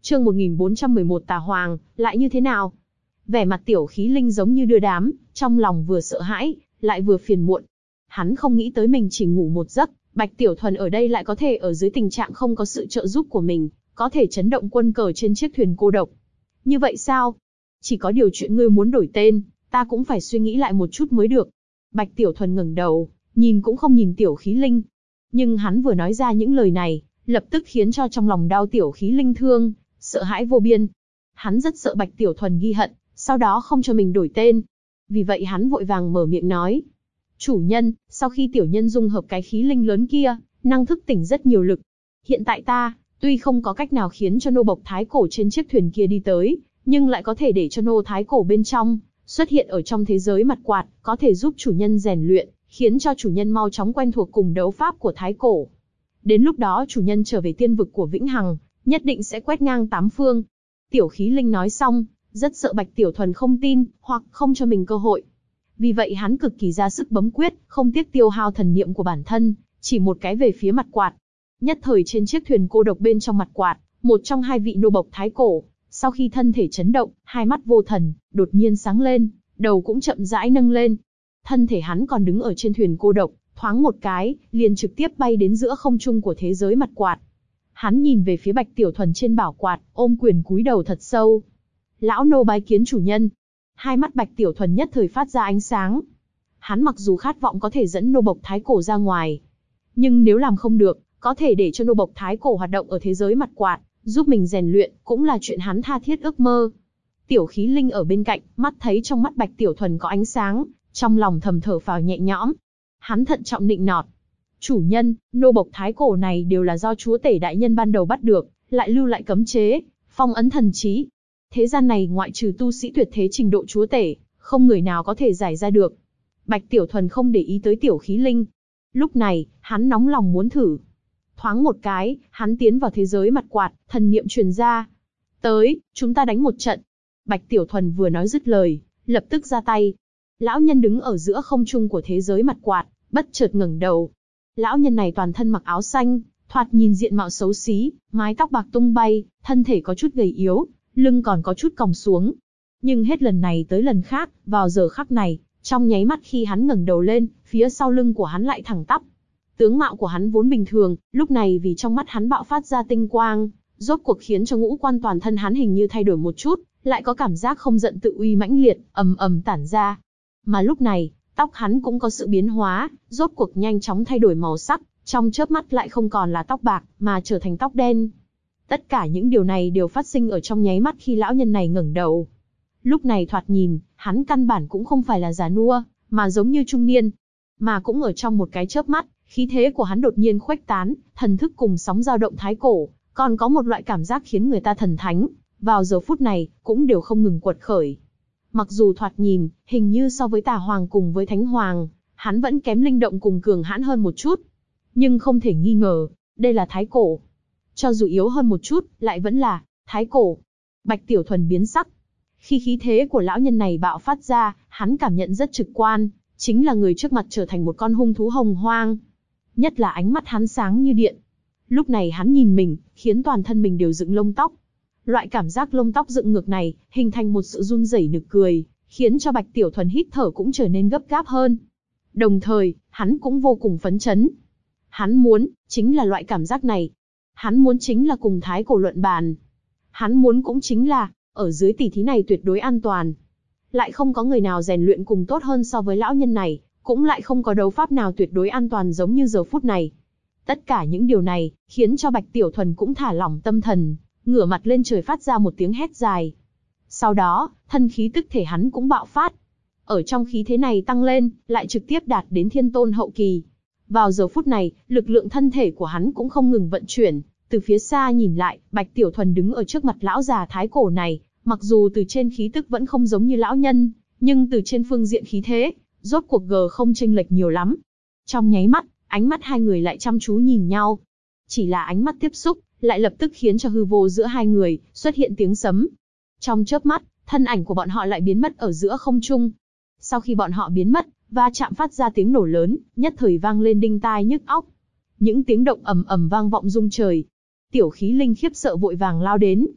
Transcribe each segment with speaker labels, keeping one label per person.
Speaker 1: Chương 1411 Tà Hoàng, lại như thế nào? Vẻ mặt Tiểu Khí Linh giống như đưa đám, trong lòng vừa sợ hãi, lại vừa phiền muộn. Hắn không nghĩ tới mình chỉ ngủ một giấc, Bạch Tiểu Thuần ở đây lại có thể ở dưới tình trạng không có sự trợ giúp của mình, có thể chấn động quân cờ trên chiếc thuyền cô độc. Như vậy sao? Chỉ có điều chuyện ngươi muốn đổi tên, ta cũng phải suy nghĩ lại một chút mới được. Bạch Tiểu Thuần ngẩng đầu, nhìn cũng không nhìn Tiểu Khí Linh. Nhưng hắn vừa nói ra những lời này, lập tức khiến cho trong lòng đau Tiểu Khí Linh thương, sợ hãi vô biên. Hắn rất sợ Bạch Tiểu Thuần ghi hận, sau đó không cho mình đổi tên. Vì vậy hắn vội vàng mở miệng nói. Chủ nhân, sau khi tiểu nhân dung hợp cái khí linh lớn kia, năng thức tỉnh rất nhiều lực. Hiện tại ta, tuy không có cách nào khiến cho nô bộc thái cổ trên chiếc thuyền kia đi tới, nhưng lại có thể để cho nô thái cổ bên trong, xuất hiện ở trong thế giới mặt quạt, có thể giúp chủ nhân rèn luyện, khiến cho chủ nhân mau chóng quen thuộc cùng đấu pháp của thái cổ. Đến lúc đó chủ nhân trở về tiên vực của Vĩnh Hằng, nhất định sẽ quét ngang tám phương. Tiểu Khí Linh nói xong, rất sợ Bạch Tiểu Thuần không tin, hoặc không cho mình cơ hội. Vì vậy hắn cực kỳ ra sức bấm quyết, không tiếc tiêu hao thần niệm của bản thân, chỉ một cái về phía mặt quạt. Nhất thời trên chiếc thuyền cô độc bên trong mặt quạt, một trong hai vị nô bộc thái cổ, sau khi thân thể chấn động, hai mắt vô thần, đột nhiên sáng lên, đầu cũng chậm rãi nâng lên. Thân thể hắn còn đứng ở trên thuyền cô độc, thoáng một cái, liền trực tiếp bay đến giữa không trung của thế giới mặt quạt. Hắn nhìn về phía Bạch Tiểu Thuần trên bảo quạt, ôm quyền cúi đầu thật sâu. Lão nô bái kiến chủ nhân. Hai mắt Bạch Tiểu Thuần nhất thời phát ra ánh sáng. Hắn mặc dù khát vọng có thể dẫn nô bộc thái cổ ra ngoài, nhưng nếu làm không được, có thể để cho nô bộc thái cổ hoạt động ở thế giới mặt quạt, giúp mình rèn luyện, cũng là chuyện hắn tha thiết ước mơ. Tiểu Khí Linh ở bên cạnh, mắt thấy trong mắt Bạch Tiểu Thuần có ánh sáng, trong lòng thầm thở phào nhẹ nhõm. Hắn thận trọng nịnh nọt. Chủ nhân, nô bộc thái cổ này đều là do chúa tể đại nhân ban đầu bắt được, lại lưu lại cấm chế, phong ấn thần trí. Thế gian này ngoại trừ tu sĩ tuyệt thế trình độ chúa tể, không người nào có thể giải ra được. Bạch Tiểu Thuần không để ý tới Tiểu Khí Linh. Lúc này, hắn nóng lòng muốn thử. Thoáng một cái, hắn tiến vào thế giới mặt quạt, thần niệm truyền ra. Tới, chúng ta đánh một trận. Bạch Tiểu Thuần vừa nói dứt lời, lập tức ra tay. Lão nhân đứng ở giữa không trung của thế giới mặt quạt, bất chợt ngẩng đầu. Lão nhân này toàn thân mặc áo xanh, thoạt nhìn diện mạo xấu xí, mái tóc bạc tung bay, thân thể có chút gầy yếu, lưng còn có chút còng xuống. Nhưng hết lần này tới lần khác, vào giờ khắc này, trong nháy mắt khi hắn ngẩng đầu lên, phía sau lưng của hắn lại thẳng tắp. Tướng mạo của hắn vốn bình thường, lúc này vì trong mắt hắn bạo phát ra tinh quang, rốt cuộc khiến cho ngũ quan toàn thân hắn hình như thay đổi một chút, lại có cảm giác không giận tự uy mãnh liệt, ầm ầm tản ra. Mà lúc này, tóc hắn cũng có sự biến hóa, rốt cuộc nhanh chóng thay đổi màu sắc, trong chớp mắt lại không còn là tóc bạc, mà trở thành tóc đen. Tất cả những điều này đều phát sinh ở trong nháy mắt khi lão nhân này ngẩng đầu. Lúc này thoạt nhìn, hắn căn bản cũng không phải là già nua, mà giống như trung niên. Mà cũng ở trong một cái chớp mắt, khí thế của hắn đột nhiên khuếch tán, thần thức cùng sóng dao động thái cổ, còn có một loại cảm giác khiến người ta thần thánh, vào giờ phút này, cũng đều không ngừng quật khởi. Mặc dù thoạt nhìn, hình như so với Tà Hoàng cùng với Thánh Hoàng, hắn vẫn kém linh động cùng cường hãn hơn một chút. Nhưng không thể nghi ngờ, đây là thái cổ. Cho dù yếu hơn một chút, lại vẫn là thái cổ. Bạch Tiểu Thuần biến sắc. Khi khí thế của lão nhân này bạo phát ra, hắn cảm nhận rất trực quan, chính là người trước mặt trở thành một con hung thú hồng hoang. Nhất là ánh mắt hắn sáng như điện. Lúc này hắn nhìn mình, khiến toàn thân mình đều dựng lông tóc. Loại cảm giác lông tóc dựng ngược này, hình thành một sự run rẩy nực cười, khiến cho Bạch Tiểu Thuần hít thở cũng trở nên gấp gáp hơn. Đồng thời, hắn cũng vô cùng phấn chấn. Hắn muốn, chính là loại cảm giác này. Hắn muốn chính là cùng thái cổ luận bàn. Hắn muốn cũng chính là, ở dưới tỷ thí này tuyệt đối an toàn. Lại không có người nào rèn luyện cùng tốt hơn so với lão nhân này, cũng lại không có đấu pháp nào tuyệt đối an toàn giống như giờ phút này. Tất cả những điều này, khiến cho Bạch Tiểu Thuần cũng thả lỏng tâm thần, ngửa mặt lên trời phát ra một tiếng hét dài. Sau đó, thân khí tức thể hắn cũng bạo phát. Ở trong khí thế này tăng lên, lại trực tiếp đạt đến thiên tôn hậu kỳ. Vào giờ phút này, lực lượng thân thể của hắn cũng không ngừng vận chuyển. Từ phía xa nhìn lại, Bạch Tiểu Thuần đứng ở trước mặt lão già thái cổ này, mặc dù từ trên khí tức vẫn không giống như lão nhân, nhưng từ trên phương diện khí thế, rốt cuộc không chênh lệch nhiều lắm. Trong nháy mắt, ánh mắt hai người lại chăm chú nhìn nhau. Chỉ là ánh mắt tiếp xúc, lại lập tức khiến cho hư vô giữa hai người xuất hiện tiếng sấm. Trong chớp mắt, thân ảnh của bọn họ lại biến mất ở giữa không trung. Sau khi bọn họ biến mất, va chạm phát ra tiếng nổ lớn, nhất thời vang lên đinh tai nhức óc. Những tiếng động ầm ầm vang vọng rung trời. Tiểu Khí Linh khiếp sợ vội vàng lao đến.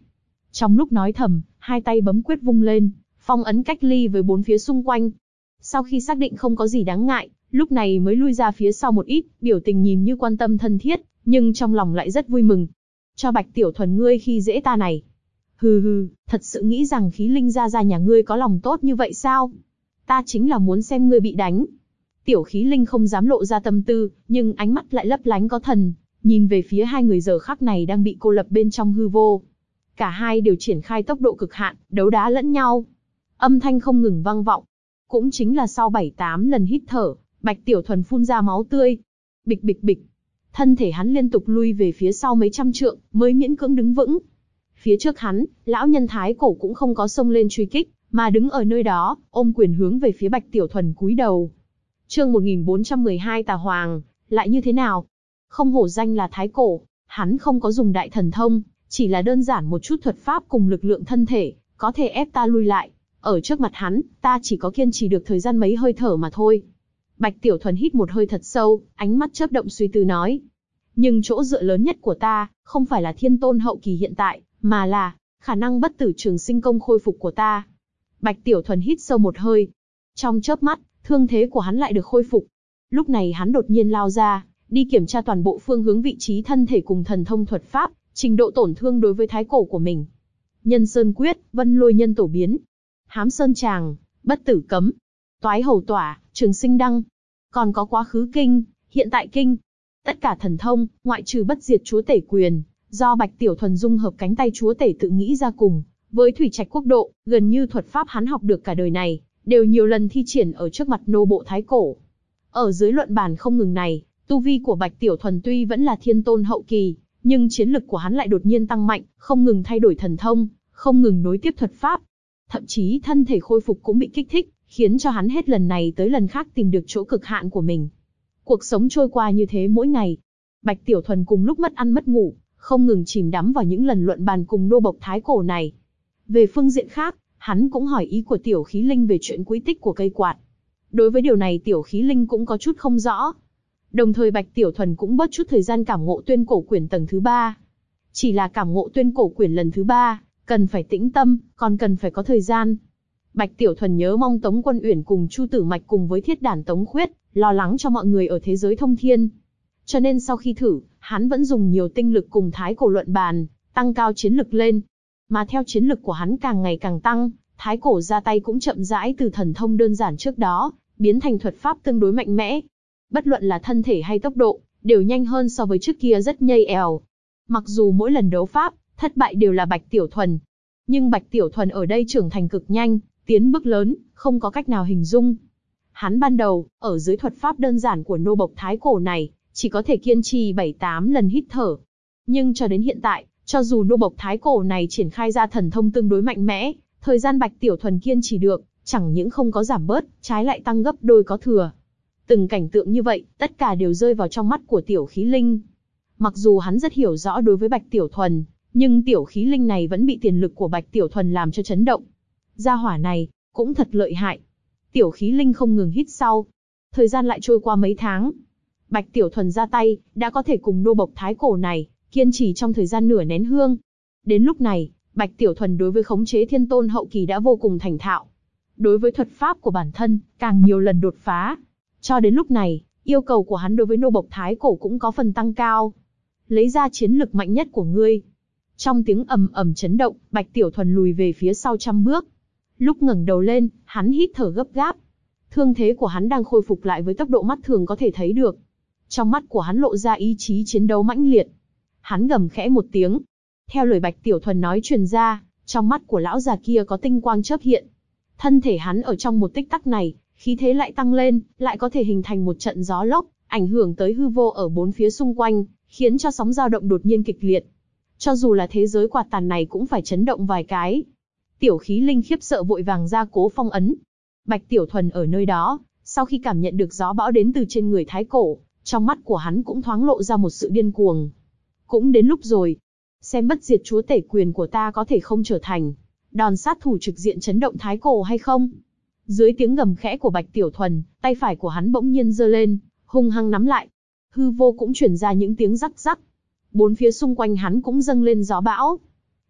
Speaker 1: Trong lúc nói thầm, hai tay bấm quyết vung lên, phong ấn cách ly với bốn phía xung quanh. Sau khi xác định không có gì đáng ngại, lúc này mới lui ra phía sau một ít, biểu tình nhìn như quan tâm thân thiết, nhưng trong lòng lại rất vui mừng. Cho Bạch Tiểu Thuần ngươi khi dễ ta này. Hừ hừ, thật sự nghĩ rằng khí linh gia nhà ngươi có lòng tốt như vậy sao? Ta chính là muốn xem ngươi bị đánh. Tiểu khí linh không dám lộ ra tâm tư, nhưng ánh mắt lại lấp lánh có thần, nhìn về phía hai người giờ khắc này đang bị cô lập bên trong hư vô. Cả hai đều triển khai tốc độ cực hạn, đấu đá lẫn nhau. Âm thanh không ngừng vang vọng. Cũng chính là sau 7-8 lần hít thở, Bạch Tiểu Thuần phun ra máu tươi. Bịch bịch bịch. Thân thể hắn liên tục lui về phía sau mấy trăm trượng, mới miễn cưỡng đứng vững. Phía trước hắn, lão nhân thái cổ cũng không có xông lên truy kích, mà đứng ở nơi đó, ôm quyền hướng về phía Bạch Tiểu Thuần cúi đầu. Chương 1412 Tà Hoàng, lại như thế nào? Không hổ danh là thái cổ, hắn không có dùng đại thần thông, chỉ là đơn giản một chút thuật pháp cùng lực lượng thân thể, có thể ép ta lui lại. Ở trước mặt hắn, ta chỉ có kiên trì được thời gian mấy hơi thở mà thôi. Bạch Tiểu Thuần hít một hơi thật sâu, ánh mắt chớp động suy tư nói. Nhưng chỗ dựa lớn nhất của ta, không phải là thiên tôn hậu kỳ hiện tại, mà là khả năng bất tử trường sinh công khôi phục của ta. Bạch Tiểu Thuần hít sâu một hơi. Trong chớp mắt, thương thế của hắn lại được khôi phục. Lúc này hắn đột nhiên lao ra, đi kiểm tra toàn bộ phương hướng vị trí thân thể cùng thần thông thuật pháp, trình độ tổn thương đối với thái cổ của mình. Nhân Sơn Quyết, Vân Lôi Nhân Tổ Biến, Hám Sơn Tràng, Bất Tử Cấm, Toái Hầu Tỏa, Trường Sinh Đăng, còn có Quá Khứ Kinh, Hiện Tại Kinh. Tất cả thần thông, ngoại trừ Bất Diệt Chúa Tể Quyền, do Bạch Tiểu Thuần dung hợp cánh tay Chúa Tể tự nghĩ ra cùng với Thủy Trạch Quốc Độ, gần như thuật pháp hắn học được cả đời này, đều nhiều lần thi triển ở trước mặt nô bộ thái cổ. Ở dưới luận bàn không ngừng này, tu vi của Bạch Tiểu Thuần tuy vẫn là thiên tôn hậu kỳ, nhưng chiến lực của hắn lại đột nhiên tăng mạnh, không ngừng thay đổi thần thông, không ngừng nối tiếp thuật pháp. Thậm chí thân thể khôi phục cũng bị kích thích, khiến cho hắn hết lần này tới lần khác tìm được chỗ cực hạn của mình. Cuộc sống trôi qua như thế mỗi ngày. Bạch Tiểu Thuần cùng lúc mất ăn mất ngủ, không ngừng chìm đắm vào những lần luận bàn cùng nô bộc thái cổ này. Về phương diện khác, hắn cũng hỏi ý của Tiểu Khí Linh về chuyện quỹ tích của cây quạt. Đối với điều này Tiểu Khí Linh cũng có chút không rõ. Đồng thời Bạch Tiểu Thuần cũng bớt chút thời gian cảm ngộ tuyên cổ quyển tầng thứ 3. Chỉ là cảm ngộ tuyên cổ quyển lần thứ 3, cần phải tĩnh tâm, còn cần phải có thời gian. Bạch Tiểu Thuần nhớ mong Tống Quân Uyển cùng Chu Tử Mạch cùng với Thiết Đản Tống Khuyết, lo lắng cho mọi người ở thế giới thông thiên. Cho nên sau khi thử, hắn vẫn dùng nhiều tinh lực cùng thái cổ luận bàn, tăng cao chiến lực lên. Mà theo chiến lực của hắn càng ngày càng tăng, thái cổ ra tay cũng chậm rãi từ thần thông đơn giản trước đó, biến thành thuật pháp tương đối mạnh mẽ. Bất luận là thân thể hay tốc độ, đều nhanh hơn so với trước kia rất nhây èo. Mặc dù mỗi lần đấu pháp, thất bại đều là Bạch Tiểu Thuần. Nhưng Bạch Tiểu Thuần ở đây trưởng thành cực nhanh, tiến bước lớn, không có cách nào hình dung. Hắn ban đầu, ở dưới thuật pháp đơn giản của nô bộc thái cổ này, chỉ có thể kiên trì 7-8 lần hít thở. Nhưng cho đến hiện tại, cho dù nô bộc thái cổ này triển khai ra thần thông tương đối mạnh mẽ, thời gian Bạch Tiểu Thuần kiên trì được, chẳng những không có giảm bớt, trái lại tăng gấp đôi có thừa. Từng cảnh tượng như vậy, tất cả đều rơi vào trong mắt của Tiểu Khí Linh. Mặc dù hắn rất hiểu rõ đối với Bạch Tiểu Thuần, nhưng Tiểu Khí Linh này vẫn bị tiền lực của Bạch Tiểu Thuần làm cho chấn động. Gia hỏa này, cũng thật lợi hại. Tiểu Khí Linh không ngừng hít sau. Thời gian lại trôi qua mấy tháng. Bạch Tiểu Thuần ra tay, đã có thể cùng nô bộc thái cổ này, kiên trì trong thời gian nửa nén hương. Đến lúc này, Bạch Tiểu Thuần đối với khống chế thiên tôn hậu kỳ đã vô cùng thành thạo. Đối với thuật pháp của bản thân, càng nhiều lần đột phá. Cho đến lúc này, yêu cầu của hắn đối với nô bộc thái cổ cũng có phần tăng cao. Lấy ra chiến lực mạnh nhất của ngươi. Trong tiếng ầm ầm chấn động, Bạch Tiểu Thuần lùi về phía sau 100 bước. Lúc ngẩng đầu lên, hắn hít thở gấp gáp. Thương thế của hắn đang khôi phục lại với tốc độ mắt thường có thể thấy được. Trong mắt của hắn lộ ra ý chí chiến đấu mãnh liệt. Hắn gầm khẽ một tiếng. Theo lời Bạch Tiểu Thuần nói truyền ra, trong mắt của lão già kia có tinh quang chớp hiện. Thân thể hắn ở trong một tích tắc này, khí thế lại tăng lên, lại có thể hình thành một trận gió lốc, ảnh hưởng tới hư vô ở bốn phía xung quanh, khiến cho sóng dao động đột nhiên kịch liệt. Cho dù là thế giới quạt tàn này cũng phải chấn động vài cái. Tiểu Khí Linh khiếp sợ vội vàng ra cố phong ấn. Bạch Tiểu Thuần ở nơi đó, sau khi cảm nhận được gió bão đến từ trên người thái cổ, trong mắt của hắn cũng thoáng lộ ra một sự điên cuồng. Cũng đến lúc rồi. Xem Bất Diệt Chúa Tể Quyền của ta có thể không trở thành đòn sát thủ trực diện chấn động thái cổ hay không? Dưới tiếng gầm khẽ của Bạch Tiểu Thuần, tay phải của hắn bỗng nhiên giơ lên, hung hăng nắm lại. Hư vô cũng truyền ra những tiếng rắc rắc. Bốn phía xung quanh hắn cũng dâng lên gió bão.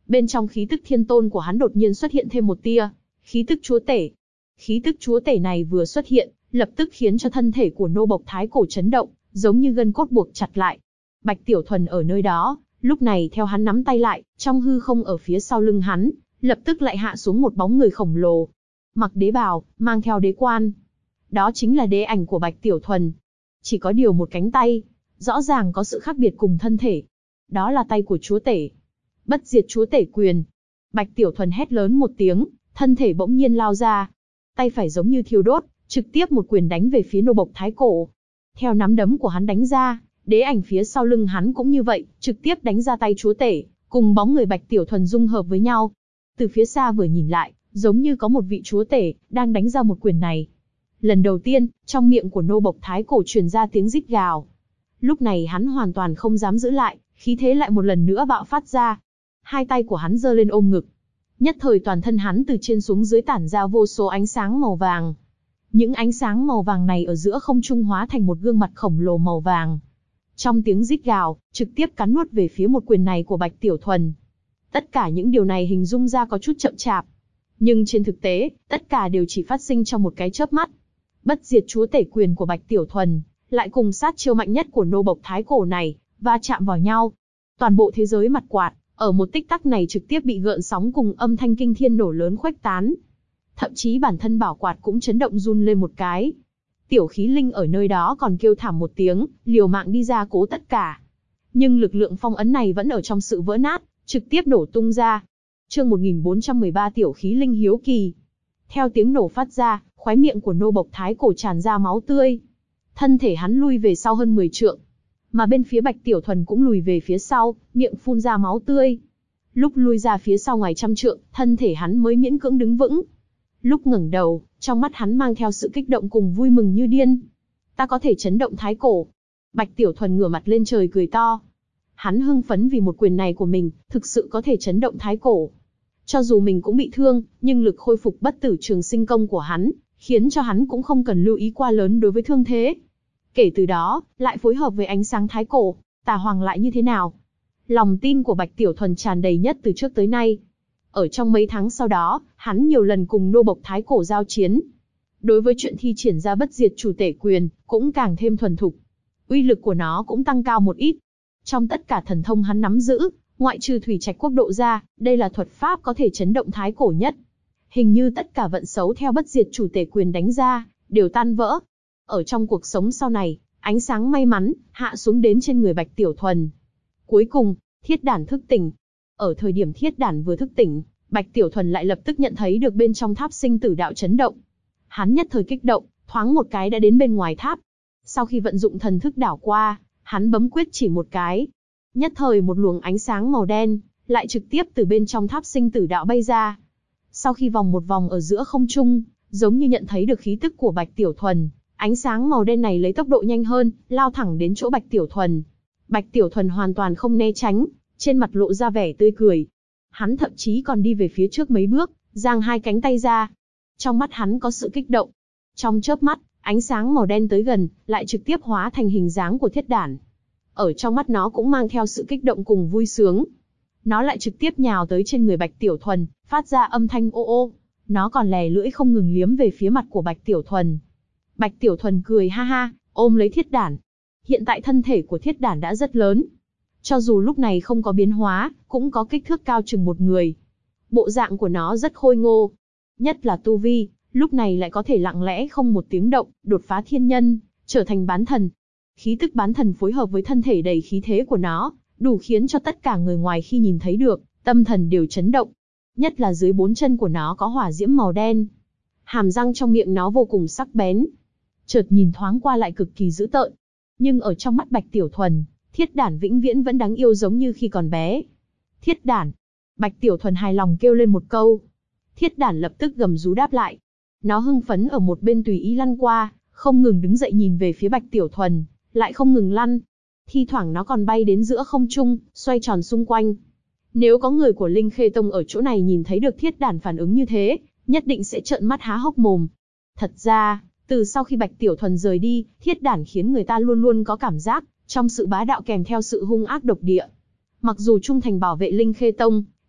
Speaker 1: Bên trong khí tức thiên tôn của hắn đột nhiên xuất hiện thêm một tia khí tức chúa tể. Khí tức chúa tể này vừa xuất hiện, lập tức khiến cho thân thể của nô bộc thái cổ chấn động, giống như gân cốt buộc chặt lại. Bạch Tiểu Thuần ở nơi đó, lúc này theo hắn nắm tay lại, trong hư không ở phía sau lưng hắn, lập tức lại hạ xuống một bóng người khổng lồ. Mặc đế bào, mang theo đế quan. Đó chính là đế ảnh của Bạch Tiểu Thuần. Chỉ có điều một cánh tay, rõ ràng có sự khác biệt cùng thân thể. Đó là tay của chúa tể. Bất diệt chúa tể quyền. Bạch Tiểu Thuần hét lớn một tiếng, thân thể bỗng nhiên lao ra. Tay phải giống như thiêu đốt, trực tiếp một quyền đánh về phía nô bộc thái cổ. Theo nắm đấm của hắn đánh ra, đế ảnh phía sau lưng hắn cũng như vậy, trực tiếp đánh ra tay chúa tể, cùng bóng người Bạch Tiểu Thuần dung hợp với nhau. Từ phía xa vừa nhìn lại, giống như có một vị chúa tể đang đánh ra một quyền này. Lần đầu tiên, trong miệng của nô bộc thái cổ truyền ra tiếng rít gào. Lúc này hắn hoàn toàn không dám giữ lại, khí thế lại một lần nữa bạo phát ra. Hai tay của hắn giơ lên ôm ngực. Nhất thời toàn thân hắn từ trên xuống dưới tản ra vô số ánh sáng màu vàng. Những ánh sáng màu vàng này ở giữa không trung hóa thành một gương mặt khổng lồ màu vàng. Trong tiếng rít gào, trực tiếp cắn nuốt về phía một quyền này của Bạch Tiểu Thuần. Tất cả những điều này hình dung ra có chút chậm chạp. Nhưng trên thực tế, tất cả đều chỉ phát sinh trong một cái chớp mắt. Bất diệt chúa tể quyền của Bạch Tiểu Thuần, lại cùng sát chiêu mạnh nhất của nô bộc thái cổ này, va chạm vào nhau. Toàn bộ thế giới mặt quạt, ở một tích tắc này trực tiếp bị gợn sóng cùng âm thanh kinh thiên nổ lớn khuếch tán. Thậm chí bản thân bảo quạt cũng chấn động run lên một cái. Tiểu khí linh ở nơi đó còn kêu thảm một tiếng, liều mạng đi ra cố tất cả. Nhưng lực lượng phong ấn này vẫn ở trong sự vỡ nát, trực tiếp nổ tung ra. Chương 1413 Tiểu khí linh hiếu kỳ. Theo tiếng nổ phát ra, khóe miệng của nô bộc thái cổ tràn ra máu tươi. Thân thể hắn lui về sau hơn 10 trượng. Mà bên phía Bạch Tiểu Thuần cũng lùi về phía sau, miệng phun ra máu tươi. Lúc lui ra phía sau ngoài trăm trượng, thân thể hắn mới miễn cưỡng đứng vững. Lúc ngẩng đầu, trong mắt hắn mang theo sự kích động cùng vui mừng như điên. Ta có thể chấn động thái cổ. Bạch Tiểu Thuần ngửa mặt lên trời cười to. Hắn hưng phấn vì một quyền này của mình, thực sự có thể chấn động thái cổ. Cho dù mình cũng bị thương, nhưng lực khôi phục bất tử trường sinh công của hắn, khiến cho hắn cũng không cần lưu ý quá lớn đối với thương thế. Kể từ đó, lại phối hợp với ánh sáng thái cổ, tà hoàng lại như thế nào? Lòng tin của Bạch Tiểu Thuần tràn đầy nhất từ trước tới nay. Ở trong mấy tháng sau đó, hắn nhiều lần cùng nô bộc thái cổ giao chiến. Đối với chuyện thi triển ra bất diệt chủ tể quyền, cũng càng thêm thuần thục. Uy lực của nó cũng tăng cao một ít. Trong tất cả thần thông hắn nắm giữ, ngoại trừ thủy trạch quốc độ ra, đây là thuật pháp có thể chấn động thái cổ nhất. Hình như tất cả vận xấu theo bất diệt chủ tể quyền đánh ra, đều tan vỡ. Ở trong cuộc sống sau này, ánh sáng may mắn, hạ xuống đến trên người Bạch Tiểu Thuần. Cuối cùng, thiết đản thức tỉnh. Ở thời điểm thiết đản vừa thức tỉnh, Bạch Tiểu Thuần lại lập tức nhận thấy được bên trong tháp sinh tử đạo chấn động. Hắn nhất thời kích động, thoáng một cái đã đến bên ngoài tháp. Sau khi vận dụng thần thức đảo qua, hắn bấm quyết chỉ một cái. Nhất thời một luồng ánh sáng màu đen, lại trực tiếp từ bên trong tháp sinh tử đạo bay ra. Sau khi vòng một vòng ở giữa không trung, giống như nhận thấy được khí tức của Bạch Tiểu Thuần, ánh sáng màu đen này lấy tốc độ nhanh hơn, lao thẳng đến chỗ Bạch Tiểu Thuần. Bạch Tiểu Thuần hoàn toàn không né tránh, trên mặt lộ ra vẻ tươi cười. Hắn thậm chí còn đi về phía trước mấy bước, giang hai cánh tay ra. Trong mắt hắn có sự kích động. Trong chớp mắt, ánh sáng màu đen tới gần, lại trực tiếp hóa thành hình dáng của thiết đản. Ở trong mắt nó cũng mang theo sự kích động cùng vui sướng. Nó lại trực tiếp nhào tới trên người Bạch Tiểu Thuần, phát ra âm thanh ô ô. Nó còn lè lưỡi không ngừng liếm về phía mặt của Bạch Tiểu Thuần. Bạch Tiểu Thuần cười ha ha, ôm lấy thiết đản. Hiện tại thân thể của thiết đản đã rất lớn. Cho dù lúc này không có biến hóa, cũng có kích thước cao chừng một người. Bộ dạng của nó rất khôi ngô. Nhất là tu vi, lúc này lại có thể lặng lẽ không một tiếng động, đột phá thiên nhân, trở thành bán thần. Khí tức bán thần phối hợp với thân thể đầy khí thế của nó, đủ khiến cho tất cả người ngoài khi nhìn thấy được, tâm thần đều chấn động. Nhất là dưới bốn chân của nó có hỏa diễm màu đen. Hàm răng trong miệng nó vô cùng sắc bén. Chợt nhìn thoáng qua lại cực kỳ dữ tợn. Nhưng ở trong mắt Bạch Tiểu Thuần, thiết đản vĩnh viễn vẫn đáng yêu giống như khi còn bé. Thiết đản. Bạch Tiểu Thuần hài lòng kêu lên một câu. Thiết đản lập tức gầm rú đáp lại. Nó hưng phấn ở một bên tùy ý lăn qua, không ngừng đứng dậy nhìn về phía Bạch Tiểu Thuần, lại không ngừng lăn. Thi thoảng nó còn bay đến giữa không trung, xoay tròn xung quanh. Nếu có người của Linh Khê Tông ở chỗ này nhìn thấy được thiết đản phản ứng như thế, nhất định sẽ trợn mắt há hốc mồm. Thật ra, từ sau khi Bạch Tiểu Thuần rời đi, thiết đản khiến người ta luôn luôn có cảm giác, trong sự bá đạo kèm theo sự hung ác độc địa. Mặc dù trung thành bảo vệ Linh Khê Tông,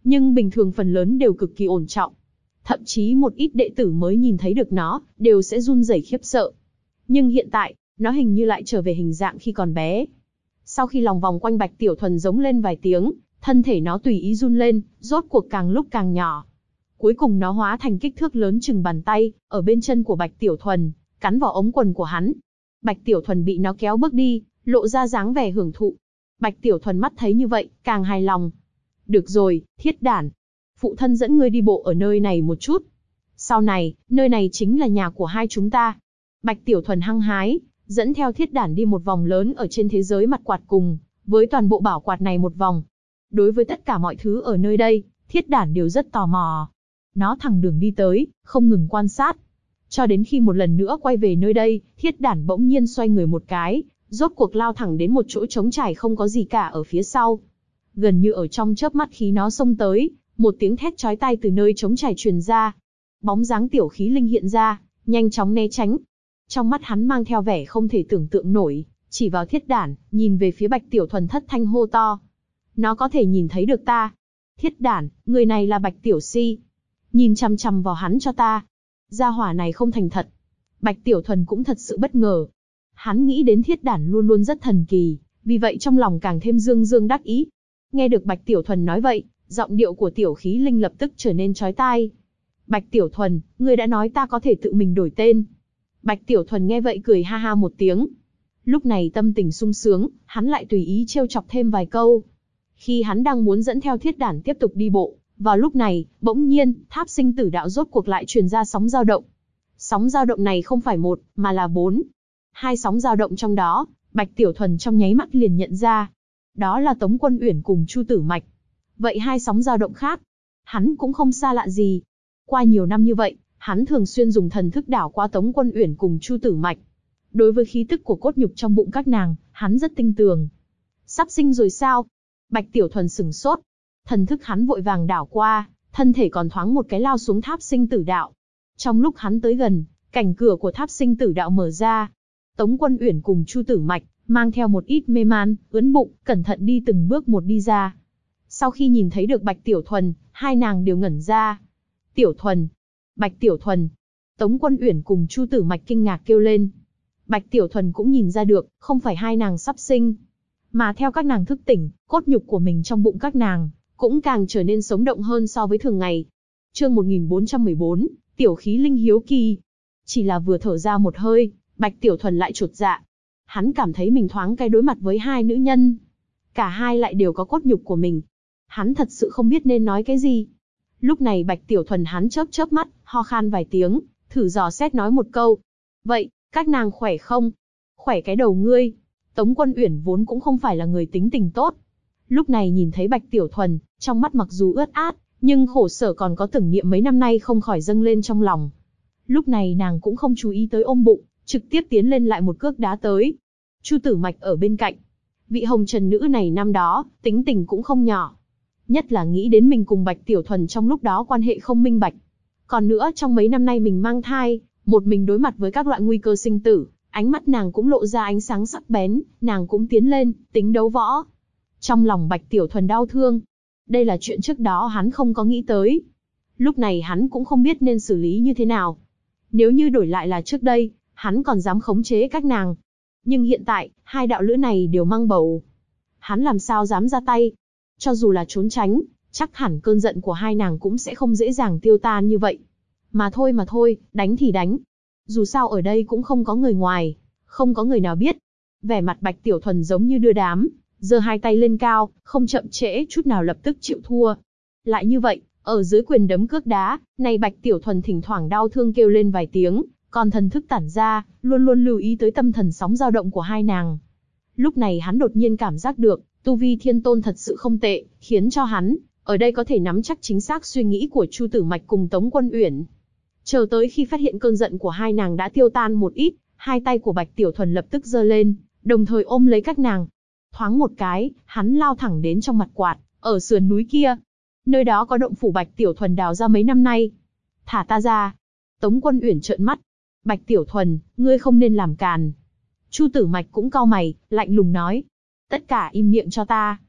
Speaker 1: nhưng bình thường phần lớn đều cực kỳ ổn trọng. Thậm chí một ít đệ tử mới nhìn thấy được nó, đều sẽ run rẩy khiếp sợ. Nhưng hiện tại, nó hình như lại trở về hình dạng khi còn bé. Sau khi lòng vòng quanh Bạch Tiểu Thuần giống lên vài tiếng, thân thể nó tùy ý run lên, rốt cuộc càng lúc càng nhỏ. Cuối cùng nó hóa thành kích thước lớn chừng bàn tay, ở bên chân của Bạch Tiểu Thuần, cắn vào ống quần của hắn. Bạch Tiểu Thuần bị nó kéo bước đi, lộ ra dáng vẻ hưởng thụ. Bạch Tiểu Thuần mắt thấy như vậy, càng hài lòng. Được rồi, thiết đản. Phụ thân dẫn ngươi đi bộ ở nơi này một chút. Sau này, nơi này chính là nhà của hai chúng ta. Bạch Tiểu Thuần hăng hái, dẫn theo thiết đản đi một vòng lớn ở trên thế giới mặt quạt cùng, với toàn bộ bảo quạt này một vòng. Đối với tất cả mọi thứ ở nơi đây, thiết đản đều rất tò mò. Nó thẳng đường đi tới, không ngừng quan sát. Cho đến khi một lần nữa quay về nơi đây, thiết đản bỗng nhiên xoay người một cái, rốt cuộc lao thẳng đến một chỗ trống trải không có gì cả ở phía sau. Gần như ở trong chớp mắt khi nó xông tới, một tiếng thét chói tai từ nơi trống trải truyền ra. Bóng dáng Tiểu Khí Linh hiện ra, nhanh chóng né tránh. Trong mắt hắn mang theo vẻ không thể tưởng tượng nổi, chỉ vào thiết đản, nhìn về phía Bạch Tiểu Thuần thất thanh hô to. Nó có thể nhìn thấy được ta. Thiết đản, người này là Bạch Tiểu Si. Nhìn chằm chằm vào hắn cho ta. Gia hỏa này không thành thật. Bạch Tiểu Thuần cũng thật sự bất ngờ. Hắn nghĩ đến thiết đản luôn luôn rất thần kỳ, vì vậy trong lòng càng thêm dương dương đắc ý. Nghe được Bạch Tiểu Thuần nói vậy, giọng điệu của Tiểu Khí Linh lập tức trở nên chói tai. Bạch Tiểu Thuần, ngươi đã nói ta có thể tự mình đổi tên. Bạch Tiểu Thuần nghe vậy cười ha ha một tiếng. Lúc này tâm tình sung sướng, hắn lại tùy ý trêu chọc thêm vài câu. Khi hắn đang muốn dẫn theo thiết đản tiếp tục đi bộ, vào lúc này, bỗng nhiên, tháp sinh tử đạo rốt cuộc lại truyền ra sóng dao động. Sóng dao động này không phải một, mà là 4. 2 sóng dao động trong đó, Bạch Tiểu Thuần trong nháy mắt liền nhận ra. Đó là Tống Quân Uyển cùng Chu Tử Mạch. Vậy 2 sóng dao động khác, hắn cũng không xa lạ gì. Qua nhiều năm như vậy, hắn thường xuyên dùng thần thức đảo qua Tống Quân Uyển cùng Chu Tử Mạch. Đối với khí tức của cốt nhục trong bụng các nàng, hắn rất tinh tường. Sắp sinh rồi sao? Bạch Tiểu Thuần sửng sốt. Thần thức hắn vội vàng đảo qua, thân thể còn thoáng một cái lao xuống tháp sinh tử đạo. Trong lúc hắn tới gần, cảnh cửa của tháp sinh tử đạo mở ra. Tống Quân Uyển cùng Chu Tử Mạch, mang theo một ít mê man, ướn bụng, cẩn thận đi từng bước một đi ra. Sau khi nhìn thấy được Bạch Tiểu Thuần, hai nàng đều ngẩn ra. Tiểu Thuần! Bạch Tiểu Thuần! Tống Quân Uyển cùng Chu Tử Mạch kinh ngạc kêu lên. Bạch Tiểu Thuần cũng nhìn ra được, không phải hai nàng sắp sinh. Mà theo các nàng thức tỉnh, cốt nhục của mình trong bụng các nàng, cũng càng trở nên sống động hơn so với thường ngày. Chương 1414, Tiểu Khí Linh hiếu kỳ. Chỉ là vừa thở ra một hơi, Bạch Tiểu Thuần lại chột dạ. Hắn cảm thấy mình thoáng cái đối mặt với hai nữ nhân. Cả hai lại đều có cốt nhục của mình. Hắn thật sự không biết nên nói cái gì. Lúc này Bạch Tiểu Thuần hắn chớp chớp mắt, ho khan vài tiếng, thử dò xét nói một câu. Vậy, các nàng khỏe không? Khỏe cái đầu ngươi. Tống Quân Uyển vốn cũng không phải là người tính tình tốt. Lúc này nhìn thấy Bạch Tiểu Thuần, trong mắt mặc dù ướt át, nhưng khổ sở còn có tưởng niệm mấy năm nay không khỏi dâng lên trong lòng. Lúc này nàng cũng không chú ý tới ôm bụng, trực tiếp tiến lên lại một cước đá tới. Chu Tử Mạch ở bên cạnh. Vị hồng trần nữ này năm đó, tính tình cũng không nhỏ. Nhất là nghĩ đến mình cùng Bạch Tiểu Thuần trong lúc đó quan hệ không minh bạch. Còn nữa trong mấy năm nay mình mang thai, một mình đối mặt với các loại nguy cơ sinh tử, ánh mắt nàng cũng lộ ra ánh sáng sắc bén, nàng cũng tiến lên, tính đấu võ. Trong lòng Bạch Tiểu Thuần đau thương. Đây là chuyện trước đó hắn không có nghĩ tới. Lúc này hắn cũng không biết nên xử lý như thế nào. Nếu như đổi lại là trước đây, hắn còn dám khống chế các nàng. Nhưng hiện tại, hai đạo lữ này đều mang bầu. Hắn làm sao dám ra tay? Cho dù là trốn tránh, chắc hẳn cơn giận của hai nàng cũng sẽ không dễ dàng tiêu tan như vậy. Mà thôi, đánh thì đánh. Dù sao ở đây cũng không có người ngoài, không có người nào biết. Vẻ mặt Bạch Tiểu Thuần giống như đưa đám, giơ hai tay lên cao, không chậm trễ chút nào lập tức chịu thua. Lại như vậy, ở dưới quyền đấm cước đá, này Bạch Tiểu Thuần thỉnh thoảng đau thương kêu lên vài tiếng, còn thần thức tản ra, luôn luôn lưu ý tới tâm thần sóng dao động của hai nàng. Lúc này hắn đột nhiên cảm giác được, tu vi thiên tôn thật sự không tệ, khiến cho hắn, ở đây có thể nắm chắc chính xác suy nghĩ của Chu Tử Mạch cùng Tống Quân Uyển. Chờ tới khi phát hiện cơn giận của hai nàng đã tiêu tan một ít, hai tay của Bạch Tiểu Thuần lập tức giơ lên, đồng thời ôm lấy các nàng. Thoáng một cái, hắn lao thẳng đến trong mặt quạt, ở sườn núi kia. Nơi đó có động phủ Bạch Tiểu Thuần đào ra mấy năm nay. Thả ta ra. Tống Quân Uyển trợn mắt. Bạch Tiểu Thuần, ngươi không nên làm càn. Chu Tử Mạch cũng cau mày, lạnh lùng nói. Tất cả im miệng cho ta.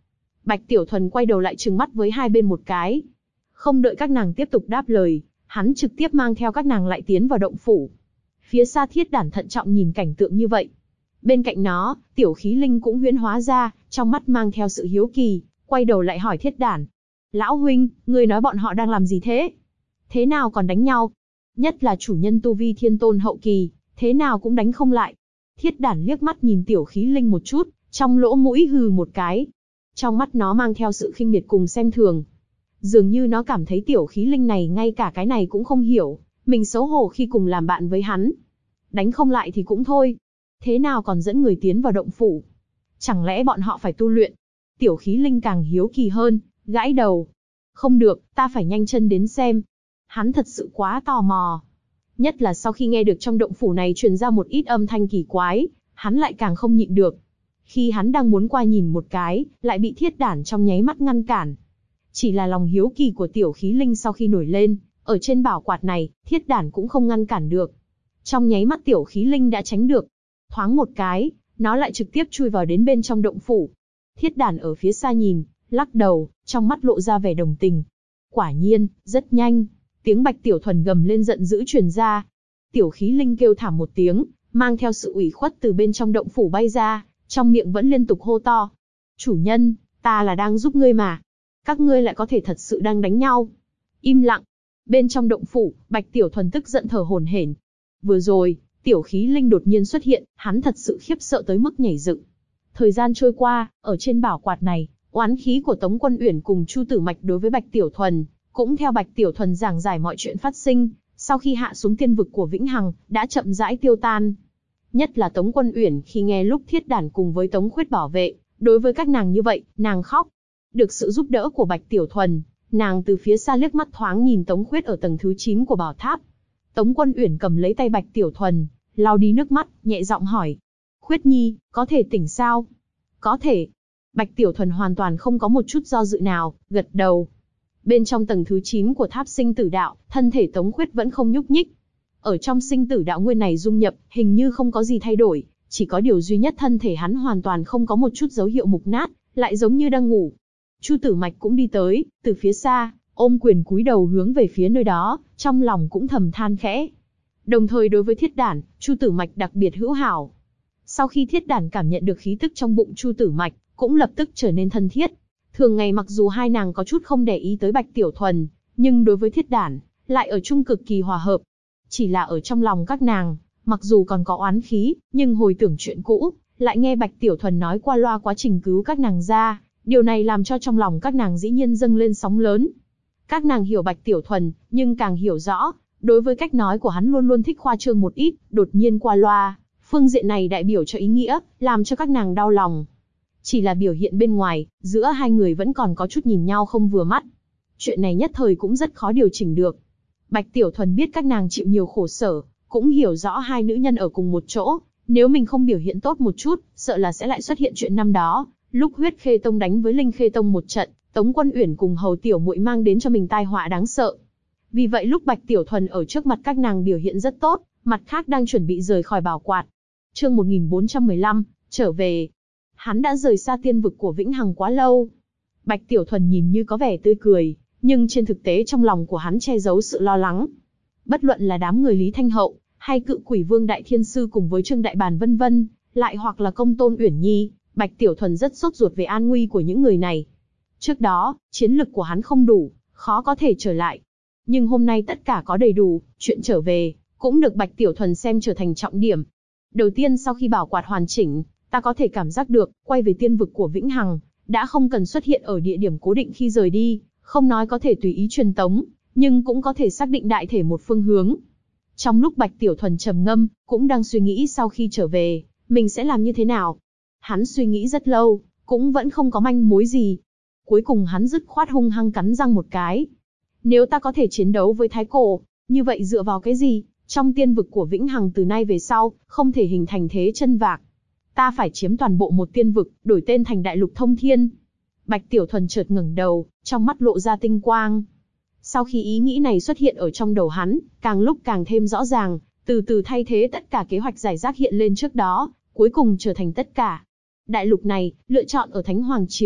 Speaker 1: Bạch Tiểu Thuần quay đầu lại trừng mắt với hai bên một cái. Không đợi các nàng tiếp tục đáp lời, hắn trực tiếp mang theo các nàng lại tiến vào động phủ. Phía xa Thiết Đản thận trọng nhìn cảnh tượng như vậy. Bên cạnh nó, Tiểu Khí Linh cũng huyễn hóa ra, trong mắt mang theo sự hiếu kỳ, quay đầu lại hỏi Thiết Đản. Lão huynh, ngươi nói bọn họ đang làm gì thế? Thế nào còn đánh nhau? Nhất là chủ nhân tu vi thiên tôn hậu kỳ, thế nào cũng đánh không lại. Thiết Đản liếc mắt nhìn Tiểu Khí Linh một chút, trong lỗ mũi hừ một cái. Trong mắt nó mang theo sự khinh miệt cùng xem thường. Dường như nó cảm thấy Tiểu Khí Linh này ngay cả cái này cũng không hiểu, mình xấu hổ khi cùng làm bạn với hắn. Đánh không lại thì cũng thôi. Thế nào còn dẫn người tiến vào động phủ? Chẳng lẽ bọn họ phải tu luyện? Tiểu Khí Linh càng hiếu kỳ hơn, gãi đầu. Không được, ta phải nhanh chân đến xem. Hắn thật sự quá tò mò. Nhất là sau khi nghe được trong động phủ này truyền ra một ít âm thanh kỳ quái, hắn lại càng không nhịn được. Khi hắn đang muốn qua nhìn một cái, lại bị Thiết Đản trong nháy mắt ngăn cản. Chỉ là lòng hiếu kỳ của Tiểu Khí Linh sau khi nổi lên, ở trên bảo quạt này, Thiết Đản cũng không ngăn cản được. Trong nháy mắt Tiểu Khí Linh đã tránh được. Thoáng một cái, nó lại trực tiếp chui vào đến bên trong động phủ. Thiết Đản ở phía xa nhìn, lắc đầu, trong mắt lộ ra vẻ đồng tình. Quả nhiên, rất nhanh, tiếng Bạch Tiểu Thuần gầm lên giận dữ truyền ra. Tiểu Khí Linh kêu thảm một tiếng, mang theo sự ủy khuất từ bên trong động phủ bay ra, trong miệng vẫn liên tục hô to. Chủ nhân, ta là đang giúp ngươi mà. Các ngươi lại có thể thật sự đang đánh nhau. Im lặng. Bên trong động phủ, Bạch Tiểu Thuần tức giận thở hổn hển. Vừa rồi, Tiểu Khí Linh đột nhiên xuất hiện, hắn thật sự khiếp sợ tới mức nhảy dựng. Thời gian trôi qua, ở trên bảo quạt này, oán khí của Tống Quân Uyển cùng Chu Tử Mạch đối với Bạch Tiểu Thuần, cũng theo Bạch Tiểu Thuần giảng giải mọi chuyện phát sinh, sau khi hạ xuống tiên vực của Vĩnh Hằng, đã chậm rãi tiêu tan. Nhất là Tống Quân Uyển khi nghe lúc Thiết Đản cùng với Tống Khuyết bảo vệ, đối với các nàng như vậy, nàng khóc. Được sự giúp đỡ của Bạch Tiểu Thuần, nàng từ phía xa liếc mắt thoáng nhìn Tống Khuyết ở tầng thứ 9 của bảo tháp. Tống Quân Uyển cầm lấy tay Bạch Tiểu Thuần, lau đi nước mắt, nhẹ giọng hỏi. Khuyết Nhi, có thể tỉnh sao? Có thể. Bạch Tiểu Thuần hoàn toàn không có một chút do dự nào, gật đầu. Bên trong tầng thứ 9 của tháp sinh tử đạo, thân thể Tống Khuyết vẫn không nhúc nhích. Ở trong sinh tử đạo nguyên này dung nhập, hình như không có gì thay đổi, chỉ có điều duy nhất thân thể hắn hoàn toàn không có một chút dấu hiệu mục nát, lại giống như đang ngủ. Chu Tử Mạch cũng đi tới, từ phía xa, ôm quyền cúi đầu hướng về phía nơi đó, trong lòng cũng thầm than khẽ. Đồng thời đối với Thiết Đản, Chu Tử Mạch đặc biệt hữu hảo. Sau khi Thiết Đản cảm nhận được khí tức trong bụng Chu Tử Mạch, cũng lập tức trở nên thân thiết. Thường ngày mặc dù hai nàng có chút không để ý tới Bạch Tiểu Thuần, nhưng đối với Thiết Đản, lại ở chung cực kỳ hòa hợp. Chỉ là ở trong lòng các nàng, mặc dù còn có oán khí, nhưng hồi tưởng chuyện cũ, lại nghe Bạch Tiểu Thuần nói qua loa quá trình cứu các nàng ra, điều này làm cho trong lòng các nàng dĩ nhiên dâng lên sóng lớn. Các nàng hiểu Bạch Tiểu Thuần, nhưng càng hiểu rõ, đối với cách nói của hắn luôn luôn thích khoa trương một ít, đột nhiên qua loa, phương diện này đại biểu cho ý nghĩa, làm cho các nàng đau lòng. Chỉ là biểu hiện bên ngoài, giữa hai người vẫn còn có chút nhìn nhau không vừa mắt. Chuyện này nhất thời cũng rất khó điều chỉnh được. Bạch Tiểu Thuần biết các nàng chịu nhiều khổ sở, cũng hiểu rõ hai nữ nhân ở cùng một chỗ, nếu mình không biểu hiện tốt một chút, sợ là sẽ lại xuất hiện chuyện năm đó, lúc Huyết Khê Tông đánh với Linh Khê Tông một trận, Tống Quân Uyển cùng Hầu Tiểu Muội mang đến cho mình tai họa đáng sợ. Vì vậy lúc Bạch Tiểu Thuần ở trước mặt các nàng biểu hiện rất tốt, mặt khác đang chuẩn bị rời khỏi bảo quạt. Chương 1415, trở về. Hắn đã rời xa tiên vực của Vĩnh Hằng quá lâu. Bạch Tiểu Thuần nhìn như có vẻ tươi cười, nhưng trên thực tế trong lòng của hắn che giấu sự lo lắng. Bất luận là đám người Lý Thanh Hậu, hay Cự Quỷ Vương Đại Thiên Sư cùng với Trương Đại Bàn vân vân, lại hoặc là Công Tôn Uyển Nhi, Bạch Tiểu Thuần rất sốt ruột về an nguy của những người này. Trước đó, chiến lực của hắn không đủ, khó có thể trở lại. Nhưng hôm nay tất cả có đầy đủ, chuyện trở về, cũng được Bạch Tiểu Thuần xem trở thành trọng điểm. Đầu tiên sau khi bảo quạt hoàn chỉnh, ta có thể cảm giác được, quay về tiên vực của Vĩnh Hằng, đã không cần xuất hiện ở địa điểm cố định khi rời đi, không nói có thể tùy ý truyền tống, nhưng cũng có thể xác định đại thể một phương hướng. Trong lúc Bạch Tiểu Thuần trầm ngâm, cũng đang suy nghĩ sau khi trở về, mình sẽ làm như thế nào. Hắn suy nghĩ rất lâu, cũng vẫn không có manh mối gì. Cuối cùng hắn dứt khoát hung hăng cắn răng một cái. Nếu ta có thể chiến đấu với Thái Cổ, như vậy dựa vào cái gì, trong tiên vực của Vĩnh Hằng từ nay về sau, không thể hình thành thế chân vạc. Ta phải chiếm toàn bộ một tiên vực, đổi tên thành Đại Lục Thông Thiên. Bạch Tiểu Thuần chợt ngẩng đầu, trong mắt lộ ra tinh quang. Sau khi ý nghĩ này xuất hiện ở trong đầu hắn, càng lúc càng thêm rõ ràng, từ từ thay thế tất cả kế hoạch giải rác hiện lên trước đó, cuối cùng trở thành tất cả. Đại lục này, lựa chọn ở Thánh Hoàng Triều,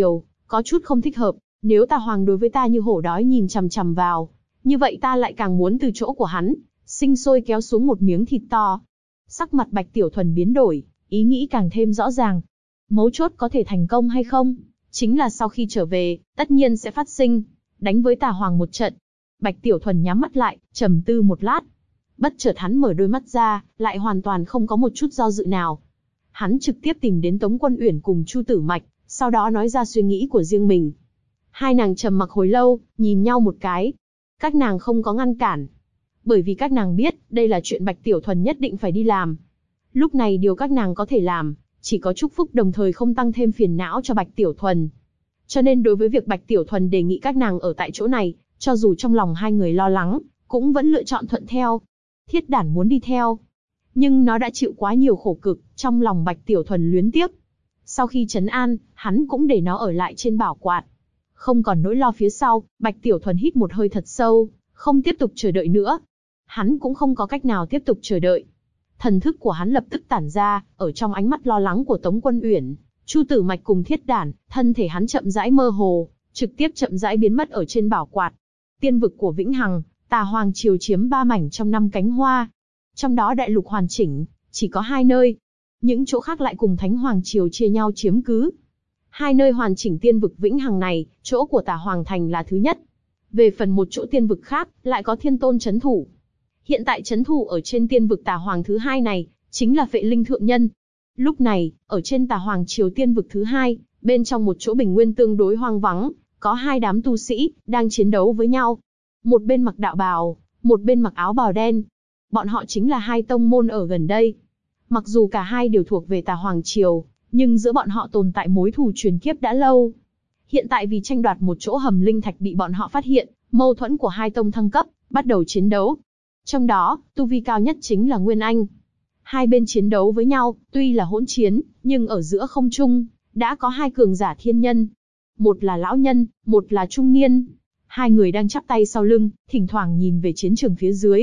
Speaker 1: có chút không thích hợp. Nếu Tà Hoàng đối với ta như hổ đói nhìn chằm chằm vào, như vậy ta lại càng muốn từ chỗ của hắn, sinh sôi kéo xuống một miếng thịt to. Sắc mặt Bạch Tiểu Thuần biến đổi, ý nghĩ càng thêm rõ ràng. Mấu chốt có thể thành công hay không, chính là sau khi trở về, tất nhiên sẽ phát sinh, đánh với Tà Hoàng một trận. Bạch Tiểu Thuần nhắm mắt lại, trầm tư một lát. Bất chợt hắn mở đôi mắt ra, lại hoàn toàn không có một chút do dự nào. Hắn trực tiếp tìm đến Tống Quân Uyển cùng Chu Tử Mạch, sau đó nói ra suy nghĩ của riêng mình. Hai nàng trầm mặc hồi lâu, nhìn nhau một cái. Các nàng không có ngăn cản, bởi vì các nàng biết, đây là chuyện Bạch Tiểu Thuần nhất định phải đi làm. Lúc này điều các nàng có thể làm, chỉ có chúc phúc đồng thời không tăng thêm phiền não cho Bạch Tiểu Thuần. Cho nên đối với việc Bạch Tiểu Thuần đề nghị các nàng ở tại chỗ này, cho dù trong lòng hai người lo lắng, cũng vẫn lựa chọn thuận theo. Thiết Đản muốn đi theo, nhưng nó đã chịu quá nhiều khổ cực, trong lòng Bạch Tiểu Thuần luyến tiếc. Sau khi trấn an, hắn cũng để nó ở lại trên bảo quạt. Không còn nỗi lo phía sau, Bạch Tiểu Thuần hít một hơi thật sâu, không tiếp tục chờ đợi nữa. Hắn cũng không có cách nào tiếp tục chờ đợi. Thần thức của hắn lập tức tản ra, ở trong ánh mắt lo lắng của Tống Quân Uyển, Chu Tử Mạch cùng Thiết Đản, thân thể hắn chậm rãi mơ hồ, trực tiếp chậm rãi biến mất ở trên bảo quạt. Tiên vực của Vĩnh Hằng, Tà Hoàng triều chiếm 3 mảnh trong 5 cánh hoa. Trong đó đại lục hoàn chỉnh, chỉ có 2 nơi. Những chỗ khác lại cùng Thánh Hoàng triều chia nhau chiếm cứ. 2 nơi hoàn chỉnh tiên vực Vĩnh Hằng này, chỗ của Tà Hoàng thành là thứ nhất. Về phần một chỗ tiên vực khác, lại có Thiên Tôn trấn thủ. Hiện tại trấn thủ ở trên tiên vực Tà Hoàng thứ 2 này, chính là Phệ Linh Thượng Nhân. Lúc này, ở trên Tà Hoàng triều tiên vực thứ 2, bên trong một chỗ bình nguyên tương đối hoang vắng, có 2 đám tu sĩ, đang chiến đấu với nhau. Một bên mặc đạo bào, một bên mặc áo bào đen. Bọn họ chính là 2 tông môn ở gần đây. Mặc dù cả hai đều thuộc về Tà Hoàng triều, nhưng giữa bọn họ tồn tại mối thù truyền kiếp đã lâu. Hiện tại vì tranh đoạt một chỗ hầm linh thạch bị bọn họ phát hiện, mâu thuẫn của 2 tông thăng cấp, bắt đầu chiến đấu. Trong đó, tu vi cao nhất chính là Nguyên Anh. Hai bên chiến đấu với nhau, tuy là hỗn chiến, nhưng ở giữa không trung, đã có 2 cường giả thiên nhân. Một là lão nhân, một là trung niên. 2 người đang chắp tay sau lưng, thỉnh thoảng nhìn về chiến trường phía dưới.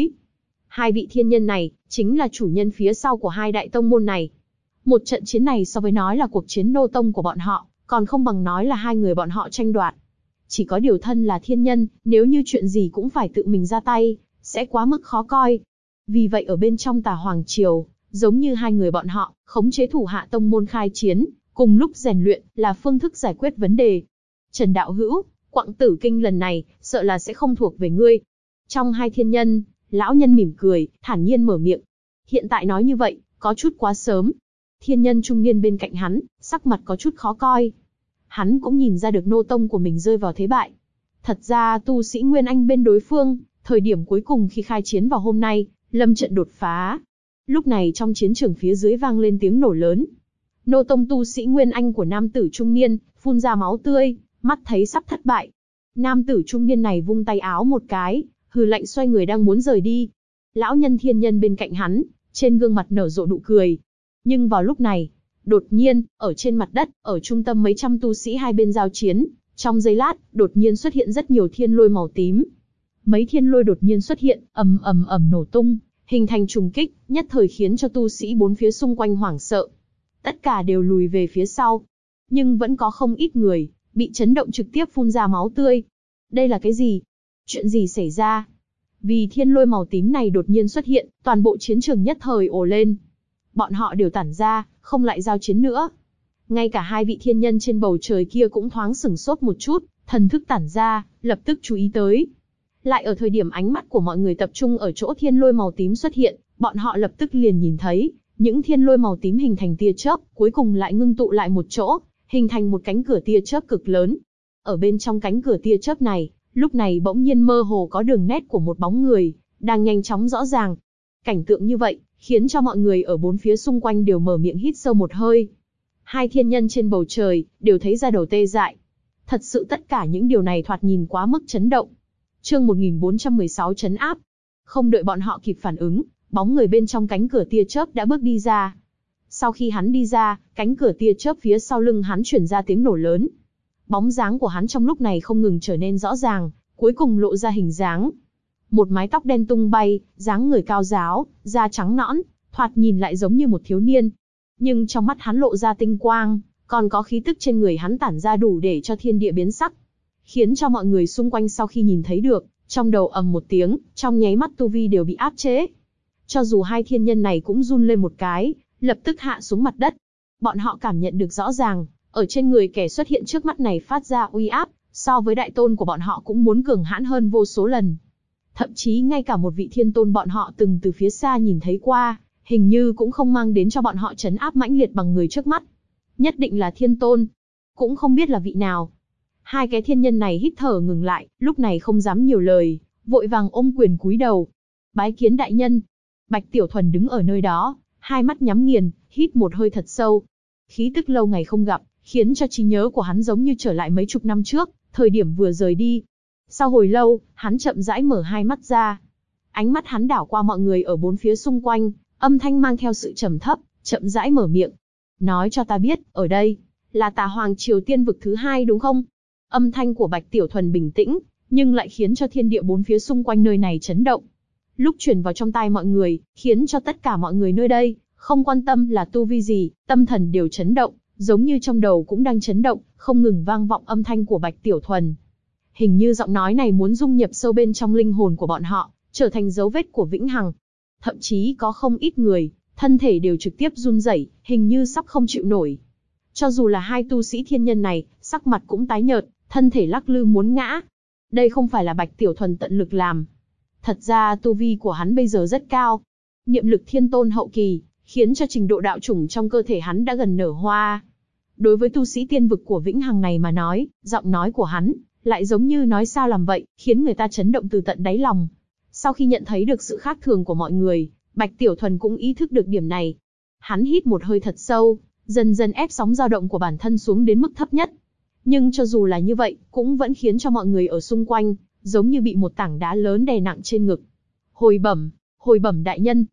Speaker 1: 2 vị thiên nhân này, chính là chủ nhân phía sau của 2 đại tông môn này. Một trận chiến này so với nói là cuộc chiến nô tông của bọn họ, còn không bằng nói là 2 người bọn họ tranh đoạt. Chỉ có điều thân là thiên nhân, nếu như chuyện gì cũng phải tự mình ra tay, sẽ quá mức khó coi. Vì vậy ở bên trong Tà Hoàng triều, giống như 2 người bọn họ, khống chế thủ hạ tông môn khai chiến, cùng lúc rèn luyện, là phương thức giải quyết vấn đề. Trần đạo hữu, Quặng Tử Kinh lần này, sợ là sẽ không thuộc về ngươi. Trong 2 thiên nhân, lão nhân mỉm cười, thản nhiên mở miệng. Hiện tại nói như vậy, có chút quá sớm. Thiên nhân trung niên bên cạnh hắn, sắc mặt có chút khó coi. Hắn cũng nhìn ra được nô tông của mình rơi vào thế bại. Thật ra tu sĩ Nguyên Anh bên đối phương, thời điểm cuối cùng khi khai chiến vào hôm nay, lâm trận đột phá. Lúc này trong chiến trường phía dưới vang lên tiếng nổ lớn. Nô tông tu sĩ Nguyên Anh của nam tử trung niên, phun ra máu tươi, mắt thấy sắp thất bại. Nam tử trung niên này vung tay áo một cái, hừ lạnh xoay người đang muốn rời đi. Lão nhân thiên nhân bên cạnh hắn, trên gương mặt nở rộ nụ cười. Nhưng vào lúc này, đột nhiên, ở trên mặt đất, ở trung tâm mấy trăm tu sĩ hai bên giao chiến, trong giây lát, đột nhiên xuất hiện rất nhiều thiên lôi màu tím. Mấy thiên lôi đột nhiên xuất hiện, ầm ầm ầm nổ tung, hình thành trùng kích, nhất thời khiến cho tu sĩ 4 phía xung quanh hoảng sợ. Tất cả đều lùi về phía sau. Nhưng vẫn có không ít người, bị chấn động trực tiếp phun ra máu tươi. Đây là cái gì? Chuyện gì xảy ra? Vì thiên lôi màu tím này đột nhiên xuất hiện, toàn bộ chiến trường nhất thời ồ lên. Bọn họ đều tản ra, không lại giao chiến nữa. Ngay cả 2 vị thiên nhân trên bầu trời kia cũng thoáng sửng sốt một chút, thần thức tản ra, lập tức chú ý tới. Lại ở thời điểm ánh mắt của mọi người tập trung ở chỗ thiên lôi màu tím xuất hiện, bọn họ lập tức liền nhìn thấy, những thiên lôi màu tím hình thành tia chớp, cuối cùng lại ngưng tụ lại một chỗ, hình thành một cánh cửa tia chớp cực lớn. Ở bên trong cánh cửa tia chớp này, lúc này bỗng nhiên mơ hồ có đường nét của một bóng người, đang nhanh chóng rõ ràng. Cảnh tượng như vậy, khiến cho mọi người ở 4 phía xung quanh đều mở miệng hít sâu một hơi. 2 thiên nhân trên bầu trời, đều thấy da đầu tê dại. Thật sự tất cả những điều này thoạt nhìn quá mức chấn động. Chương 1416 trấn áp. Không đợi bọn họ kịp phản ứng, bóng người bên trong cánh cửa tia chớp đã bước đi ra. Sau khi hắn đi ra, cánh cửa tia chớp phía sau lưng hắn truyền ra tiếng nổ lớn. Bóng dáng của hắn trong lúc này không ngừng trở nên rõ ràng, cuối cùng lộ ra hình dáng. Một mái tóc đen tung bay, dáng người cao ráo, da trắng nõn, thoạt nhìn lại giống như một thiếu niên. Nhưng trong mắt hắn lộ ra tinh quang, còn có khí tức trên người hắn tản ra đủ để cho thiên địa biến sắc, khiến cho mọi người xung quanh sau khi nhìn thấy được, trong đầu ầm một tiếng, trong nháy mắt tu vi đều bị áp chế. Cho dù hai thiên nhân này cũng run lên một cái, lập tức hạ xuống mặt đất. Bọn họ cảm nhận được rõ ràng, ở trên người kẻ xuất hiện trước mắt này phát ra uy áp, so với đại tôn của bọn họ cũng muốn cường hãn hơn vô số lần. Thậm chí ngay cả một vị thiên tôn bọn họ từng từ phía xa nhìn thấy qua, hình như cũng không mang đến cho bọn họ trấn áp mãnh liệt bằng người trước mắt. Nhất định là thiên tôn, cũng không biết là vị nào. Hai cái thiên nhân này hít thở ngừng lại, lúc này không dám nhiều lời, vội vàng ôm quyền cúi đầu. Bái kiến đại nhân. Bạch Tiểu Thuần đứng ở nơi đó, hai mắt nhắm nghiền, hít một hơi thật sâu. Khí tức lâu ngày không gặp, khiến cho trí nhớ của hắn giống như trở lại mấy chục năm trước, thời điểm vừa rời đi. Sau hồi lâu, hắn chậm rãi mở hai mắt ra. Ánh mắt hắn đảo qua mọi người ở bốn phía xung quanh, âm thanh mang theo sự trầm thấp, chậm rãi mở miệng. Nói cho ta biết, ở đây, là Tà Hoàng Triều Tiên vực thứ hai đúng không? Âm thanh của Bạch Tiểu Thuần bình tĩnh, nhưng lại khiến cho thiên địa bốn phía xung quanh nơi này chấn động. Lúc truyền vào trong tai mọi người, khiến cho tất cả mọi người nơi đây, không quan tâm là tu vi gì, tâm thần đều chấn động, giống như trong đầu cũng đang chấn động, không ngừng vang vọng âm thanh của Bạch Tiểu Thuần. Hình như giọng nói này muốn dung nhập sâu bên trong linh hồn của bọn họ, trở thành dấu vết của vĩnh hằng. Thậm chí có không ít người, thân thể đều trực tiếp run rẩy, hình như sắp không chịu nổi. Cho dù là hai tu sĩ thiên nhân này, sắc mặt cũng tái nhợt, thân thể lắc lư muốn ngã. Đây không phải là Bạch Tiểu Thuần tận lực làm. Thật ra tu vi của hắn bây giờ rất cao. Niệm lực thiên tôn hậu kỳ, khiến cho trình độ đạo chủng trong cơ thể hắn đã gần nở hoa. Đối với tu sĩ tiên vực của vĩnh hằng này mà nói, giọng nói của hắn, lại giống như nói sao làm vậy, khiến người ta chấn động từ tận đáy lòng. Sau khi nhận thấy được sự khác thường của mọi người, Bạch Tiểu Thuần cũng ý thức được điểm này. Hắn hít một hơi thật sâu, dần dần ép sóng dao động của bản thân xuống đến mức thấp nhất. Nhưng cho dù là như vậy, cũng vẫn khiến cho mọi người ở xung quanh, giống như bị một tảng đá lớn đè nặng trên ngực. Hồi bẩm đại nhân,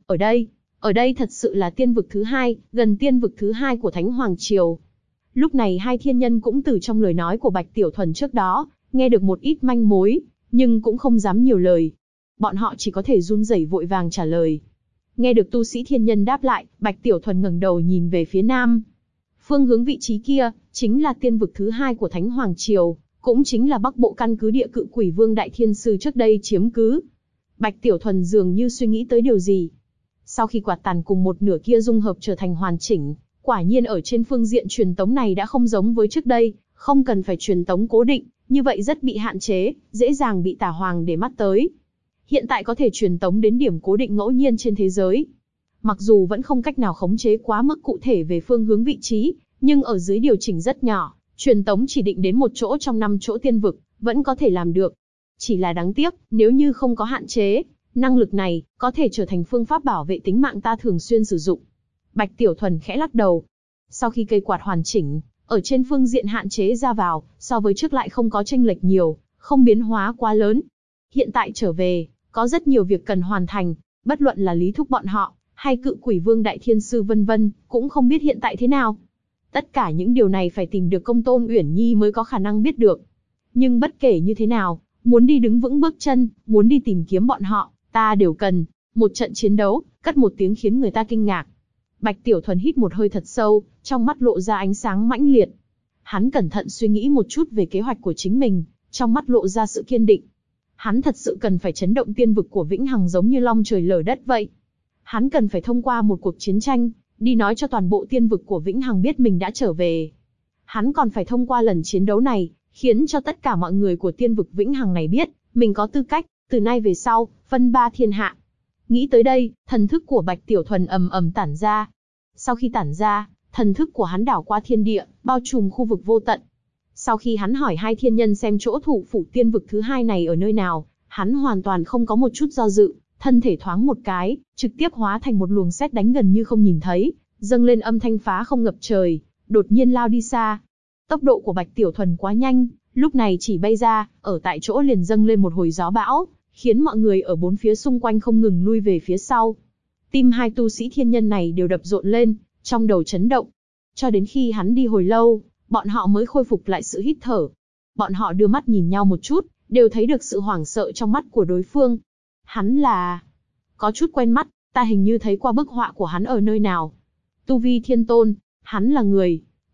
Speaker 1: ở đây thật sự là tiên vực thứ hai, gần tiên vực thứ hai của Thánh Hoàng Triều. Lúc này hai thiên nhân cũng từ trong lời nói của Bạch Tiểu Thuần trước đó, nghe được một ít manh mối, nhưng cũng không dám nhiều lời. Bọn họ chỉ có thể run rẩy vội vàng trả lời. Nghe được tu sĩ thiên nhân đáp lại, Bạch Tiểu Thuần ngẩng đầu nhìn về phía nam. Phương hướng vị trí kia, chính là tiên vực thứ hai của Thánh Hoàng Triều, cũng chính là Bắc Bộ căn cứ địa Cự Quỷ Vương Đại Thiên Sư trước đây chiếm cứ. Bạch Tiểu Thuần dường như suy nghĩ tới điều gì. Sau khi quạt tàn cùng một nửa kia dung hợp trở thành hoàn chỉnh, quả nhiên ở trên phương diện truyền tống này đã không giống với trước đây, không cần phải truyền tống cố định, như vậy rất bị hạn chế, dễ dàng bị Tà Hoàng để mắt tới. Hiện tại có thể truyền tống đến điểm cố định ngẫu nhiên trên thế giới. Mặc dù vẫn không cách nào khống chế quá mức cụ thể về phương hướng vị trí, nhưng ở dưới điều chỉnh rất nhỏ, truyền tống chỉ định đến một chỗ trong 5 chỗ tiên vực, vẫn có thể làm được. Chỉ là đáng tiếc, nếu như không có hạn chế, năng lực này có thể trở thành phương pháp bảo vệ tính mạng ta thường xuyên sử dụng. Bạch Tiểu Thuần khẽ lắc đầu. Sau khi cây quạt hoàn chỉnh, ở trên phương diện hạn chế ra vào, so với trước lại không có chênh lệch nhiều, không biến hóa quá lớn. Hiện tại trở về, có rất nhiều việc cần hoàn thành, bất luận là Lý Thúc bọn họ, hay Cự Quỷ Vương Đại Thiên Sư vân vân, cũng không biết hiện tại thế nào. Tất cả những điều này phải tìm được Công Tôn Uyển Nhi mới có khả năng biết được. Nhưng bất kể như thế nào, muốn đi đứng vững bước chân, muốn đi tìm kiếm bọn họ, ta đều cần một trận chiến đấu, cất một tiếng khiến người ta kinh ngạc. Bạch Tiểu Thuần hít một hơi thật sâu, trong mắt lộ ra ánh sáng mãnh liệt. Hắn cẩn thận suy nghĩ một chút về kế hoạch của chính mình, trong mắt lộ ra sự kiên định. Hắn thật sự cần phải chấn động tiên vực của vĩnh hằng giống như long trời lở đất vậy. Hắn cần phải thông qua một cuộc chiến tranh, đi nói cho toàn bộ tiên vực của vĩnh hằng biết mình đã trở về. Hắn còn phải thông qua lần chiến đấu này, khiến cho tất cả mọi người của tiên vực vĩnh hằng này biết, mình có tư cách, từ nay về sau, phân ba thiên hạ. Nghĩ tới đây, thần thức của Bạch Tiểu Thuần ầm ầm tản ra. Sau khi tản ra, thần thức của hắn đảo qua thiên địa, bao trùm khu vực vô tận. Sau khi hắn hỏi hai thiên nhân xem chỗ thủ phủ tiên vực thứ hai này ở nơi nào, hắn hoàn toàn không có một chút do dự, thân thể thoáng một cái, trực tiếp hóa thành một luồng sét đánh gần như không nhìn thấy, dâng lên âm thanh phá không ngập trời, đột nhiên lao đi xa. Tốc độ của Bạch Tiểu Thuần quá nhanh, lúc này chỉ bay ra, ở tại chỗ liền dâng lên một hồi gió bão, khiến mọi người ở bốn phía xung quanh không ngừng lui về phía sau. Tim hai tu sĩ thiên nhân này đều đập rộn lên, trong đầu chấn động. Cho đến khi hắn đi hồi lâu, bọn họ mới khôi phục lại sự hít thở. Bọn họ đưa mắt nhìn nhau một chút, đều thấy được sự hoảng sợ trong mắt của đối phương. Hắn là... Có chút quen mắt, ta hình như thấy qua bức họa của hắn ở nơi nào. Tu vi thiên tôn, hắn là người.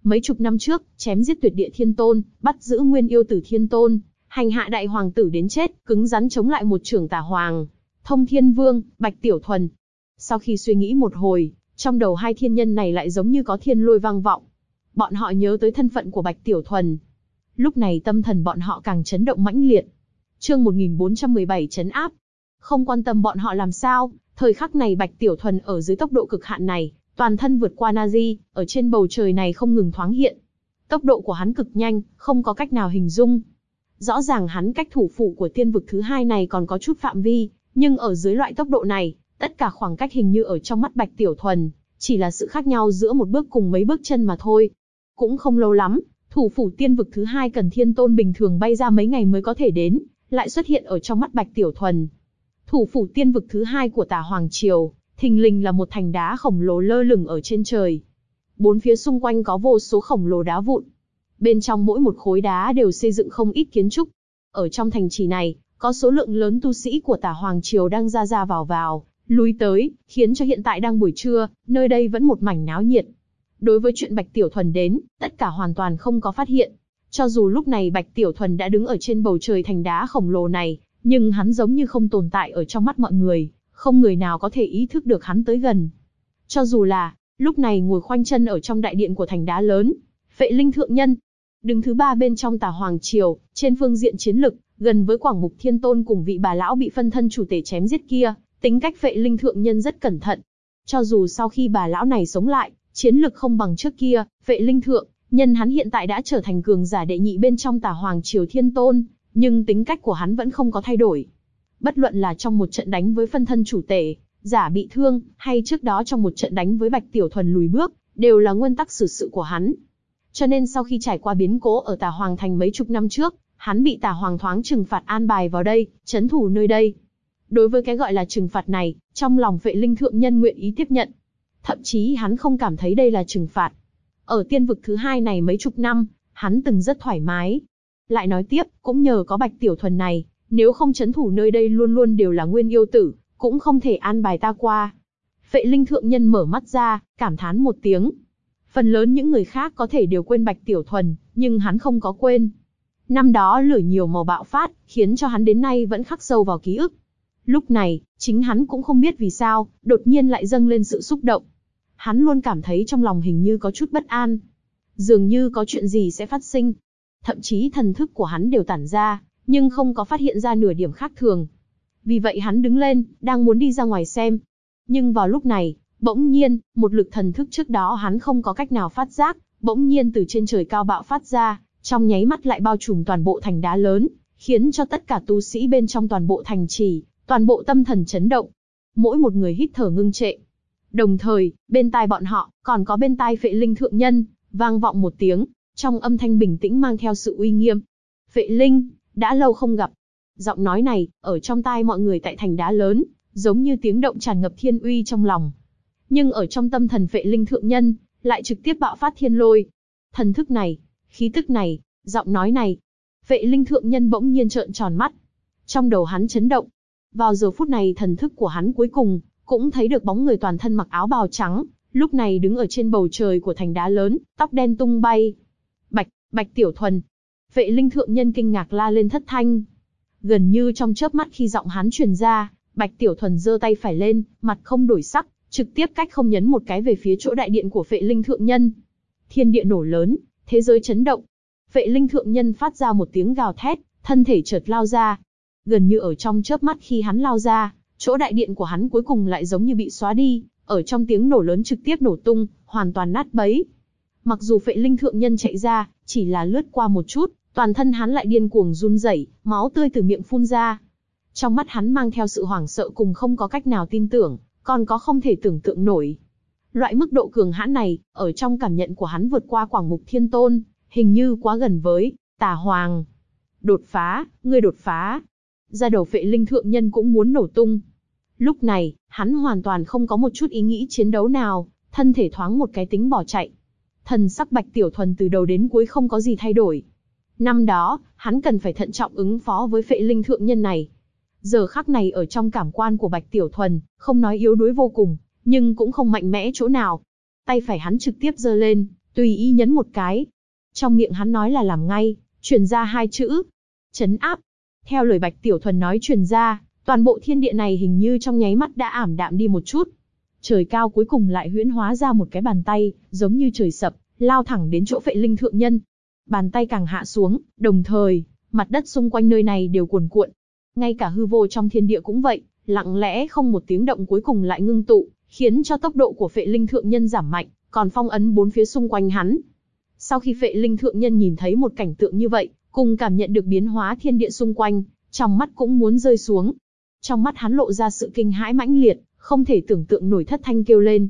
Speaker 1: mấy chục năm trước, chém giết tuyệt địa thiên tôn, bắt giữ nguyên yêu tử thiên tôn, hành hạ đại hoàng tử đến chết, cứng rắn chống lại một trưởng tà hoàng, Thông Thiên Vương, Bạch Tiểu Thuần. Sau khi suy nghĩ một hồi, trong đầu hai thiên nhân này lại giống như có thiên lôi vang vọng. Bọn họ nhớ tới thân phận của Bạch Tiểu Thuần. Lúc này tâm thần bọn họ càng chấn động mãnh liệt. Chương 1417 trấn áp. Không quan tâm bọn họ làm sao, thời khắc này Bạch Tiểu Thuần ở dưới tốc độ cực hạn này, toàn thân vượt qua Nazi, ở trên bầu trời này không ngừng thoáng hiện. Tốc độ của hắn cực nhanh, không có cách nào hình dung. Rõ ràng hắn cách thủ phủ của tiên vực thứ hai này còn có chút phạm vi, nhưng ở dưới loại tốc độ này, tất cả khoảng cách hình như ở trong mắt Bạch Tiểu Thuần, chỉ là sự khác nhau giữa một bước cùng mấy bước chân mà thôi. Cũng không lâu lắm, thủ phủ tiên vực thứ hai cần thiên tôn bình thường bay ra mấy ngày mới có thể đến, lại xuất hiện ở trong mắt Bạch Tiểu Thuần. Thủ phủ tiên vực thứ hai của Tả Hoàng Triều, thình lình là một thành đá khổng lồ lơ lửng ở trên trời. Bốn phía xung quanh có vô số khổng lồ đá vụn. Bên trong mỗi một khối đá đều xây dựng không ít kiến trúc. Ở trong thành trì này, có số lượng lớn tu sĩ của Tả Hoàng Triều đang ra vào, lui tới, khiến cho hiện tại đang buổi trưa, nơi đây vẫn một mảnh náo nhiệt. Đối với chuyện Bạch Tiểu Thuần đến, tất cả hoàn toàn không có phát hiện. Cho dù lúc này Bạch Tiểu Thuần đã đứng ở trên bầu trời thành đá khổng lồ này, nhưng hắn giống như không tồn tại ở trong mắt mọi người, không người nào có thể ý thức được hắn tới gần. Cho dù là, lúc này ngồi khoanh chân ở trong đại điện của thành đá lớn, Phệ Linh Thượng Nhân, đứng thứ ba bên trong Tả Hoàng Triều, trên phương diện chiến lực, gần với Quảng Mục Thiên Tôn cùng vị bà lão bị phân thân chủ tể chém giết kia, tính cách Phệ Linh Thượng Nhân rất cẩn thận. Cho dù sau khi bà lão này sống lại, chiến lực không bằng trước kia, Phệ Linh Thượng Nhân hắn hiện tại đã trở thành cường giả đệ nhị bên trong Tả Hoàng Triều Thiên Tôn, nhưng tính cách của hắn vẫn không có thay đổi. Bất luận là trong một trận đánh với phân thân chủ tể, giả bị thương, hay trước đó trong một trận đánh với Bạch Tiểu Thuần lùi bước, đều là nguyên tắc xử sự của hắn. Cho nên sau khi trải qua biến cố ở Tả Hoàng Thành mấy chục năm trước, hắn bị Tả Hoàng thoáng trừng phạt an bài vào đây, trấn thủ nơi đây. Đối với cái gọi là trừng phạt này, trong lòng Phệ Linh Thượng Nhân nguyện ý tiếp nhận. Thậm chí hắn không cảm thấy đây là trừng phạt. Ở tiên vực thứ hai này mấy chục năm, hắn từng rất thoải mái. Lại nói tiếp, cũng nhờ có Bạch Tiểu Thuần này, nếu không trấn thủ nơi đây luôn luôn đều là nguyên yêu tử, cũng không thể an bài ta qua. Phệ Linh Thượng Nhân mở mắt ra, cảm thán một tiếng. Phần lớn những người khác có thể đều quên Bạch Tiểu Thuần, nhưng hắn không có quên. Năm đó lửa nhiều màu bạo phát, khiến cho hắn đến nay vẫn khắc sâu vào ký ức. Lúc này, chính hắn cũng không biết vì sao, đột nhiên lại dâng lên sự xúc động. Hắn luôn cảm thấy trong lòng hình như có chút bất an. Dường như có chuyện gì sẽ phát sinh. Thậm chí thần thức của hắn đều tản ra, nhưng không có phát hiện ra nửa điểm khác thường. Vì vậy hắn đứng lên, đang muốn đi ra ngoài xem. Nhưng vào lúc này, bỗng nhiên, một lực thần thức trước đó hắn không có cách nào phát giác, bỗng nhiên từ trên trời cao bạo phát ra, trong nháy mắt lại bao trùm toàn bộ thành đá lớn, khiến cho tất cả tu sĩ bên trong toàn bộ thành trì, toàn bộ tâm thần chấn động. Mỗi một người hít thở ngưng trệ. Đồng thời, bên tai bọn họ, còn có bên tai Phệ Linh Thượng Nhân, vang vọng một tiếng, trong âm thanh bình tĩnh mang theo sự uy nghiêm. Phệ Linh, đã lâu không gặp. Giọng nói này, ở trong tai mọi người tại thành đá lớn, giống như tiếng động tràn ngập thiên uy trong lòng. Nhưng ở trong tâm thần Phệ Linh Thượng Nhân, lại trực tiếp bạo phát thiên lôi. Thần thức này, khí tức này, giọng nói này. Phệ Linh Thượng Nhân bỗng nhiên trợn tròn mắt. Trong đầu hắn chấn động. Vào giờ phút này thần thức của hắn cuối cùng, cũng thấy được bóng người toàn thân mặc áo bào trắng, lúc này đứng ở trên bầu trời của thành đá lớn, tóc đen tung bay. Bạch Tiểu Thuần. Phệ Linh Thượng Nhân kinh ngạc la lên thất thanh. Gần như trong chớp mắt khi giọng hắn truyền ra, Bạch Tiểu Thuần giơ tay phải lên, mặt không đổi sắc, trực tiếp cách không nhấn một cái về phía chỗ đại điện của Phệ Linh Thượng Nhân. Thiên địa nổ lớn, thế giới chấn động. Phệ Linh Thượng Nhân phát ra một tiếng gào thét, thân thể chợt lao ra. Gần như ở trong chớp mắt khi hắn lao ra, chỗ đại điện của hắn cuối cùng lại giống như bị xóa đi, ở trong tiếng nổ lớn trực tiếp nổ tung, hoàn toàn nát bấy. Mặc dù Phệ Linh Thượng Nhân chạy ra, chỉ là lướt qua một chút, toàn thân hắn lại điên cuồng run rẩy, máu tươi từ miệng phun ra. Trong mắt hắn mang theo sự hoảng sợ cùng không có cách nào tin tưởng, còn có không thể tưởng tượng nổi. Loại mức độ cường hãn này, ở trong cảm nhận của hắn vượt qua Quảng Mục Thiên Tôn, hình như quá gần với Tà Hoàng. Đột phá, ngươi đột phá. Da đầu Phệ Linh Thượng Nhân cũng muốn nổ tung. Lúc này, hắn hoàn toàn không có một chút ý nghĩ chiến đấu nào, thân thể thoáng một cái tính bỏ chạy. Thần sắc Bạch Tiểu Thuần từ đầu đến cuối không có gì thay đổi. Năm đó, hắn cần phải thận trọng ứng phó với Phệ Linh Thượng Nhân này. Giờ khắc này ở trong cảm quan của Bạch Tiểu Thuần, không nói yếu đuối vô cùng, nhưng cũng không mạnh mẽ chỗ nào. Tay phải hắn trực tiếp giơ lên, tùy ý nhấn một cái. Trong miệng hắn nói là làm ngay, truyền ra hai chữ: trấn áp. Theo lời Bạch Tiểu Thuần nói truyền ra, toàn bộ thiên địa này hình như trong nháy mắt đã ảm đạm đi một chút. Trời cao cuối cùng lại huyễn hóa ra một cái bàn tay, giống như trời sập, lao thẳng đến chỗ Phệ Linh thượng nhân. Bàn tay càng hạ xuống, đồng thời, mặt đất xung quanh nơi này đều cuồn cuộn. Ngay cả hư vô trong thiên địa cũng vậy, lặng lẽ không một tiếng động cuối cùng lại ngưng tụ, khiến cho tốc độ của Phệ Linh thượng nhân giảm mạnh, còn phong ấn bốn phía xung quanh hắn. Sau khi Phệ Linh thượng nhân nhìn thấy một cảnh tượng như vậy, cùng cảm nhận được biến hóa thiên địa xung quanh, trong mắt cũng muốn rơi xuống. Trong mắt hắn lộ ra sự kinh hãi mãnh liệt, không thể tưởng tượng nổi, thất thanh kêu lên: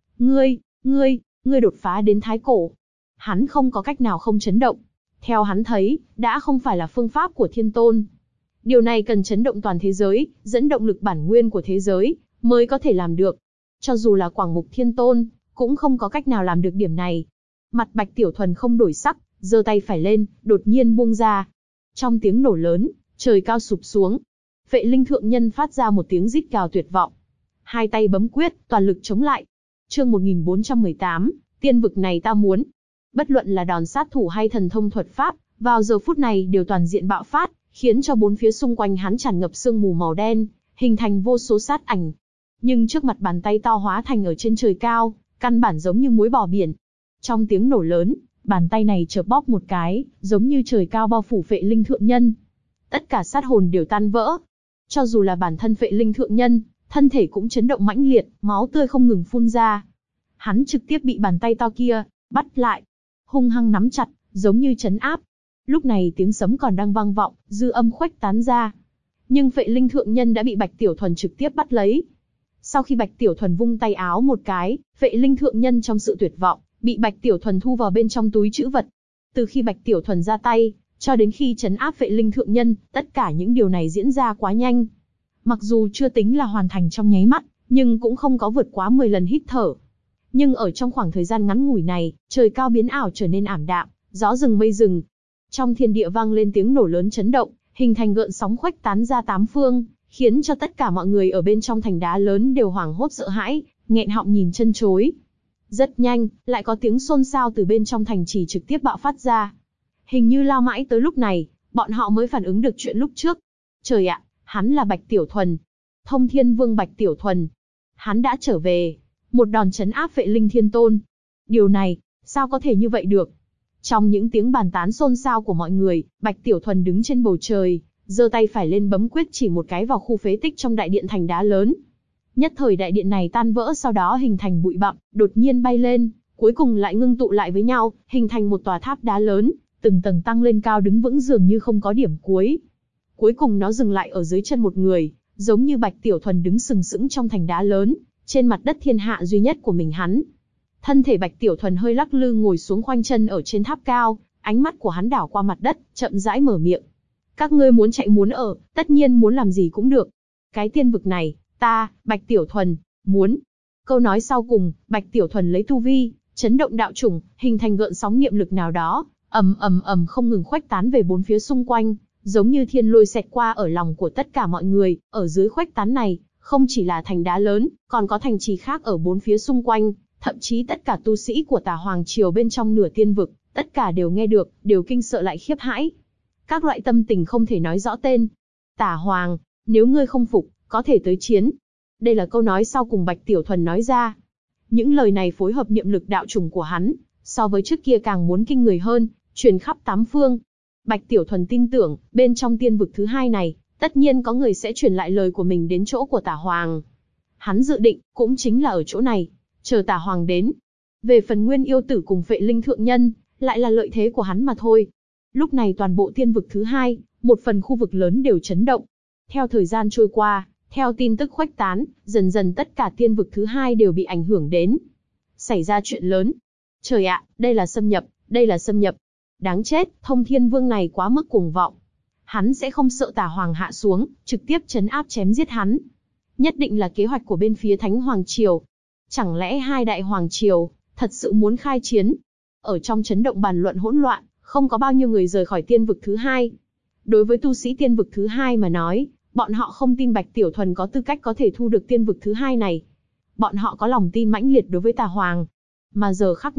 Speaker 1: Ngươi đột phá đến thái cổ. Hắn không có cách nào không chấn động. Theo hắn thấy, đã không phải là phương pháp của Thiên Tôn. Điều này cần chấn động toàn thế giới, dẫn động lực bản nguyên của thế giới, mới có thể làm được. Cho dù là Quảng Mục Thiên Tôn, cũng không có cách nào làm được điểm này. Mặt Bạch Tiểu Thuần không đổi sắc, giơ tay phải lên, đột nhiên buông ra. Trong tiếng nổ lớn, trời cao sụp xuống. Phệ Linh thượng nhân phát ra một tiếng rít gào tuyệt vọng. Hai tay bấm quyết, toàn lực chống lại. Chương 1418, tiên vực này ta muốn. Bất luận là đòn sát thủ hay thần thông thuật pháp, vào giờ phút này đều toàn diện bạo phát, khiến cho bốn phía xung quanh hắn tràn ngập sương mù màu đen, hình thành vô số sát ảnh. Nhưng trước mặt bàn tay to hóa thành ở trên trời cao, căn bản giống như muối bỏ biển. Trong tiếng nổ lớn, bàn tay này chợp bóp một cái, giống như trời cao bao phủ Phệ Linh thượng nhân. Tất cả sát hồn đều tan vỡ. Cho dù là bản thân Phệ Linh thượng nhân, thân thể cũng chấn động mãnh liệt, máu tươi không ngừng phun ra. Hắn trực tiếp bị bàn tay to kia bắt lại, hung hăng nắm chặt, giống như trấn áp. Lúc này tiếng sấm còn đang vang vọng, dư âm khuếch tán ra. Nhưng Phệ Linh thượng nhân đã bị Bạch Tiểu Thuần trực tiếp bắt lấy. Sau khi Bạch Tiểu Thuần vung tay áo một cái, Phệ Linh thượng nhân trong sự tuyệt vọng, bị Bạch Tiểu Thuần thu vào bên trong túi trữ vật. Từ khi Bạch Tiểu Thuần ra tay, cho đến khi trấn áp Phệ Linh thượng nhân, tất cả những điều này diễn ra quá nhanh. Mặc dù chưa tính là hoàn thành trong nháy mắt, nhưng cũng không có vượt quá 10 lần hít thở. Nhưng ở trong khoảng thời gian ngắn ngủi này, trời cao biến ảo trở nên ảm đạm, gió rừng mây rừng. Trong thiên địa vang lên tiếng nổ lớn chấn động, hình thành gợn sóng khuếch tán ra tám phương, khiến cho tất cả mọi người ở bên trong thành đá lớn đều hoảng hốt sợ hãi, nghẹn họng nhìn chân chối. Rất nhanh, lại có tiếng xôn xao từ bên trong thành trì trực tiếp bạo phát ra. Hình như lao mãi tới lúc này, bọn họ mới phản ứng được chuyện lúc trước. Trời ạ, hắn là Bạch Tiểu Thuần. Thông Thiên Vương Bạch Tiểu Thuần. Hắn đã trở về. Một đòn chấn áp Phệ Linh Thiên Tôn. Điều này, sao có thể như vậy được? Trong những tiếng bàn tán xôn xao của mọi người, Bạch Tiểu Thuần đứng trên bầu trời, giơ tay phải lên bấm quyết chỉ một cái vào khu phế tích trong đại điện thành đá lớn. Nhất thời đại điện này tan vỡ, sau đó hình thành bụi bặm, đột nhiên bay lên, cuối cùng lại ngưng tụ lại với nhau, hình thành một tòa tháp đá lớn, từng tầng tăng lên cao đứng vững dường như không có điểm cuối. Cuối cùng nó dừng lại ở dưới chân một người, giống như Bạch Tiểu Thuần đứng sừng sững trong thành đá lớn, trên mặt đất thiên hạ duy nhất của mình hắn. Thân thể Bạch Tiểu Thuần hơi lắc lư ngồi xuống khoanh chân ở trên tháp cao, ánh mắt của hắn đảo qua mặt đất, chậm rãi mở miệng. Các ngươi muốn chạy muốn ở, tất nhiên muốn làm gì cũng được. Cái tiên vực này, ta, Bạch Tiểu Thuần, muốn. Câu nói sau cùng, Bạch Tiểu Thuần lấy tu vi, chấn động đạo chủng, hình thành gợn sóng niệm lực nào đó, ầm ầm ầm không ngừng khuếch tán về bốn phía xung quanh, giống như thiên lôi xẹt qua ở lòng của tất cả mọi người. Ở dưới khuếch tán này, không chỉ là thành đá lớn, còn có thành trì khác ở bốn phía xung quanh, thậm chí tất cả tu sĩ của Tà Hoàng triều bên trong nửa tiên vực, tất cả đều nghe được, đều kinh sợ lại khiếp hãi. Các loại tâm tình không thể nói rõ tên. Tà Hoàng, nếu ngươi không phục, có thể tới chiến. Đây là câu nói sau cùng Bạch Tiểu Thuần nói ra. Những lời này phối hợp niệm lực đạo chủng của hắn, so với trước kia càng muốn kinh người hơn, truyền khắp tám phương. Bạch Tiểu Thuần tin tưởng, bên trong tiên vực thứ hai này, tất nhiên có người sẽ truyền lại lời của mình đến chỗ của Tà Hoàng. Hắn dự định, cũng chính là ở chỗ này, chờ Tà Hoàng đến. Về phần Nguyên Yêu Tử cùng Phệ Linh Thượng Nhân, lại là lợi thế của hắn mà thôi. Lúc này toàn bộ tiên vực thứ hai, một phần khu vực lớn đều chấn động. Theo thời gian trôi qua, theo tin tức khuếch tán, dần dần tất cả tiên vực thứ hai đều bị ảnh hưởng đến. Xảy ra chuyện lớn. Trời ạ, đây là xâm nhập, đây là xâm nhập. Đáng chết, Thông Thiên Vương này quá mức cuồng vọng. Hắn sẽ không sợ Tà Hoàng hạ xuống, trực tiếp trấn áp chém giết hắn. Nhất định là kế hoạch của bên phía Thánh Hoàng Triều. Chẳng lẽ hai đại Hoàng Triều, thật sự muốn khai chiến? Ở trong chấn động bàn luận hỗn loạn, không có bao nhiêu người rời khỏi tiên vực thứ hai. Đối với tu sĩ tiên vực thứ hai mà nói, bọn họ không tin Bạch Tiểu Thuần có tư cách có thể thu được tiên vực thứ hai này. Bọn họ có lòng tin mãnh liệt đối với Tà Hoàng. Mà giờ khắc này,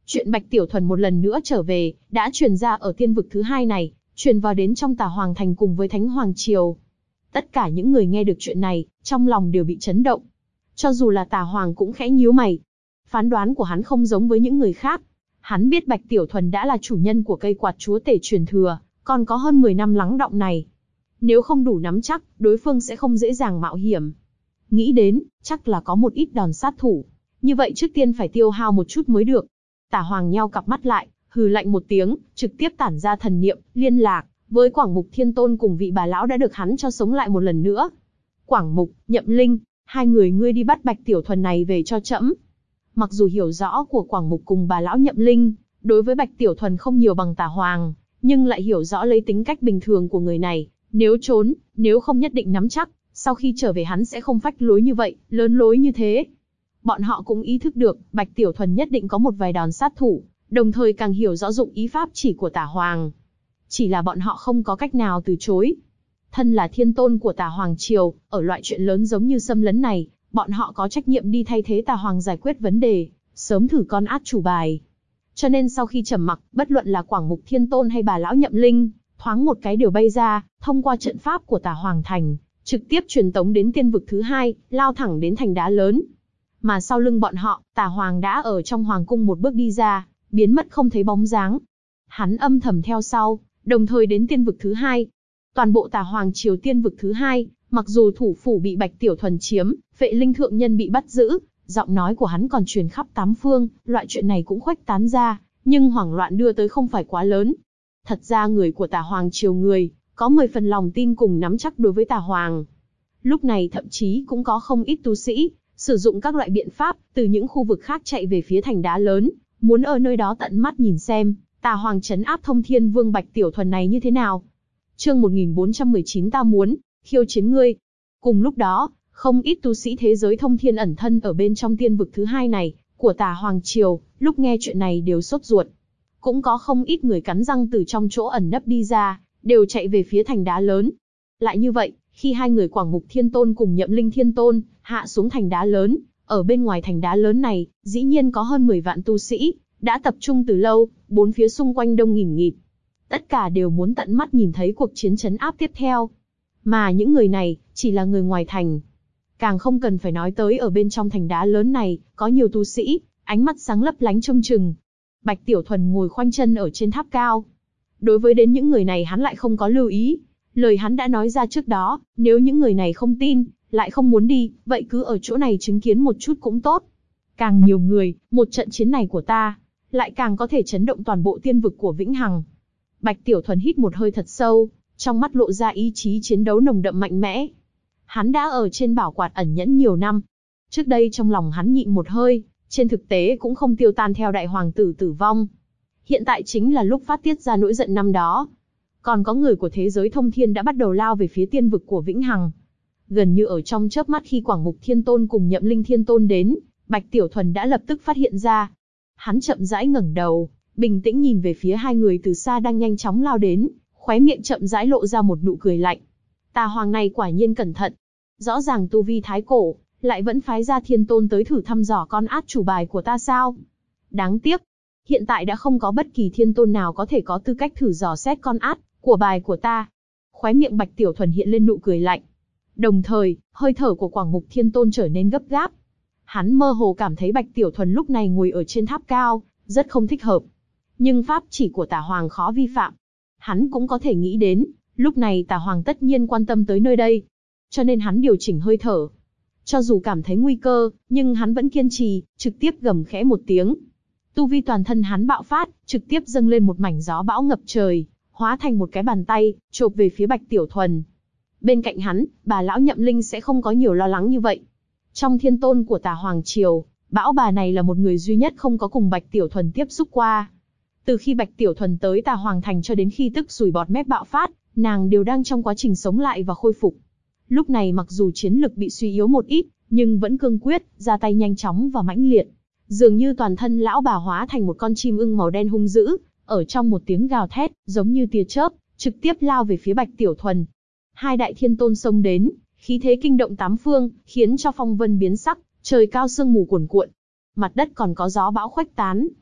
Speaker 1: Chuyện Bạch Tiểu Thuần một lần nữa trở về, đã truyền ra ở tiên vực thứ hai này, truyền vào đến trong Tà Hoàng Thành cùng với Thánh Hoàng Triều. Tất cả những người nghe được chuyện này, trong lòng đều bị chấn động. Cho dù là Tà Hoàng cũng khẽ nhíu mày. Phán đoán của hắn không giống với những người khác. Hắn biết Bạch Tiểu Thuần đã là chủ nhân của cây quạt chúa tể truyền thừa, còn có hơn 10 năm lắng đọng này. Nếu không đủ nắm chắc, đối phương sẽ không dễ dàng mạo hiểm. Nghĩ đến, chắc là có một ít đòn sát thủ. Như vậy trước tiên phải tiêu hao một chút mới được. Tà Hoàng nheo cặp mắt lại, hừ lạnh một tiếng, trực tiếp tản ra thần niệm, liên lạc với Quảng Mục Thiên Tôn cùng vị bà lão đã được hắn cho sống lại một lần nữa. Quảng Mục, Nhậm Linh, hai người ngươi đi bắt Bạch Tiểu Thuần này về cho trẫm. Mặc dù hiểu rõ của Quảng Mục cùng bà lão Nhậm Linh, đối với Bạch Tiểu Thuần không nhiều bằng Tà Hoàng, nhưng lại hiểu rõ lấy tính cách bình thường của người này, nếu trốn, nếu không nhất định nắm chắc, sau khi trở về hắn sẽ không phách lối như vậy, lớn lối như thế. Bọn họ cũng ý thức được, Bạch Tiểu Thuần nhất định có một vài đòn sát thủ, đồng thời càng hiểu rõ dụng ý pháp chỉ của Tà Hoàng. Chỉ là bọn họ không có cách nào từ chối. Thân là thiên tôn của Tà Hoàng Triều, ở loại chuyện lớn giống như xâm lấn này, bọn họ có trách nhiệm đi thay thế Tà Hoàng giải quyết vấn đề, sớm thử con át chủ bài. Cho nên sau khi trầm mặc, bất luận là Quảng Mục Thiên Tôn hay bà lão Nhậm Linh, thoáng một cái đều bay ra, thông qua trận pháp của Tà Hoàng Thành, trực tiếp truyền tống đến tiên vực thứ hai, lao thẳng đến thành đá lớn. Mà sau lưng bọn họ, Tà Hoàng đã ở trong hoàng cung một bước đi ra, biến mất không thấy bóng dáng. Hắn âm thầm theo sau, đồng thời đến tiên vực thứ hai. Toàn bộ Tà Hoàng Triều tiên vực thứ hai, mặc dù thủ phủ bị Bạch Tiểu Thuần chiếm, Vệ Linh thượng nhân bị bắt giữ, giọng nói của hắn còn truyền khắp tám phương, loại chuyện này cũng khuếch tán ra, nhưng hoảng loạn đưa tới không phải quá lớn. Thật ra người của Tà Hoàng Triều người, có 10 phần lòng tin cùng nắm chắc đối với Tà Hoàng. Lúc này thậm chí cũng có không ít tu sĩ, sử dụng các loại biện pháp, từ những khu vực khác chạy về phía thành đá lớn, muốn ở nơi đó tận mắt nhìn xem, Tà Hoàng trấn áp Thông Thiên Vương Bạch Tiểu Thuần này như thế nào. Chương 1419 ta muốn khiêu chiến ngươi. Cùng lúc đó, không ít tu sĩ thế giới thông thiên ẩn thân ở bên trong tiên vực thứ hai này, của Tà Hoàng Triều, lúc nghe chuyện này đều sốt ruột. Cũng có không ít người cắn răng từ trong chỗ ẩn nấp đi ra, đều chạy về phía thành đá lớn. Lại như vậy, khi hai người Quảng Mục Thiên Tôn cùng Nhậm Linh Thiên Tôn hạ xuống thành đá lớn, ở bên ngoài thành đá lớn này, dĩ nhiên có hơn 10 vạn tu sĩ, đã tập trung từ lâu, bốn phía xung quanh đông nghìn nghịt. Tất cả đều muốn tận mắt nhìn thấy cuộc chiến trấn áp tiếp theo. Mà những người này, chỉ là người ngoài thành. Càng không cần phải nói tới ở bên trong thành đá lớn này, có nhiều tu sĩ, ánh mắt sáng lấp lánh trông chừng. Bạch Tiểu Thuần ngồi khoanh chân ở trên tháp cao. Đối với đến những người này hắn lại không có lưu ý. Lời hắn đã nói ra trước đó, nếu những người này không tin, lại không muốn đi, vậy cứ ở chỗ này chứng kiến một chút cũng tốt. Càng nhiều người, một trận chiến này của ta, lại càng có thể chấn động toàn bộ tiên vực của Vĩnh Hằng. Bạch Tiểu Thuần hít một hơi thật sâu, trong mắt lộ ra ý chí chiến đấu nồng đậm mạnh mẽ. Hắn đã ở trên bảo quạt ẩn nhẫn nhiều năm. Trước đây trong lòng hắn nhịn một hơi, trên thực tế cũng không tiêu tan theo đại hoàng tử tử vong. Hiện tại chính là lúc phát tiết ra nỗi giận năm đó. Còn có người của thế giới thông thiên đã bắt đầu lao về phía tiên vực của Vĩnh Hằng. Gần như ở trong chớp mắt khi Quảng Mục Thiên Tôn cùng Nhậm Linh Thiên Tôn đến, Bạch Tiểu Thuần đã lập tức phát hiện ra. Hắn chậm rãi ngẩng đầu, bình tĩnh nhìn về phía hai người từ xa đang nhanh chóng lao đến, khóe miệng chậm rãi lộ ra một nụ cười lạnh. Tà Hoàng này quả nhiên cẩn thận. Rõ ràng tu vi thái cổ, lại vẫn phái ra Thiên Tôn tới thử thăm dò con át chủ bài của ta sao? Đáng tiếc, hiện tại đã không có bất kỳ Thiên Tôn nào có thể có tư cách thử dò xét con át của bài của ta. Khóe miệng Bạch Tiểu Thuần hiện lên nụ cười lạnh. Đồng thời, hơi thở của Quảng Mục Thiên Tôn trở nên gấp gáp. Hắn mơ hồ cảm thấy Bạch Tiểu Thuần lúc này ngồi ở trên tháp cao, rất không thích hợp. Nhưng pháp chỉ của Tà Hoàng khó vi phạm. Hắn cũng có thể nghĩ đến, lúc này Tà Hoàng tất nhiên quan tâm tới nơi đây. Cho nên hắn điều chỉnh hơi thở. Cho dù cảm thấy nguy cơ, nhưng hắn vẫn kiên trì, trực tiếp gầm khẽ một tiếng. Tu vi toàn thân hắn bạo phát, trực tiếp dâng lên một mảnh gió bão ngập trời, hóa thành một cái bàn tay, chộp về phía Bạch Tiểu Thuần. Bên cạnh hắn, bà lão Nhậm Linh sẽ không có nhiều lo lắng như vậy. Trong Thiên Tôn của Tà Hoàng Triều, bão bà này là một người duy nhất không có cùng Bạch Tiểu Thuần tiếp xúc qua. Từ khi Bạch Tiểu Thuần tới Tà Hoàng Thành cho đến khi tức sùi bọt mép bạo phát, nàng đều đang trong quá trình sống lại và khôi phục. Lúc này mặc dù chiến lực bị suy yếu một ít, nhưng vẫn cương quyết, ra tay nhanh chóng và mãnh liệt. Dường như toàn thân lão bà hóa thành một con chim ưng màu đen hung dữ, ở trong một tiếng gào thét, giống như tia chớp, trực tiếp lao về phía Bạch Tiểu Thuần. Hai đại Thiên Tôn xông đến, khí thế kinh động tám phương, khiến cho phong vân biến sắc, trời cao sương mù cuồn cuộn. Mặt đất còn có gió bão khuếch tán.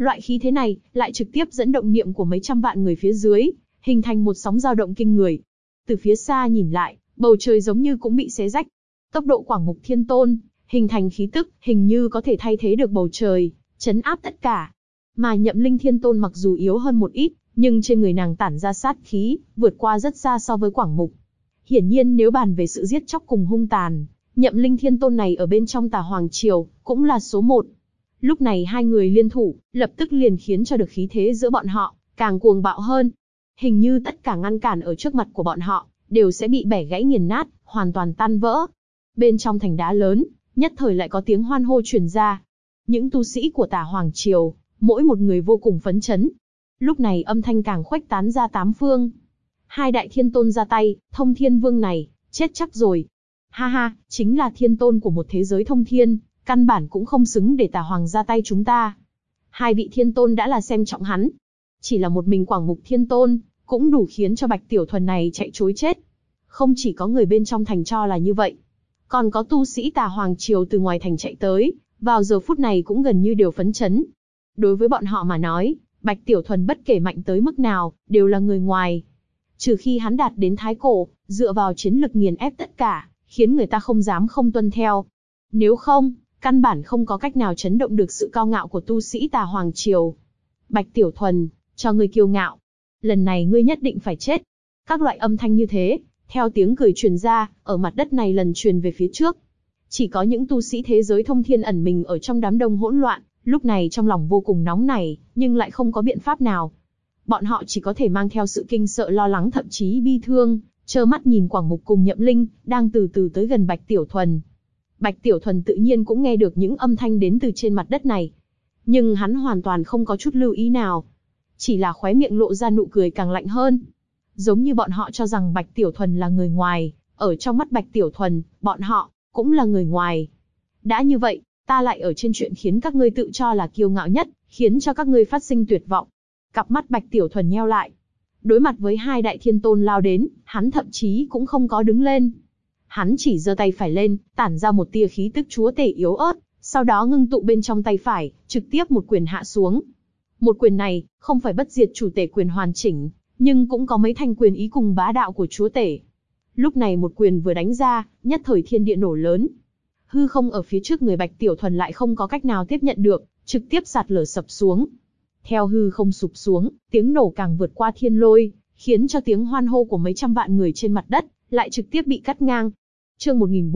Speaker 1: Loại khí thế này lại trực tiếp dẫn động niệm của mấy trăm vạn người phía dưới, hình thành một sóng dao động kinh người. Từ phía xa nhìn lại, bầu trời giống như cũng bị xé rách. Tốc độ Quảng Mục Thiên Tôn hình thành khí tức, hình như có thể thay thế được bầu trời, trấn áp tất cả. Mà Nhậm Linh Thiên Tôn mặc dù yếu hơn một ít, nhưng trên người nàng tản ra sát khí, vượt qua rất xa so với Quảng Mục. Hiển nhiên nếu bàn về sự giết chóc cùng hung tàn, Nhậm Linh Thiên Tôn này ở bên trong Tà Hoàng Triều cũng là số một. Lúc này hai người liên thủ, lập tức liền khiến cho được khí thế giữa bọn họ càng cuồng bạo hơn. Hình như tất cả ngăn cản ở trước mặt của bọn họ đều sẽ bị bẻ gãy nghiền nát, hoàn toàn tan vỡ. Bên trong thành đá lớn, nhất thời lại có tiếng hoan hô truyền ra. Những tu sĩ của Tà Hoàng Triều, mỗi một người vô cùng phấn chấn. Lúc này âm thanh càng khuếch tán ra tám phương. Hai đại thiên tôn ra tay, Thông Thiên Vương này, chết chắc rồi. Ha ha, chính là thiên tôn của một thế giới thông thiên, căn bản cũng không xứng để Tà Hoàng ra tay chúng ta. Hai vị thiên tôn đã là xem trọng hắn. Chỉ là một mình Quảng Mục Thiên Tôn, cũng đủ khiến cho Bạch Tiểu Thuần này chạy trối chết. Không chỉ có người bên trong thành cho là như vậy, còn có tu sĩ Tà Hoàng Triều từ ngoài thành chạy tới, vào giờ phút này cũng gần như đều phấn chấn. Đối với bọn họ mà nói, Bạch Tiểu Thuần bất kể mạnh tới mức nào, đều là người ngoài. Trừ khi hắn đạt đến thái cổ, dựa vào chiến lực nghiền ép tất cả, khiến người ta không dám không tuân theo. Nếu không, căn bản không có cách nào chấn động được sự cao ngạo của tu sĩ Tà Hoàng Triều. Bạch Tiểu Thuần, cho ngươi kiêu ngạo. Lần này ngươi nhất định phải chết. Các loại âm thanh như thế, theo tiếng cười truyền ra, ở mặt đất này lần truyền về phía trước. Chỉ có những tu sĩ thế giới thông thiên ẩn mình ở trong đám đông hỗn loạn, lúc này trong lòng vô cùng nóng nảy, nhưng lại không có biện pháp nào. Bọn họ chỉ có thể mang theo sự kinh sợ lo lắng thậm chí bi thương, trơ mắt nhìn Quảng Mục cùng Nhậm Linh, đang từ từ tới gần Bạch Tiểu Thuần. Bạch Tiểu Thuần tự nhiên cũng nghe được những âm thanh đến từ trên mặt đất này. Nhưng hắn hoàn toàn không có chút lưu ý nào. Chỉ là khóe miệng lộ ra nụ cười càng lạnh hơn. Giống như bọn họ cho rằng Bạch Tiểu Thuần là người ngoài, ở trong mắt Bạch Tiểu Thuần, bọn họ cũng là người ngoài. Đã như vậy, ta lại ở trên chuyện khiến các ngươi tự cho là kiêu ngạo nhất, khiến cho các ngươi phát sinh tuyệt vọng. Cặp mắt Bạch Tiểu Thuần nheo lại. Đối mặt với hai đại thiên tôn lao đến, hắn thậm chí cũng không có đứng lên. Hắn chỉ giơ tay phải lên, tản ra một tia khí tức chúa tể yếu ớt, sau đó ngưng tụ bên trong tay phải, trực tiếp một quyền hạ xuống. Một quyền này, không phải bất diệt chủ tể quyền hoàn chỉnh, nhưng cũng có mấy thanh quyền ý cùng bá đạo của chúa tể. Lúc này một quyền vừa đánh ra, nhất thời thiên địa nổ lớn. Hư không ở phía trước người Bạch Tiểu Thuần lại không có cách nào tiếp nhận được, trực tiếp sạt lở sập xuống. Theo hư không sụp xuống, tiếng nổ càng vượt qua thiên lôi, khiến cho tiếng hoan hô của mấy trăm vạn người trên mặt đất lại trực tiếp bị cắt ngang. Chương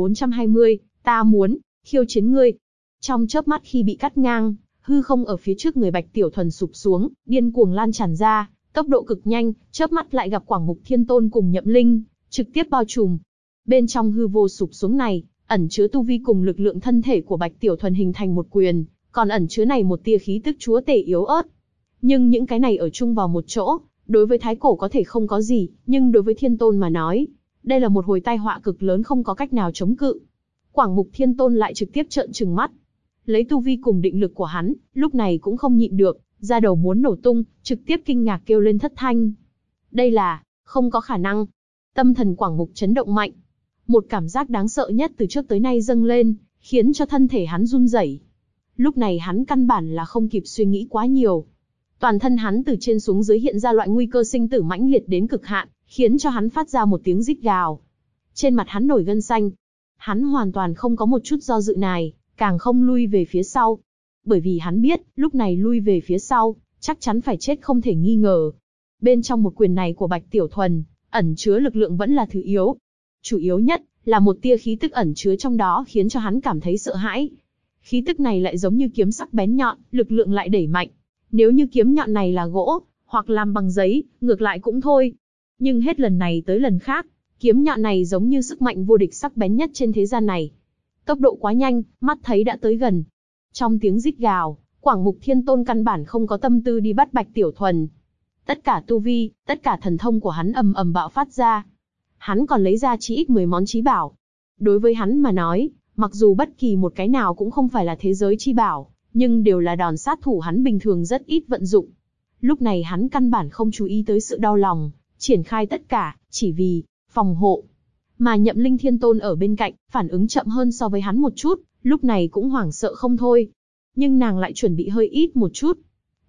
Speaker 1: 1420, ta muốn khiêu chiến ngươi. Trong chớp mắt khi bị cắt ngang, hư không ở phía trước người Bạch Tiểu Thuần sụp xuống, điên cuồng lan tràn ra, tốc độ cực nhanh, chớp mắt lại gặp Quảng Mục Thiên Tôn cùng Nhậm Linh, trực tiếp bao trùm. Bên trong hư vô sụp xuống này, ẩn chứa tu vi cùng lực lượng thân thể của Bạch Tiểu Thuần hình thành một quyền, còn ẩn chứa này một tia khí tức chúa tể yếu ớt. Nhưng những cái này ở chung vào một chỗ, đối với thái cổ có thể không có gì, nhưng đối với Thiên Tôn mà nói, đây là một hồi tai họa cực lớn không có cách nào chống cự. Quảng Mục Thiên Tôn lại trực tiếp trợn trừng mắt. Lấy tu vi cùng định lực của hắn, lúc này cũng không nhịn được, da đầu muốn nổ tung, trực tiếp kinh ngạc kêu lên thất thanh. Đây là, không có khả năng. Tâm thần Quảng Mục chấn động mạnh. Một cảm giác đáng sợ nhất từ trước tới nay dâng lên, khiến cho thân thể hắn run rẩy. Lúc này hắn căn bản là không kịp suy nghĩ quá nhiều. Toàn thân hắn từ trên xuống dưới hiện ra loại nguy cơ sinh tử mãnh liệt đến cực hạn, khiến cho hắn phát ra một tiếng rít gào. Trên mặt hắn nổi gân xanh. Hắn hoàn toàn không có một chút do dự này, càng không lui về phía sau. Bởi vì hắn biết, lúc này lui về phía sau, chắc chắn phải chết không thể nghi ngờ. Bên trong một quyền này của Bạch Tiểu Thuần, ẩn chứa lực lượng vẫn là thứ yếu. Chủ yếu nhất, là một tia khí tức ẩn chứa trong đó khiến cho hắn cảm thấy sợ hãi. Khí tức này lại giống như kiếm sắc bén nhọn, lực lượng lại đẩy mạnh. Nếu như kiếm nhọn này là gỗ, hoặc làm bằng giấy, ngược lại cũng thôi. Nhưng hết lần này tới lần khác, kiếm nhọn này giống như sức mạnh vô địch sắc bén nhất trên thế gian này. Tốc độ quá nhanh, mắt thấy đã tới gần. Trong tiếng rít gào, Quảng Mục Thiên Tôn căn bản không có tâm tư đi bắt Bạch Tiểu Thuần. Tất cả tu vi, tất cả thần thông của hắn ầm ầm bạo phát ra. Hắn còn lấy ra chí ít 10 món chí bảo. Đối với hắn mà nói, mặc dù bất kỳ một cái nào cũng không phải là thế giới chi bảo, nhưng đều là đòn sát thủ hắn bình thường rất ít vận dụng. Lúc này hắn căn bản không chú ý tới sự đau lòng, triển khai tất cả, chỉ vì phòng hộ. Mà Nhậm Linh Thiên Tôn ở bên cạnh, phản ứng chậm hơn so với hắn một chút, lúc này cũng hoảng sợ không thôi. Nhưng nàng lại chuẩn bị hơi ít một chút.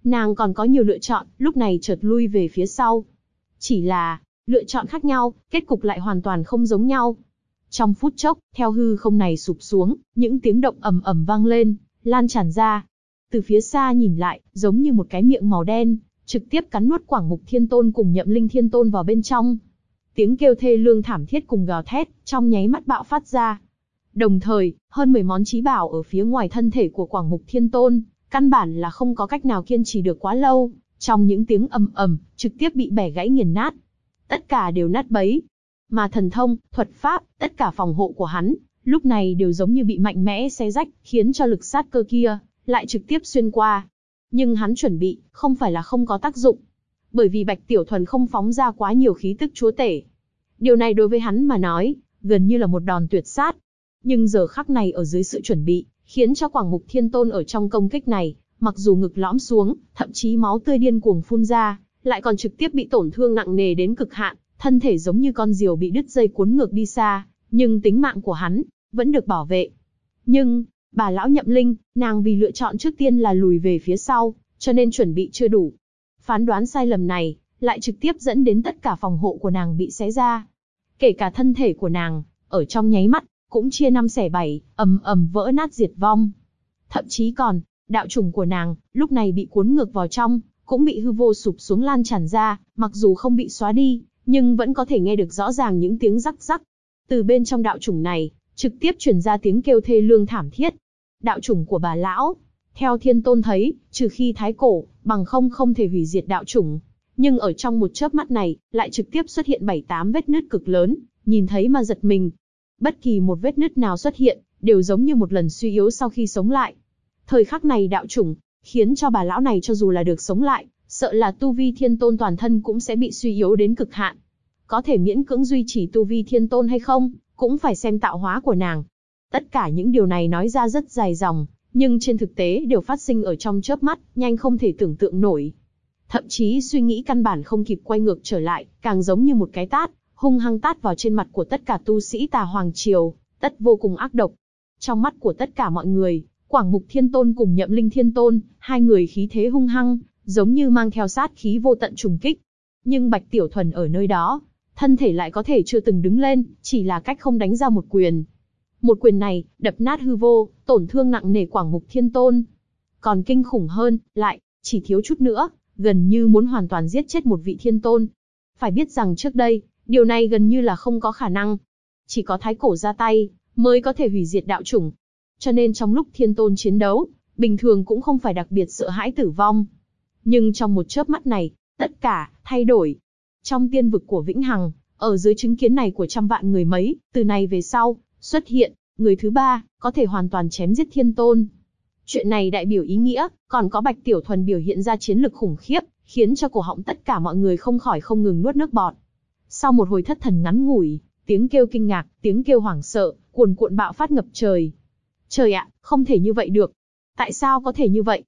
Speaker 1: nàng còn có nhiều lựa chọn, lúc này chợt lui về phía sau. Chỉ là, lựa chọn khác nhau, kết cục lại hoàn toàn không giống nhau. Trong phút chốc, theo hư không này sụp xuống, những tiếng động ầm ầm vang lên, lan tràn ra. Từ phía xa nhìn lại, giống như một cái miệng màu đen, trực tiếp cắn nuốt Quảng Mục Thiên Tôn cùng Nhậm Linh Thiên Tôn vào bên trong. Tiếng kêu thê lương thảm thiết cùng gào thét, trong nháy mắt bạo phát ra. Đồng thời, hơn 10 món chí bảo ở phía ngoài thân thể của Quảng Mục Thiên Tôn, căn bản là không có cách nào kiên trì được quá lâu, trong những tiếng ầm ầm, trực tiếp bị bẻ gãy nghiền nát. Tất cả đều nát bấy. Mà thần thông, thuật pháp, tất cả phòng hộ của hắn, lúc này đều giống như bị mạnh mẽ xé rách, khiến cho lực sát cơ kia lại trực tiếp xuyên qua. Nhưng hắn chuẩn bị, không phải là không có tác dụng. Bởi vì Bạch Tiểu Thuần không phóng ra quá nhiều khí tức chúa tể. Điều này đối với hắn mà nói, gần như là một đòn tuyệt sát. Nhưng giờ khắc này ở dưới sự chuẩn bị, khiến cho Quảng Mục Thiên Tôn ở trong công kích này, mặc dù ngực lõm xuống, thậm chí máu tươi điên cuồng phun ra, lại còn trực tiếp bị tổn thương nặng nề đến cực hạn, thân thể giống như con diều bị đứt dây cuốn ngược đi xa, nhưng tính mạng của hắn vẫn được bảo vệ. Nhưng, bà lão Nhậm Linh, nàng vì lựa chọn trước tiên là lùi về phía sau, cho nên chuẩn bị chưa đủ. Phán đoán sai lầm này, lại trực tiếp dẫn đến tất cả phòng hộ của nàng bị xé ra. Kể cả thân thể của nàng, ở trong nháy mắt, cũng chia 5 xẻ 7, ầm ầm vỡ nát diệt vong. Thậm chí còn, đạo chủng của nàng, lúc này bị cuốn ngược vào trong, cũng bị hư vô sụp xuống lan tràn ra, mặc dù không bị xóa đi, nhưng vẫn có thể nghe được rõ ràng những tiếng rắc rắc. Từ bên trong đạo chủng này, trực tiếp truyền ra tiếng kêu thê lương thảm thiết. Đạo chủng của bà lão, theo Thiên Tôn thấy, trừ khi thái cổ, bằng không thể hủy diệt đạo chủng. Nhưng ở trong một chớp mắt này, lại trực tiếp xuất hiện 7-8 vết nứt cực lớn, nhìn thấy mà giật mình. Bất kỳ một vết nứt nào xuất hiện, đều giống như một lần suy yếu sau khi sống lại. Thời khắc này đạo chủng, khiến cho bà lão này cho dù là được sống lại, sợ là tu vi Thiên Tôn toàn thân cũng sẽ bị suy yếu đến cực hạn. Có thể miễn cưỡng duy trì tu vi Thiên Tôn hay không, cũng phải xem tạo hóa của nàng. Tất cả những điều này nói ra rất dài dòng, nhưng trên thực tế đều phát sinh ở trong chớp mắt, nhanh không thể tưởng tượng nổi. Thậm chí suy nghĩ căn bản không kịp quay ngược trở lại, càng giống như một cái tát, hung hăng tát vào trên mặt của tất cả tu sĩ Tà Hoàng Triều, tất vô cùng ác độc. Trong mắt của tất cả mọi người, Quảng Mục Thiên Tôn cùng Nhậm Linh Thiên Tôn, hai người khí thế hung hăng, giống như mang theo sát khí vô tận trùng kích. Nhưng Bạch Tiểu Thuần ở nơi đó, thân thể lại có thể chưa từng đứng lên, chỉ là cách không đánh ra một quyền. Một quyền này, đập nát hư vô, tổn thương nặng nề Quảng Mục Thiên Tôn. Còn kinh khủng hơn, lại, chỉ thiếu chút nữa, gần như muốn hoàn toàn giết chết một vị Thiên Tôn. Phải biết rằng trước đây, điều này gần như là không có khả năng. Chỉ có thái cổ ra tay, mới có thể hủy diệt đạo chủng. Cho nên trong lúc Thiên Tôn chiến đấu, bình thường cũng không phải đặc biệt sợ hãi tử vong. Nhưng trong một chớp mắt này, tất cả, thay đổi. Trong tiên vực của Vĩnh Hằng, ở dưới chứng kiến này của trăm vạn người mấy, từ này về sau, xuất hiện, người thứ ba, có thể hoàn toàn chém giết Thiên Tôn. Chuyện này đại biểu ý nghĩa, còn có Bạch Tiểu Thuần biểu hiện ra chiến lực khủng khiếp, khiến cho cổ họng tất cả mọi người không khỏi không ngừng nuốt nước bọt. Sau một hồi thất thần ngắn ngủi, tiếng kêu kinh ngạc, tiếng kêu hoảng sợ, cuồn cuộn bạo phát ngập trời. Trời ạ, không thể như vậy được. Tại sao có thể như vậy?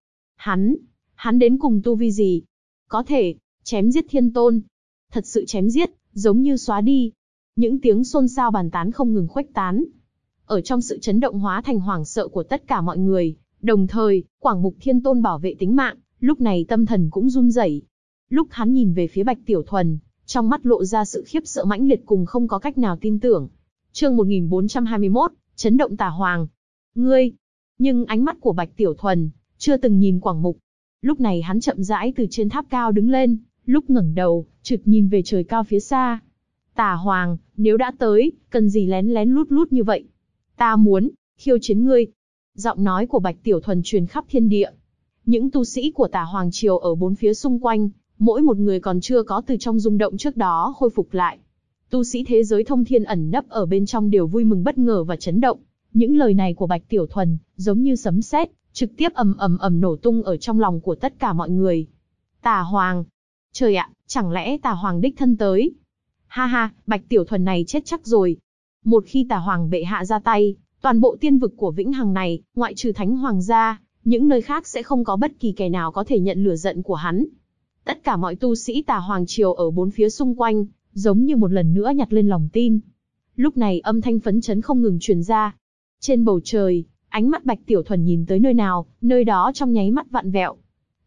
Speaker 1: Hắn đến cùng tu vi gì? Có thể, chém giết Thiên Tôn. Thật sự chém giết, giống như xóa đi. Những tiếng xôn xao bàn tán không ngừng khuếch tán. Ở trong sự chấn động hóa thành hoảng sợ của tất cả mọi người, đồng thời, Quảng Mục Thiên Tôn bảo vệ tính mạng, lúc này tâm thần cũng run rẩy. Lúc hắn nhìn về phía Bạch Tiểu Thuần, trong mắt lộ ra sự khiếp sợ mãnh liệt cùng không có cách nào tin tưởng. Chương 1421, chấn động Tà Hoàng. Ngươi! Nhưng ánh mắt của Bạch Tiểu Thuần chưa từng nhìn Quảng Mục. Lúc này hắn chậm rãi từ trên tháp cao đứng lên, lúc ngẩng đầu, trực nhìn về trời cao phía xa. Tà Hoàng, nếu đã tới, cần gì lén lén lút lút như vậy? Ta muốn khiêu chiến ngươi. Giọng nói của Bạch Tiểu Thuần truyền khắp thiên địa. Những tu sĩ của Tà Hoàng Triều ở bốn phía xung quanh, mỗi một người còn chưa có từ trong rung động trước đó khôi phục lại. Tu sĩ thế giới thông thiên ẩn nấp ở bên trong đều vui mừng bất ngờ và chấn động. Những lời này của Bạch Tiểu Thuần, giống như sấm sét, trực tiếp ầm ầm ầm nổ tung ở trong lòng của tất cả mọi người. Tà Hoàng! Trời ạ, chẳng lẽ Tà Hoàng đích thân tới? Ha ha, Bạch Tiểu Thuần này chết chắc rồi. Một khi Tà Hoàng bệ hạ ra tay, toàn bộ tiên vực của Vĩnh Hằng này, ngoại trừ Thánh Hoàng ra, những nơi khác sẽ không có bất kỳ kẻ nào có thể nhận lửa giận của hắn. Tất cả mọi tu sĩ Tà Hoàng Triều ở bốn phía xung quanh, giống như một lần nữa nhặt lên lòng tin. Lúc này âm thanh phấn chấn không ngừng truyền ra. Trên bầu trời, ánh mắt Bạch Tiểu Thuần nhìn tới nơi nào, nơi đó trong nháy mắt vặn vẹo.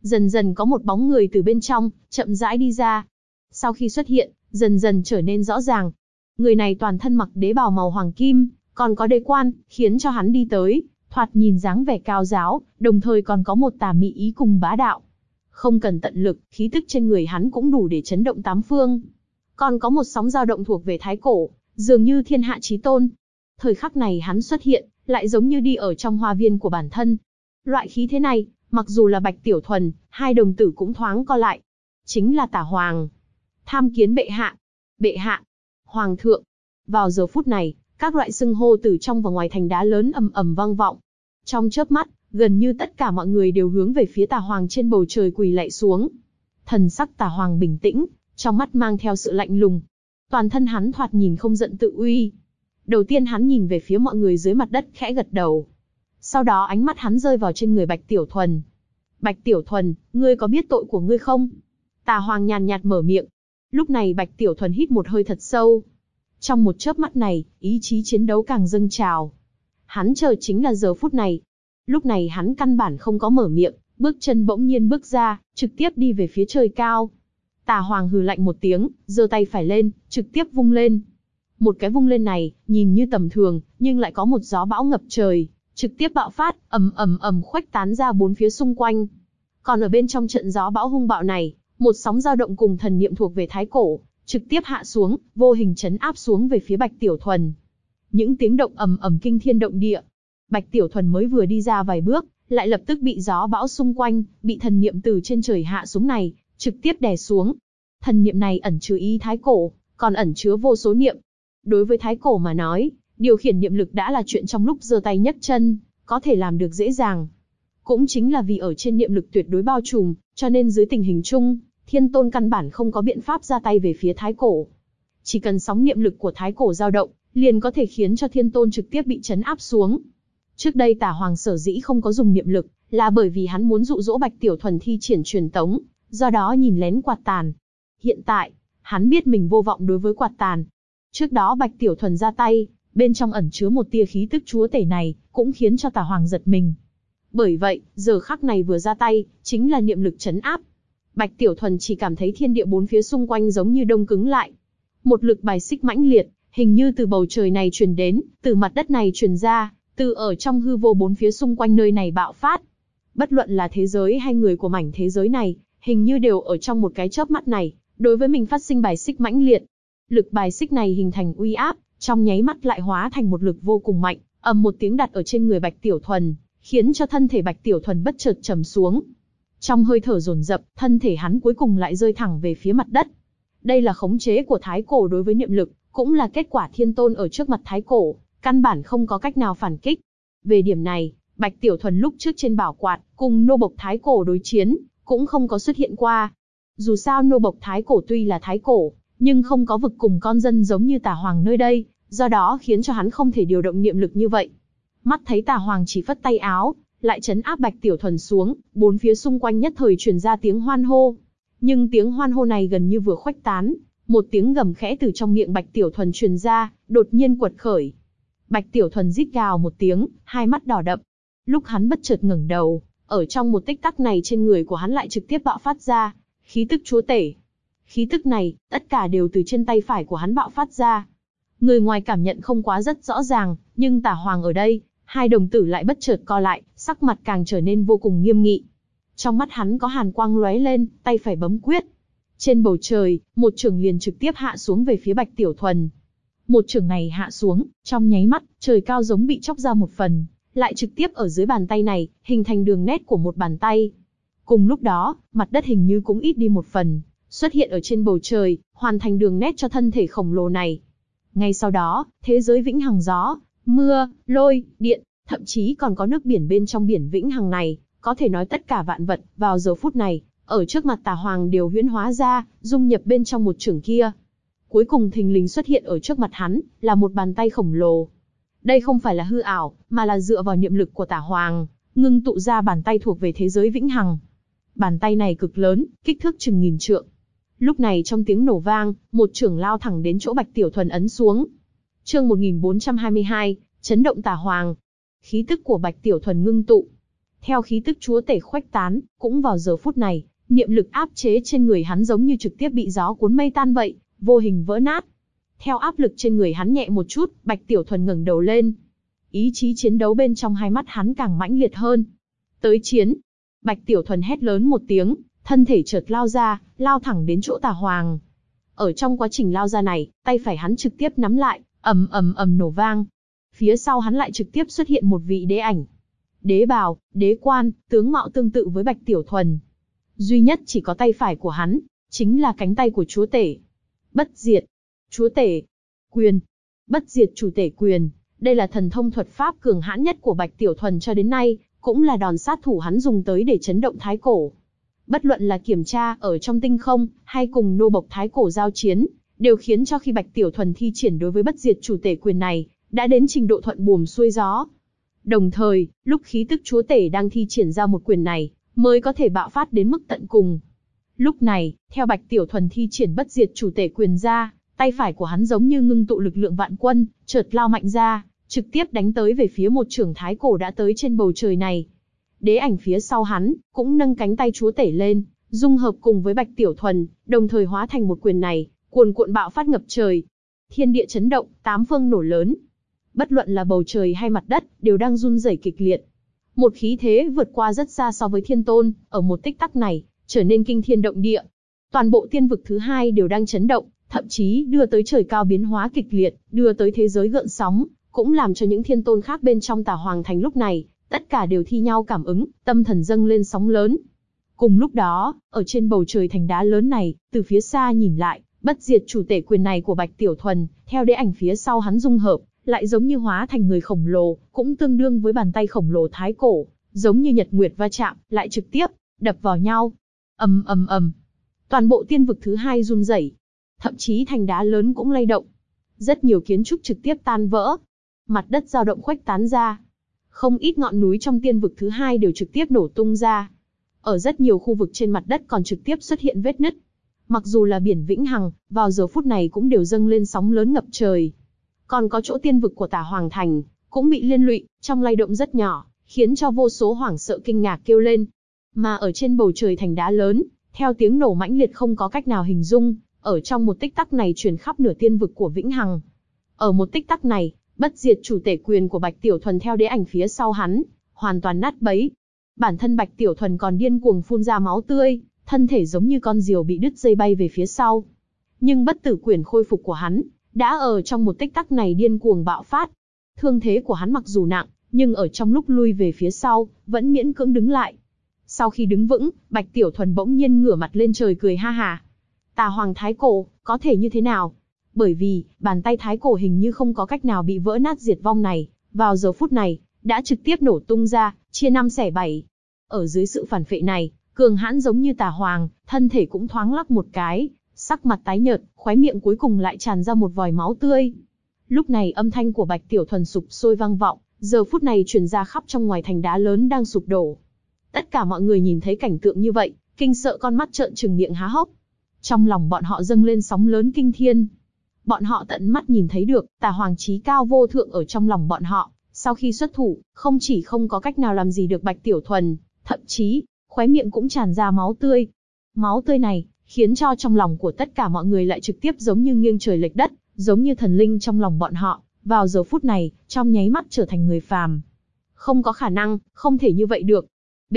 Speaker 1: Dần dần có một bóng người từ bên trong, chậm rãi đi ra. Sau khi xuất hiện, dần dần trở nên rõ ràng. Người này toàn thân mặc đế bào màu hoàng kim, còn có đế quan, khiến cho hắn đi tới, thoạt nhìn dáng vẻ cao giáo, đồng thời còn có một tà mị ý cùng bá đạo. Không cần tận lực, khí tức trên người hắn cũng đủ để chấn động tám phương. Còn có một sóng dao động thuộc về thái cổ, dường như thiên hạ chí tôn. Thời khắc này hắn xuất hiện, lại giống như đi ở trong hoa viên của bản thân. Loại khí thế này, mặc dù là Bạch Tiểu Thuần, hai đồng tử cũng thoáng co lại. Chính là Tả Hoàng. Tham kiến bệ hạ. Bệ hạ. Hoàng thượng. Vào giờ phút này, các loại xưng hô từ trong và ngoài thành đá lớn ầm ầm vang vọng. Trong chớp mắt, gần như tất cả mọi người đều hướng về phía Tả Hoàng trên bầu trời quỳ lạy xuống. Thần sắc Tả Hoàng bình tĩnh, trong mắt mang theo sự lạnh lùng. Toàn thân hắn thoạt nhìn không giận tự uy. Đầu tiên hắn nhìn về phía mọi người dưới mặt đất, khẽ gật đầu. Sau đó ánh mắt hắn rơi vào trên người Bạch Tiểu Thuần. Bạch Tiểu Thuần, ngươi có biết tội của ngươi không? Tả Hoàng nhàn nhạt mở miệng. Lúc này Bạch Tiểu Thuần hít một hơi thật sâu. Trong một chớp mắt này, ý chí chiến đấu càng dâng trào. Hắn chờ chính là giờ phút này. Lúc này hắn căn bản không có mở miệng, bước chân bỗng nhiên bước ra, trực tiếp đi về phía trời cao. Tả Hoàng hừ lạnh một tiếng, giơ tay phải lên, trực tiếp vung lên. Một cái vung lên này, nhìn như tầm thường, nhưng lại có một gió bão ngập trời, trực tiếp bạo phát, ầm ầm ầm khuếch tán ra bốn phía xung quanh. Còn ở bên trong trận gió bão hung bạo này, một sóng dao động cùng thần niệm thuộc về thái cổ, trực tiếp hạ xuống, vô hình chấn áp xuống về phía Bạch Tiểu Thuần. Những tiếng động ầm ầm kinh thiên động địa. Bạch Tiểu Thuần mới vừa đi ra vài bước, lại lập tức bị gió bão xung quanh, bị thần niệm từ trên trời hạ xuống này, trực tiếp đè xuống. Thần niệm này ẩn chứa ý thái cổ, còn ẩn chứa vô số niệm. Đối với thái cổ mà nói, điều khiển niệm lực đã là chuyện trong lúc giơ tay nhấc chân, có thể làm được dễ dàng. Cũng chính là vì ở trên niệm lực tuyệt đối bao trùm, cho nên dưới tình hình chung, Thiên Tôn căn bản không có biện pháp ra tay về phía thái cổ. Chỉ cần sóng niệm lực của thái cổ dao động, liền có thể khiến cho Thiên Tôn trực tiếp bị chấn áp xuống. Trước đây Tả Hoàng sở dĩ không có dùng niệm lực, là bởi vì hắn muốn dụ dỗ Bạch Tiểu Thuần thi triển truyền tống, do đó nhìn lén quạt tàn. Hiện tại, hắn biết mình vô vọng đối với quạt tàn. Trước đó Bạch Tiểu Thuần ra tay, bên trong ẩn chứa một tia khí tức chúa tể này, cũng khiến cho Tả Hoàng giật mình. Bởi vậy, giờ khắc này vừa ra tay, chính là niệm lực chấn áp. Bạch Tiểu Thuần chỉ cảm thấy thiên địa bốn phía xung quanh giống như đông cứng lại. Một lực bài xích mãnh liệt, hình như từ bầu trời này truyền đến, từ mặt đất này truyền ra, từ ở trong hư vô bốn phía xung quanh nơi này bạo phát. Bất luận là thế giới hay người của mảnh thế giới này, hình như đều ở trong một cái chớp mắt này, đối với mình phát sinh bài xích mãnh liệt. Lực bài xích này hình thành uy áp, trong nháy mắt lại hóa thành một lực vô cùng mạnh, ầm một tiếng đặt ở trên người Bạch Tiểu Thuần, khiến cho thân thể Bạch Tiểu Thuần bất chợt trầm xuống. Trong hơi thở dồn dập, thân thể hắn cuối cùng lại rơi thẳng về phía mặt đất. Đây là khống chế của thái cổ đối với niệm lực, cũng là kết quả Thiên Tôn ở trước mặt thái cổ, căn bản không có cách nào phản kích. Về điểm này, Bạch Tiểu Thuần lúc trước trên bảo quạt, cùng nô bộc thái cổ đối chiến, cũng không có xuất hiện qua. Dù sao nô bộc thái cổ tuy là thái cổ, nhưng không có vực cùng con dân giống như Tả Hoàng nơi đây, do đó khiến cho hắn không thể điều động niệm lực như vậy. Mắt thấy Tả Hoàng chỉ phất tay áo, lại trấn áp Bạch Tiểu Thuần xuống, bốn phía xung quanh nhất thời truyền ra tiếng hoan hô. Nhưng tiếng hoan hô này gần như vừa khuếch tán, một tiếng gầm khẽ từ trong miệng Bạch Tiểu Thuần truyền ra, đột nhiên quật khởi. Bạch Tiểu Thuần rít gào một tiếng, hai mắt đỏ đậm. Lúc hắn bất chợt ngẩng đầu, ở trong một tích tắc này trên người của hắn lại trực tiếp bạo phát ra khí tức chúa tể. Khí tức này, tất cả đều từ trên tay phải của hắn bạo phát ra. Người ngoài cảm nhận không quá rất rõ ràng, nhưng Tả Hoàng ở đây, hai đồng tử lại bất chợt co lại, sắc mặt càng trở nên vô cùng nghiêm nghị. Trong mắt hắn có hàn quang lóe lên, tay phải bấm quyết. Trên bầu trời, một chưởng liền trực tiếp hạ xuống về phía Bạch Tiểu Thuần. Một chưởng này hạ xuống, trong nháy mắt, trời cao giống bị chóc ra một phần, lại trực tiếp ở dưới bàn tay này, hình thành đường nét của một bàn tay. Cùng lúc đó, mặt đất hình như cũng ít đi một phần, xuất hiện ở trên bầu trời, hoàn thành đường nét cho thân thể khổng lồ này. Ngay sau đó, thế giới vĩnh hằng gió, mưa, lôi, điện, thậm chí còn có nước biển bên trong biển vĩnh hằng này, có thể nói tất cả vạn vật, vào giờ phút này, ở trước mặt Tả Hoàng đều huyễn hóa ra, dung nhập bên trong một chưởng kia. Cuối cùng thình lình xuất hiện ở trước mặt hắn, là một bàn tay khổng lồ. Đây không phải là hư ảo, mà là dựa vào niệm lực của Tả Hoàng, ngưng tụ ra bàn tay thuộc về thế giới vĩnh hằng. Bàn tay này cực lớn, kích thước chừng 1000 trượng. Lúc này trong tiếng nổ vang, một chưởng lao thẳng đến chỗ Bạch Tiểu Thuần ấn xuống. Chương 1422, chấn động Tả Hoàng. Khí tức của Bạch Tiểu Thuần ngưng tụ. Theo khí tức chúa tể khuếch tán, cũng vào giờ phút này, niệm lực áp chế trên người hắn giống như trực tiếp bị gió cuốn mây tan vậy, vô hình vỡ nát. Theo áp lực trên người hắn nhẹ một chút, Bạch Tiểu Thuần ngẩng đầu lên. Ý chí chiến đấu bên trong hai mắt hắn càng mãnh liệt hơn. Tới chiến! Bạch Tiểu Thuần hét lớn một tiếng, thân thể chợt lao ra, lao thẳng đến chỗ Tà Hoàng. Ở trong quá trình lao ra này, tay phải hắn trực tiếp nắm lại, ầm ầm ầm nổ vang. Phía sau hắn lại trực tiếp xuất hiện một vị đế ảnh. Đế bào, đế quan, tướng mạo tương tự với Bạch Tiểu Thuần. Duy nhất chỉ có tay phải của hắn, chính là cánh tay của chúa tể. Bất diệt, chúa tể, quyền, bất diệt chủ tể quyền. Đây là thần thông thuật pháp cường hãn nhất của Bạch Tiểu Thuần cho đến nay, cũng là đòn sát thủ hắn dùng tới để chấn động Thái Cổ. Bất luận là kiểm tra ở trong tinh không, hay cùng nô bộc Thái Cổ giao chiến, đều khiến cho khi Bạch Tiểu Thuần thi triển đối với bất diệt chủ tể quyền này, đã đến trình độ thuận buồm xuôi gió. Đồng thời, lúc khí tức chúa tể đang thi triển ra một quyền này, mới có thể bạo phát đến mức tận cùng. Lúc này, theo Bạch Tiểu Thuần thi triển bất diệt chủ tể quyền ra, tay phải của hắn giống như ngưng tụ lực lượng vạn quân, chợt lao mạnh ra, trực tiếp đánh tới về phía một chưởng Thái Cổ đã tới trên bầu trời này. Đế ảnh phía sau hắn, cũng nâng cánh tay chúa tể lên, dung hợp cùng với Bạch Tiểu Thuần, đồng thời hóa thành một quyền này, cuồn cuộn bạo phát ngập trời. Thiên địa chấn động, tám phương nổ lớn. Bất luận là bầu trời hay mặt đất, đều đang run rẩy kịch liệt. Một khí thế vượt qua rất xa so với Thiên Tôn, ở một tích tắc này, trở nên kinh thiên động địa. Toàn bộ tiên vực thứ hai đều đang chấn động, thậm chí đưa tới trời cao biến hóa kịch liệt, đưa tới thế giới gợn sóng, cũng làm cho những thiên tôn khác bên trong Tà Hoàng Thành lúc này, tất cả đều thi nhau cảm ứng, tâm thần dâng lên sóng lớn. Cùng lúc đó, ở trên bầu trời thành đá lớn này, từ phía xa nhìn lại, bất diệt chủ tể quyền này của Bạch Tiểu Thuần, theo đế ảnh phía sau hắn dung hợp, lại giống như hóa thành người khổng lồ, cũng tương đương với bàn tay khổng lồ Thái Cổ, giống như nhật nguyệt va chạm, lại trực tiếp đập vào nhau. Ầm ầm ầm. Toàn bộ tiên vực thứ hai run rẩy, thậm chí thành đá lớn cũng lay động. Rất nhiều kiến trúc trực tiếp tan vỡ, mặt đất dao động khuếch tán ra. Không ít ngọn núi trong tiên vực thứ hai đều trực tiếp nổ tung ra. Ở rất nhiều khu vực trên mặt đất còn trực tiếp xuất hiện vết nứt. Mặc dù là biển Vĩnh Hằng, vào giờ phút này cũng đều dâng lên sóng lớn ngập trời. Còn có chỗ tiên vực của Tà Hoàng Thành, cũng bị liên lụy, trong lay động rất nhỏ, khiến cho vô số hoảng sợ kinh ngạc kêu lên. Mà ở trên bầu trời thành đá lớn, theo tiếng nổ mãnh liệt không có cách nào hình dung, ở trong một tích tắc này truyền khắp nửa tiên vực của Vĩnh Hằng. Ở một tích tắc này, bất diệt chủ tể quyền của Bạch Tiểu Thuần theo đế ảnh phía sau hắn, hoàn toàn nát bấy. Bản thân Bạch Tiểu Thuần còn điên cuồng phun ra máu tươi, thân thể giống như con diều bị đứt dây bay về phía sau. Nhưng bất tử quyền khôi phục của hắn, đã ở trong một tích tắc này điên cuồng bạo phát. Thương thế của hắn mặc dù nặng, nhưng ở trong lúc lui về phía sau, vẫn miễn cưỡng đứng lại. Sau khi đứng vững, Bạch Tiểu Thuần bỗng nhiên ngửa mặt lên trời cười ha ha. Tà Hoàng Thái Cổ, có thể như thế nào? Bởi vì, bàn tay Thái Cổ hình như không có cách nào bị vỡ nát diệt vong này, vào giờ phút này, đã trực tiếp nổ tung ra, chia năm xẻ bảy. Ở dưới sự phản phệ này, cường hãn giống như Tà Hoàng, thân thể cũng thoáng lắc một cái, sắc mặt tái nhợt, khóe miệng cuối cùng lại tràn ra một vòi máu tươi. Lúc này âm thanh của Bạch Tiểu Thuần sụp sôi vang vọng, giờ phút này truyền ra khắp trong ngoài thành đá lớn đang sụp đổ. Tất cả mọi người nhìn thấy cảnh tượng như vậy, kinh sợ con mắt trợn trừng miệng há hốc. Trong lòng bọn họ dâng lên sóng lớn kinh thiên. Bọn họ tận mắt nhìn thấy được, Tà Hoàng chí cao vô thượng ở trong lòng bọn họ, sau khi xuất thủ, không chỉ không có cách nào làm gì được Bạch Tiểu Thuần, thậm chí, khóe miệng cũng tràn ra máu tươi. Máu tươi này, khiến cho trong lòng của tất cả mọi người lại trực tiếp giống như nghiêng trời lệch đất, giống như thần linh trong lòng bọn họ, vào giờ phút này, trong nháy mắt trở thành người phàm. Không có khả năng, không thể như vậy được.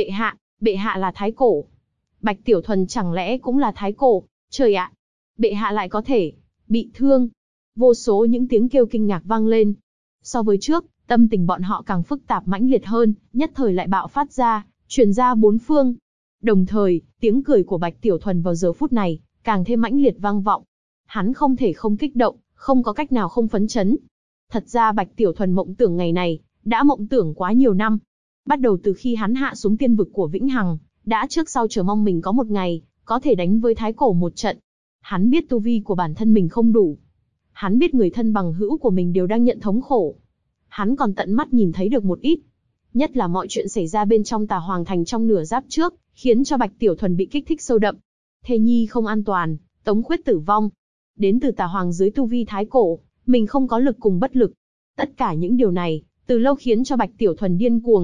Speaker 1: Bệ hạ là Thái Cổ. Bạch Tiểu Thuần chẳng lẽ cũng là Thái Cổ? Trời ạ! Bệ hạ lại có thể bị thương. Vô số những tiếng kêu kinh ngạc vang lên. So với trước, tâm tình bọn họ càng phức tạp mãnh liệt hơn, nhất thời lại bạo phát ra, truyền ra bốn phương. Đồng thời, tiếng cười của Bạch Tiểu Thuần vào giờ phút này, càng thêm mãnh liệt vang vọng. Hắn không thể không kích động, không có cách nào không phấn chấn. Thật ra Bạch Tiểu Thuần mộng tưởng ngày này, đã mộng tưởng quá nhiều năm. Bắt đầu từ khi hắn hạ xuống tiên vực của Vĩnh Hằng, đã trước sau chờ mong mình có một ngày, có thể đánh với Thái Cổ một trận. Hắn biết tu vi của bản thân mình không đủ. Hắn biết người thân bằng hữu của mình đều đang nhận thống khổ. Hắn còn tận mắt nhìn thấy được một ít. Nhất là mọi chuyện xảy ra bên trong Tà Hoàng Thành trong nửa giáp trước, khiến cho Bạch Tiểu Thuần bị kích thích sâu đậm. Thê nhi không an toàn, Tống Khuyết tử vong. Đến từ Tà Hoàng dưới tu vi Thái Cổ, mình không có lực cùng bất lực. Tất cả những điều này, từ lâu khiến cho Bạch Tiểu Thuần điên cuồng.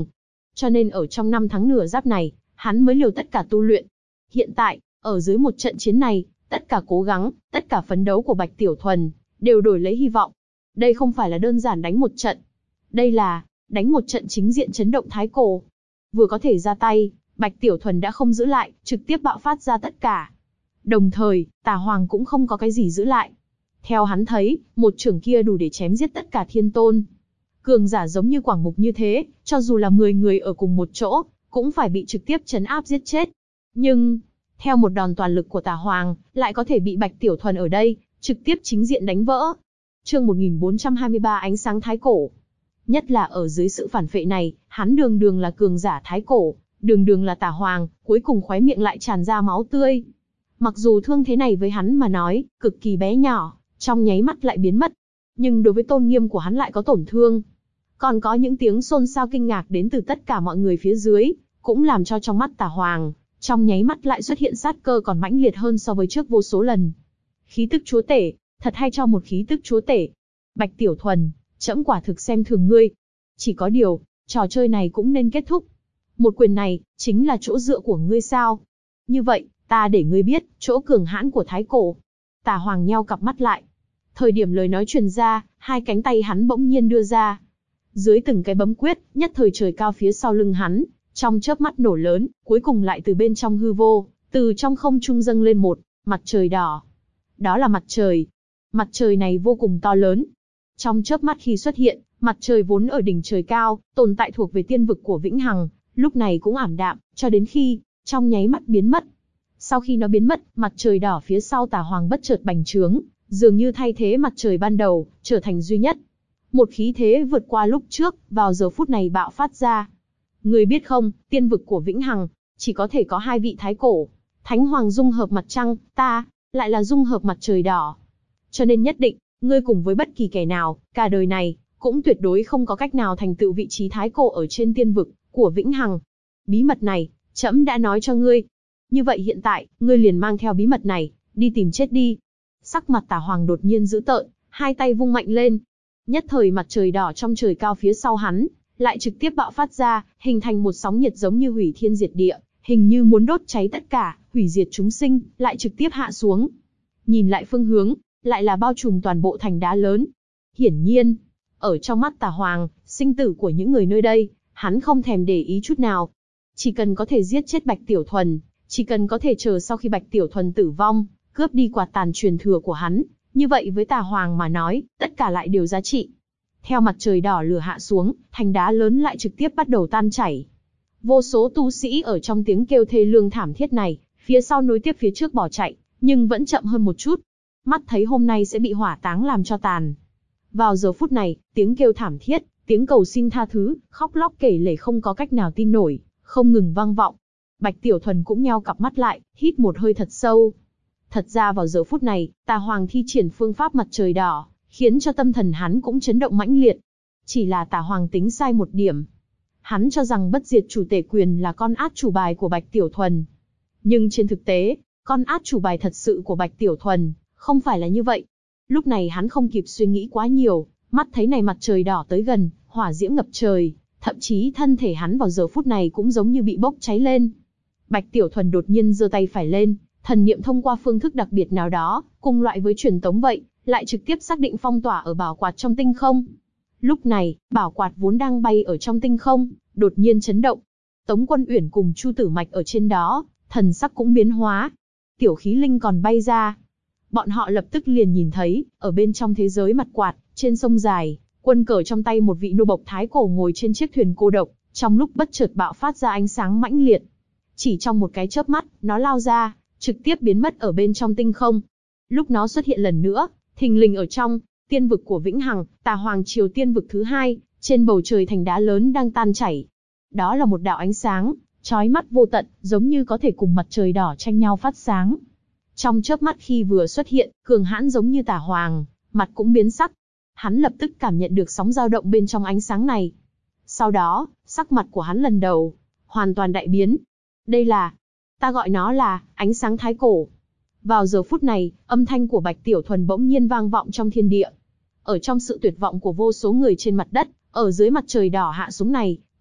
Speaker 1: Cho nên ở trong 5 tháng nửa giáp này, hắn mới liều tất cả tu luyện. Hiện tại, ở dưới một trận chiến này, tất cả cố gắng, tất cả phấn đấu của Bạch Tiểu Thuần, đều đổi lấy hy vọng. Đây không phải là đơn giản đánh một trận. Đây là, đánh một trận chính diện chấn động thái cổ. Vừa có thể ra tay, Bạch Tiểu Thuần đã không giữ lại, trực tiếp bạo phát ra tất cả. Đồng thời, Tà Hoàng cũng không có cái gì giữ lại. Theo hắn thấy, một chưởng kia đủ để chém giết tất cả thiên tôn. Cường giả giống như Quảng Mục như thế, cho dù là 10 người ở cùng một chỗ, cũng phải bị trực tiếp trấn áp giết chết. Nhưng, theo một đòn toàn lực của Tà Hoàng, lại có thể bị Bạch Tiểu Thuần ở đây, trực tiếp chính diện đánh vỡ. Chương 1423 Ánh sáng thái cổ. Nhất là ở dưới sự phản phệ này, hắn đường đường là cường giả thái cổ, đường đường là Tà Hoàng, cuối cùng khóe miệng lại tràn ra máu tươi. Mặc dù thương thế này với hắn mà nói, cực kỳ bé nhỏ, trong nháy mắt lại biến mất. Nhưng đối với tôn nghiêm của hắn lại có tổn thương. Còn có những tiếng xôn xao kinh ngạc đến từ tất cả mọi người phía dưới, cũng làm cho trong mắt Tà Hoàng, trong nháy mắt lại xuất hiện sát cơ còn mãnh liệt hơn so với trước vô số lần. Khí tức chúa tể, thật hay cho một khí tức chúa tể. Bạch Tiểu Thuần, trẫm quả thực xem thường ngươi. Chỉ có điều, trò chơi này cũng nên kết thúc. Một quyền này, chính là chỗ dựa của ngươi sao? Như vậy, ta để ngươi biết, chỗ cường hãn của thái cổ. Tà Hoàng nheo cặp mắt lại. Thời điểm lời nói truyền ra, hai cánh tay hắn bỗng nhiên đưa ra. Dưới từng cái bấm quyết, nhất thời trời cao phía sau lưng hắn, trong chớp mắt nổ lớn, cuối cùng lại từ bên trong hư vô, từ trong không trung dâng lên một mặt trời đỏ. Đó là mặt trời. Mặt trời này vô cùng to lớn. Trong chớp mắt khi xuất hiện, mặt trời vốn ở đỉnh trời cao, tồn tại thuộc về tiên vực của Vĩnh Hằng, lúc này cũng ảm đạm, cho đến khi, trong nháy mắt biến mất. Sau khi nó biến mất, mặt trời đỏ phía sau Tà Hoàng bất chợt bành trướng, dường như thay thế mặt trời ban đầu, trở thành duy nhất. Một khí thế vượt qua lúc trước, vào giờ phút này bạo phát ra. Người biết không, tiên vực của Vĩnh Hằng, chỉ có thể có 2 vị thái cổ. Thánh Hoàng dung hợp mặt trăng, ta, lại là dung hợp mặt trời đỏ. Cho nên nhất định, ngươi cùng với bất kỳ kẻ nào, cả đời này, cũng tuyệt đối không có cách nào thành tựu vị trí thái cổ ở trên tiên vực của Vĩnh Hằng. Bí mật này, trẫm đã nói cho ngươi. Như vậy hiện tại, ngươi liền mang theo bí mật này, đi tìm chết đi. Sắc mặt Tà Hoàng đột nhiên dữ tợn, hai tay vung mạnh lên. Nhất thời mặt trời đỏ trong trời cao phía sau hắn, lại trực tiếp bạo phát ra, hình thành một sóng nhiệt giống như hủy thiên diệt địa, hình như muốn đốt cháy tất cả, hủy diệt chúng sinh, lại trực tiếp hạ xuống. Nhìn lại phương hướng, lại là bao trùm toàn bộ thành đá lớn. Hiển nhiên, ở trong mắt Tà Hoàng, sinh tử của những người nơi đây, hắn không thèm để ý chút nào. Chỉ cần có thể giết chết Bạch Tiểu Thuần, chỉ cần có thể chờ sau khi Bạch Tiểu Thuần tử vong, cướp đi quạt tàn truyền thừa của hắn, như vậy với Tà Hoàng mà nói, tất cả lại đều giá trị. Theo mặt trời đỏ lửa hạ xuống, thành đá lớn lại trực tiếp bắt đầu tan chảy. Vô số tu sĩ ở trong tiếng kêu thê lương thảm thiết này, phía sau nối tiếp phía trước bỏ chạy, nhưng vẫn chậm hơn một chút. Mắt thấy hôm nay sẽ bị hỏa táng làm cho tàn. Vào giờ phút này, tiếng kêu thảm thiết, tiếng cầu xin tha thứ, khóc lóc kể lể không có cách nào tin nổi, không ngừng vang vọng. Bạch Tiểu Thuần cũng nheo cặp mắt lại, hít một hơi thật sâu. Thật ra vào giờ phút này, Tà Hoàng thi triển phương pháp mặt trời đỏ, khiến cho tâm thần hắn cũng chấn động mãnh liệt. Chỉ là Tà Hoàng tính sai một điểm. Hắn cho rằng bất diệt chủ tể quyền là con át chủ bài của Bạch Tiểu Thuần. Nhưng trên thực tế, con át chủ bài thật sự của Bạch Tiểu Thuần, không phải là như vậy. Lúc này hắn không kịp suy nghĩ quá nhiều, mắt thấy này mặt trời đỏ tới gần, hỏa diễm ngập trời, thậm chí thân thể hắn vào giờ phút này cũng giống như bị bốc cháy lên. Bạch Tiểu Thuần đột nhiên giơ tay phải lên, thần niệm thông qua phương thức đặc biệt nào đó, cùng loại với truyền tống vậy, lại trực tiếp xác định phong tỏa ở bảo quạt trong tinh không. Lúc này, bảo quạt vốn đang bay ở trong tinh không, đột nhiên chấn động. Tống Quân Uyển cùng Chu Tử Mạch ở trên đó, thần sắc cũng biến hóa. Tiểu khí linh còn bay ra. Bọn họ lập tức liền nhìn thấy, ở bên trong thế giới mặt quạt, trên sông dài, quân cờ trong tay một vị nô bộc thái cổ ngồi trên chiếc thuyền cô độc, trong lúc bất chợt bạo phát ra ánh sáng mãnh liệt. Chỉ trong một cái chớp mắt, nó lao ra, trực tiếp biến mất ở bên trong tinh không. Lúc nó xuất hiện lần nữa, thình lình ở trong tiên vực của Vĩnh Hằng, Tà Hoàng Triều tiên vực thứ 2, trên bầu trời thành đá lớn đang tan chảy. Đó là một đạo ánh sáng, chói mắt vô tận, giống như có thể cùng mặt trời đỏ tranh nhau phát sáng. Trong chớp mắt khi vừa xuất hiện, cường hãn giống như Tà Hoàng, mặt cũng biến sắc. Hắn lập tức cảm nhận được sóng dao động bên trong ánh sáng này. Sau đó, sắc mặt của hắn lần đầu hoàn toàn đại biến. Đây là, ta gọi nó là ánh sáng thái cổ. Vào giờ phút này, âm thanh của Bạch Tiểu Thuần bỗng nhiên vang vọng trong thiên địa. Ở trong sự tuyệt vọng của vô số người trên mặt đất, ở dưới mặt trời đỏ hạ xuống này,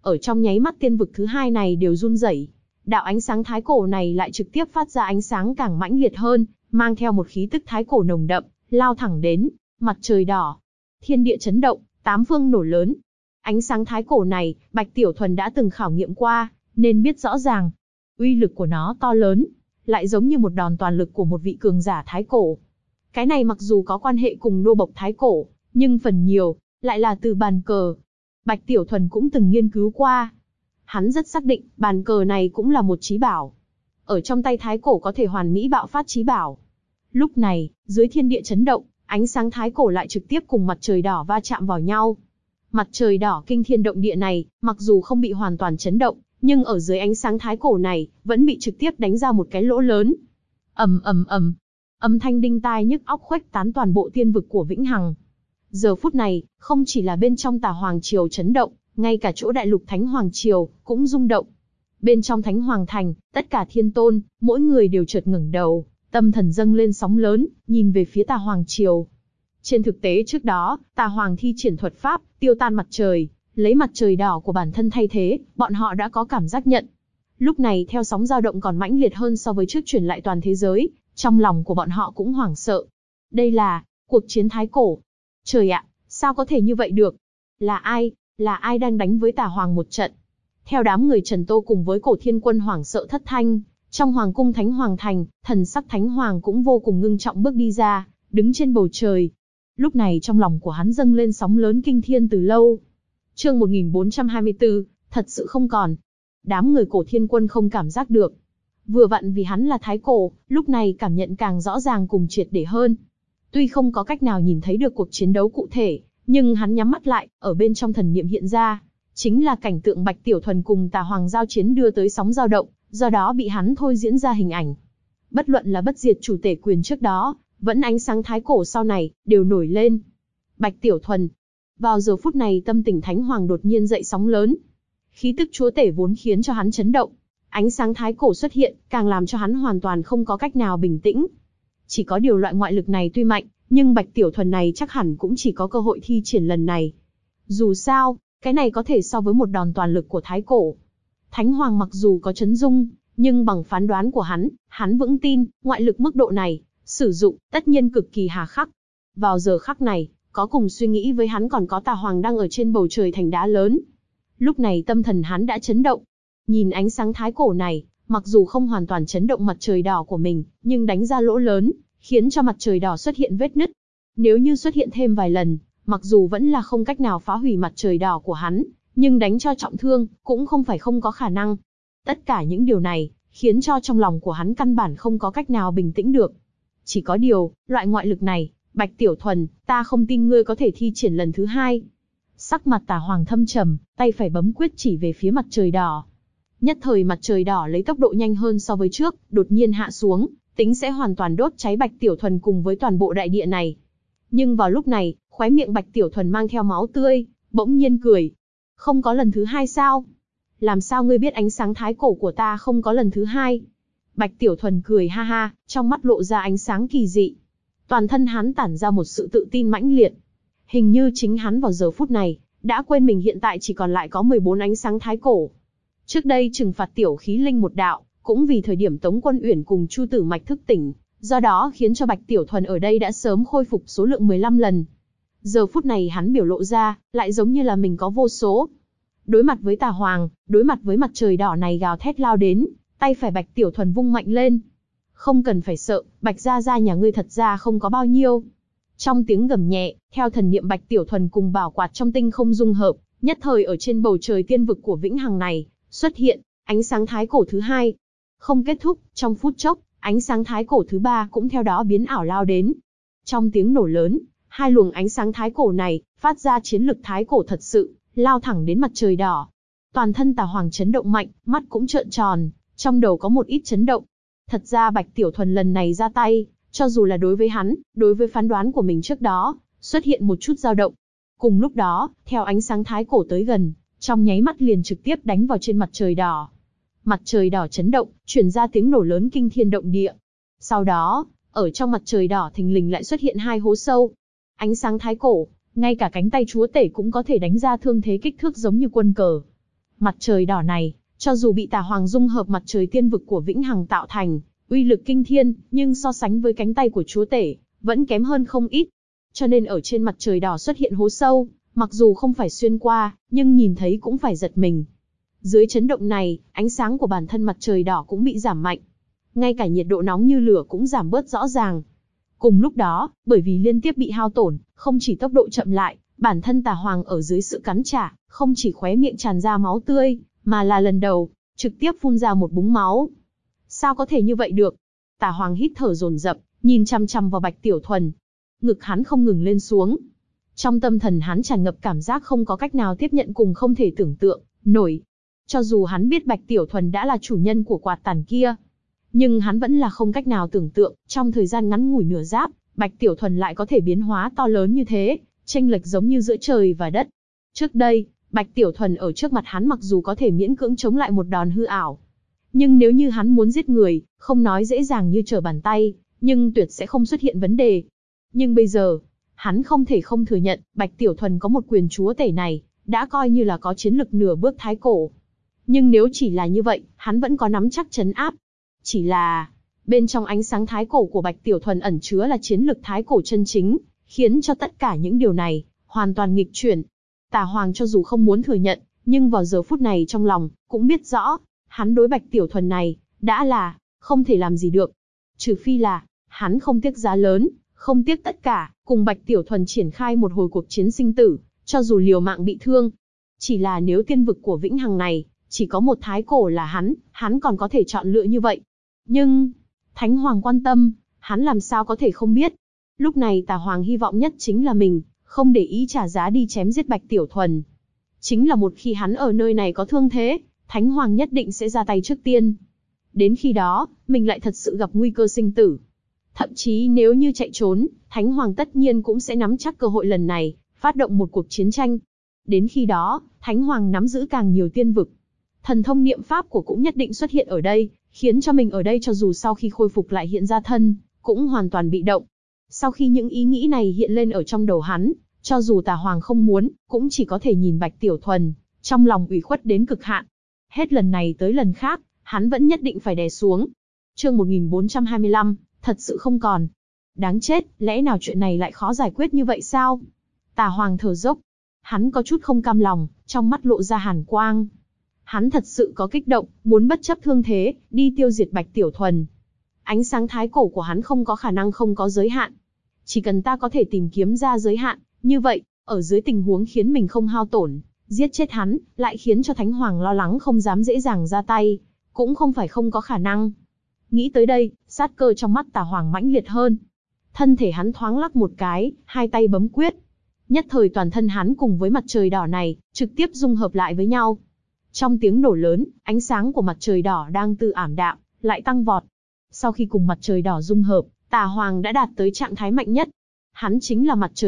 Speaker 1: Ở trong nháy mắt tiên vực thứ hai này đều run rẩy. Đạo ánh sáng thái cổ này lại trực tiếp phát ra ánh sáng càng mãnh liệt hơn, mang theo một khí tức thái cổ nồng đậm, lao thẳng đến mặt trời đỏ. Thiên địa chấn động, tám phương nổ lớn. Ánh sáng thái cổ này, Bạch Tiểu Thuần đã từng khảo nghiệm qua, nên biết rõ ràng. Uy lực của nó to lớn, lại giống như một đòn toàn lực của một vị cường giả thái cổ. Cái này mặc dù có quan hệ cùng nô bộc thái cổ, nhưng phần nhiều, lại là từ bàn cờ. Bạch Tiểu Thuần cũng từng nghiên cứu qua. Hắn rất xác định, bàn cờ này cũng là một chí bảo. Ở trong tay thái cổ có thể hoàn mỹ bạo phát chí bảo. Lúc này, dưới thiên địa chấn động, ánh sáng thái cổ lại trực tiếp cùng mặt trời đỏ va chạm vào nhau. Mặt trời đỏ kinh thiên động địa này, mặc dù không bị hoàn toàn chấn động, nhưng ở dưới ánh sáng thái cổ này, vẫn bị trực tiếp đánh ra một cái lỗ lớn. Ầm ầm ầm, âm thanh đinh tai nhức óc khuếch tán toàn bộ tiên vực của Vĩnh Hằng. Giờ phút này, không chỉ là bên trong Tà Hoàng Triều chấn động, ngay cả chỗ đại lục Thánh Hoàng Triều cũng rung động. Bên trong Thánh Hoàng Thành, tất cả thiên tôn, mỗi người đều chợt ngẩng đầu, tâm thần dâng lên sóng lớn, nhìn về phía Tà Hoàng Triều. Trên thực tế trước đó, Tà Hoàng thi triển thuật pháp, tiêu tan mặt trời, lấy mặt trời đỏ của bản thân thay thế, bọn họ đã có cảm giác nhận. Lúc này theo sóng dao động còn mãnh liệt hơn so với trước truyền lại toàn thế giới, trong lòng của bọn họ cũng hoảng sợ. Đây là cuộc chiến thái cổ. Trời ạ, sao có thể như vậy được? Là ai? Là ai đang đánh với Tà Hoàng một trận? Theo đám người Trần Tô cùng với Cổ Thiên Quân hoảng sợ thất thanh, trong Hoàng cung Thánh Hoàng Thành, thần sắc Thánh Hoàng cũng vô cùng ngưng trọng bước đi ra, đứng trên bầu trời. Lúc này trong lòng của hắn dâng lên sóng lớn kinh thiên từ lâu. Chương 1424, thật sự không còn. Đám người Cổ Thiên Quân không cảm giác được. Vừa vặn vì hắn là thái cổ, lúc này cảm nhận càng rõ ràng cùng triệt để hơn. Tuy không có cách nào nhìn thấy được cuộc chiến đấu cụ thể, nhưng hắn nhắm mắt lại, ở bên trong thần niệm hiện ra, chính là cảnh tượng Bạch Tiểu Thuần cùng Tà Hoàng giao chiến đưa tới sóng dao động, do đó bị hắn thôi diễn ra hình ảnh. Bất luận là bất diệt chủ tể quyền trước đó, vẫn ánh sáng thái cổ sau này, đều nổi lên. Bạch Tiểu Thuần. Vào giờ phút này tâm tình Thánh Hoàng đột nhiên dậy sóng lớn. Khí tức chúa tể vốn khiến cho hắn chấn động. Ánh sáng thái cổ xuất hiện, càng làm cho hắn hoàn toàn không có cách nào bình tĩnh. Chỉ có điều loại ngoại lực này tuy mạnh, nhưng Bạch Tiểu Thuần này chắc hẳn cũng chỉ có cơ hội thi triển lần này. Dù sao, cái này có thể so với một đòn toàn lực của thái cổ. Thánh Hoàng mặc dù có chấn dung, nhưng bằng phán đoán của hắn vững tin, ngoại lực mức độ này, sử dụng, tất nhiên cực kỳ hà khắc. Vào giờ khắc này, có cùng suy nghĩ với hắn còn có Tà Hoàng đang ở trên bầu trời thành đá lớn. Lúc này tâm thần hắn đã chấn động. Nhìn ánh sáng thái cổ này, mặc dù không hoàn toàn chấn động mặt trời đỏ của mình, nhưng đánh ra lỗ lớn, khiến cho mặt trời đỏ xuất hiện vết nứt. Nếu như xuất hiện thêm vài lần, mặc dù vẫn là không cách nào phá hủy mặt trời đỏ của hắn, nhưng đánh cho trọng thương, cũng không phải không có khả năng. Tất cả những điều này, khiến cho trong lòng của hắn căn bản không có cách nào bình tĩnh được. Chỉ có điều, loại ngoại lực này, Bạch Tiểu Thuần, ta không tin ngươi có thể thi triển lần thứ hai. Sắc mặt Tà Hoàng thâm trầm, tay phải bấm quyết chỉ về phía mặt trời đỏ. Nhất thời mặt trời đỏ lấy tốc độ nhanh hơn so với trước, đột nhiên hạ xuống, tính sẽ hoàn toàn đốt cháy Bạch Tiểu Thuần cùng với toàn bộ đại địa này. Nhưng vào lúc này, khóe miệng Bạch Tiểu Thuần mang theo máu tươi, bỗng nhiên cười. Không có lần thứ hai sao? Làm sao ngươi biết ánh sáng thái cổ của ta không có lần thứ hai? Bạch Tiểu Thuần cười ha ha, trong mắt lộ ra ánh sáng kỳ dị. Toàn thân hắn tản ra một sự tự tin mãnh liệt. Hình như chính hắn vào giờ phút này, đã quên mình hiện tại chỉ còn lại có 14 ánh sáng thái cổ. Trước đây trừng phạt tiểu khí linh một đạo, cũng vì thời điểm Tống Quân Uyển cùng Chu Tử Mạch thức tỉnh, do đó khiến cho Bạch Tiểu Thuần ở đây đã sớm khôi phục số lượng 15 lần. Giờ phút này hắn biểu lộ ra, lại giống như là mình có vô số. Đối mặt với Tà Hoàng, đối mặt với mặt trời đỏ này gào thét lao đến, tay phải Bạch Tiểu Thuần vung mạnh lên. Không cần phải sợ, Bạch gia gia nhà ngươi thật ra không có bao nhiêu. Trong tiếng gầm nhẹ, theo thần niệm Bạch Tiểu Thuần cùng bảo quạt trong tinh không dung hợp, nhất thời ở trên bầu trời tiên vực của Vĩnh Hằng này, xuất hiện ánh sáng thái cổ thứ hai. Không kết thúc, trong phút chốc, ánh sáng thái cổ thứ ba cũng theo đó biến ảo lao đến. Trong tiếng nổ lớn, hai luồng ánh sáng thái cổ này phát ra chiến lực thái cổ thật sự, lao thẳng đến mặt trời đỏ. Toàn thân Tà Hoàng chấn động mạnh, mắt cũng trợn tròn, trong đầu có một ít chấn động. Thật ra Bạch Tiểu Thuần lần này ra tay, cho dù là đối với hắn, đối với phán đoán của mình trước đó, xuất hiện một chút dao động. Cùng lúc đó, theo ánh sáng thái cổ tới gần, trong nháy mắt liền trực tiếp đánh vào trên mặt trời đỏ. Mặt trời đỏ chấn động, truyền ra tiếng nổ lớn kinh thiên động địa. Sau đó, ở trong mặt trời đỏ thình lình lại xuất hiện hai hố sâu. Ánh sáng thái cổ, ngay cả cánh tay chúa tể cũng có thể đánh ra thương thế kích thước giống như quân cờ. Mặt trời đỏ này, cho dù bị Tà Hoàng dung hợp mặt trời tiên vực của Vĩnh Hằng tạo thành, uy lực kinh thiên, nhưng so sánh với cánh tay của chúa tể, vẫn kém hơn không ít. Cho nên ở trên mặt trời đỏ xuất hiện hố sâu, mặc dù không phải xuyên qua, nhưng nhìn thấy cũng phải giật mình. Dưới chấn động này, ánh sáng của bản thân mặt trời đỏ cũng bị giảm mạnh. Ngay cả nhiệt độ nóng như lửa cũng giảm bớt rõ ràng. Cùng lúc đó, bởi vì liên tiếp bị hao tổn, không chỉ tốc độ chậm lại, bản thân Tà Hoàng ở dưới sự cắn trả, không chỉ khóe miệng tràn ra máu tươi, mà là lần đầu, trực tiếp phun ra một búng máu. Sao có thể như vậy được? Tà Hoàng hít thở dồn dập, nhìn chăm chăm vào Bạch Tiểu Thuần. Ngực hắn không ngừng lên xuống. Trong tâm thần hắn tràn ngập cảm giác không có cách nào tiếp nhận cùng không thể tưởng tượng nổi. Cho dù hắn biết Bạch Tiểu Thuần đã là chủ nhân của quạt tàn kia, nhưng hắn vẫn là không cách nào tưởng tượng, trong thời gian ngắn ngủi nửa giáp, Bạch Tiểu Thuần lại có thể biến hóa to lớn như thế, chênh lệch giống như giữa trời và đất. Trước đây, Bạch Tiểu Thuần ở trước mặt hắn mặc dù có thể miễn cưỡng chống lại một đòn hư ảo, nhưng nếu như hắn muốn giết người, không nói dễ dàng như trở bàn tay, nhưng tuyệt sẽ không xuất hiện vấn đề. Nhưng bây giờ, hắn không thể không thừa nhận, Bạch Tiểu Thuần có một quyền chúa tể này, đã coi như là có chiến lực nửa bước thái cổ. Nhưng nếu chỉ là như vậy, hắn vẫn có nắm chắc trấn áp. Chỉ là, bên trong ánh sáng thái cổ của Bạch Tiểu Thuần ẩn chứa là chiến lực thái cổ chân chính, khiến cho tất cả những điều này, hoàn toàn nghịch chuyển. Tà Hoàng cho dù không muốn thừa nhận, nhưng vào giờ phút này trong lòng, cũng biết rõ, hắn đối Bạch Tiểu Thuần này, đã là, không thể làm gì được. Trừ phi là, hắn không tiếc giá lớn, không tiếc tất cả, cùng Bạch Tiểu Thuần triển khai một hồi cuộc chiến sinh tử, cho dù liều mạng bị thương. Chỉ là nếu tiên vực của Vĩnh Hằng này, chỉ có một thái cổ là hắn còn có thể chọn lựa như vậy. Nhưng, Thánh Hoàng quan tâm, hắn làm sao có thể không biết. Lúc này Tà Hoàng hy vọng nhất chính là mình, không để ý trả giá đi chém giết Bạch Tiểu Thuần. Chính là một khi hắn ở nơi này có thương thế, Thánh Hoàng nhất định sẽ ra tay trước tiên. Đến khi đó, mình lại thật sự gặp nguy cơ sinh tử. Thậm chí nếu như chạy trốn, Thánh Hoàng tất nhiên cũng sẽ nắm chắc cơ hội lần này, phát động một cuộc chiến tranh. Đến khi đó, Thánh Hoàng nắm giữ càng nhiều tiên vực. Thần thông niệm pháp của cũng nhất định xuất hiện ở đây, khiến cho mình ở đây cho dù sau khi khôi phục lại hiện ra thân, cũng hoàn toàn bị động. Sau khi những ý nghĩ này hiện lên ở trong đầu hắn, cho dù Tà Hoàng không muốn, cũng chỉ có thể nhìn Bạch Tiểu Thuần, trong lòng ủy khuất đến cực hạn. Hết lần này tới lần khác, hắn vẫn nhất định phải đè xuống. Chương 1425, thật sự không còn. Đáng chết, lẽ nào chuyện này lại khó giải quyết như vậy sao? Tà Hoàng thở dốc. Hắn có chút không cam lòng, trong mắt lộ ra hàn quang. Hắn thật sự có kích động, muốn bất chấp thương thế, đi tiêu diệt Bạch Tiểu Thuần. Ánh sáng thái cổ của hắn không có khả năng không có giới hạn. Chỉ cần ta có thể tìm kiếm ra giới hạn, như vậy, ở dưới tình huống khiến mình không hao tổn, giết chết hắn, lại khiến cho Thánh Hoàng lo lắng không dám dễ dàng ra tay, cũng không phải không có khả năng. Nghĩ tới đây, sát cơ trong mắt Tà Hoàng mãnh liệt hơn. Thân thể hắn thoáng lắc một cái, hai tay bấm quyết. Nhất thời toàn thân hắn cùng với mặt trời đỏ này, trực tiếp dung hợp lại với nhau. Trong tiếng nổ lớn, ánh sáng của mặt trời đỏ đang từ ảm đạm, lại tăng vọt. Sau khi cùng mặt trời đỏ dung hợp, Tà Hoàng đã đạt tới trạng thái mạnh nhất. Hắn chính là mặt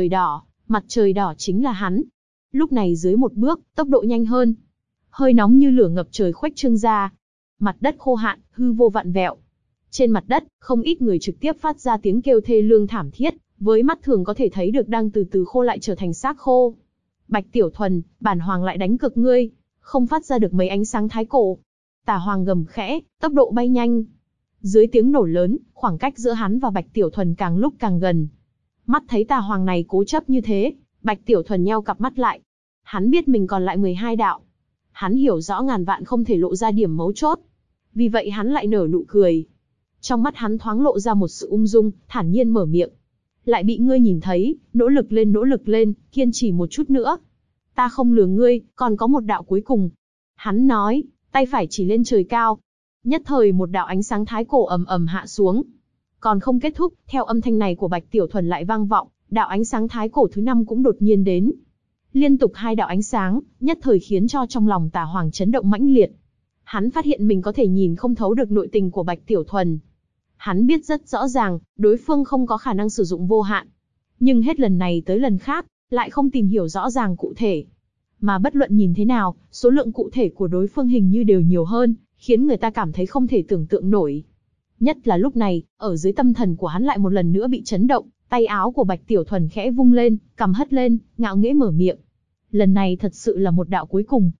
Speaker 1: trời đỏ chính là hắn. Lúc này dưới một bước, tốc độ nhanh hơn. Hơi nóng như lửa ngập trời khuếch trương ra. Mặt đất khô hạn, hư vô vặn vẹo. Trên mặt đất, không ít người trực tiếp phát ra tiếng kêu thê lương thảm thiết, với mắt thường có thể thấy được đang từ từ khô lại trở thành xác khô. Bạch Tiểu Thuần, bản Hoàng lại đánh cược ngươi, không phát ra được mấy ánh sáng thái cổ. Tà Hoàng gầm khẽ, tốc độ bay nhanh. Dưới tiếng nổ lớn, khoảng cách giữa hắn và Bạch Tiểu Thuần càng lúc càng gần. Mắt thấy Tà Hoàng này cố chấp như thế, Bạch Tiểu Thuần nheo cặp mắt lại. Hắn biết mình còn lại 12 đạo. Hắn hiểu rõ ngàn vạn không thể lộ ra điểm mấu chốt. Vì vậy hắn lại nở nụ cười. Trong mắt hắn thoáng lộ ra một sự ung dung, thản nhiên mở miệng. Lại bị ngươi nhìn thấy, nỗ lực lên, kiên trì một chút nữa. Ta không lừa ngươi, còn có một đạo cuối cùng. Hắn nói, tay phải chỉ lên trời cao. Nhất thời một đạo ánh sáng thái cổ ầm ầm hạ xuống. Còn không kết thúc, theo âm thanh này của Bạch Tiểu Thuần lại vang vọng, đạo ánh sáng thái cổ thứ 5 cũng đột nhiên đến. Liên tục 2 đạo ánh sáng, nhất thời khiến cho trong lòng Tà Hoàng chấn động mãnh liệt. Hắn phát hiện mình có thể nhìn không thấu được nội tình của Bạch Tiểu Thuần. Hắn biết rất rõ ràng, đối phương không có khả năng sử dụng vô hạn. Nhưng hết lần này tới lần khác, lại không tìm hiểu rõ ràng cụ thể. Mà bất luận nhìn thế nào, số lượng cụ thể của đối phương hình như đều nhiều hơn, khiến người ta cảm thấy không thể tưởng tượng nổi. Nhất là lúc này, ở dưới tâm thần của hắn lại một lần nữa bị chấn động, tay áo của Bạch Tiểu Thuần khẽ vung lên, cằm hất lên, ngạo nghễ mở miệng. Lần này thật sự là một đạo cuối cùng.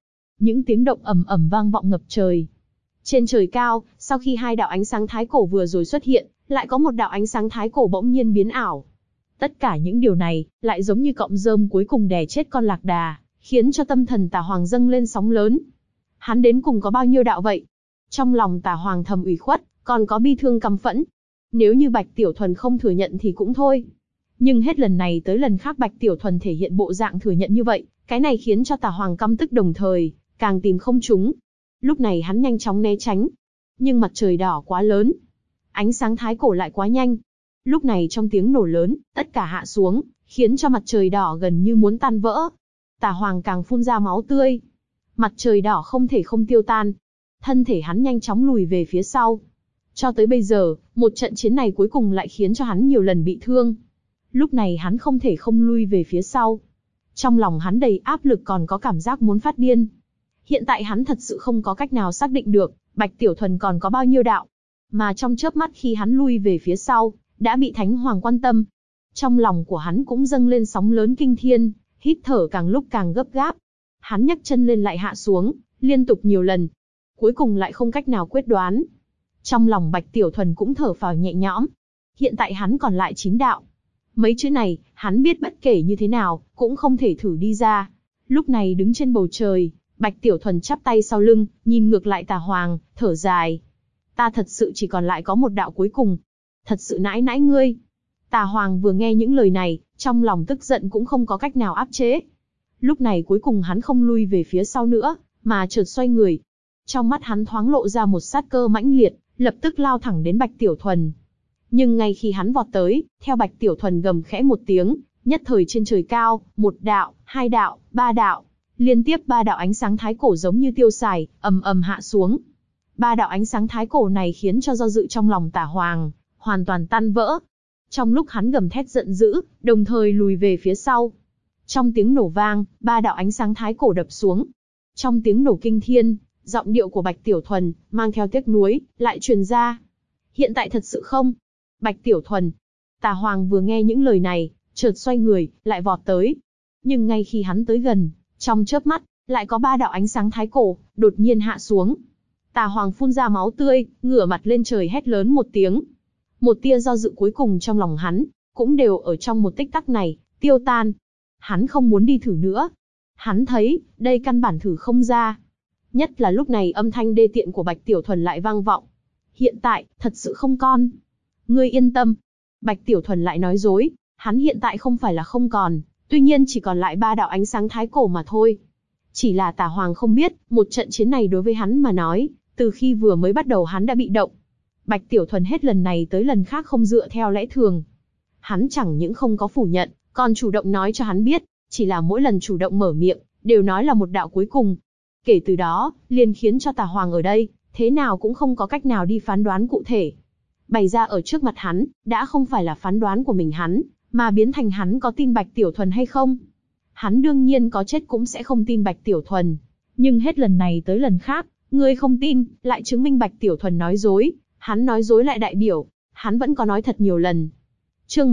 Speaker 1: những tiếng động ầm ầm vang vọng ngập trời. Trên trời cao, sau khi hai đạo ánh sáng thái cổ vừa rồi xuất hiện, lại có một đạo ánh sáng thái cổ bỗng nhiên biến ảo. Tất cả những điều này, lại giống như cọng rơm cuối cùng đè chết con lạc đà, khiến cho tâm thần Tà Hoàng dâng lên sóng lớn. Hắn đến cùng có bao nhiêu đạo vậy? Trong lòng Tà Hoàng thầm ủy khuất, còn có bi thương căm phẫn. Nếu như Bạch Tiểu Thuần không thừa nhận thì cũng thôi. Nhưng hết lần này tới lần khác Bạch Tiểu Thuần thể hiện bộ dạng thừa nhận như vậy, cái này khiến cho Tà Hoàng căm tức đồng thời, càng tìm không trúng. Lúc này hắn nhanh chóng né tránh. Nhưng mặt trời đỏ quá lớn. Ánh sáng thái cổ lại quá nhanh. Lúc này trong tiếng nổ lớn, tất cả hạ xuống, khiến cho mặt trời đỏ gần như muốn tan vỡ. Tà Hoàng càng phun ra máu tươi. Mặt trời đỏ không thể không tiêu tan. Thân thể hắn nhanh chóng lùi về phía sau. Cho tới bây giờ, một trận chiến này cuối cùng lại khiến cho hắn nhiều lần bị thương. Lúc này hắn không thể không lui về phía sau. Trong lòng hắn đầy áp lực còn có cảm giác muốn phát điên. Hiện tại hắn thật sự không có cách nào xác định được, Bạch Tiểu Thuần còn có bao nhiêu đạo. Mà trong chớp mắt khi hắn lui về phía sau, đã bị Thánh Hoàng quan tâm. Trong lòng của hắn cũng dâng lên sóng lớn kinh thiên, hít thở càng lúc càng gấp gáp. Hắn nhấc chân lên lại hạ xuống, liên tục nhiều lần. Cuối cùng lại không cách nào quyết đoán. Trong lòng Bạch Tiểu Thuần cũng thở phào nhẹ nhõm. Hiện tại hắn còn lại 9 đạo. Mấy chữ này, hắn biết bất kể như thế nào, cũng không thể thử đi ra. Lúc này đứng trên bầu trời, Bạch Tiểu Thuần chắp tay sau lưng, nhìn ngược lại Tà Hoàng, thở dài. Ta thật sự chỉ còn lại có một đạo cuối cùng. Thật sự nãi nãi ngươi. Tà Hoàng vừa nghe những lời này, trong lòng tức giận cũng không có cách nào áp chế. Lúc này cuối cùng hắn không lui về phía sau nữa, mà chợt xoay người. Trong mắt hắn thoáng lộ ra một sát cơ mãnh liệt, lập tức lao thẳng đến Bạch Tiểu Thuần. Nhưng ngay khi hắn vọt tới, theo Bạch Tiểu Thuần gầm khẽ một tiếng, nhất thời trên trời cao, một đạo, hai đạo, ba đạo, liên tiếp 3 đạo ánh sáng thái cổ giống như tiêu xài, ầm ầm hạ xuống. 3 đạo ánh sáng thái cổ này khiến cho do dự trong lòng Tà Hoàng hoàn toàn tan vỡ. Trong lúc hắn gầm thét giận dữ, đồng thời lùi về phía sau. Trong tiếng nổ vang, 3 đạo ánh sáng thái cổ đập xuống. Trong tiếng nổ kinh thiên, giọng điệu của Bạch Tiểu Thuần mang theo tiếc nuối lại truyền ra. Hiện tại thật sự không? Bạch Tiểu Thuần. Tà Hoàng vừa nghe những lời này, chợt xoay người, lại vọt tới. Nhưng ngay khi hắn tới gần, trong chớp mắt, lại có 3 đạo ánh sáng thái cổ đột nhiên hạ xuống. Tà Hoàng phun ra máu tươi, ngửa mặt lên trời hét lớn một tiếng. Một tia do dự cuối cùng trong lòng hắn, cũng đều ở trong một tích tắc này, tiêu tan. Hắn không muốn đi thử nữa. Hắn thấy, đây căn bản thử không ra. Nhất là lúc này âm thanh đê tiện của Bạch Tiểu Thuần lại vang vọng. Hiện tại, thật sự không còn. Ngươi yên tâm. Bạch Tiểu Thuần lại nói dối, hắn hiện tại không phải là không còn, tuy nhiên chỉ còn lại 3 đạo ánh sáng thái cổ mà thôi. Chỉ là Tà Hoàng không biết, một trận chiến này đối với hắn mà nói, từ khi vừa mới bắt đầu hắn đã bị động. Bạch Tiểu Thuần hết lần này tới lần khác không dựa theo lẽ thường. Hắn chẳng những không có phủ nhận, còn chủ động nói cho hắn biết, chỉ là mỗi lần chủ động mở miệng, đều nói là một đạo cuối cùng. Kể từ đó, liền khiến cho Tà Hoàng ở đây, thế nào cũng không có cách nào đi phán đoán cụ thể. Bày ra ở trước mặt hắn, đã không phải là phán đoán của mình hắn, mà biến thành hắn có tin Bạch Tiểu Thuần hay không. Hắn đương nhiên có chết cũng sẽ không tin Bạch Tiểu Thuần. Nhưng hết lần này tới lần khác, người không tin, lại chứng minh Bạch Tiểu Thuần nói dối. Hắn nói dối lại đại biểu, hắn vẫn có nói thật nhiều lần. Chương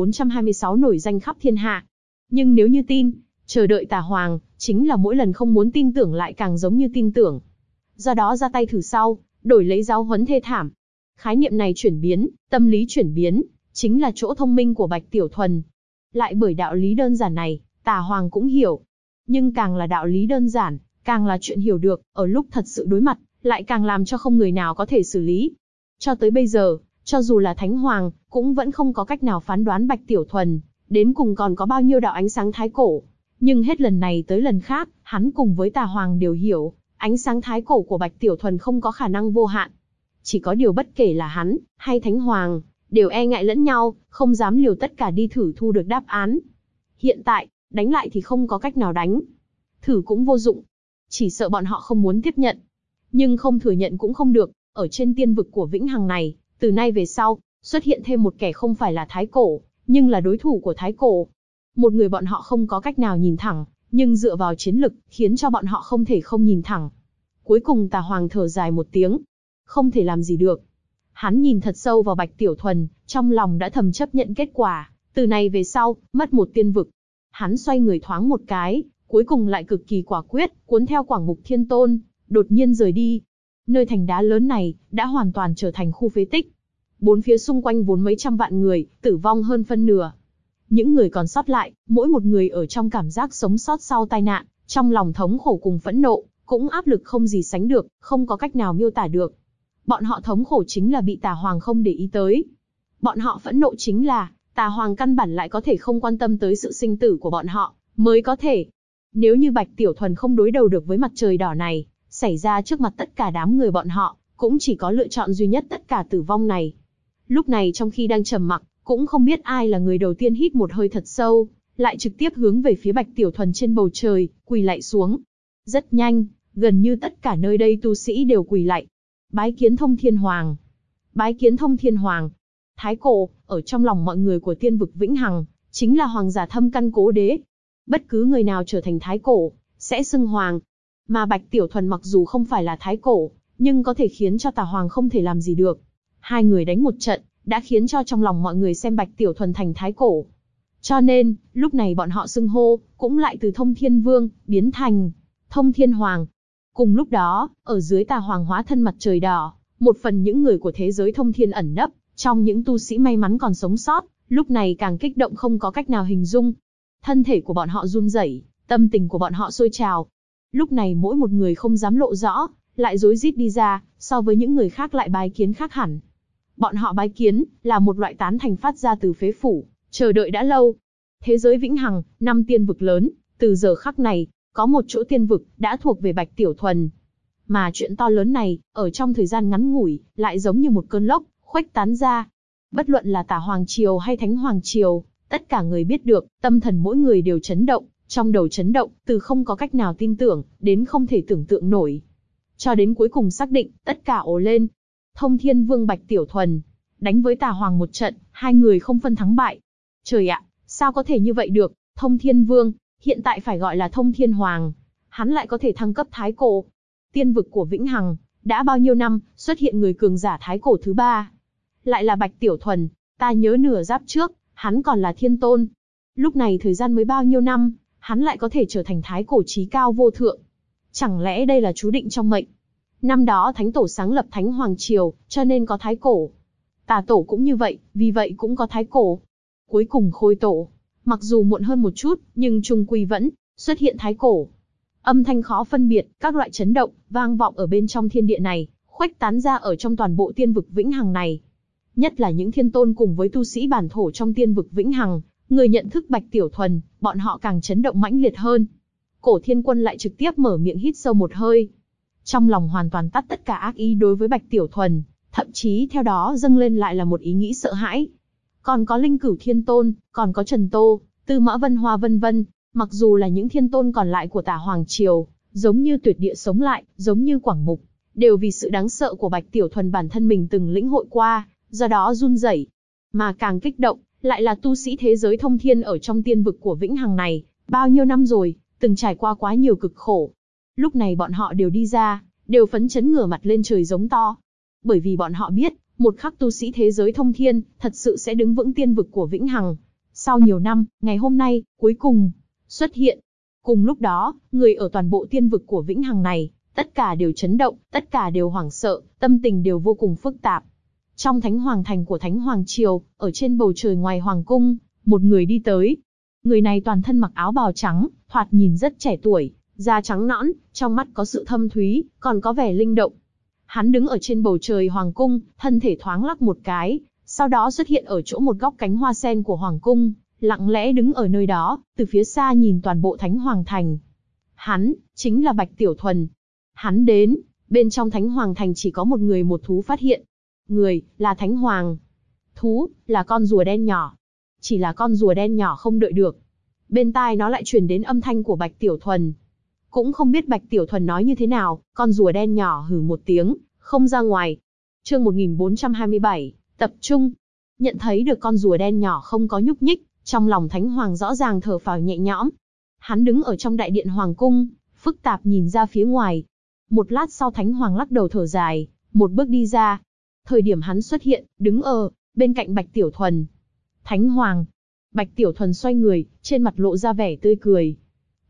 Speaker 1: 1426 nổi danh khắp thiên hạ. Nhưng nếu như tin, chờ đợi Tà Hoàng, chính là mỗi lần không muốn tin tưởng lại càng giống như tin tưởng. Do đó ra tay thử sau, đổi lấy giáo huấn thê thảm. Khái niệm này chuyển biến, tâm lý chuyển biến, chính là chỗ thông minh của Bạch Tiểu Thuần. Lại bởi đạo lý đơn giản này, Tà Hoàng cũng hiểu. Nhưng càng là đạo lý đơn giản, càng là chuyện hiểu được, ở lúc thật sự đối mặt, lại càng làm cho không người nào có thể xử lý. Cho tới bây giờ, cho dù là Thánh Hoàng, cũng vẫn không có cách nào phán đoán Bạch Tiểu Thuần, đến cùng còn có bao nhiêu đạo ánh sáng thái cổ. Nhưng hết lần này tới lần khác, hắn cùng với Tà Hoàng đều hiểu, ánh sáng thái cổ của Bạch Tiểu Thuần không có khả năng vô hạn. Chỉ có điều bất kể là hắn, hay Thánh Hoàng, đều e ngại lẫn nhau, không dám liều tất cả đi thử thu được đáp án. Hiện tại, đánh lại thì không có cách nào đánh. Thử cũng vô dụng. Chỉ sợ bọn họ không muốn tiếp nhận. Nhưng không thừa nhận cũng không được, ở trên tiên vực của Vĩnh Hằng này, từ nay về sau, xuất hiện thêm một kẻ không phải là Thái Cổ, nhưng là đối thủ của Thái Cổ. Một người bọn họ không có cách nào nhìn thẳng, nhưng dựa vào chiến lực, khiến cho bọn họ không thể không nhìn thẳng. Cuối cùng Tà Hoàng thở dài một tiếng. Không thể làm gì được. Hắn nhìn thật sâu vào Bạch Tiểu Thuần, trong lòng đã thầm chấp nhận kết quả. Từ nay về sau, mất một tiên vực. Hắn xoay người thoáng một cái, cuối cùng lại cực kỳ quả quyết, cuốn theo Quảng Mục Thiên Tôn, đột nhiên rời đi. Nơi thành đá lớn này đã hoàn toàn trở thành khu phế tích. Bốn phía xung quanh vốn mấy trăm vạn người, tử vong hơn phân nửa. Những người còn sót lại, mỗi một người ở trong cảm giác sống sót sau tai nạn, trong lòng thống khổ cùng phẫn nộ, cũng áp lực không gì sánh được, không có cách nào miêu tả được. Bọn họ thống khổ chính là bị Tà Hoàng không để ý tới. Bọn họ phẫn nộ chính là, Tà Hoàng căn bản lại có thể không quan tâm tới sự sinh tử của bọn họ, mới có thể. Nếu như Bạch Tiểu Thuần không đối đầu được với mặt trời đỏ này, xảy ra trước mặt tất cả đám người bọn họ, cũng chỉ có lựa chọn duy nhất tất cả tử vong này. Lúc này trong khi đang trầm mặc, cũng không biết ai là người đầu tiên hít một hơi thật sâu, lại trực tiếp hướng về phía Bạch Tiểu Thuần trên bầu trời, quỳ lạy xuống. Rất nhanh, gần như tất cả nơi đây tu sĩ đều quỳ lạy. Bái kiến Thông Thiên Hoàng. Bái kiến Thông Thiên Hoàng. Thái Cổ, ở trong lòng mọi người của tiên vực Vĩnh Hằng, chính là hoàng giả thâm căn cố đế. Bất cứ người nào trở thành Thái Cổ, sẽ xưng hoàng. Mà Bạch Tiểu Thuần mặc dù không phải là Thái Cổ, nhưng có thể khiến cho Tà Hoàng không thể làm gì được. Hai người đánh một trận, đã khiến cho trong lòng mọi người xem Bạch Tiểu Thuần thành Thái Cổ. Cho nên, lúc này bọn họ xưng hô, cũng lại từ Thông Thiên Vương, biến thành Thông Thiên Hoàng. Cùng lúc đó, ở dưới Tà Hoàng hóa thân mặt trời đỏ, một phần những người của thế giới thông thiên ẩn nấp, trong những tu sĩ may mắn còn sống sót, lúc này càng kích động không có cách nào hình dung. Thân thể của bọn họ run rẩy, tâm tình của bọn họ sôi trào. Lúc này mỗi một người không dám lộ rõ, lại rối rít đi ra, so với những người khác lại bái kiến khác hẳn. Bọn họ bái kiến, là một loại tán thành phát ra từ phế phủ, chờ đợi đã lâu. Thế giới Vĩnh Hằng, 5 tiên vực lớn, từ giờ khắc này, có một chỗ tiên vực, đã thuộc về Bạch Tiểu Thuần. Mà chuyện to lớn này, ở trong thời gian ngắn ngủi, lại giống như một cơn lốc, khuếch tán ra. Bất luận là Tà Hoàng Triều hay Thánh Hoàng Triều, tất cả người biết được, tâm thần mỗi người đều chấn động, trong đầu chấn động, từ không có cách nào tin tưởng, đến không thể tưởng tượng nổi. Cho đến cuối cùng xác định, tất cả ồ lên. Thông Thiên Vương Bạch Tiểu Thuần, đánh với Tà Hoàng một trận, hai người không phân thắng bại. Trời ạ, sao có thể như vậy được, Thông Thiên Vương, hiện tại phải gọi là Thông Thiên Hoàng, hắn lại có thể thăng cấp Thái Cổ. Tiên vực của Vĩnh Hằng, đã bao nhiêu năm, xuất hiện người cường giả Thái Cổ thứ 3. Lại là Bạch Tiểu Thuần, ta nhớ nửa giáp trước, hắn còn là Thiên Tôn. Lúc này thời gian mới bao nhiêu năm, hắn lại có thể trở thành Thái Cổ chí cao vô thượng. Chẳng lẽ đây là chú định trong mệnh? Năm đó Thánh Tổ sáng lập Thánh Hoàng Triều, cho nên có Thái Cổ. Tà Tổ cũng như vậy, vì vậy cũng có Thái Cổ. Cuối cùng Khôi Tổ, mặc dù muộn hơn một chút, nhưng chung quy vẫn xuất hiện Thái Cổ. Âm thanh khó phân biệt, các loại chấn động, vang vọng ở bên trong thiên địa này, khuếch tán ra ở trong toàn bộ tiên vực Vĩnh Hằng này. Nhất là những thiên tôn cùng với tu sĩ bản thổ trong tiên vực Vĩnh Hằng, người nhận thức Bạch Tiểu Thuần, bọn họ càng chấn động mãnh liệt hơn. Cổ Thiên Quân lại trực tiếp mở miệng hít sâu một hơi. Trong lòng hoàn toàn tắt tất cả ác ý đối với Bạch Tiểu Thuần, thậm chí theo đó dâng lên lại là một ý nghĩ sợ hãi. Còn có Linh Cửu Thiên Tôn, còn có Trần Tô, Tư Mã Vân Hoa vân vân, mặc dù là những thiên tôn còn lại của Tà Hoàng Triều, giống như Tuyệt Địa sống lại, giống như Quảng Mục, đều vì sự đáng sợ của Bạch Tiểu Thuần bản thân mình từng lĩnh hội qua, do đó run rẩy. Mà càng kích động, lại là tu sĩ thế giới thông thiên ở trong tiên vực của Vĩnh Hằng này, bao nhiêu năm rồi, từng trải qua quá nhiều cực khổ. Lúc này bọn họ đều đi ra, đều phấn chấn ngửa mặt lên trời giống to. Bởi vì bọn họ biết, một khắc tu sĩ thế giới thông thiên, thật sự sẽ đứng vững tiên vực của Vĩnh Hằng. Sau nhiều năm, ngày hôm nay, cuối cùng, xuất hiện. Cùng lúc đó, người ở toàn bộ tiên vực của Vĩnh Hằng này, tất cả đều chấn động, tất cả đều hoảng sợ, tâm tình đều vô cùng phức tạp. Trong Thánh Hoàng Thành của Thánh Hoàng Triều, ở trên bầu trời ngoài Hoàng Cung, một người đi tới. Người này toàn thân mặc áo bào trắng, thoạt nhìn rất trẻ tuổi, da trắng nõn, trong mắt có sự thâm thúy, còn có vẻ linh động. Hắn đứng ở trên bầu trời Hoàng Cung, thân thể thoáng lắc một cái, sau đó xuất hiện ở chỗ một góc cánh hoa sen của Hoàng Cung, lặng lẽ đứng ở nơi đó, từ phía xa nhìn toàn bộ Thánh Hoàng Thành. Hắn, chính là Bạch Tiểu Thuần. Hắn đến, bên trong Thánh Hoàng Thành chỉ có một người một thú phát hiện. Người, là Thánh Hoàng. Thú, là con rùa đen nhỏ. Chỉ là con rùa đen nhỏ không đợi được. Bên tai nó lại truyền đến âm thanh của Bạch Tiểu Thuần. Cũng không biết Bạch Tiểu Thuần nói như thế nào, con rùa đen nhỏ hừ một tiếng, không ra ngoài. Chương 1427, tập trung. Nhận thấy được con rùa đen nhỏ không có nhúc nhích, trong lòng Thánh Hoàng rõ ràng thở phào nhẹ nhõm. Hắn đứng ở trong đại điện Hoàng Cung, phức tạp nhìn ra phía ngoài. Một lát sau Thánh Hoàng lắc đầu thở dài, một bước đi ra. Thời điểm hắn xuất hiện, đứng ở bên cạnh Bạch Tiểu Thuần. Thánh Hoàng. Bạch Tiểu Thuần xoay người, trên mặt lộ ra vẻ tươi cười.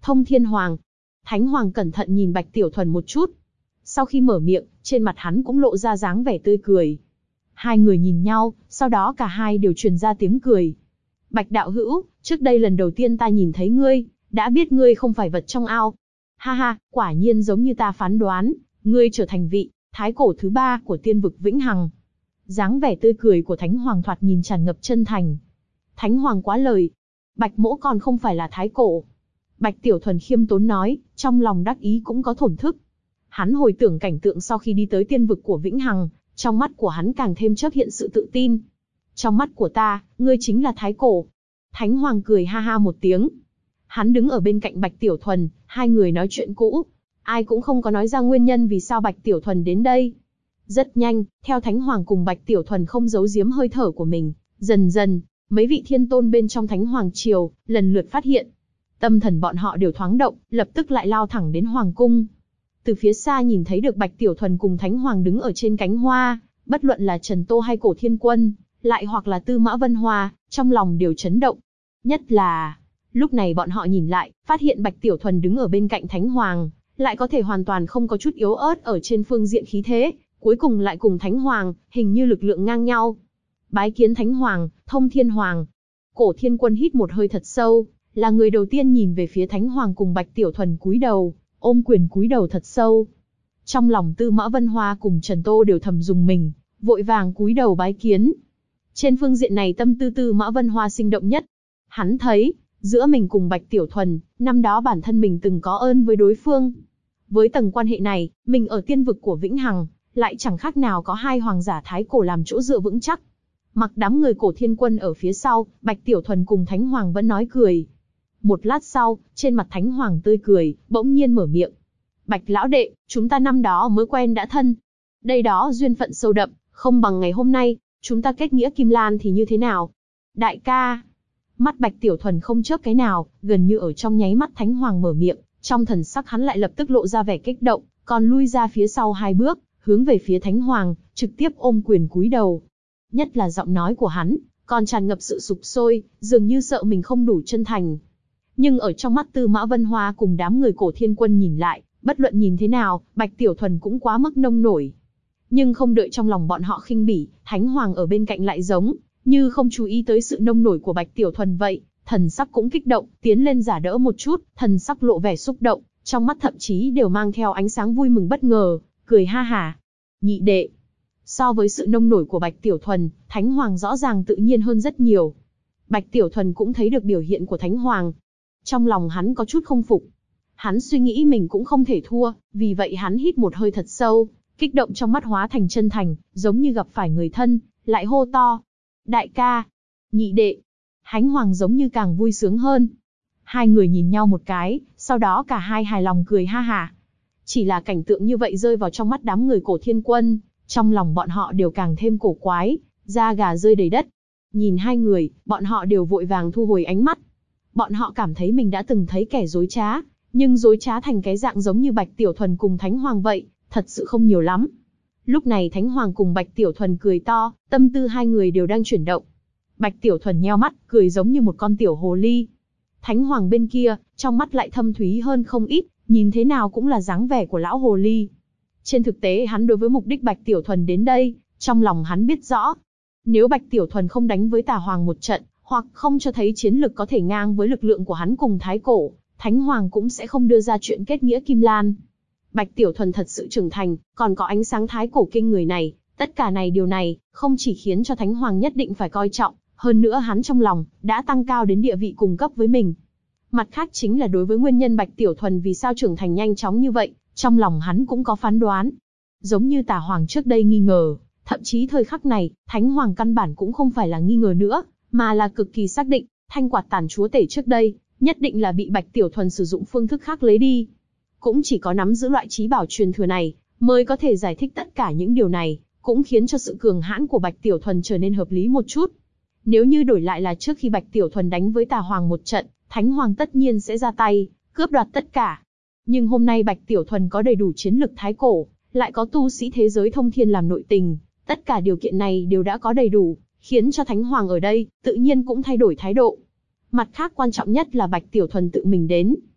Speaker 1: Thông Thiên Hoàng. Thánh Hoàng cẩn thận nhìn Bạch Tiểu Thuần một chút. Sau khi mở miệng, trên mặt hắn cũng lộ ra dáng vẻ tươi cười. Hai người nhìn nhau, sau đó cả hai đều truyền ra tiếng cười. Bạch đạo hữu, trước đây lần đầu tiên ta nhìn thấy ngươi, đã biết ngươi không phải vật trong ao. Ha ha, quả nhiên giống như ta phán đoán, ngươi trở thành vị thái cổ thứ 3 của tiên vực Vĩnh Hằng. Dáng vẻ tươi cười của Thánh Hoàng thoạt nhìn tràn ngập chân thành. Thánh Hoàng quá lời. Bạch mỗ còn không phải là thái cổ. Bạch Tiểu Thuần khiêm tốn nói, trong lòng đắc ý cũng có thổn thức. Hắn hồi tưởng cảnh tượng sau khi đi tới tiên vực của Vĩnh Hằng, trong mắt của hắn càng thêm chớp hiện sự tự tin. Trong mắt của ta, ngươi chính là thái cổ. Thánh Hoàng cười ha ha một tiếng. Hắn đứng ở bên cạnh Bạch Tiểu Thuần, hai người nói chuyện cũ. Ai cũng không có nói ra nguyên nhân vì sao Bạch Tiểu Thuần đến đây. Rất nhanh, theo Thánh Hoàng cùng Bạch Tiểu Thuần không giấu giếm hơi thở của mình, dần dần, mấy vị thiên tôn bên trong Thánh Hoàng triều, lần lượt phát hiện. Tâm thần bọn họ đều thoáng động, lập tức lại lao thẳng đến Hoàng cung. Từ phía xa nhìn thấy được Bạch Tiểu Thuần cùng Thánh Hoàng đứng ở trên cánh hoa, bất luận là Trần Tô hay Cổ Thiên Quân, lại hoặc là Tư Mã Vân Hoa, trong lòng đều chấn động. Nhất là, lúc này bọn họ nhìn lại, phát hiện Bạch Tiểu Thuần đứng ở bên cạnh Thánh Hoàng, lại có thể hoàn toàn không có chút yếu ớt ở trên phương diện khí thế, cuối cùng lại cùng Thánh Hoàng, hình như lực lượng ngang nhau. Bái kiến Thánh Hoàng, Thông Thiên Hoàng. Cổ Thiên Quân hít một hơi thật sâu, là người đầu tiên nhìn về phía Thánh Hoàng cùng Bạch Tiểu Thuần cúi đầu, ôm quyền cúi đầu thật sâu. Trong lòng Tư Mã Vân Hoa cùng Trần Tô đều thầm rùng mình, vội vàng cúi đầu bái kiến. Trên phương diện này tâm tư Tư Mã Vân Hoa sinh động nhất. Hắn thấy, giữa mình cùng Bạch Tiểu Thuần, năm đó bản thân mình từng có ơn với đối phương. Với tầng quan hệ này, mình ở tiên vực của Vĩnh Hằng, lại chẳng khác nào có hai hoàng giả thái cổ làm chỗ dựa vững chắc. Mặc đám người Cổ Thiên Quân ở phía sau, Bạch Tiểu Thuần cùng Thánh Hoàng vẫn nói cười. Một lát sau, trên mặt Thánh Hoàng tươi cười, bỗng nhiên mở miệng. Bạch lão đệ, chúng ta năm đó mới quen đã thân. Đây đó duyên phận sâu đậm, không bằng ngày hôm nay, chúng ta kết nghĩa Kim Lan thì như thế nào? Đại ca. Mắt Bạch Tiểu Thuần không chớp cái nào, gần như ở trong nháy mắt Thánh Hoàng mở miệng, trong thần sắc hắn lại lập tức lộ ra vẻ kích động, còn lui ra phía sau 2 bước, hướng về phía Thánh Hoàng, trực tiếp ôm quyền cúi đầu. Nhất là giọng nói của hắn, còn tràn ngập sự sục sôi, dường như sợ mình không đủ chân thành. Nhưng ở trong mắt Tư Mã Vân Hoa cùng đám người Cổ Thiên Quân nhìn lại, bất luận nhìn thế nào, Bạch Tiểu Thuần cũng quá mức nông nổi. Nhưng không đợi trong lòng bọn họ khinh bỉ, Thánh Hoàng ở bên cạnh lại giống như không chú ý tới sự nông nổi của Bạch Tiểu Thuần vậy, thần sắc cũng kích động, tiến lên giả đỡ một chút, thần sắc lộ vẻ xúc động, trong mắt thậm chí đều mang theo ánh sáng vui mừng bất ngờ, cười ha hả. Nhị đệ. So với sự nông nổi của Bạch Tiểu Thuần, Thánh Hoàng rõ ràng tự nhiên hơn rất nhiều. Bạch Tiểu Thuần cũng thấy được biểu hiện của Thánh Hoàng. Trong lòng hắn có chút không phục. Hắn suy nghĩ mình cũng không thể thua, vì vậy hắn hít một hơi thật sâu, kích động trong mắt hóa thành chân thành, giống như gặp phải người thân, lại hô to. Đại ca, nhị đệ. Thánh Hoàng giống như càng vui sướng hơn. Hai người nhìn nhau một cái, sau đó cả hai hài lòng cười ha hả. Chỉ là cảnh tượng như vậy rơi vào trong mắt đám người Cổ Thiên Quân, trong lòng bọn họ đều càng thêm cổ quái, da gà rơi đầy đất. Nhìn hai người, bọn họ đều vội vàng thu hồi ánh mắt. Bọn họ cảm thấy mình đã từng thấy kẻ dối trá, nhưng dối trá thành cái dạng giống như Bạch Tiểu Thuần cùng Thánh Hoàng vậy, thật sự không nhiều lắm. Lúc này Thánh Hoàng cùng Bạch Tiểu Thuần cười to, tâm tư hai người đều đang chuyển động. Bạch Tiểu Thuần nheo mắt, cười giống như một con tiểu hồ ly. Thánh Hoàng bên kia, trong mắt lại thâm thúy hơn không ít, nhìn thế nào cũng là dáng vẻ của lão hồ ly. Trên thực tế hắn đối với mục đích Bạch Tiểu Thuần đến đây, trong lòng hắn biết rõ. Nếu Bạch Tiểu Thuần không đánh với Tà Hoàng một trận, hoặc không cho thấy chiến lực có thể ngang với lực lượng của hắn cùng Thái Cổ, Thánh Hoàng cũng sẽ không đưa ra chuyện kết nghĩa Kim Lan. Bạch Tiểu Thuần thật sự trưởng thành, còn có ánh sáng Thái Cổ kinh người này, tất cả điều này, không chỉ khiến cho Thánh Hoàng nhất định phải coi trọng, hơn nữa hắn trong lòng, đã tăng cao đến địa vị cùng cấp với mình. Mặt khác chính là đối với nguyên nhân Bạch Tiểu Thuần vì sao trưởng thành nhanh chóng như vậy, trong lòng hắn cũng có phán đoán. Giống như Tà Hoàng trước đây nghi ngờ, thậm chí thời khắc này, Thánh Hoàng căn bản cũng không phải là nghi ngờ nữa, mà là cực kỳ xác định, thanh quạt tản chúa tể trước đây, nhất định là bị Bạch Tiểu Thuần sử dụng phương thức khác lấy đi. Cũng chỉ có nắm giữ loại trí bảo truyền thừa này, mới có thể giải thích tất cả những điều này, cũng khiến cho sự cường hãn của Bạch Tiểu Thuần trở nên hợp lý một chút. Nếu như đổi lại là trước khi Bạch Tiểu Thuần đánh với Tà Hoàng một trận, Thánh Hoàng tất nhiên sẽ ra tay, cướp đoạt tất cả. Nhưng hôm nay Bạch Tiểu Thuần có đầy đủ chiến lực Thái Cổ, lại có tu sĩ thế giới thông thiên làm nội tình, tất cả điều kiện này đều đã có đầy đủ, khiến cho Thánh Hoàng ở đây, tự nhiên cũng thay đổi thái độ. Mặt khác quan trọng nhất là Bạch Tiểu Thuần tự mình đến.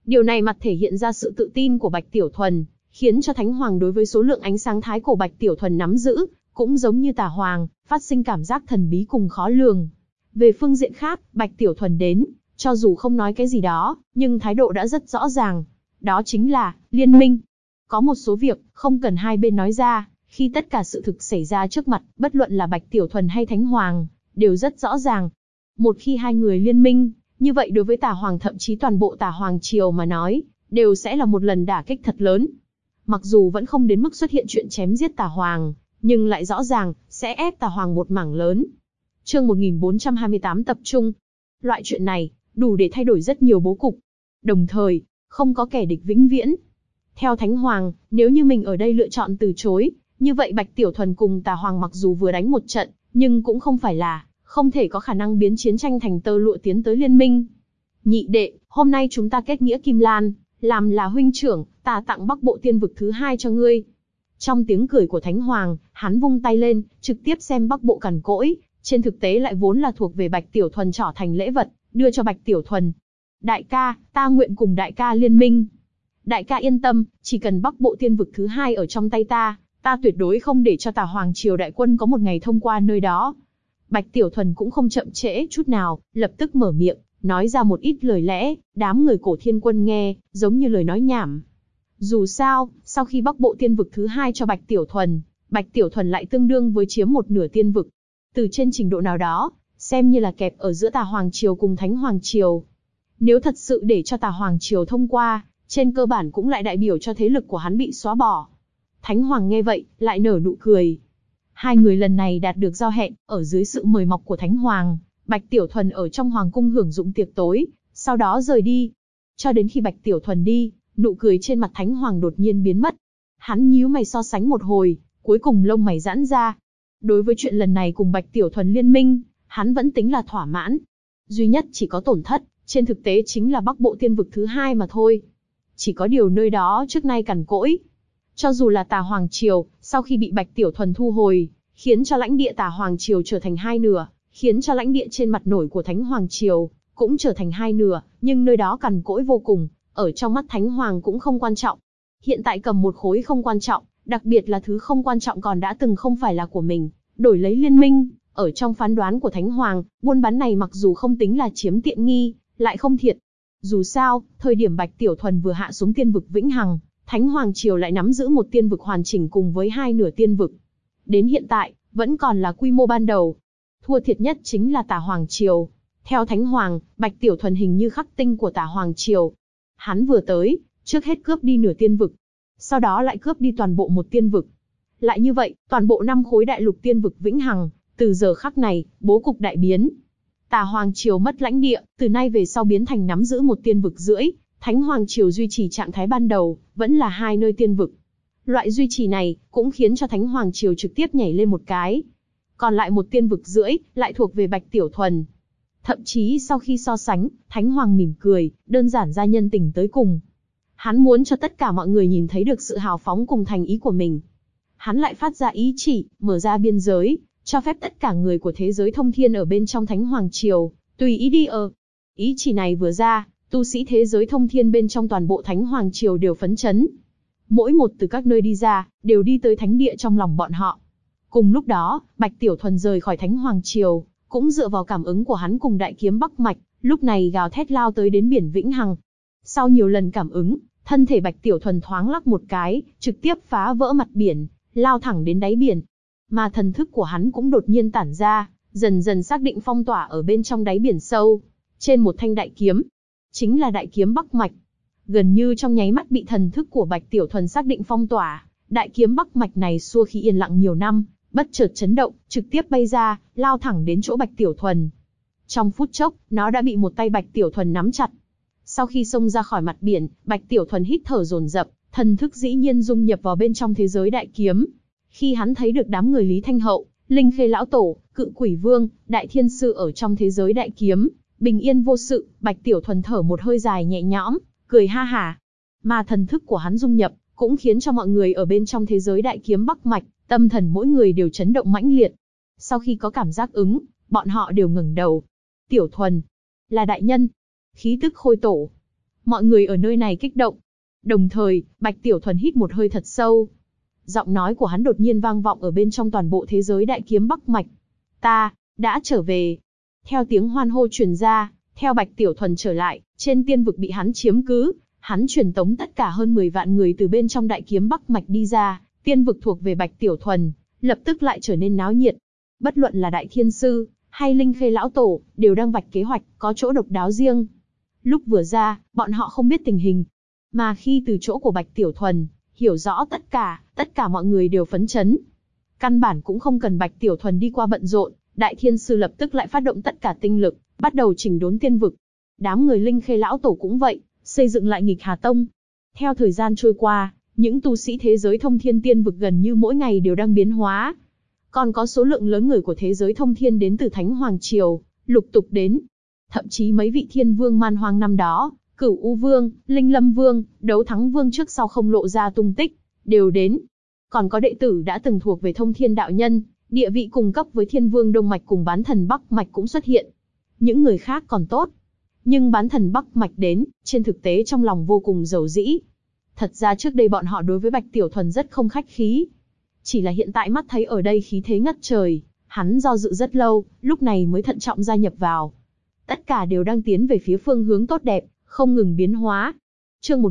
Speaker 1: Điều này mặt thể hiện ra sự tự tin của Bạch Tiểu Thuần, khiến cho Thánh Hoàng đối với số lượng ánh sáng thái cổ Bạch Tiểu Thuần nắm giữ, cũng giống như Tà Hoàng, phát sinh cảm giác thần bí cùng khó lường. Về phương diện khác, Bạch Tiểu Thuần đến, cho dù không nói cái gì đó, nhưng thái độ đã rất rõ ràng. Đó chính là, liên minh. Có một số việc, không cần hai bên nói ra, khi tất cả sự thực xảy ra trước mặt, bất luận là Bạch Tiểu Thuần hay Thánh Hoàng, đều rất rõ ràng. Một khi hai người liên minh, như vậy đối với Tà Hoàng thậm chí toàn bộ Tà Hoàng triều mà nói, đều sẽ là một lần đả kích thật lớn. Mặc dù vẫn không đến mức xuất hiện chuyện chém giết Tà Hoàng, nhưng lại rõ ràng, sẽ ép Tà Hoàng một mảng lớn. Chương 1428 tập trung. Loại chuyện này, đủ để thay đổi rất nhiều bố cục. Đồng thời, không có kẻ địch vĩnh viễn. Theo Thánh Hoàng, nếu như mình ở đây lựa chọn từ chối, như vậy Bạch Tiểu Thuần cùng Tà Hoàng mặc dù vừa đánh một trận, nhưng cũng không phải là không thể có khả năng biến chiến tranh thành tơ lụa tiến tới liên minh. Nhị đệ, hôm nay chúng ta kết nghĩa Kim Lan, làm là huynh trưởng, ta tặng Bắc Bộ Tiên Vực thứ 2 cho ngươi. Trong tiếng cười của Thánh Hoàng, hắn vung tay lên, trực tiếp xem Bắc Bộ cằn cỗi, trên thực tế lại vốn là thuộc về Bạch Tiểu Thuần trở thành lễ vật, đưa cho Bạch Tiểu Thuần. Đại ca, ta nguyện cùng đại ca liên minh. Đại ca yên tâm, chỉ cần Bắc Bộ Tiên Vực thứ 2 ở trong tay ta tuyệt đối không để cho Tà Hoàng triều đại quân có một ngày thông qua nơi đó. Bạch Tiểu Thuần cũng không chậm trễ chút nào, lập tức mở miệng, nói ra một ít lời lẽ, đám người Cổ Thiên Quân nghe, giống như lời nói nhảm. Dù sao, sau khi Bắc Bộ Tiên Vực thứ 2 cho Bạch Tiểu Thuần lại tương đương với chiếm một nửa tiên vực. Từ trên trình độ nào đó, xem như là kẹp ở giữa Tà Hoàng triều cùng Thánh Hoàng triều. Nếu thật sự để cho Tà Hoàng triều thông qua, trên cơ bản cũng lại đại biểu cho thế lực của hắn bị xóa bỏ. Thánh Hoàng nghe vậy, lại nở nụ cười. Hai người lần này đạt được giao hẹn, ở dưới sự mời mọc của Thánh Hoàng, Bạch Tiểu Thuần ở trong Hoàng cung hưởng dụng tiệc tối, sau đó rời đi. Cho đến khi Bạch Tiểu Thuần đi, nụ cười trên mặt Thánh Hoàng đột nhiên biến mất. Hắn nhíu mày so sánh một hồi, cuối cùng lông mày giãn ra. Đối với chuyện lần này cùng Bạch Tiểu Thuần liên minh, hắn vẫn tính là thỏa mãn. Duy nhất chỉ có tổn thất, trên thực tế chính là Bắc Bộ Tiên Vực thứ 2 mà thôi. Chỉ có điều nơi đó trước nay cằn cỗi. Cho dù là Tà Hoàng triều, sau khi bị Bạch Tiểu Thuần thu hồi, khiến cho lãnh địa Tà Hoàng triều trở thành hai nửa, khiến cho lãnh địa trên mặt nổi của Thánh Hoàng triều cũng trở thành hai nửa, nhưng nơi đó cằn cỗi vô cùng, ở trong mắt Thánh Hoàng cũng không quan trọng. Hiện tại cầm một khối không quan trọng, đặc biệt là thứ không quan trọng còn đã từng không phải là của mình, đổi lấy liên minh. Ở trong phán đoán của Thánh Hoàng, buôn bán này mặc dù không tính là chiếm tiện nghi, lại không thiệt. Dù sao, thời điểm Bạch Tiểu Thuần vừa hạ xuống tiên vực Vĩnh Hằng, Thánh Hoàng triều lại nắm giữ một tiên vực hoàn chỉnh cùng với hai nửa tiên vực. Đến hiện tại, vẫn còn là quy mô ban đầu. Thua thiệt nhất chính là Tà Hoàng triều. Theo Thánh Hoàng, Bạch Tiểu Thuần hình như khắc tinh của Tà Hoàng triều. Hắn vừa tới, trước hết cướp đi nửa tiên vực, sau đó lại cướp đi toàn bộ một tiên vực. Lại như vậy, toàn bộ 5 khối đại lục tiên vực Vĩnh Hằng, từ giờ khắc này, bố cục đại biến. Tà Hoàng triều mất lãnh địa, từ nay về sau biến thành nắm giữ một tiên vực rưỡi. Thánh Hoàng triều duy trì trạng thái ban đầu, vẫn là hai nơi tiên vực. Loại duy trì này, cũng khiến cho Thánh Hoàng triều trực tiếp nhảy lên một cái. Còn lại một tiên vực rưỡi, lại thuộc về Bạch Tiểu Thuần. Thậm chí sau khi so sánh, Thánh Hoàng mỉm cười, đơn giản ra nhân tình tới cùng. Hắn muốn cho tất cả mọi người nhìn thấy được sự hào phóng cùng thành ý của mình. Hắn lại phát ra ý chỉ, mở ra biên giới, cho phép tất cả người của thế giới thông thiên ở bên trong Thánh Hoàng triều, tùy ý đi ở. Ý chỉ này vừa ra, tu sĩ thế giới thông thiên bên trong toàn bộ Thánh Hoàng triều đều phấn chấn. Mỗi một từ các nơi đi ra, đều đi tới thánh địa trong lòng bọn họ. Cùng lúc đó, Bạch Tiểu Thuần rời khỏi Thánh Hoàng triều, cũng dựa vào cảm ứng của hắn cùng đại kiếm Bắc Mạch, lúc này gào thét lao tới đến biển Vĩnh Hằng. Sau nhiều lần cảm ứng, thân thể Bạch Tiểu Thuần thoáng lắc một cái, trực tiếp phá vỡ mặt biển, lao thẳng đến đáy biển. Mà thần thức của hắn cũng đột nhiên tản ra, dần dần xác định phong tỏa ở bên trong đáy biển sâu, trên một thanh đại kiếm, chính là đại kiếm Bắc Mạch. Gần như trong nháy mắt bị thần thức của Bạch Tiểu Thuần xác định phong tỏa, đại kiếm Bắc Mạch này xua khí yên lặng nhiều năm, bất chợt chấn động, trực tiếp bay ra, lao thẳng đến chỗ Bạch Tiểu Thuần. Trong phút chốc, nó đã bị một tay Bạch Tiểu Thuần nắm chặt. Sau khi xông ra khỏi mặt biển, Bạch Tiểu Thuần hít thở dồn dập, thần thức dĩ nhiên dung nhập vào bên trong thế giới đại kiếm. Khi hắn thấy được đám người Lý Thanh Hậu, Linh Khê lão tổ, Cự Quỷ Vương, Đại Thiên sư ở trong thế giới đại kiếm, bình yên vô sự, Bạch Tiểu Thuần thở một hơi dài nhẹ nhõm, cười ha hả. Mà thần thức của hắn dung nhập, cũng khiến cho mọi người ở bên trong thế giới đại kiếm Bắc Mạch, tâm thần mỗi người đều chấn động mãnh liệt. Sau khi có cảm giác ứng, bọn họ đều ngẩng đầu. Tiểu Thuần, là đại nhân. Khí tức khôi tổ. mọi người ở nơi này kích động. Đồng thời, Bạch Tiểu Thuần hít một hơi thật sâu. Giọng nói của hắn đột nhiên vang vọng ở bên trong toàn bộ thế giới đại kiếm Bắc Mạch. Ta, đã trở về. Theo tiếng hoan hô truyền ra, theo Bạch Tiểu Thuần trở lại, trên tiên vực bị hắn chiếm cứ, hắn truyền tống tất cả hơn 10 vạn người từ bên trong đại kiếm Bắc Mạch đi ra, tiên vực thuộc về Bạch Tiểu Thuần, lập tức lại trở nên náo nhiệt. Bất luận là Đại Thiên Sư, hay Linh Khê Lão Tổ, đều đang vạch kế hoạch, có chỗ độc đáo riêng. Lúc vừa ra, bọn họ không biết tình hình. Mà khi từ chỗ của Bạch Tiểu Thuần, hiểu rõ tất cả mọi người đều phấn chấn. Căn bản cũng không cần Bạch Tiểu Thuần đi qua bận rộn, Đại Thiên Sư lập tức lại phát động tất cả tinh lực, bắt đầu chỉnh đốn tiên vực. Đám người Linh Khê Lão Tổ cũng vậy, xây dựng lại Nghịch Hà Tông. Theo thời gian trôi qua, những tu sĩ thế giới thông thiên tiên vực gần như mỗi ngày đều đang biến hóa. Còn có số lượng lớn người của thế giới thông thiên đến từ Thánh Hoàng Triều, lục tục đến. Thậm chí mấy vị thiên vương man hoang năm đó, Cửu U Vương, Linh Lâm Vương, Đấu Thắng Vương trước sau không lộ ra tung tích, đều đến. Còn có đệ tử đã từng thuộc về Thông Thiên Đạo Nhân, địa vị cùng cấp với Thiên Vương Đông Mạch cùng Bán Thần Bắc Mạch cũng xuất hiện. Những người khác còn tốt, nhưng Bán Thần Bắc Mạch đến, trên thực tế trong lòng vô cùng giàu dĩ. Thật ra trước đây bọn họ đối với Bạch Tiểu Thuần rất không khách khí. Chỉ là hiện tại mắt thấy ở đây khí thế ngất trời, hắn do dự rất lâu, lúc này mới thận trọng gia nhập vào. Tất cả đều đang tiến về phía phương hướng tốt đẹp, không ngừng biến hóa. Chương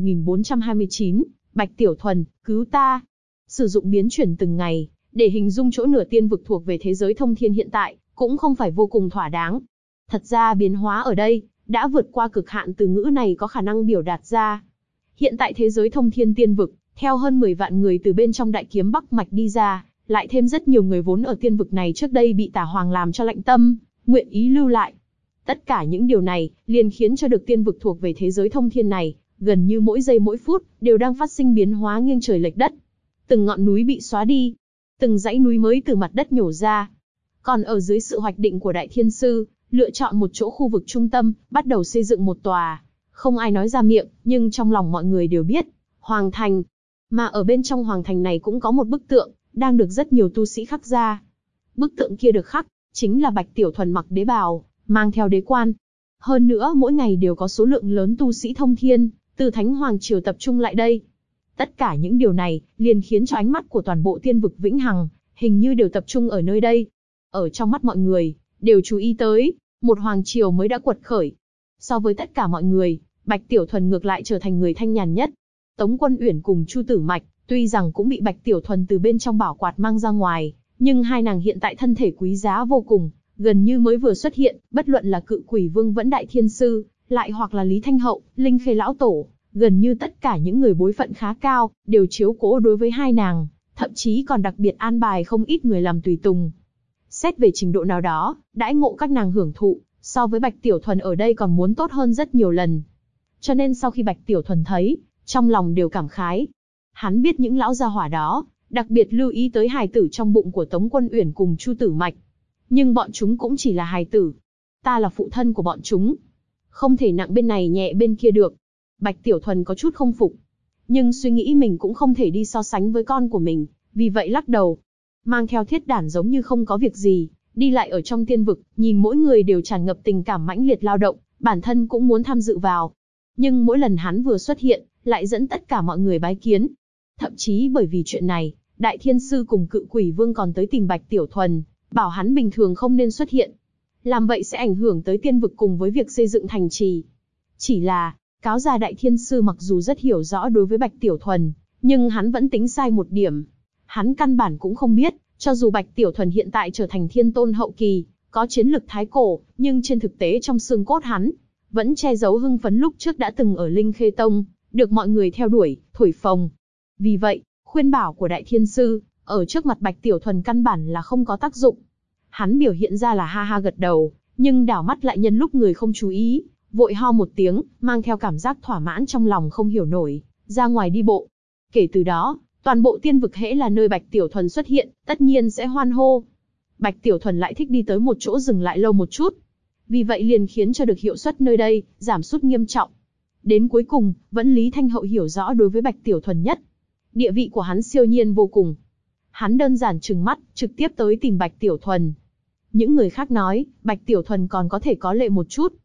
Speaker 1: 1429, Bạch Tiểu Thuần, cứu ta. Sử dụng biến chuyển từng ngày, để hình dung chỗ nửa tiên vực thuộc về thế giới thông thiên hiện tại, cũng không phải vô cùng thỏa đáng. Thật ra biến hóa ở đây, đã vượt qua cực hạn từ ngữ này có khả năng biểu đạt ra. Hiện tại thế giới thông thiên tiên vực, theo hơn 10 vạn người từ bên trong đại kiếm Bắc Mạch đi ra, lại thêm rất nhiều người vốn ở tiên vực này trước đây bị Tả Hoàng làm cho lạnh tâm, nguyện ý lưu lại. Tất cả những điều này, liền khiến cho được tiên vực thuộc về thế giới thông thiên này, gần như mỗi giây mỗi phút, đều đang phát sinh biến hóa nghiêng trời lệch đất. Từng ngọn núi bị xóa đi, từng dãy núi mới từ mặt đất nhổ ra. Còn ở dưới sự hoạch định của Đại Thiên Sư, lựa chọn một chỗ khu vực trung tâm, bắt đầu xây dựng một tòa. Không ai nói ra miệng, nhưng trong lòng mọi người đều biết, Hoàng Thành. Mà ở bên trong Hoàng Thành này cũng có một bức tượng, đang được rất nhiều tu sĩ khắc ra. Bức tượng kia được khắc, chính là Bạch Tiểu Thuần mặc đế bào, mang theo đế quan. Hơn nữa mỗi ngày đều có số lượng lớn tu sĩ thông thiên, từ Thánh Hoàng Triều tập trung lại đây. Tất cả những điều này, liền khiến cho ánh mắt của toàn bộ tiên vực vĩnh hằng, hình như đều tập trung ở nơi đây. Ở trong mắt mọi người, đều chú ý tới, một Hoàng Triều mới đã quật khởi. So với tất cả mọi người, Bạch Tiểu Thuần ngược lại trở thành người thanh nhàn nhất. Tống Quân Uyển cùng Chu Tử Mạch, tuy rằng cũng bị Bạch Tiểu Thuần từ bên trong bảo quạt mang ra ngoài, nhưng hai nàng hiện tại thân thể quý giá vô cùng, gần như mới vừa xuất hiện, bất luận là Cự Quỷ Vương vẫn Đại Thiên Sư, lại hoặc là Lý Thanh Hậu, Linh Khê Lão Tổ, gần như tất cả những người bối phận khá cao, đều chiếu cố đối với hai nàng, thậm chí còn đặc biệt an bài không ít người làm tùy tùng. Xét về trình độ nào đó, đãi ngộ các nàng hưởng thụ, so với Bạch Tiểu Thuần ở đây còn muốn tốt hơn rất nhiều lần. Cho nên sau khi Bạch Tiểu Thuần thấy, trong lòng đều cảm khái. Hắn biết những lão gia hỏa đó, đặc biệt lưu ý tới hài tử trong bụng của Tống Quân Uyển cùng Chu Tử Mạch. Nhưng bọn chúng cũng chỉ là hài tử. Ta là phụ thân của bọn chúng. Không thể nặng bên này nhẹ bên kia được. Bạch Tiểu Thuần có chút không phục. Nhưng suy nghĩ mình cũng không thể đi so sánh với con của mình, vì vậy lắc đầu. Mang theo thiết đản giống như không có việc gì, đi lại ở trong tiên vực, nhìn mỗi người đều tràn ngập tình cảm mãnh liệt lao động, bản thân cũng muốn tham dự vào. Nhưng mỗi lần hắn vừa xuất hiện, lại dẫn tất cả mọi người bái kiến. Thậm chí bởi vì chuyện này, Đại Thiên Sư cùng Cự Quỷ Vương còn tới tìm Bạch Tiểu Thuần, bảo hắn bình thường không nên xuất hiện. Làm vậy sẽ ảnh hưởng tới tiên vực cùng với việc xây dựng thành trì. Chỉ là, cáo già Đại Thiên Sư mặc dù rất hiểu rõ đối với Bạch Tiểu Thuần, nhưng hắn vẫn tính sai một điểm. Hắn căn bản cũng không biết, cho dù Bạch Tiểu Thuần hiện tại trở thành thiên tôn hậu kỳ, có chiến lực thái cổ, nhưng trên thực tế trong xương cốt hắn, vẫn che giấu hưng phấn lúc trước đã từng ở Linh Khê Tông, được mọi người theo đuổi, thổi phồng. Vì vậy, khuyên bảo của Đại Thiên Sư, ở trước mặt Bạch Tiểu Thuần căn bản là không có tác dụng. Hắn biểu hiện ra là ha ha gật đầu, nhưng đảo mắt lại nhân lúc người không chú ý, vội ho một tiếng, mang theo cảm giác thỏa mãn trong lòng không hiểu nổi, ra ngoài đi bộ. Kể từ đó, toàn bộ tiên vực hễ là nơi Bạch Tiểu Thuần xuất hiện, tất nhiên sẽ hoan hô. Bạch Tiểu Thuần lại thích đi tới một chỗ dừng lại lâu một chút. Vì vậy liền khiến cho được hiệu suất nơi đây giảm sút nghiêm trọng. Đến cuối cùng, vẫn Lý Thanh Hậu hiểu rõ đối với Bạch Tiểu Thuần nhất. Địa vị của hắn siêu nhiên vô cùng. Hắn đơn giản trừng mắt, trực tiếp tới tìm Bạch Tiểu Thuần. Những người khác nói, Bạch Tiểu Thuần còn có thể có lệ một chút.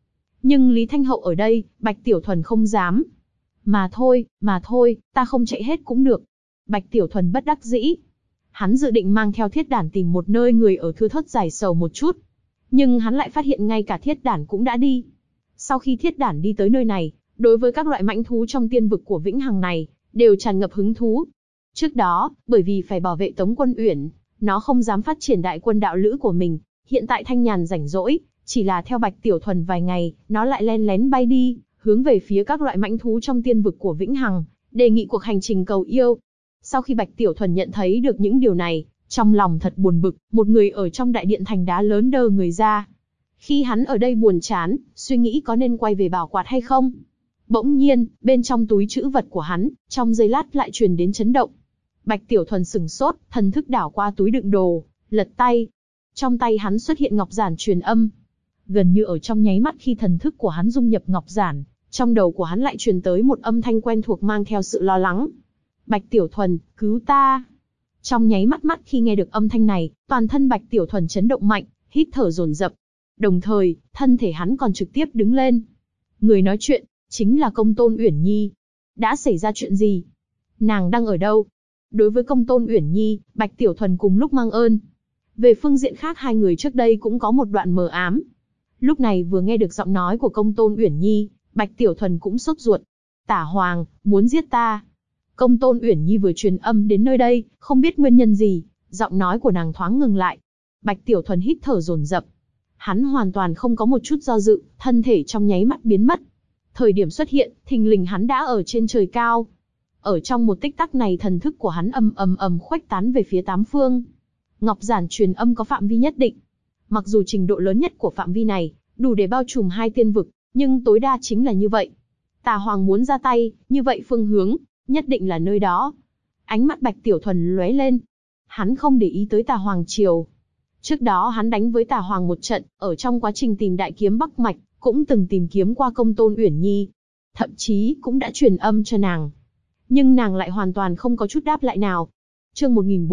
Speaker 1: Nhưng Lý Thanh Hậu ở đây, Bạch Tiểu Thuần không dám. Mà thôi, ta không chạy hết cũng được. Bạch Tiểu Thuần bất đắc dĩ. Hắn dự định mang theo thiết đản tìm một nơi người ở thưa thớt giải sầu một chút. Nhưng hắn lại phát hiện ngay cả thiết đản cũng đã đi. Sau khi thiết đản đi tới nơi này, đối với các loại mãnh thú trong tiên vực của Vĩnh Hằng này, đều tràn ngập hứng thú. Trước đó, bởi vì phải bảo vệ Tống Quân Uyển, nó không dám phát triển đại quân đạo lữ của mình. Hiện tại thanh nhàn rảnh rỗi, chỉ là theo Bạch Tiểu Thuần vài ngày, nó lại len lén bay đi, hướng về phía các loại mãnh thú trong tiên vực của Vĩnh Hằng, đề nghị cuộc hành trình cầu yêu. Sau khi Bạch Tiểu Thuần nhận thấy được những điều này, trong lòng thật buồn bực, một người ở trong đại điện thành đá lớn đơ người ra. Khi hắn ở đây buồn chán, suy nghĩ có nên quay về bảo quạt hay không. Bỗng nhiên, bên trong túi trữ vật của hắn, trong giây lát lại truyền đến chấn động. Bạch Tiểu Thuần sừng sốt, thần thức đảo qua túi đựng đồ, lật tay. Trong tay hắn xuất hiện ngọc giản truyền âm. Gần như ở trong nháy mắt khi thần thức của hắn dung nhập ngọc giản, trong đầu của hắn lại truyền tới một âm thanh quen thuộc mang theo sự lo lắng. Bạch Tiểu Thuần, cứu ta. Trong nháy mắt khi nghe được âm thanh này, toàn thân Bạch Tiểu Thuần chấn động mạnh, hít thở dồn dập. Đồng thời, thân thể hắn còn trực tiếp đứng lên. Người nói chuyện, chính là Công Tôn Uyển Nhi. Đã xảy ra chuyện gì? Nàng đang ở đâu? Đối với Công Tôn Uyển Nhi, Bạch Tiểu Thuần cùng lúc mang ơn. Về phương diện khác hai người trước đây cũng có một đoạn mờ ám. Lúc này vừa nghe được giọng nói của Công Tôn Uyển Nhi, Bạch Tiểu Thuần cũng sốt ruột. Tả Hoàng, muốn giết ta. Công Tôn Uyển Nhi vừa truyền âm đến nơi đây, không biết nguyên nhân gì, giọng nói của nàng thoáng ngừng lại. Bạch Tiểu Thuần hít thở dồn dập. Hắn hoàn toàn không có một chút do dự, thân thể trong nháy mắt biến mất. Thời điểm xuất hiện, thình lình hắn đã ở trên trời cao. Ở trong một tích tắc này thần thức của hắn ầm khuếch tán về phía tám phương. Ngọc giản truyền âm có phạm vi nhất định. Mặc dù trình độ lớn nhất của phạm vi này, đủ để bao trùm hai tiên vực, nhưng tối đa chính là như vậy. Tà Hoàng muốn ra tay, như vậy phương hướng, nhất định là nơi đó. Ánh mắt Bạch Tiểu Thuần lóe lên. Hắn không để ý tới Tà Hoàng triều. Trước đó hắn đánh với Tà Hoàng một trận, ở trong quá trình tìm đại kiếm Bắc Mạch, cũng từng tìm kiếm qua Công Tôn Uyển Nhi. Thậm chí cũng đã truyền âm cho nàng. Nhưng nàng lại hoàn toàn không có chút đáp lại nào. Chương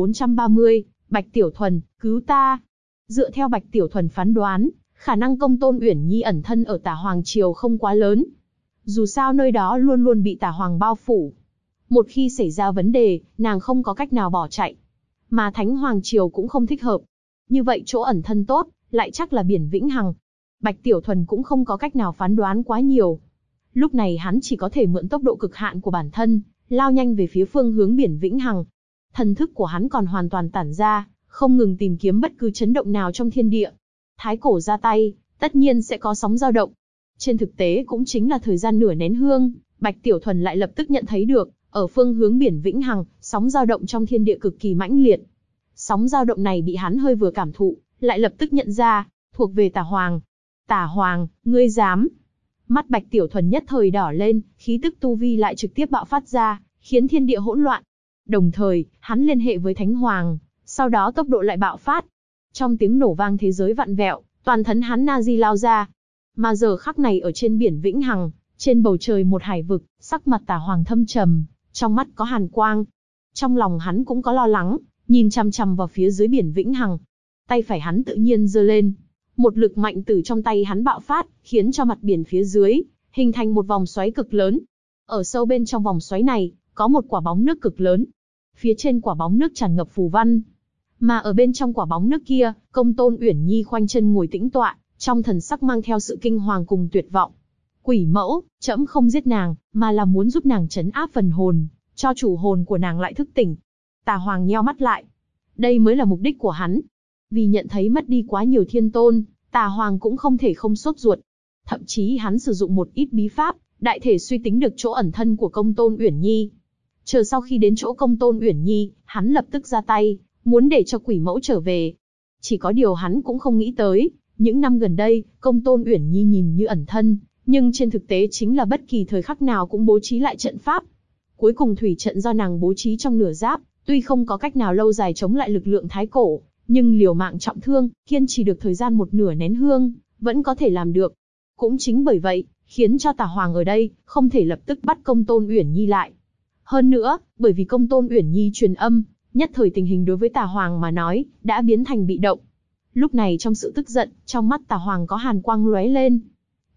Speaker 1: 1430, Bạch Tiểu Thuần, cứu ta. Dựa theo Bạch Tiểu Thuần phán đoán, khả năng Công Tôn Uyển Nhi ẩn thân ở Tà Hoàng triều không quá lớn. Dù sao nơi đó luôn luôn bị Tà Hoàng bao phủ. Một khi xảy ra vấn đề, nàng không có cách nào bỏ chạy. Mà Thánh Hoàng triều cũng không thích hợp. Như vậy chỗ ẩn thân tốt, lại chắc là biển Vĩnh Hằng. Bạch Tiểu Thuần cũng không có cách nào phán đoán quá nhiều. Lúc này hắn chỉ có thể mượn tốc độ cực hạn của bản thân, lao nhanh về phía phương hướng biển Vĩnh Hằng. Thần thức của hắn còn hoàn toàn tản ra, không ngừng tìm kiếm bất cứ chấn động nào trong thiên địa. Thái cổ ra tay, tất nhiên sẽ có sóng dao động. Trên thực tế cũng chính là thời gian nửa nén hương, Bạch Tiểu Thuần lại lập tức nhận thấy được, ở phương hướng biển Vĩnh Hằng, sóng dao động trong thiên địa cực kỳ mãnh liệt. Sóng dao động này bị hắn hơi vừa cảm thụ, lại lập tức nhận ra, thuộc về Tà Hoàng. Tà Hoàng, ngươi dám? Mắt Bạch Tiểu Thuần nhất thời đỏ lên, khí tức tu vi lại trực tiếp bạo phát ra, khiến thiên địa hỗn loạn. Đồng thời, hắn liên hệ với Thánh Hoàng, sau đó tốc độ lại bạo phát. Trong tiếng nổ vang thế giới vặn vẹo, toàn thân hắn Nazi lao ra. Mà giờ khắc này ở trên biển Vĩnh Hằng, trên bầu trời một hải vực, sắc mặt Tà Hoàng thâm trầm, trong mắt có hàn quang. Trong lòng hắn cũng có lo lắng, nhìn chằm chằm vào phía dưới biển Vĩnh Hằng. Tay phải hắn tự nhiên giơ lên. Một lực mạnh từ trong tay hắn bạo phát, khiến cho mặt biển phía dưới, hình thành một vòng xoáy cực lớn. Ở sâu bên trong vòng xoáy này, có một quả bóng nước cực lớn. Phía trên quả bóng nước tràn ngập phù văn. Mà ở bên trong quả bóng nước kia, Công Tôn Uyển Nhi khoanh chân ngồi tĩnh tọa, trong thần sắc mang theo sự kinh hoàng cùng tuyệt vọng. Quỷ mẫu, trẫm không giết nàng, mà là muốn giúp nàng trấn áp phần hồn, cho chủ hồn của nàng lại thức tỉnh. Tà Hoàng nheo mắt lại. Đây mới là mục đích của hắn. Vì nhận thấy mất đi quá nhiều thiên tôn, Tà Hoàng cũng không thể không sốt ruột. Thậm chí hắn sử dụng một ít bí pháp, đại thể suy tính được chỗ ẩn thân của Công Tôn Uyển Nhi. Chờ sau khi đến chỗ Công Tôn Uyển Nhi, hắn lập tức ra tay, muốn để cho quỷ mẫu trở về. Chỉ có điều hắn cũng không nghĩ tới, những năm gần đây, Công Tôn Uyển Nhi nhìn như ẩn thân, nhưng trên thực tế chính là bất kỳ thời khắc nào cũng bố trí lại trận pháp. Cuối cùng thủy trận do nàng bố trí trong nửa giáp, tuy không có cách nào lâu dài chống lại lực lượng thái cổ, nhưng liều mạng trọng thương, kiên trì được thời gian một nửa nén hương, vẫn có thể làm được. Cũng chính bởi vậy, khiến cho Tà Hoàng ở đây, không thể lập tức bắt Công Tôn Uyển Nhi lại. Hơn nữa, bởi vì Công Tôn Uyển Nhi truyền âm, nhất thời tình hình đối với Tà Hoàng mà nói, đã biến thành bị động. Lúc này trong sự tức giận, trong mắt Tà Hoàng có hàn quang lóe lên.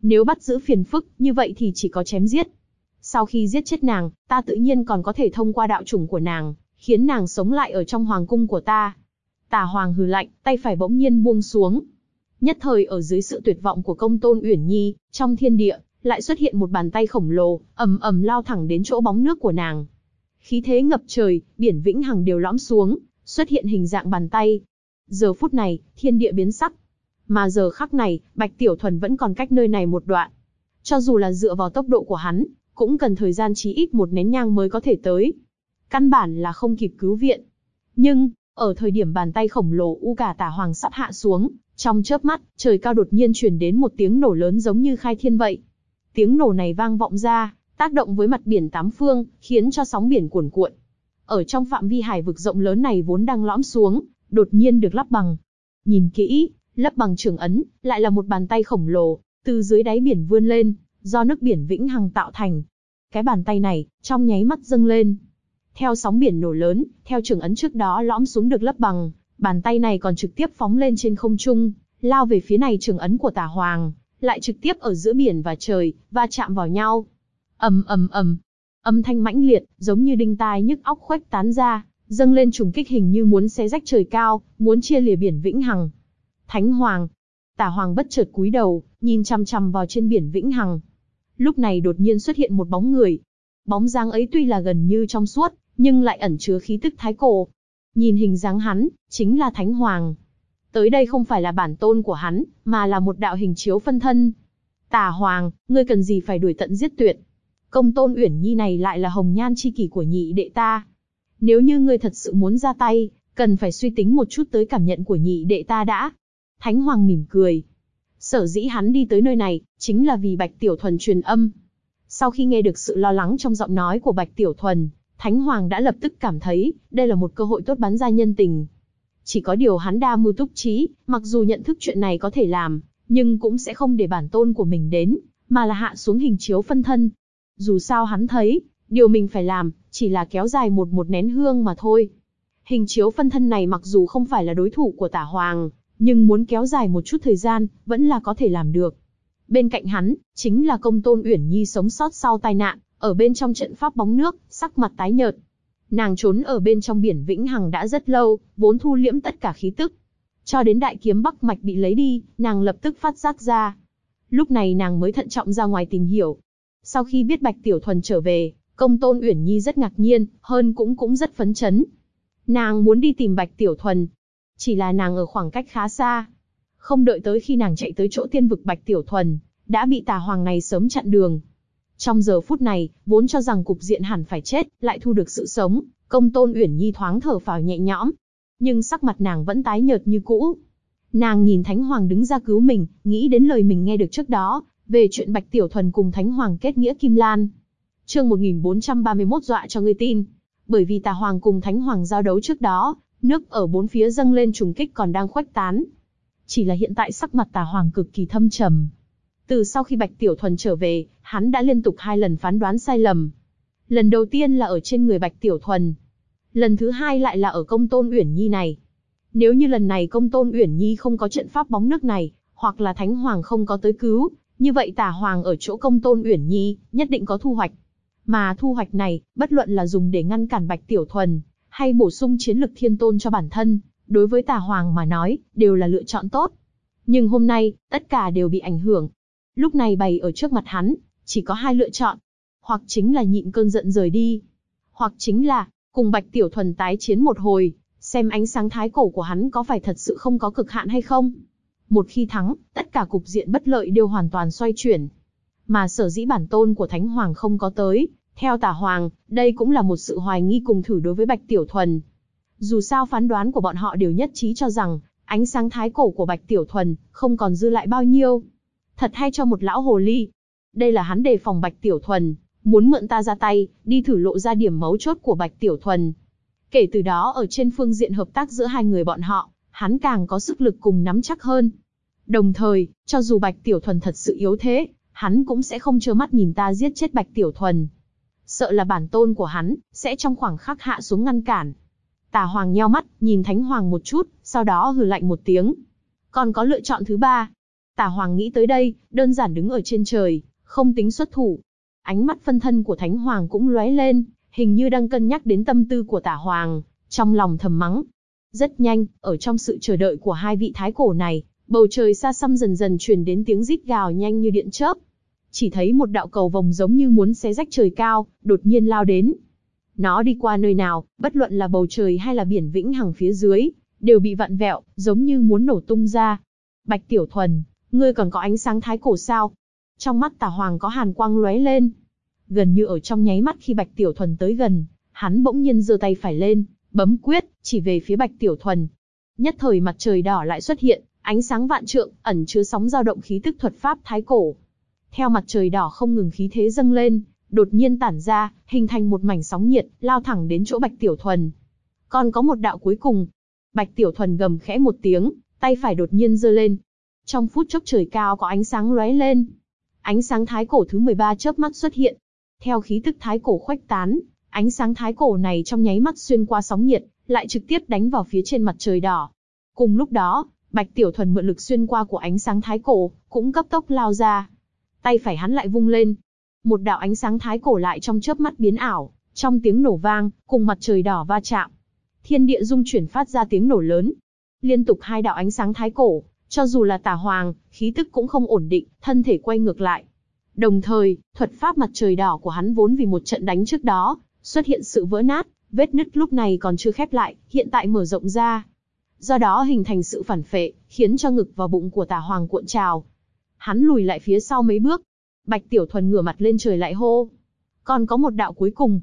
Speaker 1: Nếu bắt giữ phiền phức, như vậy thì chỉ có chém giết. Sau khi giết chết nàng, ta tự nhiên còn có thể thông qua đạo chủng của nàng, khiến nàng sống lại ở trong hoàng cung của ta. Tà Hoàng hừ lạnh, tay phải bỗng nhiên buông xuống. Nhất thời ở dưới sự tuyệt vọng của Công Tôn Uyển Nhi, trong thiên địa, lại xuất hiện một bàn tay khổng lồ, ầm ầm lao thẳng đến chỗ bóng nước của nàng. Khí thế ngập trời, biển vĩnh hằng đều lõm xuống, xuất hiện hình dạng bàn tay. Giờ phút này, thiên địa biến sắc. Mà giờ khắc này, Bạch Tiểu Thuần vẫn còn cách nơi này một đoạn. Cho dù là dựa vào tốc độ của hắn, cũng cần thời gian chí ít một nén nhang mới có thể tới. Căn bản là không kịp cứu viện. Nhưng, ở thời điểm bàn tay khổng lồ U Cả Tà Hoàng sắp hạ xuống, trong chớp mắt, trời cao đột nhiên truyền đến một tiếng nổ lớn giống như khai thiên vậy. Tiếng nổ này vang vọng ra, tác động với mặt biển tám phương, khiến cho sóng biển cuồn cuộn. Ở trong phạm vi hải vực rộng lớn này vốn đang lõm xuống, đột nhiên được lấp bằng. Nhìn kỹ, lấp bằng trường ấn, lại là một bàn tay khổng lồ, từ dưới đáy biển vươn lên, do nước biển vĩnh hằng tạo thành. Cái bàn tay này, trong nháy mắt dâng lên. Theo sóng biển nổ lớn, theo trường ấn trước đó lõm xuống được lấp bằng, bàn tay này còn trực tiếp phóng lên trên không trung, lao về phía này trường ấn của Tà Hoàng, lại trực tiếp ở giữa biển và trời, va chạm vào nhau. Ầm ầm ầm, âm thanh mãnh liệt, giống như đinh tai nhức óc khuếch tán ra, dâng lên trùng kích hình như muốn xé rách trời cao, muốn chia lìa biển vĩnh hằng. Thánh Hoàng, Tà Hoàng bất chợt cúi đầu, nhìn chằm chằm vào trên biển vĩnh hằng. Lúc này đột nhiên xuất hiện một bóng người. Bóng dáng ấy tuy là gần như trong suốt, nhưng lại ẩn chứa khí tức thái cổ. Nhìn hình dáng hắn, chính là Thánh Hoàng. Tới đây không phải là bản tôn của hắn, mà là một đạo hình chiếu phân thân. Tà Hoàng, ngươi cần gì phải đuổi tận giết tuyệt? Công Tôn Uyển Nhi này lại là hồng nhan chi kỷ của nhị đệ ta. Nếu như ngươi thật sự muốn ra tay, cần phải suy tính một chút tới cảm nhận của nhị đệ ta đã. Thánh Hoàng mỉm cười. Sở dĩ hắn đi tới nơi này, chính là vì Bạch Tiểu Thuần truyền âm. Sau khi nghe được sự lo lắng trong giọng nói của Bạch Tiểu Thuần, Thánh Hoàng đã lập tức cảm thấy, đây là một cơ hội tốt bắn ra nhân tình. Chỉ có điều hắn đa mưu túc trí, mặc dù nhận thức chuyện này có thể làm, nhưng cũng sẽ không để bản tôn của mình đến, mà là hạ xuống hình chiếu phân thân. Dù sao hắn thấy, điều mình phải làm, chỉ là kéo dài một nén hương mà thôi. Hình chiếu phân thân này mặc dù không phải là đối thủ của Tả Hoàng, nhưng muốn kéo dài một chút thời gian, vẫn là có thể làm được. Bên cạnh hắn, chính là Công Tôn Uyển Nhi sống sót sau tai nạn, ở bên trong trận pháp bóng nước, sắc mặt tái nhợt. Nàng trốn ở bên trong biển vĩnh hằng đã rất lâu, vốn thu liễm tất cả khí tức. Cho đến đại kiếm Bắc Mạch bị lấy đi, nàng lập tức phát giác ra. Lúc này nàng mới thận trọng ra ngoài tìm hiểu. Sau khi biết Bạch Tiểu Thuần trở về, Công Tôn Uyển Nhi rất ngạc nhiên, hơn cũng rất phấn chấn. Nàng muốn đi tìm Bạch Tiểu Thuần. Chỉ là nàng ở khoảng cách khá xa. Không đợi tới khi nàng chạy tới chỗ tiên vực Bạch Tiểu Thuần, đã bị Tà Hoàng này sớm chặn đường. Trong giờ phút này, vốn cho rằng cục diện hẳn phải chết, lại thu được sự sống, Công Tôn Uyển Nhi thoáng thở phào nhẹ nhõm. Nhưng sắc mặt nàng vẫn tái nhợt như cũ. Nàng nhìn Thánh Hoàng đứng ra cứu mình, nghĩ đến lời mình nghe được trước đó, về chuyện Bạch Tiểu Thuần cùng Thánh Hoàng kết nghĩa Kim Lan. Chương 1431 dọa cho ngươi tin. Bởi vì Tà Hoàng cùng Thánh Hoàng giao đấu trước đó, nước ở bốn phía dâng lên trùng kích còn đang khuếch tán. Chỉ là hiện tại sắc mặt Tà Hoàng cực kỳ thâm trầm. Từ sau khi Bạch Tiểu Thuần trở về, hắn đã liên tục 2 lần phán đoán sai lầm. Lần đầu tiên là ở trên người Bạch Tiểu Thuần. Lần thứ hai lại là ở Công Tôn Uyển Nhi này. Nếu như lần này Công Tôn Uyển Nhi không có trận pháp bóng nước này, hoặc là Thánh Hoàng không có tới cứu, như vậy Tà Hoàng ở chỗ Công Tôn Uyển Nhi, nhất định có thu hoạch. Mà thu hoạch này, bất luận là dùng để ngăn cản Bạch Tiểu Thuần, hay bổ sung chiến lực thiên tôn cho bản thân, đối với Tà Hoàng mà nói, đều là lựa chọn tốt. Nhưng hôm nay, tất cả đều bị ảnh hưởng. Lúc này bày ở trước mặt hắn, chỉ có 2 lựa chọn. Hoặc chính là nhịn cơn giận rời đi. Hoặc chính là, cùng Bạch Tiểu Thuần tái chiến một hồi, xem ánh sáng thái cổ của hắn có phải thật sự không có cực hạn hay không. Một khi thắng, tất cả cục diện bất lợi đều hoàn toàn xoay chuyển. Mà sở dĩ bản tôn của Thánh Hoàng không có tới, theo Tà Hoàng, đây cũng là một sự hoài nghi cùng thử đối với Bạch Tiểu Thuần. Dù sao phán đoán của bọn họ đều nhất trí cho rằng, ánh sáng thái cổ của Bạch Tiểu Thuần không còn dư lại bao nhiêu. Thật hay cho một lão hồ ly. Đây là hắn đề phòng Bạch Tiểu Thuần, muốn mượn ta ra tay, đi thử lộ ra điểm mấu chốt của Bạch Tiểu Thuần. Kể từ đó ở trên phương diện hợp tác giữa hai người bọn họ, hắn càng có sức lực cùng nắm chắc hơn. Đồng thời, cho dù Bạch Tiểu Thuần thật sự yếu thế, hắn cũng sẽ không trơ mắt nhìn ta giết chết Bạch Tiểu Thuần. Sợ là bản tôn của hắn, sẽ trong khoảng khắc hạ xuống ngăn cản. Tà Hoàng nheo mắt, nhìn Thánh Hoàng một chút, sau đó hừ lạnh một tiếng. Còn có lựa chọn thứ 3. Tả Hoàng nghĩ tới đây, đơn giản đứng ở trên trời, không tính xuất thủ. Ánh mắt phân thân của Thánh Hoàng cũng lóe lên, hình như đang cân nhắc đến tâm tư của Tả Hoàng, trong lòng thầm mắng. Rất nhanh, ở trong sự chờ đợi của hai vị thái cổ này, bầu trời xa xăm dần dần truyền đến tiếng rít gào nhanh như điện chớp. Chỉ thấy một đạo cầu vồng giống như muốn xé rách trời cao, đột nhiên lao đến. Nó đi qua nơi nào, bất luận là bầu trời hay là biển vĩnh hằng phía dưới, đều bị vặn vẹo, giống như muốn nổ tung ra. Bạch Tiểu Thuần, ngươi còn có ánh sáng thái cổ sao? Trong mắt Tả Hoàng có hàn quang lóe lên. Gần như ở trong nháy mắt khi Bạch Tiểu Thuần tới gần, hắn bỗng nhiên giơ tay phải lên, bấm quyết, chỉ về phía Bạch Tiểu Thuần. Nhất thời mặt trời đỏ lại xuất hiện, ánh sáng vạn trượng, ẩn chứa sóng dao động khí tức thuật pháp thái cổ. Theo mặt trời đỏ không ngừng khí thế dâng lên, đột nhiên tản ra, hình thành một mảnh sóng nhiệt, lao thẳng đến chỗ Bạch Tiểu Thuần. Còn có một đạo cuối cùng. Bạch Tiểu Thuần gầm khẽ một tiếng, tay phải đột nhiên giơ lên. Trong phút chốc trời cao có ánh sáng lóe lên. Ánh sáng thái cổ thứ 13 chớp mắt xuất hiện. Theo khí tức thái cổ khuếch tán, ánh sáng thái cổ này trong nháy mắt xuyên qua sóng nhiệt, lại trực tiếp đánh vào phía trên mặt trời đỏ. Cùng lúc đó, Bạch Tiểu Thuần mượn lực xuyên qua của ánh sáng thái cổ, cũng cấp tốc lao ra. Tay phải hắn lại vung lên. Một đạo ánh sáng thái cổ lại trong chớp mắt biến ảo, trong tiếng nổ vang, cùng mặt trời đỏ va chạm. Thiên địa rung chuyển phát ra tiếng nổ lớn. Liên tục hai đạo ánh sáng thái cổ, cho dù là Tả Hoàng, khí tức cũng không ổn định, thân thể quay ngược lại. Đồng thời, thuật pháp mặt trời đỏ của hắn vốn vì một trận đánh trước đó, xuất hiện sự vỡ nát, vết nứt lúc này còn chưa khép lại, hiện tại mở rộng ra. Do đó hình thành sự phản phệ, khiến cho ngực và bụng của Tả Hoàng cuộn trào. Hắn lùi lại phía sau mấy bước. Bạch Tiểu Thuần ngửa mặt lên trời lại hô. Còn có một đạo cuối cùng.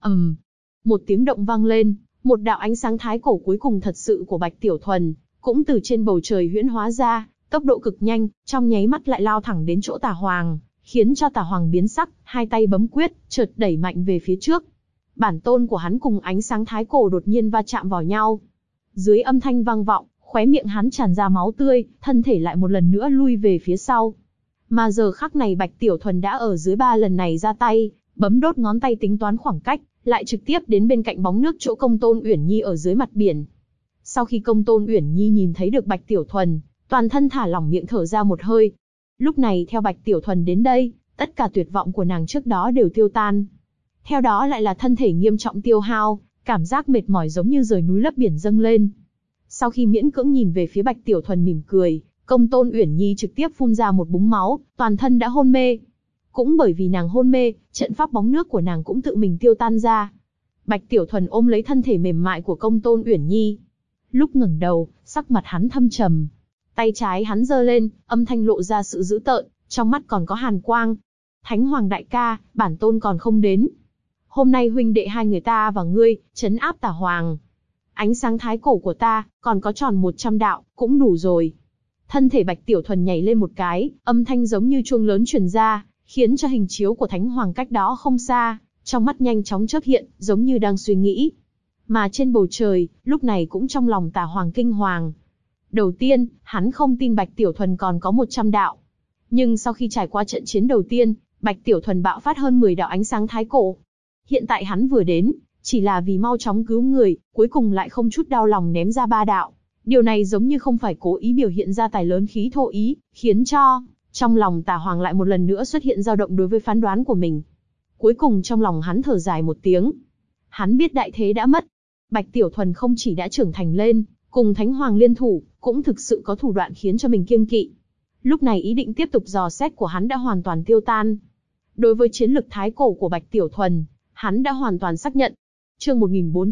Speaker 1: Một tiếng động vang lên, một đạo ánh sáng thái cổ cuối cùng thật sự của Bạch Tiểu Thuần, cũng từ trên bầu trời huyễn hóa ra, tốc độ cực nhanh, trong nháy mắt lại lao thẳng đến chỗ Tả Hoàng, khiến cho Tả Hoàng biến sắc, hai tay bấm quyết, chợt đẩy mạnh về phía trước. Bản tôn của hắn cùng ánh sáng thái cổ đột nhiên va chạm vào nhau. Dưới âm thanh vang vọng, khóe miệng hắn tràn ra máu tươi, thân thể lại một lần nữa lui về phía sau. Mà giờ khắc này Bạch Tiểu Thuần đã ở dưới 3 lần này ra tay, bấm đốt ngón tay tính toán khoảng cách, lại trực tiếp đến bên cạnh bóng nước chỗ Công Tôn Uyển Nhi ở dưới mặt biển. Sau khi Công Tôn Uyển Nhi nhìn thấy được Bạch Tiểu Thuần, toàn thân thả lỏng miệng thở ra một hơi. Lúc này theo Bạch Tiểu Thuần đến đây, tất cả tuyệt vọng của nàng trước đó đều tiêu tan. Theo đó lại là thân thể nghiêm trọng tiêu hao, cảm giác mệt mỏi giống như rời núi lấp biển dâng lên. Sau khi miễn cưỡng nhìn về phía Bạch Tiểu Thuần mỉm cười, Công Tôn Uyển Nhi trực tiếp phun ra một búng máu, toàn thân đã hôn mê. Cũng bởi vì nàng hôn mê, trận pháp bóng nước của nàng cũng tự mình tiêu tan ra. Bạch Tiểu Thuần ôm lấy thân thể mềm mại của Công Tôn Uyển Nhi. Lúc ngẩng đầu, sắc mặt hắn thâm trầm. Tay trái hắn giơ lên, âm thanh lộ ra sự dữ tợn, trong mắt còn có hàn quang. Thánh Hoàng đại ca, bản tôn còn không đến. Hôm nay huynh đệ hai người ta và ngươi, trấn áp Tả Hoàng. Ánh sáng thái cổ của ta, còn có tròn 100 đạo, cũng đủ rồi. Thân thể Bạch Tiểu Thuần nhảy lên một cái, âm thanh giống như chuông lớn truyền ra, khiến cho hình chiếu của Thánh Hoàng cách đó không xa, trong mắt nhanh chóng chớp hiện, giống như đang suy nghĩ. Mà trên bầu trời, lúc này cũng trong lòng Tả Hoàng kinh hoàng. Đầu tiên, hắn không tin Bạch Tiểu Thuần còn có 100 đạo. Nhưng sau khi trải qua trận chiến đầu tiên, Bạch Tiểu Thuần bạo phát hơn 10 đạo ánh sáng thái cổ. Hiện tại hắn vừa đến, chỉ là vì mau chóng cứu người, cuối cùng lại không chút đau lòng ném ra 3 đạo. Điều này giống như không phải cố ý biểu hiện ra tài lớn khí thô ý, khiến cho trong lòng Tả Hoàng lại một lần nữa xuất hiện dao động đối với phán đoán của mình. Cuối cùng trong lòng hắn thở dài một tiếng. Hắn biết đại thế đã mất. Bạch Tiểu Thuần không chỉ đã trưởng thành lên, cùng Thánh Hoàng liên thủ, cũng thực sự có thủ đoạn khiến cho mình kiêng kỵ. Lúc này ý định tiếp tục dò xét của hắn đã hoàn toàn tiêu tan. Đối với chiến lực thái cổ của Bạch Tiểu Thuần, hắn đã hoàn toàn xác nhận. Chương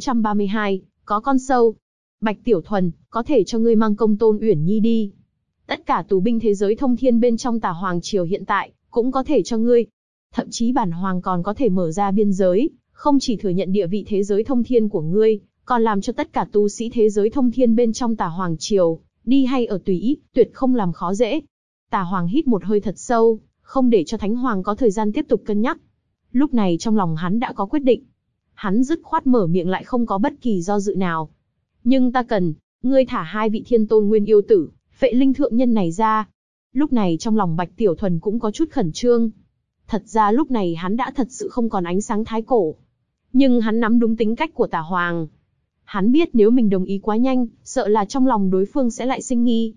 Speaker 1: 1432, có con sâu. Bạch Tiểu Thuần, có thể cho ngươi mang Công Tôn Uyển Nhi đi. Tất cả tù binh thế giới thông thiên bên trong Tả Hoàng triều hiện tại, cũng có thể cho ngươi. Thậm chí bản hoàng còn có thể mở ra biên giới, không chỉ thừa nhận địa vị thế giới thông thiên của ngươi, còn làm cho tất cả tu sĩ thế giới thông thiên bên trong Tả Hoàng triều, đi hay ở tùy ý, tuyệt không làm khó dễ. Tả Hoàng hít một hơi thật sâu, không để cho Thánh Hoàng có thời gian tiếp tục cân nhắc. Lúc này trong lòng hắn đã có quyết định. Hắn dứt khoát mở miệng lại không có bất kỳ do dự nào. Nhưng ta cần, ngươi thả hai vị thiên tôn nguyên yêu tử, Phệ Linh thượng nhân này ra. Lúc này trong lòng Bạch Tiểu Thuần cũng có chút khẩn trương. Thật ra lúc này hắn đã thật sự không còn ánh sáng thái cổ. Nhưng hắn nắm đúng tính cách của Tả Hoàng. Hắn biết nếu mình đồng ý quá nhanh, sợ là trong lòng đối phương sẽ lại sinh nghi.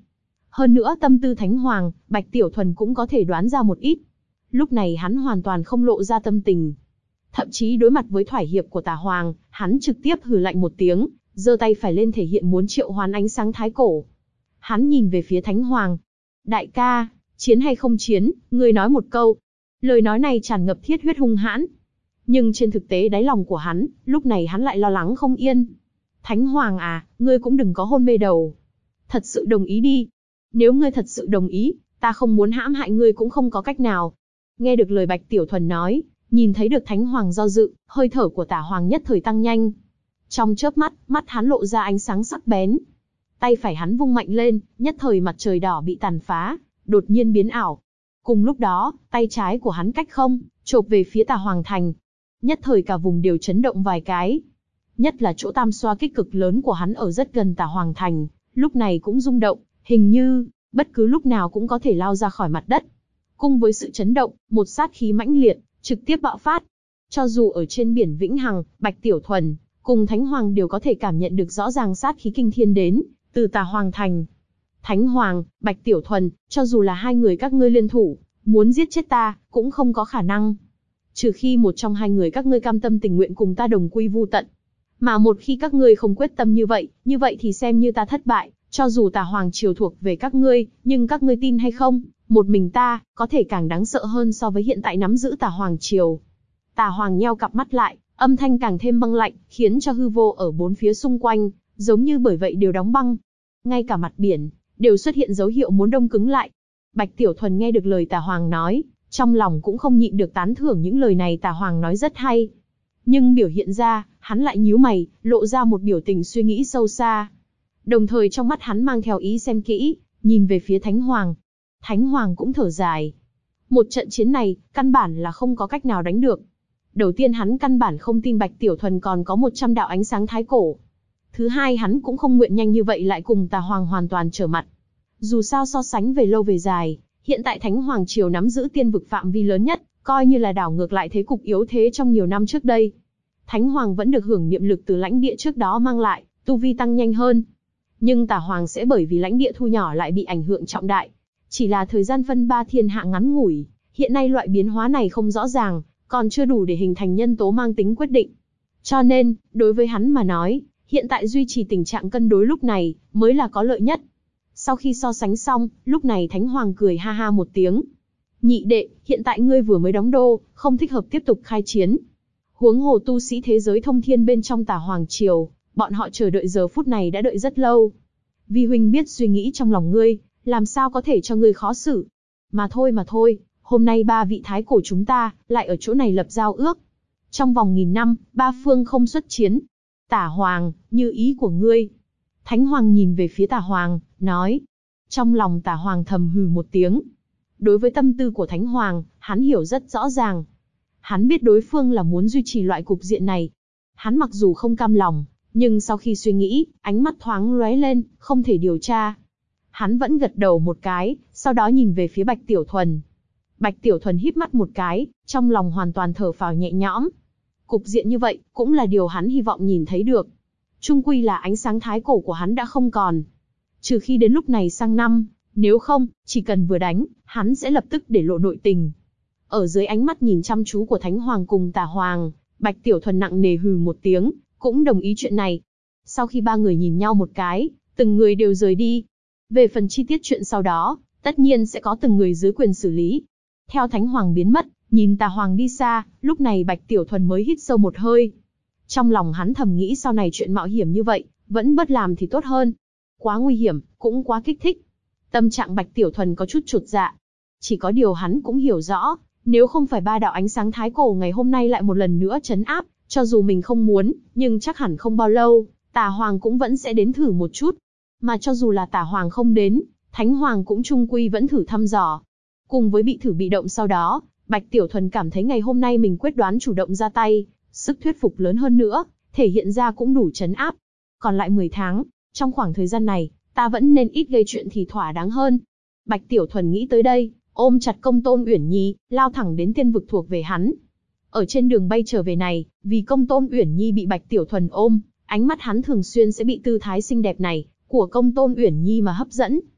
Speaker 1: Hơn nữa tâm tư Thánh Hoàng, Bạch Tiểu Thuần cũng có thể đoán ra một ít. Lúc này hắn hoàn toàn không lộ ra tâm tình. Thậm chí đối mặt với thỏa hiệp của Tà Hoàng, hắn trực tiếp hừ lạnh một tiếng, giơ tay phải lên thể hiện muốn triệu hoán ánh sáng thái cổ. Hắn nhìn về phía Thánh Hoàng. Đại ca, chiến hay không chiến, ngươi nói một câu. Lời nói này tràn ngập thiết huyết hung hãn. Nhưng trên thực tế đáy lòng của hắn, lúc này hắn lại lo lắng không yên. Thánh Hoàng à, ngươi cũng đừng có hôn mê đầu. Thật sự đồng ý đi. Nếu ngươi thật sự đồng ý, ta không muốn hãm hại ngươi cũng không có cách nào. Nghe được lời Bạch Tiểu Thuần nói, nhìn thấy được Thánh Hoàng do dự, hơi thở của Tà Hoàng nhất thời tăng nhanh. Trong chớp mắt, mắt hắn lộ ra ánh sáng sắc bén. Tay phải hắn vung mạnh lên, nhất thời mặt trời đỏ bị tàn phá, đột nhiên biến ảo. Cùng lúc đó, tay trái của hắn cách không, chộp về phía Tà Hoàng Thành. Nhất thời cả vùng đều chấn động vài cái. Nhất là chỗ tam xoa kích cực lớn của hắn ở rất gần Tà Hoàng Thành, lúc này cũng rung động, hình như, bất cứ lúc nào cũng có thể lao ra khỏi mặt đất. Cùng với sự chấn động, một sát khí mãnh liệt, trực tiếp bạo phát. Cho dù ở trên biển Vĩnh Hằng, Bạch Tiểu Thuần, cùng Thánh Hoàng đều có thể cảm nhận được rõ ràng sát khí kinh thiên đến, từ Tà Hoàng Thành. Thánh Hoàng, Bạch Tiểu Thuần, cho dù là hai người các ngươi liên thủ, muốn giết chết ta, cũng không có khả năng. Trừ khi một trong hai người các ngươi cam tâm tình nguyện cùng ta đồng quy vu tận. Mà một khi các ngươi không quyết tâm như vậy thì xem như ta thất bại, cho dù Tà Hoàng triều thuộc về các ngươi, nhưng các ngươi tin hay không, một mình ta, có thể càng đáng sợ hơn so với hiện tại nắm giữ Tà Hoàng triều. Tà Hoàng nheo cặp mắt lại, âm thanh càng thêm băng lạnh, khiến cho hư vô ở bốn phía xung quanh, giống như bởi vậy đều đóng băng. Ngay cả mặt biển, đều xuất hiện dấu hiệu muốn đông cứng lại. Bạch Tiểu Thuần nghe được lời Tà Hoàng nói, trong lòng cũng không nhịn được tán thưởng những lời này Tà Hoàng nói rất hay. Nhưng biểu hiện ra, hắn lại nhíu mày, lộ ra một biểu tình suy nghĩ sâu xa. Đồng thời trong mắt hắn mang theo ý xem kỹ, nhìn về phía Thánh Hoàng. Thánh Hoàng cũng thở dài. Một trận chiến này, căn bản là không có cách nào đánh được. Đầu tiên hắn căn bản không tin Bạch Tiểu Thuần còn có 100 đạo ánh sáng thái cổ. Thứ hai hắn cũng không nguyện nhanh như vậy lại cùng Tà Hoàng hoàn toàn trở mặt. Dù sao so sánh về lâu về dài, hiện tại Thánh Hoàng triều nắm giữ tiên vực phạm vi lớn nhất, coi như là đảo ngược lại thế cục yếu thế trong nhiều năm trước đây. Thánh Hoàng vẫn được hưởng niệm lực từ lãnh địa trước đó mang lại, tu vi tăng nhanh hơn. Nhưng Tà Hoàng sẽ bởi vì lãnh địa thu nhỏ lại bị ảnh hưởng trọng đại. Chỉ là thời gian phân ba thiên hạ ngắn ngủi, hiện nay loại biến hóa này không rõ ràng, còn chưa đủ để hình thành nhân tố mang tính quyết định. Cho nên, đối với hắn mà nói, hiện tại duy trì tình trạng cân đối lúc này, mới là có lợi nhất. Sau khi so sánh xong, lúc này Thánh Hoàng cười ha ha một tiếng. Nhị đệ, hiện tại ngươi vừa mới đóng đô, không thích hợp tiếp tục khai chiến. Huống hồ tu sĩ thế giới thông thiên bên trong Tà Hoàng triều, bọn họ chờ đợi giờ phút này đã đợi rất lâu. Vi huynh biết suy nghĩ trong lòng ngươi, làm sao có thể cho ngươi khó xử. Mà thôi, hôm nay ba vị thái cổ chúng ta, lại ở chỗ này lập giao ước. Trong vòng 1000 năm, ba phương không xuất chiến. Tà Hoàng, như ý của ngươi. Thánh Hoàng nhìn về phía Tà Hoàng, nói. Trong lòng Tà Hoàng thầm hừ một tiếng. Đối với tâm tư của Thánh Hoàng, hắn hiểu rất rõ ràng. Hắn biết đối phương là muốn duy trì loại cục diện này. Hắn mặc dù không cam lòng, nhưng sau khi suy nghĩ, ánh mắt thoáng lóe lên, không thể điều tra. Hắn vẫn gật đầu một cái, sau đó nhìn về phía Bạch Tiểu Thuần. Bạch Tiểu Thuần híp mắt một cái, trong lòng hoàn toàn thở phào nhẹ nhõm. Cục diện như vậy, cũng là điều hắn hy vọng nhìn thấy được. Chung quy là ánh sáng thái cổ của hắn đã không còn. Trừ khi đến lúc này sang năm, nếu không, chỉ cần vừa đánh, hắn sẽ lập tức để lộ nội tình. Ở dưới ánh mắt nhìn chăm chú của Thánh Hoàng cùng Tà Hoàng, Bạch Tiểu Thuần nặng nề hừ một tiếng, cũng đồng ý chuyện này. Sau khi ba người nhìn nhau một cái, từng người đều rời đi. Về phần chi tiết chuyện sau đó, tất nhiên sẽ có từng người dưới quyền xử lý. Theo Thánh Hoàng biến mất, nhìn Tà Hoàng đi xa, lúc này Bạch Tiểu Thuần mới hít sâu một hơi. Trong lòng hắn thầm nghĩ sau này chuyện mạo hiểm như vậy, vẫn bớt làm thì tốt hơn. Quá nguy hiểm, cũng quá kích thích. Tâm trạng Bạch Tiểu Thuần có chút chột dạ. Chỉ có điều hắn cũng hiểu rõ, nếu không phải ba đạo ánh sáng thái cổ ngày hôm nay lại một lần nữa trấn áp, cho dù mình không muốn, nhưng chắc hẳn không bao lâu, Tà Hoàng cũng vẫn sẽ đến thử một chút. Mà cho dù là Tà Hoàng không đến, Thánh Hoàng cũng chung quy vẫn thử thăm dò. Cùng với bị thử bị động sau đó, Bạch Tiểu Thuần cảm thấy ngày hôm nay mình quyết đoán chủ động ra tay, sức thuyết phục lớn hơn nữa, thể hiện ra cũng đủ trấn áp. Còn lại 10 tháng, trong khoảng thời gian này, ta vẫn nên ít gây chuyện thì thỏa đáng hơn. Bạch Tiểu Thuần nghĩ tới đây, ôm chặt Công Tôn Uyển Nhi, lao thẳng đến tiên vực thuộc về hắn. Ở trên đường bay trở về này, vì Công Tôn Uyển Nhi bị Bạch Tiểu Thuần ôm, ánh mắt hắn thường xuyên sẽ bị tư thái xinh đẹp này của Công Tôn Uyển Nhi mà hấp dẫn.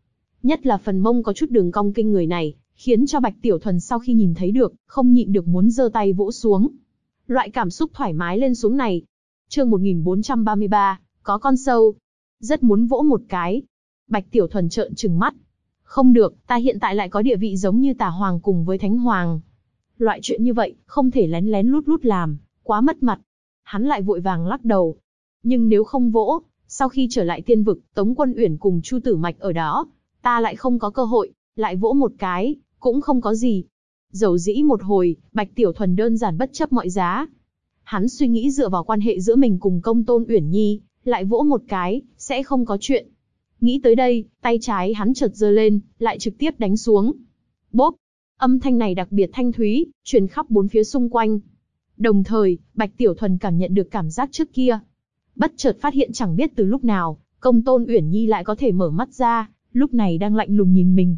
Speaker 1: Nhất là phần mông có chút đường cong kinh người này, khiến cho Bạch Tiểu Thuần sau khi nhìn thấy được, không nhịn được muốn giơ tay vỗ xuống. Loại cảm xúc thoải mái lên xuống này. Chương 1433, có con sâu. Rất muốn vỗ một cái. Bạch Tiểu Thuần trợn trừng mắt. Không được, ta hiện tại lại có địa vị giống như Tà Hoàng cùng với Thánh Hoàng. Loại chuyện như vậy, không thể lén lén lút lút làm, quá mất mặt. Hắn lại vội vàng lắc đầu. Nhưng nếu không vỗ, sau khi trở lại tiên vực, Tống Quân Uyển cùng Chu Tử Mạch ở đó, ta lại không có cơ hội, lại vỗ một cái, cũng không có gì. Dầu dĩ một hồi, Bạch Tiểu Thuần đơn giản bất chấp mọi giá. Hắn suy nghĩ dựa vào quan hệ giữa mình cùng Công Tôn Uyển Nhi, lại vỗ một cái, sẽ không có chuyện. Nghĩ tới đây, tay trái hắn chợt giơ lên, lại trực tiếp đánh xuống. Bốp! Âm thanh này đặc biệt thanh thúy, truyền khắp bốn phía xung quanh. Đồng thời, Bạch Tiểu Thuần cảm nhận được cảm giác trước kia. Bất chợt phát hiện chẳng biết từ lúc nào, Công Tôn Uyển Nhi lại có thể mở mắt ra, lúc này đang lạnh lùng nhìn mình.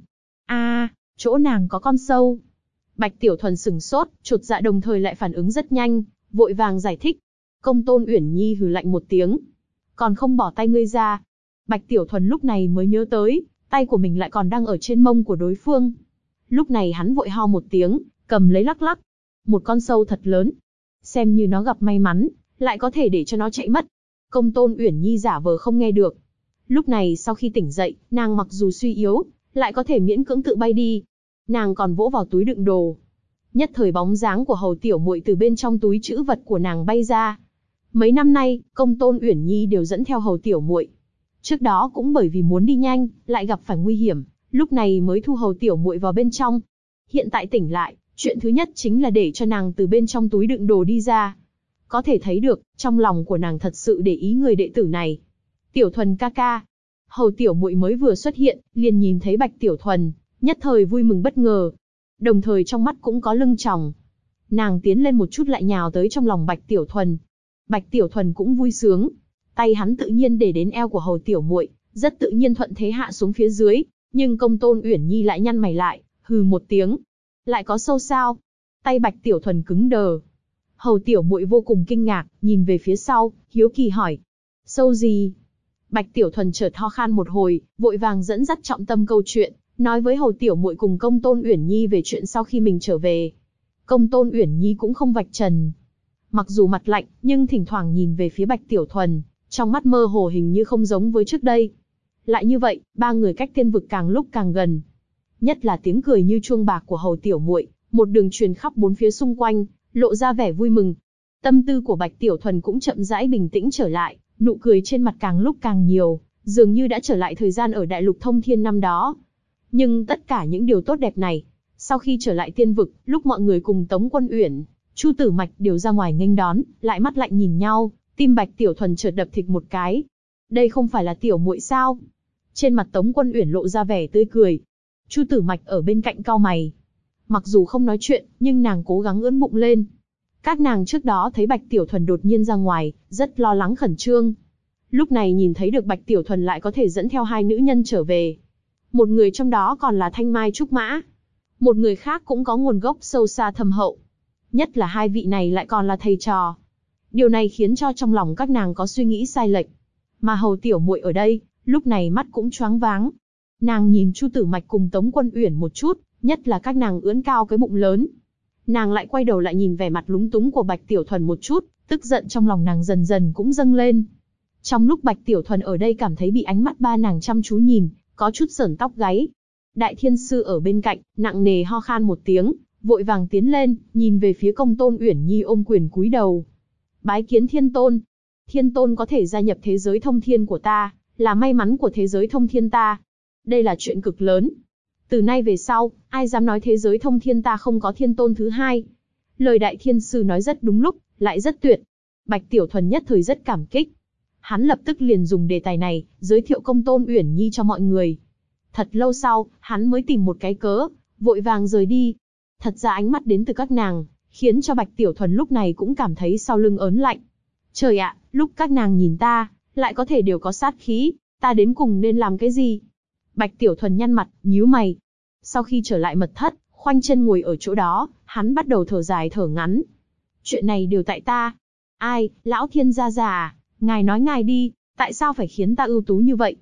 Speaker 1: Chỗ nàng có con sâu. Bạch Tiểu Thuần sửng sốt, chột dạ đồng thời lại phản ứng rất nhanh, vội vàng giải thích. Công Tôn Uyển Nhi hừ lạnh một tiếng. Còn không bỏ tay ngươi ra. Bạch Tiểu Thuần lúc này mới nhớ tới, tay của mình lại còn đang ở trên mông của đối phương. Lúc này hắn vội ho một tiếng, cầm lấy lắc lắc. Một con sâu thật lớn. Xem như nó gặp may mắn, lại có thể để cho nó chạy mất. Công Tôn Uyển Nhi giả vờ không nghe được. Lúc này sau khi tỉnh dậy, nàng mặc dù suy yếu, lại có thể miễn cưỡng tự bay đi. Nàng còn vỗ vào túi đựng đồ. Nhất thời bóng dáng của Hầu tiểu muội từ bên trong túi trữ vật của nàng bay ra. Mấy năm nay, Công Tôn Uyển Nhi đều dẫn theo Hầu tiểu muội. Trước đó cũng bởi vì muốn đi nhanh, lại gặp phải nguy hiểm, lúc này mới thu Hầu tiểu muội vào bên trong. Hiện tại tỉnh lại, chuyện thứ nhất chính là để cho nàng từ bên trong túi đựng đồ đi ra. Có thể thấy được, trong lòng của nàng thật sự để ý người đệ tử này. Tiểu Thuần ca ca. Hầu tiểu muội mới vừa xuất hiện, liền nhìn thấy Bạch Tiểu Thuần, nhất thời vui mừng bất ngờ. Đồng thời trong mắt cũng có lưng tròng. Nàng tiến lên một chút lại nhào tới trong lòng Bạch Tiểu Thuần. Bạch Tiểu Thuần cũng vui sướng. Tay hắn tự nhiên để đến eo của Hầu tiểu muội, rất tự nhiên thuận thế hạ xuống phía dưới. Nhưng Công Tôn Uyển Nhi lại nhăn mày lại, hừ một tiếng. Lại có sâu sao? Tay Bạch Tiểu Thuần cứng đờ. Hầu tiểu muội vô cùng kinh ngạc, nhìn về phía sau, hiếu kỳ hỏi. Sâu gì? Bạch Tiểu Thuần chợt ho khan một hồi, vội vàng dẫn dắt trọng tâm câu chuyện, nói với Hầu tiểu muội cùng Công Tôn Uyển Nhi về chuyện sau khi mình trở về. Công Tôn Uyển Nhi cũng không vạch trần. Mặc dù mặt lạnh, nhưng thỉnh thoảng nhìn về phía Bạch Tiểu Thuần, trong mắt mơ hồ hình như không giống với trước đây. Lại như vậy, ba người cách tiên vực càng lúc càng gần. Nhất là tiếng cười như chuông bạc của Hầu tiểu muội, một đường truyền khắp bốn phía xung quanh, lộ ra vẻ vui mừng. Tâm tư của Bạch Tiểu Thuần cũng chậm rãi bình tĩnh trở lại, nụ cười trên mặt càng lúc càng nhiều, dường như đã trở lại thời gian ở Đại Lục Thông Thiên năm đó. Nhưng tất cả những điều tốt đẹp này, sau khi trở lại tiên vực, lúc mọi người cùng Tống Quân Uyển, Chu Tử Mạch đều ra ngoài nghênh đón, lại mắt lạnh nhìn nhau, tim Bạch Tiểu Thuần chợt đập thịch một cái. Đây không phải là tiểu muội sao? Trên mặt Tống Quân Uyển lộ ra vẻ tươi cười. Chu Tử Mạch ở bên cạnh cau mày. Mặc dù không nói chuyện, nhưng nàng cố gắng ưỡn bụng lên. Các nàng trước đó thấy Bạch Tiểu Thuần đột nhiên ra ngoài, rất lo lắng khẩn trương. Lúc này nhìn thấy được Bạch Tiểu Thuần lại có thể dẫn theo hai nữ nhân trở về. Một người trong đó còn là Thanh Mai Trúc Mã. Một người khác cũng có nguồn gốc sâu xa thâm hậu. Nhất là hai vị này lại còn là thầy trò. Điều này khiến cho trong lòng các nàng có suy nghĩ sai lệch. Mà Hầu tiểu muội ở đây, lúc này mắt cũng choáng váng. Nàng nhìn Chu Tử Mạch cùng Tống Quân Uyển một chút, nhất là các nàng ưỡn cao cái bụng lớn. Nàng lại quay đầu lại nhìn vẻ mặt lúng túng của Bạch Tiểu Thuần một chút, tức giận trong lòng nàng dần dần cũng dâng lên. Trong lúc Bạch Tiểu Thuần ở đây cảm thấy bị ánh mắt ba nàng chăm chú nhìn, có chút sởn tóc gáy. Đại Thiên Sư ở bên cạnh, nặng nề ho khan một tiếng, vội vàng tiến lên, nhìn về phía Công Tôn Uyển Nhi ôm quyền cúi đầu. Bái kiến Thiên Tôn. Thiên Tôn có thể gia nhập thế giới thông thiên của ta, là may mắn của thế giới thông thiên ta. Đây là chuyện cực lớn. Từ nay về sau, ai dám nói thế giới thông thiên ta không có Thiên Tôn thứ hai. Lời Đại Thiên Sư nói rất đúng lúc, lại rất tuyệt. Bạch Tiểu Thuần nhất thời rất cảm kích. Hắn lập tức liền dùng đề tài này, giới thiệu Công Tôn Uyển Nhi cho mọi người. Thật lâu sau, hắn mới tìm một cái cớ, vội vàng rời đi. Thật ra ánh mắt đến từ các nàng, khiến cho Bạch Tiểu Thuần lúc này cũng cảm thấy sau lưng ớn lạnh. Trời ạ, lúc các nàng nhìn ta, lại có thể đều có sát khí, ta đến cùng nên làm cái gì? Bạch Tiểu Thuần nhăn mặt, nhíu mày. Sau khi trở lại mật thất, khoanh chân ngồi ở chỗ đó, hắn bắt đầu thở dài thở ngắn. Chuyện này đều tại ta. Ai, lão Thiên gia già à, ngài nói ngài đi, tại sao phải khiến ta ưu tú như vậy?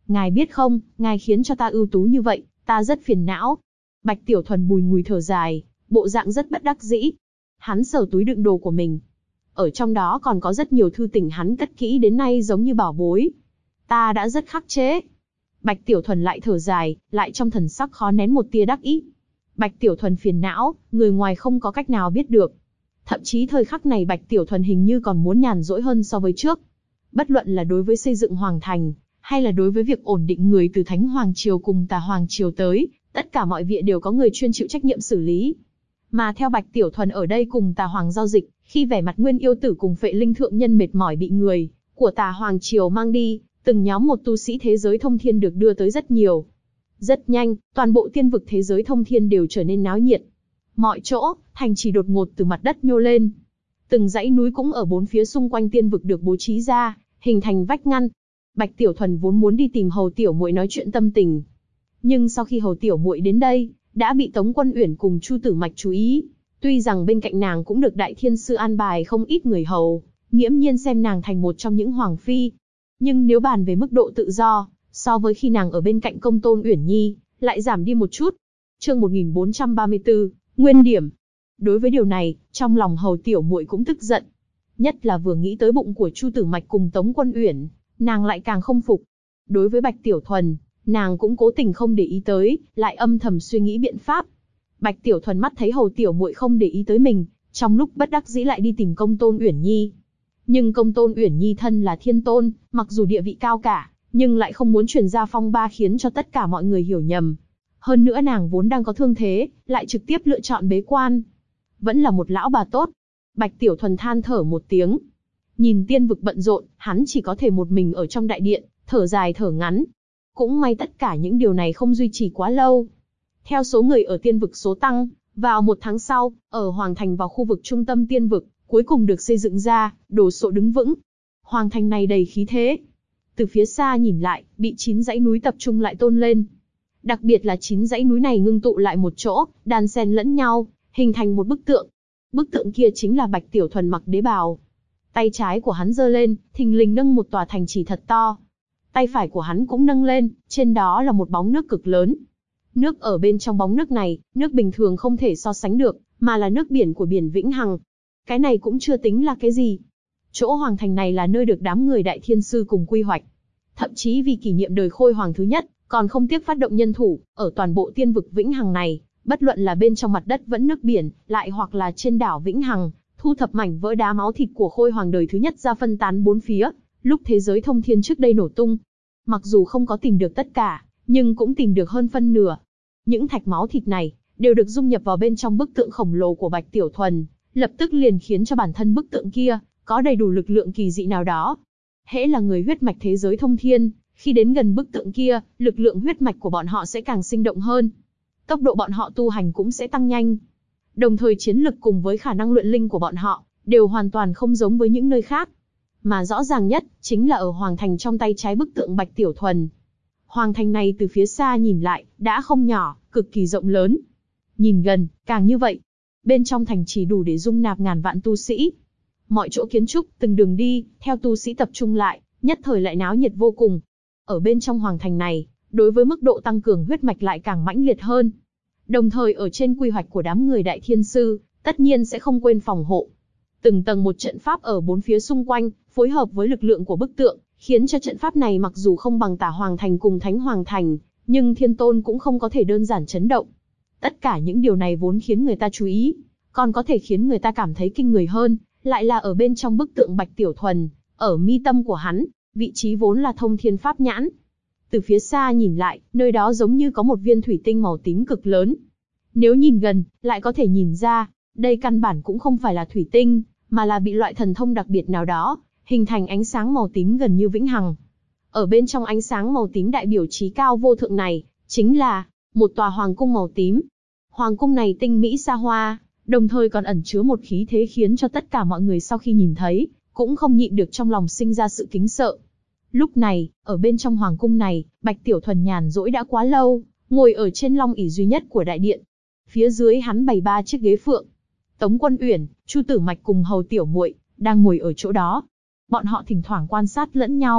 Speaker 1: Ngài biết không, ngài khiến cho ta ưu tú như vậy, ta rất phiền não. Bạch Tiểu Thuần bùi ngùi thở dài, bộ dạng rất bất đắc dĩ. Hắn sờ túi đựng đồ của mình. Ở trong đó còn có rất nhiều thư tình hắn cất kỹ đến nay giống như bảo bối. Ta đã rất khắc chế. Bạch Tiểu Thuần lại thở dài, lại trong thần sắc khó nén một tia đắc ý. Bạch Tiểu Thuần phiền não, người ngoài không có cách nào biết được. Thậm chí thời khắc này Bạch Tiểu Thuần hình như còn muốn nhàn rỗi hơn so với trước. Bất luận là đối với xây dựng Hoàng Thành, hay là đối với việc ổn định người từ Thánh Hoàng Triều cùng Tà Hoàng Triều tới, tất cả mọi việc đều có người chuyên chịu trách nhiệm xử lý. Mà theo Bạch Tiểu Thuần ở đây cùng Tà Hoàng giao dịch, khi vẻ mặt Nguyên Yêu Tử cùng Phệ Linh Thượng Nhân mệt mỏi bị người của Tà Hoàng Triều mang đi, từng nhóm một tu sĩ thế giới thông thiên được đưa tới rất nhiều. Rất nhanh, toàn bộ tiên vực thế giới thông thiên đều trở nên náo nhiệt. Mọi chỗ, thành trì đột ngột từ mặt đất nhô lên. Từng dãy núi cũng ở bốn phía xung quanh tiên vực được bố trí ra, hình thành vách ngăn. Bạch Tiểu Thuần vốn muốn đi tìm Hầu Tiểu Muội nói chuyện tâm tình. Nhưng sau khi Hầu Tiểu Muội đến đây, đã bị Tống Quân Uyển cùng Chu Tử Mạch chú ý. Tuy rằng bên cạnh nàng cũng được Đại Thiên Sư an bài không ít người hầu, nghiễm nhiên xem nàng thành một trong những hoàng phi. Nhưng nếu bàn về mức độ tự do, so với khi nàng ở bên cạnh Công Tôn Uyển Nhi, lại giảm đi một chút. Chương 1434, Nguyên điểm. Đối với điều này, trong lòng Hầu Tiểu Muội cũng tức giận. Nhất là vừa nghĩ tới bụng của Chu Tử Mạch cùng Tống Quân Uyển, nàng lại càng không phục. Đối với Bạch Tiểu Thuần, nàng cũng cố tình không để ý tới, lại âm thầm suy nghĩ biện pháp. Bạch Tiểu Thuần mắt thấy Hầu Tiểu Muội không để ý tới mình, trong lúc bất đắc dĩ lại đi tìm Công Tôn Uyển Nhi. Nhưng Công Tôn Uyển Nhi thân là thiên tôn, mặc dù địa vị cao cả, nhưng lại không muốn truyền ra phong ba khiến cho tất cả mọi người hiểu nhầm. Hơn nữa nàng vốn đang có thương thế, lại trực tiếp lựa chọn bế quan. Vẫn là một lão bà tốt. Bạch Tiểu Thuần than thở một tiếng. Nhìn tiên vực bận rộn, hắn chỉ có thể một mình ở trong đại điện, thở dài thở ngắn. Cũng may tất cả những điều này không duy trì quá lâu. Theo số người ở tiên vực số tăng, vào một tháng sau, ở Hoàng Thành vào khu vực trung tâm tiên vực, cuối cùng được xây dựng ra, đồ sộ đứng vững. Hoàng Thành này đầy khí thế. Từ phía xa nhìn lại, bị 9 dãy núi tập trung lại tôn lên. Đặc biệt là 9 dãy núi này ngưng tụ lại một chỗ, đan xen lẫn nhau, hình thành một bức tượng. Bức tượng kia chính là Bạch Tiểu Thuần mặc đế bào. Tay trái của hắn giơ lên, thình lình nâng một tòa thành trì thật to. Tay phải của hắn cũng nâng lên, trên đó là một bóng nước cực lớn. Nước ở bên trong bóng nước này, nước bình thường không thể so sánh được, mà là nước biển của biển Vĩnh Hằng. Cái này cũng chưa tính là cái gì. Chỗ Hoàng Thành này là nơi được đám người Đại Thiên Sư cùng quy hoạch. Thậm chí vì kỷ niệm đời Khôi Hoàng thứ nhất, còn không tiếc phát động nhân thủ, ở toàn bộ tiên vực Vĩnh Hằng này, bất luận là bên trong mặt đất vẫn nước biển, lại hoặc là trên đảo Vĩnh Hằng, thu thập mảnh vỡ đá máu thịt của Khôi Hoàng đời thứ nhất ra phân tán bốn phía, lúc thế giới thông thiên trước đây nổ tung. Mặc dù không có tìm được tất cả, nhưng cũng tìm được hơn phân nửa. Những thạch máu thịt này, đều được dung nhập vào bên trong bức tượng khổng lồ của Bạch Tiểu Thuần, lập tức liền khiến cho bản thân bức tượng kia, có đầy đủ lực lượng kỳ dị nào đó. Hễ là người huyết mạch thế giới thông thiên, khi đến gần bức tượng kia, lực lượng huyết mạch của bọn họ sẽ càng sinh động hơn. Tốc độ bọn họ tu hành cũng sẽ tăng nhanh. Đồng thời chiến lực cùng với khả năng luyện linh của bọn họ, đều hoàn toàn không giống với những nơi khác. Mà rõ ràng nhất, chính là ở Hoàng Thành trong tay trái bức tượng Bạch Tiểu Thuần. Hoàng Thành này từ phía xa nhìn lại, đã không nhỏ, cực kỳ rộng lớn. Nhìn gần, càng như vậy. Bên trong thành chỉ đủ để dung nạp ngàn vạn tu sĩ. Mọi chỗ kiến trúc, từng đường đi, theo tu sĩ tập trung lại, nhất thời lại náo nhiệt vô cùng. Ở bên trong Hoàng Thành này, đối với mức độ tăng cường huyết mạch lại càng mãnh liệt hơn. Đồng thời ở trên quy hoạch của đám người Đại Thiên Sư, tất nhiên sẽ không quên phòng hộ. Từng tầng một trận pháp ở bốn phía xung quanh, phối hợp với lực lượng của bức tượng, khiến cho trận pháp này mặc dù không bằng Tả Hoàng Thành cùng Thánh Hoàng Thành, nhưng Thiên Tôn cũng không có thể đơn giản chấn động. Tất cả những điều này vốn khiến người ta chú ý, còn có thể khiến người ta cảm thấy kinh người hơn, lại là ở bên trong bức tượng Bạch Tiểu Thuần, ở mi tâm của hắn, vị trí vốn là thông thiên pháp nhãn. Từ phía xa nhìn lại, nơi đó giống như có một viên thủy tinh màu tím cực lớn. Nếu nhìn gần, lại có thể nhìn ra, đây căn bản cũng không phải là thủy tinh, mà là bị loại thần thông đặc biệt nào đó, hình thành ánh sáng màu tím gần như vĩnh hằng. Ở bên trong ánh sáng màu tím đại biểu trí cao vô thượng này, chính là một tòa hoàng cung màu tím. Hoàng cung này tinh mỹ xa hoa, đồng thời còn ẩn chứa một khí thế khiến cho tất cả mọi người sau khi nhìn thấy, cũng không nhịn được trong lòng sinh ra sự kính sợ. Lúc này, ở bên trong hoàng cung này, Bạch Tiểu Thuần nhàn rỗi đã quá lâu, ngồi ở trên long ỷ duy nhất của đại điện. Phía dưới hắn bày 3 chiếc ghế phượng. Tống Quân Uyển, Chu Tử Mạch cùng Hầu Tiểu Muội đang ngồi ở chỗ đó. Bọn họ thỉnh thoảng quan sát lẫn nhau,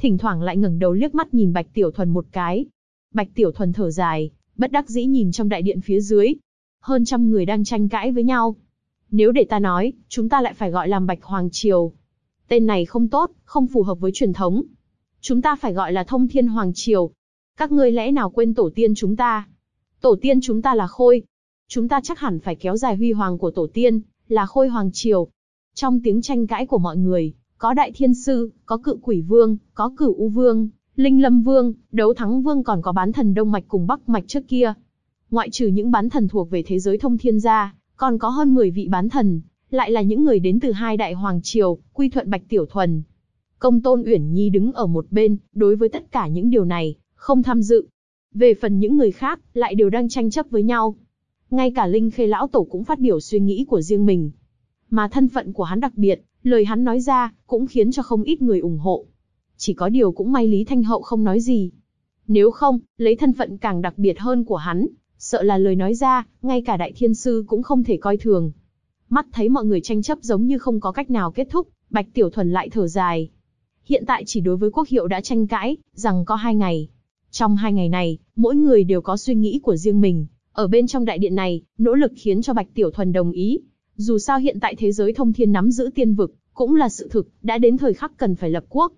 Speaker 1: thỉnh thoảng lại ngẩng đầu liếc mắt nhìn Bạch Tiểu Thuần một cái. Bạch Tiểu Thuần thở dài, bất đắc dĩ nhìn trong đại điện phía dưới. Hơn trăm người đang tranh cãi với nhau. Nếu để ta nói, chúng ta lại phải gọi làm Bạch Hoàng Triều. Tên này không tốt, không phù hợp với truyền thống. Chúng ta phải gọi là Thông Thiên Hoàng Triều. Các ngươi lẽ nào quên tổ tiên chúng ta? Tổ tiên chúng ta là Khôi. Chúng ta chắc hẳn phải kéo dài huy hoàng của tổ tiên, là Khôi Hoàng Triều. Trong tiếng tranh cãi của mọi người, có Đại Thiên Sư, có Cự Quỷ Vương, có Cửu U Vương, Linh Lâm Vương, Đấu Thắng Vương, còn có bán thần Đông Mạch cùng Bắc Mạch trước kia. Ngoại trừ những bán thần thuộc về thế giới thông thiên ra, còn có hơn 10 vị bán thần, lại là những người đến từ hai đại hoàng triều, quy thuận Bạch Tiểu Thuần. Công Tôn Uyển Nhi đứng ở một bên, đối với tất cả những điều này, không tham dự. Về phần những người khác, lại đều đang tranh chấp với nhau. Ngay cả Linh Khê Lão Tổ cũng phát biểu suy nghĩ của riêng mình. Mà thân phận của hắn đặc biệt, lời hắn nói ra, cũng khiến cho không ít người ủng hộ. Chỉ có điều cũng may Lý Thanh Hậu không nói gì. Nếu không, lấy thân phận càng đặc biệt hơn của hắn, sợ là lời nói ra, ngay cả Đại Thiên Sư cũng không thể coi thường. Mắt thấy mọi người tranh chấp giống như không có cách nào kết thúc, Bạch Tiểu Thuần lại thở dài. Hiện tại chỉ đối với quốc hiệu đã tranh cãi, rằng có 2 ngày. Trong 2 ngày này, mỗi người đều có suy nghĩ của riêng mình. Ở bên trong đại điện này, nỗ lực khiến cho Bạch Tiểu Thuần đồng ý. Dù sao hiện tại thế giới thông thiên nắm giữ tiên vực, cũng là sự thực, đã đến thời khắc cần phải lập quốc.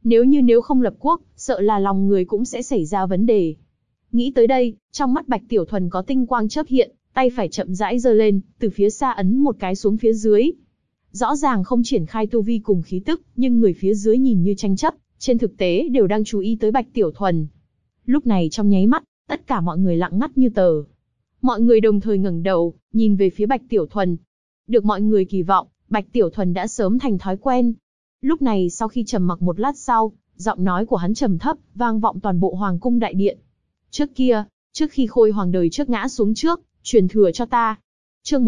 Speaker 1: Nếu không lập quốc, sợ là lòng người cũng sẽ xảy ra vấn đề. Nghĩ tới đây, trong mắt Bạch Tiểu Thuần có tinh quang chớp hiện, tay phải chậm rãi giơ lên, từ phía xa ấn một cái xuống phía dưới. Rõ ràng không triển khai tu vi cùng khí tức, nhưng người phía dưới nhìn như tranh chấp, trên thực tế đều đang chú ý tới Bạch Tiểu Thuần. Lúc này trong nháy mắt, tất cả mọi người lặng ngắt như tờ. Mọi người đồng thời ngẩng đầu, nhìn về phía Bạch Tiểu Thuần. Được mọi người kỳ vọng, Bạch Tiểu Thuần đã sớm thành thói quen. Lúc này sau khi trầm mặc một lát sau, giọng nói của hắn trầm thấp, vang vọng toàn bộ hoàng cung đại điện. Trước kia, trước khi Khôi Hoàng đời trước ngã xuống trước, truyền thừa cho ta. Chương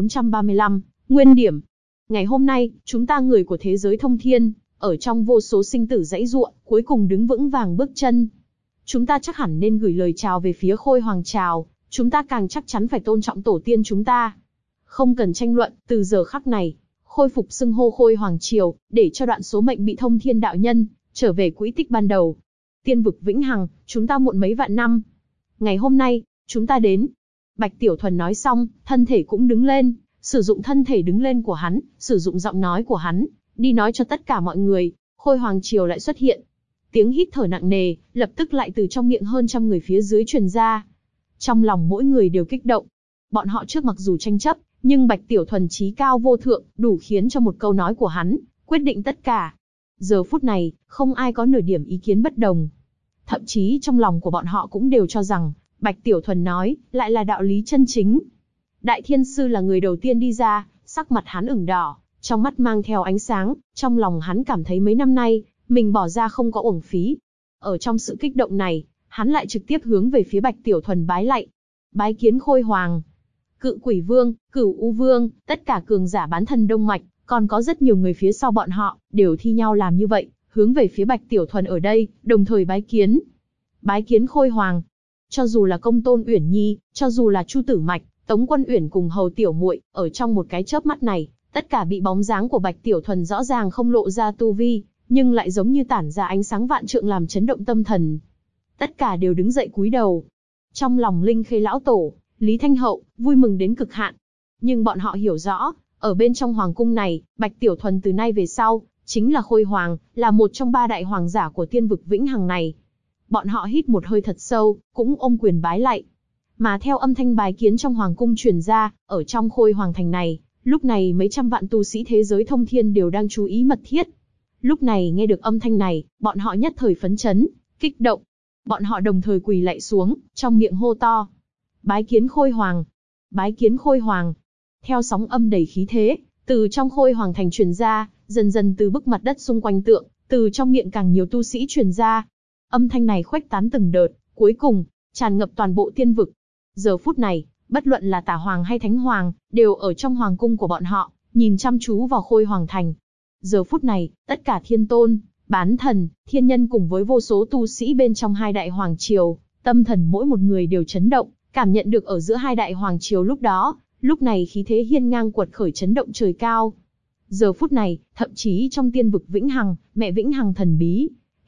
Speaker 1: 1435, Nguyên điểm. Ngày hôm nay, chúng ta người của thế giới thông thiên, ở trong vô số sinh tử giãy giụa, cuối cùng đứng vững vàng bước chân. Chúng ta chắc hẳn nên gửi lời chào về phía Khôi Hoàng chào, chúng ta càng chắc chắn phải tôn trọng tổ tiên chúng ta. Không cần tranh luận, từ giờ khắc này, khôi phục xưng hô Khôi Hoàng Triều, để cho đoạn số mệnh bị thông thiên đạo nhân, trở về quỹ tích ban đầu. Tiên vực vĩnh hằng, chúng ta muộn mấy vạn năm. Ngày hôm nay, chúng ta đến. Bạch Tiểu Thuần nói xong, thân thể cũng đứng lên, sử dụng thân thể đứng lên của hắn, sử dụng giọng nói của hắn, đi nói cho tất cả mọi người, Khôi Hoàng Triều lại xuất hiện. Tiếng hít thở nặng nề, lập tức lại từ trong miệng hơn trăm người phía dưới truyền ra. Trong lòng mỗi người đều kích động. Bọn họ trước mặc dù tranh chấp, nhưng Bạch Tiểu Thuần chí cao vô thượng, đủ khiến cho một câu nói của hắn, quyết định tất cả. Giờ phút này, không ai có nửa điểm ý kiến bất đồng. Thậm chí trong lòng của bọn họ cũng đều cho rằng, Bạch Tiểu Thuần nói, lại là đạo lý chân chính. Đại Thiên Sư là người đầu tiên đi ra, sắc mặt hắn ửng đỏ, trong mắt mang theo ánh sáng, trong lòng hắn cảm thấy mấy năm nay, mình bỏ ra không có uổng phí. Ở trong sự kích động này, hắn lại trực tiếp hướng về phía Bạch Tiểu Thuần bái lạy. Bái kiến Khôi Hoàng. Cự Quỷ Vương, Cửu U Vương, tất cả cường giả bán thần Đông Mạch, còn có rất nhiều người phía sau bọn họ, đều thi nhau làm như vậy, hướng về phía Bạch Tiểu Thuần ở đây, đồng thời bái kiến. Bái kiến Khôi Hoàng. Cho dù là Công Tôn Uyển Nhi, cho dù là Chu Tử Mạch, Tống Quân Uyển cùng Hầu Tiểu Muội, ở trong một cái chớp mắt này, tất cả bị bóng dáng của Bạch Tiểu Thuần rõ ràng không lộ ra tu vi, nhưng lại giống như tản ra ánh sáng vạn trượng làm chấn động tâm thần. Tất cả đều đứng dậy cúi đầu. Trong lòng Linh Khê Lão Tổ, Lý Thanh Hậu, vui mừng đến cực hạn. Nhưng bọn họ hiểu rõ, ở bên trong hoàng cung này, Bạch Tiểu Thuần từ nay về sau, chính là Khôi Hoàng, là một trong 3 đại hoàng giả của tiên vực vĩnh hằng này. Bọn họ hít một hơi thật sâu, cũng ôm quyền bái lạy. Mà theo âm thanh bái kiến trong hoàng cung truyền ra, ở trong Khôi Hoàng thành này, lúc này mấy trăm vạn tu sĩ thế giới thông thiên đều đang chú ý mật thiết. Lúc này nghe được âm thanh này, bọn họ nhất thời phấn chấn, kích động. Bọn họ đồng thời quỳ lạy xuống, trong miệng hô to. Bái kiến Khôi Hoàng. Bái kiến Khôi Hoàng. Theo sóng âm đầy khí thế, từ trong Khôi Hoàng thành truyền ra, dần dần từ bức mặt đất xung quanh tượng, từ trong miệng càng nhiều tu sĩ truyền ra. Âm thanh này khuếch tán từng đợt, cuối cùng, tràn ngập toàn bộ tiên vực. Giờ phút này, bất luận là Tả Hoàng hay Thánh Hoàng, đều ở trong hoàng cung của bọn họ, nhìn chăm chú vào Khôi Hoàng thành. Giờ phút này, tất cả thiên tôn, bán thần, thiên nhân cùng với vô số tu sĩ bên trong 2 đại hoàng triều, tâm thần mỗi một người đều chấn động, cảm nhận được ở giữa 2 đại hoàng triều lúc này khí thế hiên ngang quật khởi chấn động trời cao. Giờ phút này, thậm chí trong tiên vực vĩnh hằng, mẹ vĩnh hằng thần bí,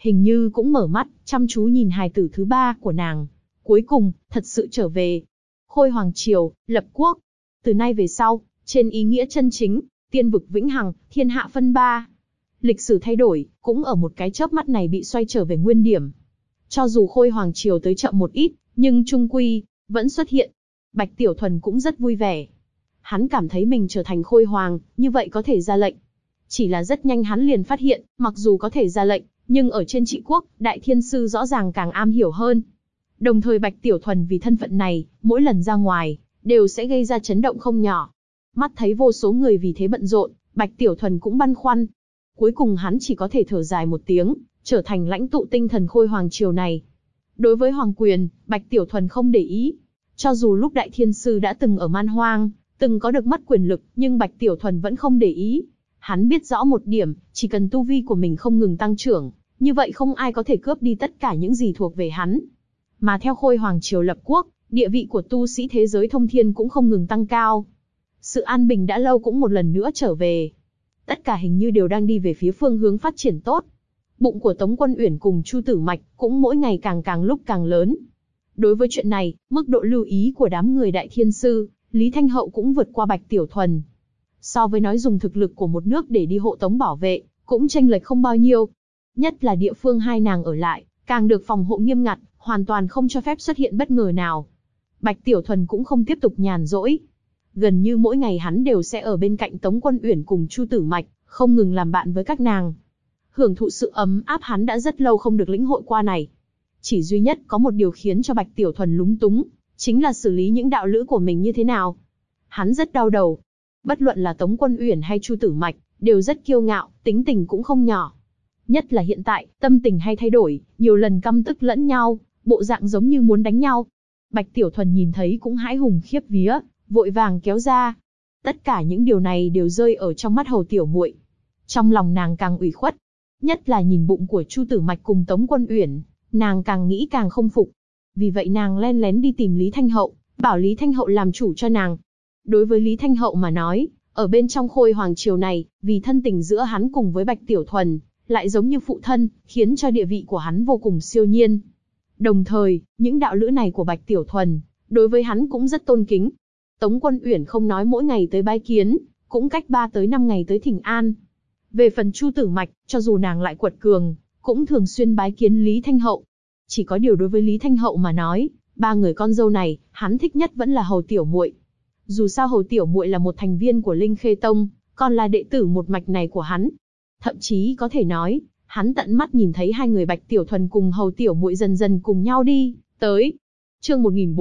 Speaker 1: hình như cũng mở mắt, chăm chú nhìn hài tử thứ ba của nàng. Cuối cùng, thật sự trở về. Khôi Hoàng Triều, lập quốc. Từ nay về sau, trên ý nghĩa chân chính, tiên vực vĩnh hằng, thiên hạ phân ba. Lịch sử thay đổi, cũng ở một cái chớp mắt này bị xoay trở về nguyên điểm. Cho dù Khôi Hoàng Triều tới chậm một ít, nhưng trung quy, vẫn xuất hiện. Bạch Tiểu Thuần cũng rất vui vẻ. Hắn cảm thấy mình trở thành Khôi Hoàng, như vậy có thể ra lệnh. Chỉ là rất nhanh hắn liền phát hiện, mặc dù có thể ra lệnh, nhưng ở trên trị quốc, Đại Thiên Sư rõ ràng càng am hiểu hơn. Đồng thời Bạch Tiểu Thuần vì thân phận này, mỗi lần ra ngoài, đều sẽ gây ra chấn động không nhỏ. Mắt thấy vô số người vì thế bận rộn, Bạch Tiểu Thuần cũng băn khoăn. Cuối cùng hắn chỉ có thể thở dài một tiếng, trở thành lãnh tụ tinh thần Khôi Hoàng Triều này. Đối với Hoàng quyền, Bạch Tiểu Thuần không để ý. Cho dù lúc Đại Thiên Sư đã từng ở Man Hoang, từng có được mất quyền lực, nhưng Bạch Tiểu Thuần vẫn không để ý. Hắn biết rõ một điểm, chỉ cần tu vi của mình không ngừng tăng trưởng, như vậy không ai có thể cướp đi tất cả những gì thuộc về hắn. Mà theo Khôi Hoàng Triều lập quốc, địa vị của tu sĩ thế giới thông thiên cũng không ngừng tăng cao. Sự an bình đã lâu cũng một lần nữa trở về. Tất cả hình như đều đang đi về phía phương hướng phát triển tốt. Bụng của Tống Quân Uyển cùng Chu Tử Mạch cũng mỗi ngày càng lúc càng lớn. Đối với chuyện này, mức độ lưu ý của đám người Đại Thiên Sư, Lý Thanh Hậu cũng vượt qua Bạch Tiểu Thuần. So với nói dùng thực lực của một nước để đi hộ tống bảo vệ, cũng chênh lệch không bao nhiêu. Nhất là địa phương hai nàng ở lại, càng được phòng hộ nghiêm ngặt, hoàn toàn không cho phép xuất hiện bất ngờ nào. Bạch Tiểu Thuần cũng không tiếp tục nhàn rỗi. Gần như mỗi ngày hắn đều sẽ ở bên cạnh Tống Quân Uyển cùng Chu Tử Mạch, không ngừng làm bạn với các nàng. Hưởng thụ sự ấm áp hắn đã rất lâu không được lĩnh hội qua này. Chỉ duy nhất có một điều khiến cho Bạch Tiểu Thuần lúng túng, chính là xử lý những đạo lữ của mình như thế nào. Hắn rất đau đầu. Bất luận là Tống Quân Uyển hay Chu Tử Mạch, đều rất kiêu ngạo, tính tình cũng không nhỏ. Nhất là hiện tại, tâm tình hay thay đổi, nhiều lần căm tức lẫn nhau, bộ dạng giống như muốn đánh nhau. Bạch Tiểu Thuần nhìn thấy cũng hãi hùng khiếp vía, vội vàng kéo ra. Tất cả những điều này đều rơi ở trong mắt Hầu Tiểu Muội. Trong lòng nàng càng ủy khuất, nhất là nhìn bụng của Chu Tử Mạch cùng Tống Quân Uyển, nàng càng nghĩ càng không phục. Vì vậy nàng len lén đi tìm Lý Thanh Hậu, bảo Lý Thanh Hậu làm chủ cho nàng. Đối với Lý Thanh Hậu mà nói, ở bên trong Khôi Hoàng Triều này, vì thân tình giữa hắn cùng với Bạch Tiểu Thuần, lại giống như phụ thân, khiến cho địa vị của hắn vô cùng siêu nhiên. Đồng thời, những đạo lữ này của Bạch Tiểu Thuần, đối với hắn cũng rất tôn kính. Tống Quân Uyển không nói mỗi ngày tới bái kiến, cũng cách 3 tới 5 ngày tới thỉnh an. Về phần Chu Tử Mạch, cho dù nàng lại quật cường, cũng thường xuyên bái kiến Lý Thanh Hậu. Chỉ có điều đối với Lý Thanh Hậu mà nói, ba người con dâu này, hắn thích nhất vẫn là Hầu Tiểu Muội. Dù sao Hầu Tiểu Muội là một thành viên của Linh Khê Tông, còn là đệ tử một mạch này của hắn. Thậm chí có thể nói, hắn tận mắt nhìn thấy hai người Bạch Tiểu Thuần cùng Hầu Tiểu Muội dần dần cùng nhau đi tới. Chương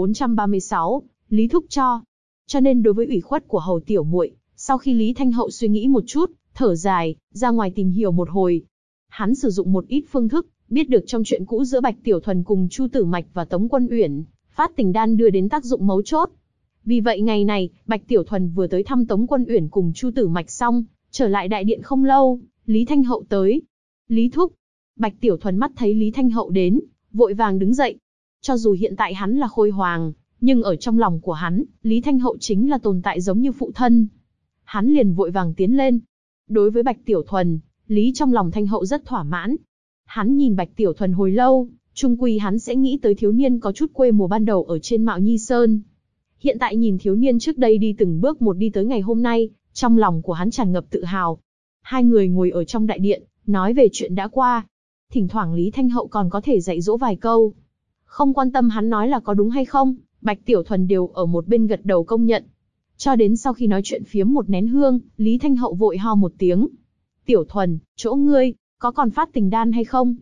Speaker 1: 1436, Lý Thúc cho. Cho nên đối với ủy khuất của Hầu Tiểu Muội, sau khi Lý Thanh Hậu suy nghĩ một chút, thở dài, ra ngoài tìm hiểu một hồi. Hắn sử dụng một ít phương thức, biết được trong chuyện cũ giữa Bạch Tiểu Thuần cùng Chu Tử Mạch và Tống Quân Uyển, phát tình đan đưa đến tác dụng mấu chốt. Vì vậy ngày này, Bạch Tiểu Thuần vừa tới thăm Tống Quân Uyển cùng Chu Tử Mạch xong, trở lại đại điện không lâu, Lý Thanh Hậu tới. Lý Thúc. Bạch Tiểu Thuần mắt thấy Lý Thanh Hậu đến, vội vàng đứng dậy. Cho dù hiện tại hắn là Khôi Hoàng, nhưng ở trong lòng của hắn, Lý Thanh Hậu chính là tồn tại giống như phụ thân. Hắn liền vội vàng tiến lên. Đối với Bạch Tiểu Thuần, Lý trong lòng Thanh Hậu rất thỏa mãn. Hắn nhìn Bạch Tiểu Thuần hồi lâu, chung quy hắn sẽ nghĩ tới thiếu niên có chút quê mùa ban đầu ở trên Mạo Nhi Sơn. Hiện tại nhìn thiếu niên trước đây đi từng bước một đi tới ngày hôm nay, trong lòng của hắn tràn ngập tự hào. Hai người ngồi ở trong đại điện, nói về chuyện đã qua. Thỉnh thoảng Lý Thanh Hậu còn có thể dạy dỗ vài câu. Không quan tâm hắn nói là có đúng hay không, Bạch Tiểu Thuần đều ở một bên gật đầu công nhận. Cho đến sau khi nói chuyện phiếm một nén hương, Lý Thanh Hậu vội ho một tiếng. Tiểu Thuần, chỗ ngươi, có còn phát tình đan hay không?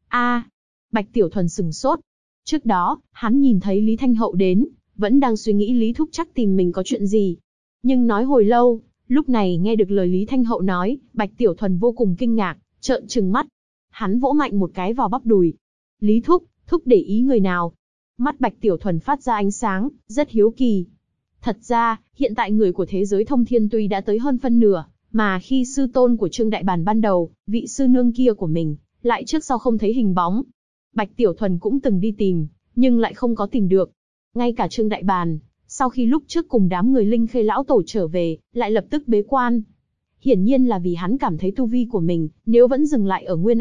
Speaker 1: Bạch Tiểu Thuần sừng sốt. Trước đó, hắn nhìn thấy Lý Thanh Hậu đến, vẫn đang suy nghĩ Lý Thúc chắc tìm mình có chuyện gì. Nhưng nói hồi lâu, lúc này nghe được lời Lý Thanh Hậu nói, Bạch Tiểu Thuần vô cùng kinh ngạc, trợn trừng mắt. Hắn vỗ mạnh một cái vào bắp đùi. Lý Thúc, Thúc để ý người nào? Mắt Bạch Tiểu Thuần phát ra ánh sáng, rất hiếu kỳ. Thật ra, hiện tại người của thế giới thông thiên tuy đã tới hơn phân nửa, mà khi sư tôn của Trương Đại Bàn ban đầu, vị sư nương kia của mình, lại trước sau không thấy hình bóng. Bạch Tiểu Thuần cũng từng đi tìm, nhưng lại không có tìm được. Ngay cả Trương Đại Bàn, sau khi lúc trước cùng đám người Linh Khê lão tổ trở về, lại lập tức bế quan. Hiển nhiên là vì hắn cảm thấy tu vi của mình, nếu vẫn dừng lại ở Nguyên Anh,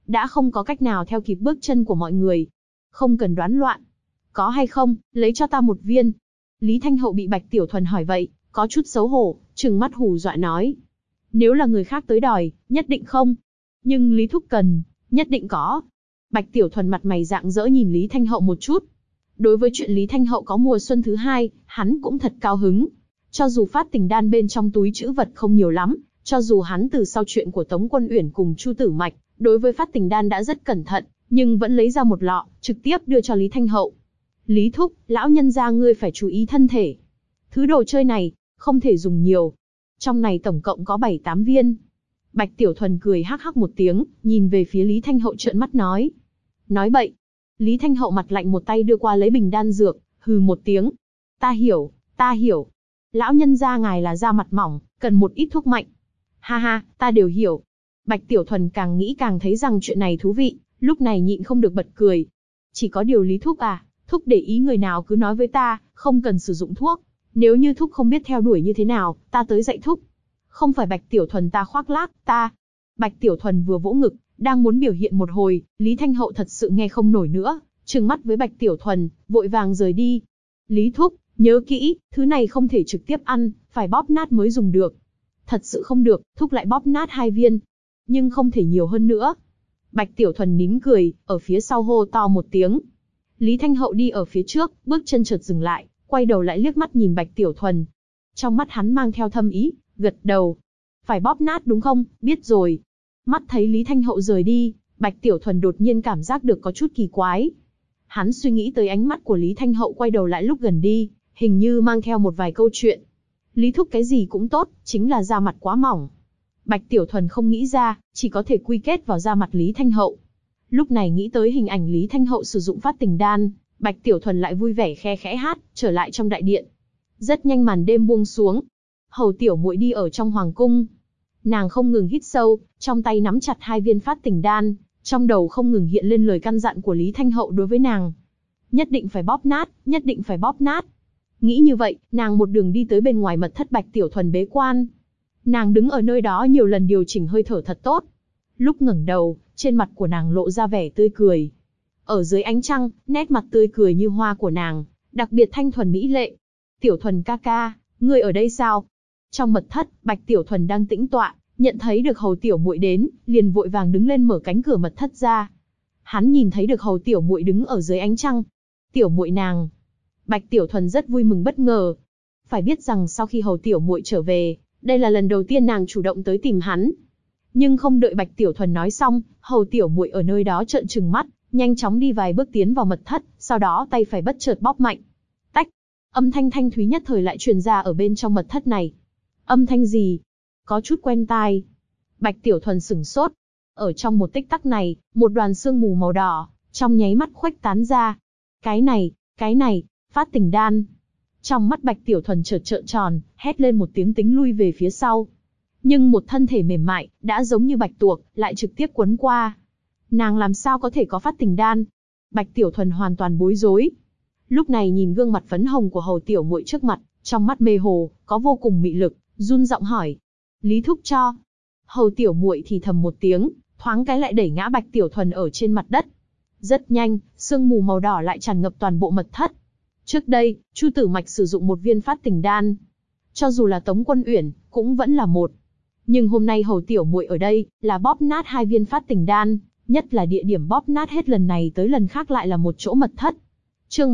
Speaker 1: đã không có cách nào theo kịp bước chân của mọi người. Không cần đoán loạn. Có hay không, lấy cho ta một viên. Lý Thanh Hậu bị Bạch Tiểu Thuần hỏi vậy, có chút xấu hổ, trừng mắt hù dọa nói. Nếu là người khác tới đòi, nhất định không. Nhưng Lý Thúc cần, nhất định có. Bạch Tiểu Thuần mặt mày rạng rỡ nhìn Lý Thanh Hậu một chút. Đối với chuyện Lý Thanh Hậu có mùa xuân thứ hai, hắn cũng thật cao hứng. Cho dù phát tình đan bên trong túi trữ vật không nhiều lắm, cho dù hắn từ sau chuyện của Tống Quân Uyển cùng Chu Tử Mạch, đối với phát tình đan đã rất cẩn thận, nhưng vẫn lấy ra một lọ, trực tiếp đưa cho Lý Thanh Hậu. Lý Thúc, lão nhân gia ngươi phải chú ý thân thể. Thứ đồ chơi này, không thể dùng nhiều. Trong này tổng cộng có 7-8 viên. Bạch Tiểu Thuần cười hắc hắc một tiếng, nhìn về phía Lý Thanh Hậu trợn mắt nói. Nói bậy. Lý Thanh Hậu mặt lạnh một tay đưa qua lấy bình đan dược, hừ một tiếng. Ta hiểu, ta hiểu. Lão nhân gia ngài là da mặt mỏng, cần một ít thuốc mạnh. Ha ha, ta đều hiểu. Bạch Tiểu Thuần càng nghĩ càng thấy rằng chuyện này thú vị, lúc này nhịn không được bật cười. Chỉ có điều Lý Thúc à, Thúc để ý người nào cứ nói với ta, không cần sử dụng thuốc. Nếu như Thúc không biết theo đuổi như thế nào, ta tới dạy Thúc. Không phải Bạch Tiểu Thuần ta khoác lác, ta. Bạch Tiểu Thuần vừa vỗ ngực, đang muốn biểu hiện một hồi, Lý Thanh Hậu thật sự nghe không nổi nữa, trừng mắt với Bạch Tiểu Thuần, vội vàng rời đi. Lý Thúc, nhớ kỹ, thứ này không thể trực tiếp ăn, phải bóp nát mới dùng được. Thật sự không được, Thúc lại bóp nát 2 viên. Nhưng không thể nhiều hơn nữa. Bạch Tiểu Thuần nín cười, ở phía sau hô to một tiếng. Lý Thanh Hậu đi ở phía trước, bước chân chợt dừng lại, quay đầu lại liếc mắt nhìn Bạch Tiểu Thuần. Trong mắt hắn mang theo thâm ý, gật đầu. Phải bóp nát đúng không, biết rồi. Mắt thấy Lý Thanh Hậu rời đi, Bạch Tiểu Thuần đột nhiên cảm giác được có chút kỳ quái. Hắn suy nghĩ tới ánh mắt của Lý Thanh Hậu quay đầu lại lúc gần đi, hình như mang theo một vài câu chuyện. Lý Thúc cái gì cũng tốt, chính là da mặt quá mỏng. Bạch Tiểu Thuần không nghĩ ra, chỉ có thể quy kết vào da mặt Lý Thanh Hậu. Lúc này nghĩ tới hình ảnh Lý Thanh Hậu sử dụng phát tình đan, Bạch Tiểu Thuần lại vui vẻ khe khẽ hát, trở lại trong đại điện. Rất nhanh màn đêm buông xuống. Hầu Tiểu Muội đi ở trong hoàng cung. Nàng không ngừng hít sâu, trong tay nắm chặt 2 viên phát tình đan, trong đầu không ngừng hiện lên lời căn dặn của Lý Thanh Hậu đối với nàng. Nhất định phải bóp nát, nhất định phải bóp nát. Nghĩ như vậy, nàng một đường đi tới bên ngoài mật thất Bạch Tiểu Thuần bế quan. Nàng đứng ở nơi đó nhiều lần điều chỉnh hơi thở thật tốt. Lúc ngẩng đầu, trên mặt của nàng lộ ra vẻ tươi cười. Ở dưới ánh trăng, nét mặt tươi cười như hoa của nàng, đặc biệt thanh thuần mỹ lệ. Tiểu Thuần ca ca, ngươi ở đây sao? Trong mật thất, Bạch Tiểu Thuần đang tĩnh tọa, nhận thấy được Hầu Tiểu Muội đến, liền vội vàng đứng lên mở cánh cửa mật thất ra. Hắn nhìn thấy được Hầu Tiểu Muội đứng ở dưới ánh trăng. Tiểu Muội nàng. Bạch Tiểu Thuần rất vui mừng bất ngờ. Phải biết rằng sau khi Hầu Tiểu Muội trở về, đây là lần đầu tiên nàng chủ động tới tìm hắn. Nhưng không đợi Bạch Tiểu Thuần nói xong, Hầu Tiểu Muội ở nơi đó trợn trừng mắt, nhanh chóng đi vài bước tiến vào mật thất, sau đó tay phải bất chợt bóp mạnh. Tách. Âm thanh thanh thúy nhất thời lại truyền ra ở bên trong mật thất này. Âm thanh gì? Có chút quen tai. Bạch Tiểu Thuần sửng sốt. Ở trong một tích tắc này, một đoàn sương mù màu đỏ, trong nháy mắt khuếch tán ra. Cái này, phát tình đan. Trong mắt Bạch Tiểu Thuần chợt trợn tròn, hét lên một tiếng tính lui về phía sau. Nhưng một thân thể mềm mại, đã giống như bạch tuộc, lại trực tiếp quấn qua. Nàng làm sao có thể có phát tình đan? Bạch Tiểu Thuần hoàn toàn bối rối. Lúc này nhìn gương mặt phấn hồng của Hầu Tiểu Muội trước mặt, trong mắt mê hồ, có vô cùng mị lực, run giọng hỏi. Lý Thúc cho. Hầu Tiểu Muội thì thầm một tiếng, thoáng cái lại đẩy ngã Bạch Tiểu Thuần ở trên mặt đất. Rất nhanh, sương mù màu đỏ lại tràn ngập toàn bộ mật thất. Trước đây, Chu Tử Mạch sử dụng một viên phát tình đan. Cho dù là Tống Quân Uyển, cũng vẫn là một. Nhưng hôm nay Hầu Tiểu Muội ở đây, là bóp nát 2 viên phát tình đan, nhất là địa điểm bóp nát hết lần này tới lần khác lại là một chỗ mật thất. Chương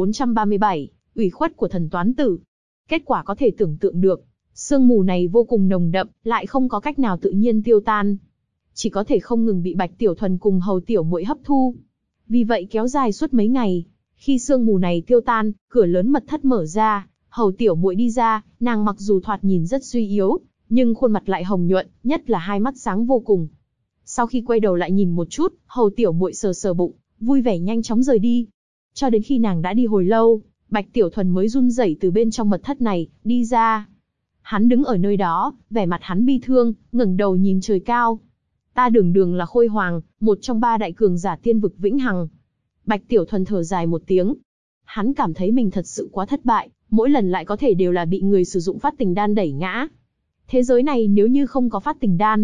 Speaker 1: 1437, ủy khuất của thần toán tử. Kết quả có thể tưởng tượng được, sương mù này vô cùng nồng đậm, lại không có cách nào tự nhiên tiêu tan. Chỉ có thể không ngừng bị Bạch Tiểu Thuần cùng Hầu Tiểu Muội hấp thu. Vì vậy kéo dài suốt mấy ngày. Khi sương mù này tiêu tan, cửa lớn mật thất mở ra, Hầu Tiểu Muội đi ra, nàng mặc dù thoạt nhìn rất suy yếu, nhưng khuôn mặt lại hồng nhuận, nhất là hai mắt sáng vô cùng. Sau khi quay đầu lại nhìn một chút, Hầu Tiểu Muội sờ sờ bụng, vui vẻ nhanh chóng rời đi. Cho đến khi nàng đã đi hồi lâu, Bạch Tiểu Thuần mới run rẩy từ bên trong mật thất này đi ra. Hắn đứng ở nơi đó, vẻ mặt hắn bi thương, ngẩng đầu nhìn trời cao. Ta đường đường là Khôi Hoàng, một trong 3 đại cường giả tiên vực vĩnh hằng. Bạch Tiểu Thuần thở dài một tiếng. Hắn cảm thấy mình thật sự quá thất bại, mỗi lần lại có thể đều là bị người sử dụng phát tình đan đẩy ngã. Thế giới này nếu như không có phát tình đan,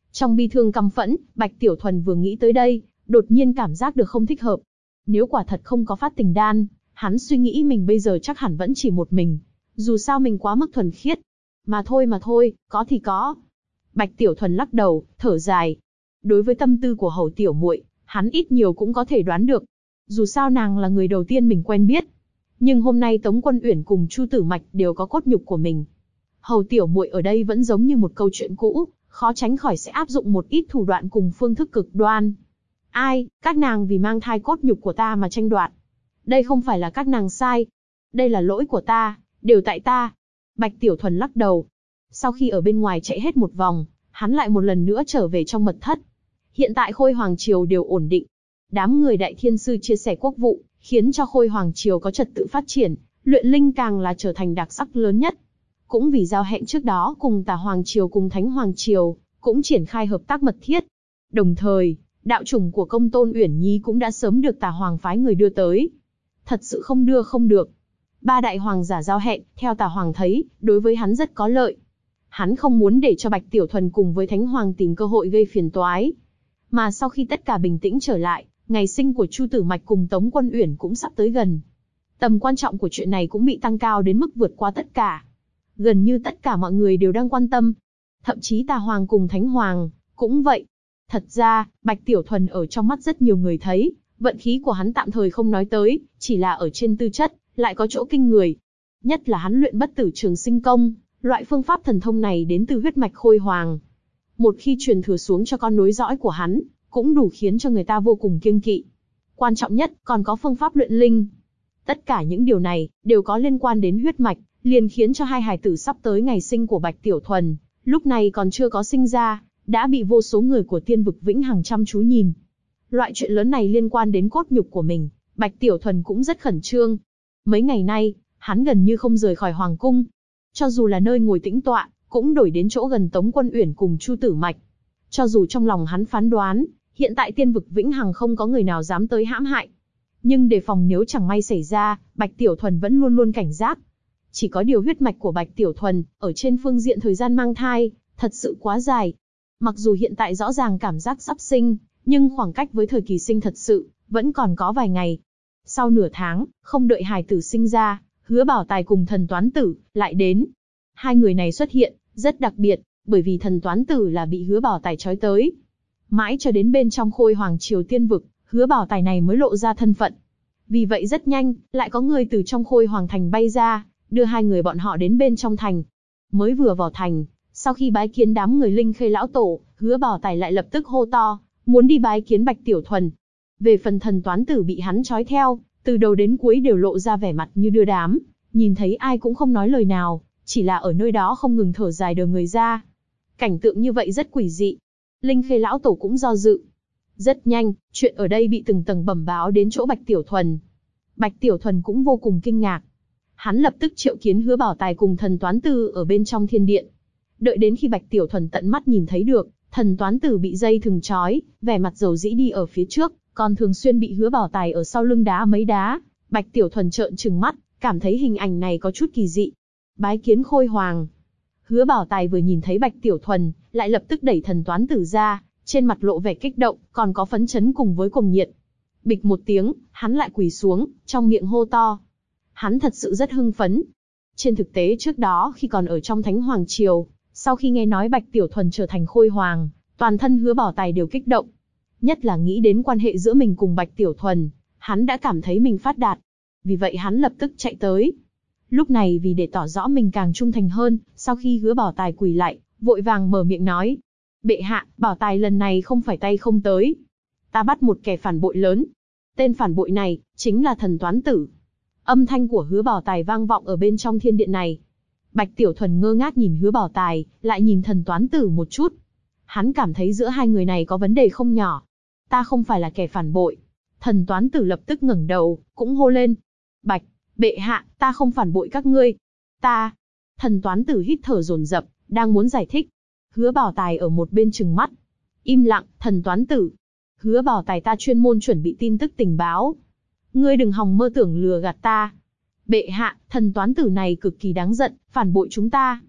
Speaker 1: Trong bi thương căm phẫn, Bạch Tiểu Thuần vừa nghĩ tới đây, đột nhiên cảm giác được không thích hợp. Nếu quả thật không có phát tình đan, hắn suy nghĩ mình bây giờ chắc hẳn vẫn chỉ một mình. Dù sao mình quá mức thuần khiết. Mà thôi, có thì có. Bạch Tiểu Thuần lắc đầu, thở dài. Đối với tâm tư của Hầu tiểu muội, hắn ít nhiều cũng có thể đoán được. Dù sao nàng là người đầu tiên mình quen biết. Nhưng hôm nay Tống Quân Uyển cùng Chu Tử Mạch đều có cốt nhục của mình. Hầu tiểu muội ở đây vẫn giống như một câu chuyện cũ, khó tránh khỏi sẽ áp dụng một ít thủ đoạn cùng phương thức cực đoan. Ai, các nàng vì mang thai cốt nhục của ta mà tranh đoạt. Đây không phải là các nàng sai. Đây là lỗi của ta, đều tại ta. Bạch Tiểu Thuần lắc đầu. Sau khi ở bên ngoài chạy hết một vòng, hắn lại một lần nữa trở về trong mật thất. Hiện tại Khôi Hoàng Triều đều ổn định. Đám người Đại Thiên Sư chia sẻ quốc vụ, khiến cho Khôi Hoàng Triều có trật tự phát triển, luyện linh càng là trở thành đặc sắc lớn nhất. Cũng vì giao hẹn trước đó cùng Tả Hoàng Triều cùng Thánh Hoàng Triều, cũng triển khai hợp tác mật thiết. Đồng thời, đạo chủng của Công Tôn Uyển Nhi cũng đã sớm được Tả Hoàng phái người đưa tới. Thật sự không đưa không được. Ba đại hoàng giả giao hẹn, theo Tả Hoàng thấy, đối với hắn rất có lợi. Hắn không muốn để cho Bạch Tiểu Thuần cùng với Thánh Hoàng tìm cơ hội gây phiền toái. Mà sau khi tất cả bình tĩnh trở lại, ngày sinh của Chu Tử Mạch cùng Tống Quân Uyển cũng sắp tới gần. Tầm quan trọng của chuyện này cũng bị tăng cao đến mức vượt qua tất cả. Gần như tất cả mọi người đều đang quan tâm. Thậm chí Tà Hoàng cùng Thánh Hoàng, cũng vậy. Thật ra, Bạch Tiểu Thuần ở trong mắt rất nhiều người thấy, vận khí của hắn tạm thời không nói tới, chỉ là ở trên tư chất, lại có chỗ kinh người. Nhất là hắn luyện bất tử trường sinh công, loại phương pháp thần thông này đến từ huyết mạch Khôi Hoàng. Một khi truyền thừa xuống cho con nối dõi của hắn, cũng đủ khiến cho người ta vô cùng kiêng kỵ. Quan trọng nhất, còn có phương pháp luyện linh. Tất cả những điều này, đều có liên quan đến huyết mạch, liền khiến cho hai hài tử sắp tới ngày sinh của Bạch Tiểu Thuần, lúc này còn chưa có sinh ra, đã bị vô số người của Tiên vực Vĩnh Hằng chăm chú nhìn. Loại chuyện lớn này liên quan đến cốt nhục của mình, Bạch Tiểu Thuần cũng rất khẩn trương. Mấy ngày nay, hắn gần như không rời khỏi Hoàng Cung. Cho dù là nơi ngồi tĩnh tọa, cũng đổi đến chỗ gần Tống Quân Uyển cùng Chu Tử Mạch. Cho dù trong lòng hắn phán đoán, hiện tại Tiên vực Vĩnh Hằng không có người nào dám tới hãm hại. Nhưng đề phòng nếu chẳng may xảy ra, Bạch Tiểu Thuần vẫn luôn luôn cảnh giác. Chỉ có điều huyết mạch của Bạch Tiểu Thuần, ở trên phương diện thời gian mang thai, thật sự quá dài. Mặc dù hiện tại rõ ràng cảm giác sắp sinh, nhưng khoảng cách với thời kỳ sinh thật sự, vẫn còn có vài ngày. Sau nửa tháng, không đợi hài tử sinh ra, Hứa Bảo Tài cùng Thần Toán Tử lại đến. Hai người này xuất hiện, rất đặc biệt, bởi vì Thần Toán Tử là bị Hứa Bảo Tài trói tới. Mãi cho đến bên trong Khôi Hoàng Triều Tiên vực, Hứa Bảo Tài này mới lộ ra thân phận. Vì vậy rất nhanh, lại có người từ trong Khôi Hoàng Thành bay ra, đưa hai người bọn họ đến bên trong thành. Mới vừa vào thành, sau khi bái kiến đám người Linh Khê lão tổ, Hứa Bảo Tài lại lập tức hô to, muốn đi bái kiến Bạch Tiểu Thuần. Về phần Thần Toán Tử bị hắn trói theo, từ đầu đến cuối đều lộ ra vẻ mặt như đưa đám, nhìn thấy ai cũng không nói lời nào, chỉ là ở nơi đó không ngừng thở dài đờ người ra. Cảnh tượng như vậy rất quỷ dị. Linh Khê lão tổ cũng do dự. Rất nhanh, chuyện ở đây bị từng tầng bẩm báo đến chỗ Bạch Tiểu Thuần. Bạch Tiểu Thuần cũng vô cùng kinh ngạc. Hắn lập tức triệu kiến Hứa Bảo Tài cùng Thần Toán Tử ở bên trong thiên điện. Đợi đến khi Bạch Tiểu Thuần tận mắt nhìn thấy được, Thần Toán Tử bị dây thừng trói, vẻ mặt dầu dĩ đi ở phía trước, còn thường xuyên bị Hứa Bảo Tài ở sau lưng đá mấy đá. Bạch Tiểu Thuần trợn trừng mắt, cảm thấy hình ảnh này có chút kỳ dị. Bái kiến Khôi Hoàng. Hứa Bảo Tài vừa nhìn thấy Bạch Tiểu Thuần, lại lập tức đẩy Thần Toán Tử ra, trên mặt lộ vẻ kích động, còn có phấn chấn cùng với cuồng nhiệt. Bịch một tiếng, hắn lại quỳ xuống, trong miệng hô to. Hắn thật sự rất hưng phấn. Trên thực tế trước đó khi còn ở trong Thánh Hoàng Triều, sau khi nghe nói Bạch Tiểu Thuần trở thành Khôi Hoàng, toàn thân Hứa Bảo Tài đều kích động. Nhất là nghĩ đến quan hệ giữa mình cùng Bạch Tiểu Thuần, hắn đã cảm thấy mình phát đạt. Vì vậy hắn lập tức chạy tới. Lúc này vì để tỏ rõ mình càng trung thành hơn, sau khi Hứa Bảo Tài quỳ lại, vội vàng mở miệng nói. Bệ hạ, Bảo Tài lần này không phải tay không tới. Ta bắt một kẻ phản bội lớn. Tên phản bội này, chính là Thần Toán Tử. Âm thanh của Hứa Bảo Tài vang vọng ở bên trong thiên điện này. Bạch Tiểu Thuần ngơ ngác nhìn Hứa Bảo Tài, lại nhìn Thần Toán Tử một chút. Hắn cảm thấy giữa hai người này có vấn đề không nhỏ. Ta không phải là kẻ phản bội. Thần Toán Tử lập tức ngẩng đầu, cũng hô lên. Bạch, bệ hạ, ta không phản bội các ngươi. Ta. Thần Toán Tử hít thở dồn dập, đang muốn giải thích. Hứa Bảo Tài ở một bên trừng mắt. Im lặng, Thần Toán Tử. Hứa Bảo Tài, ta chuyên môn chuẩn bị tin tức tình báo. Ngươi đừng hòng mơ tưởng lừa gạt ta. Bệ hạ, Thần Toán Tử này cực kỳ đáng giận, phản bội chúng ta.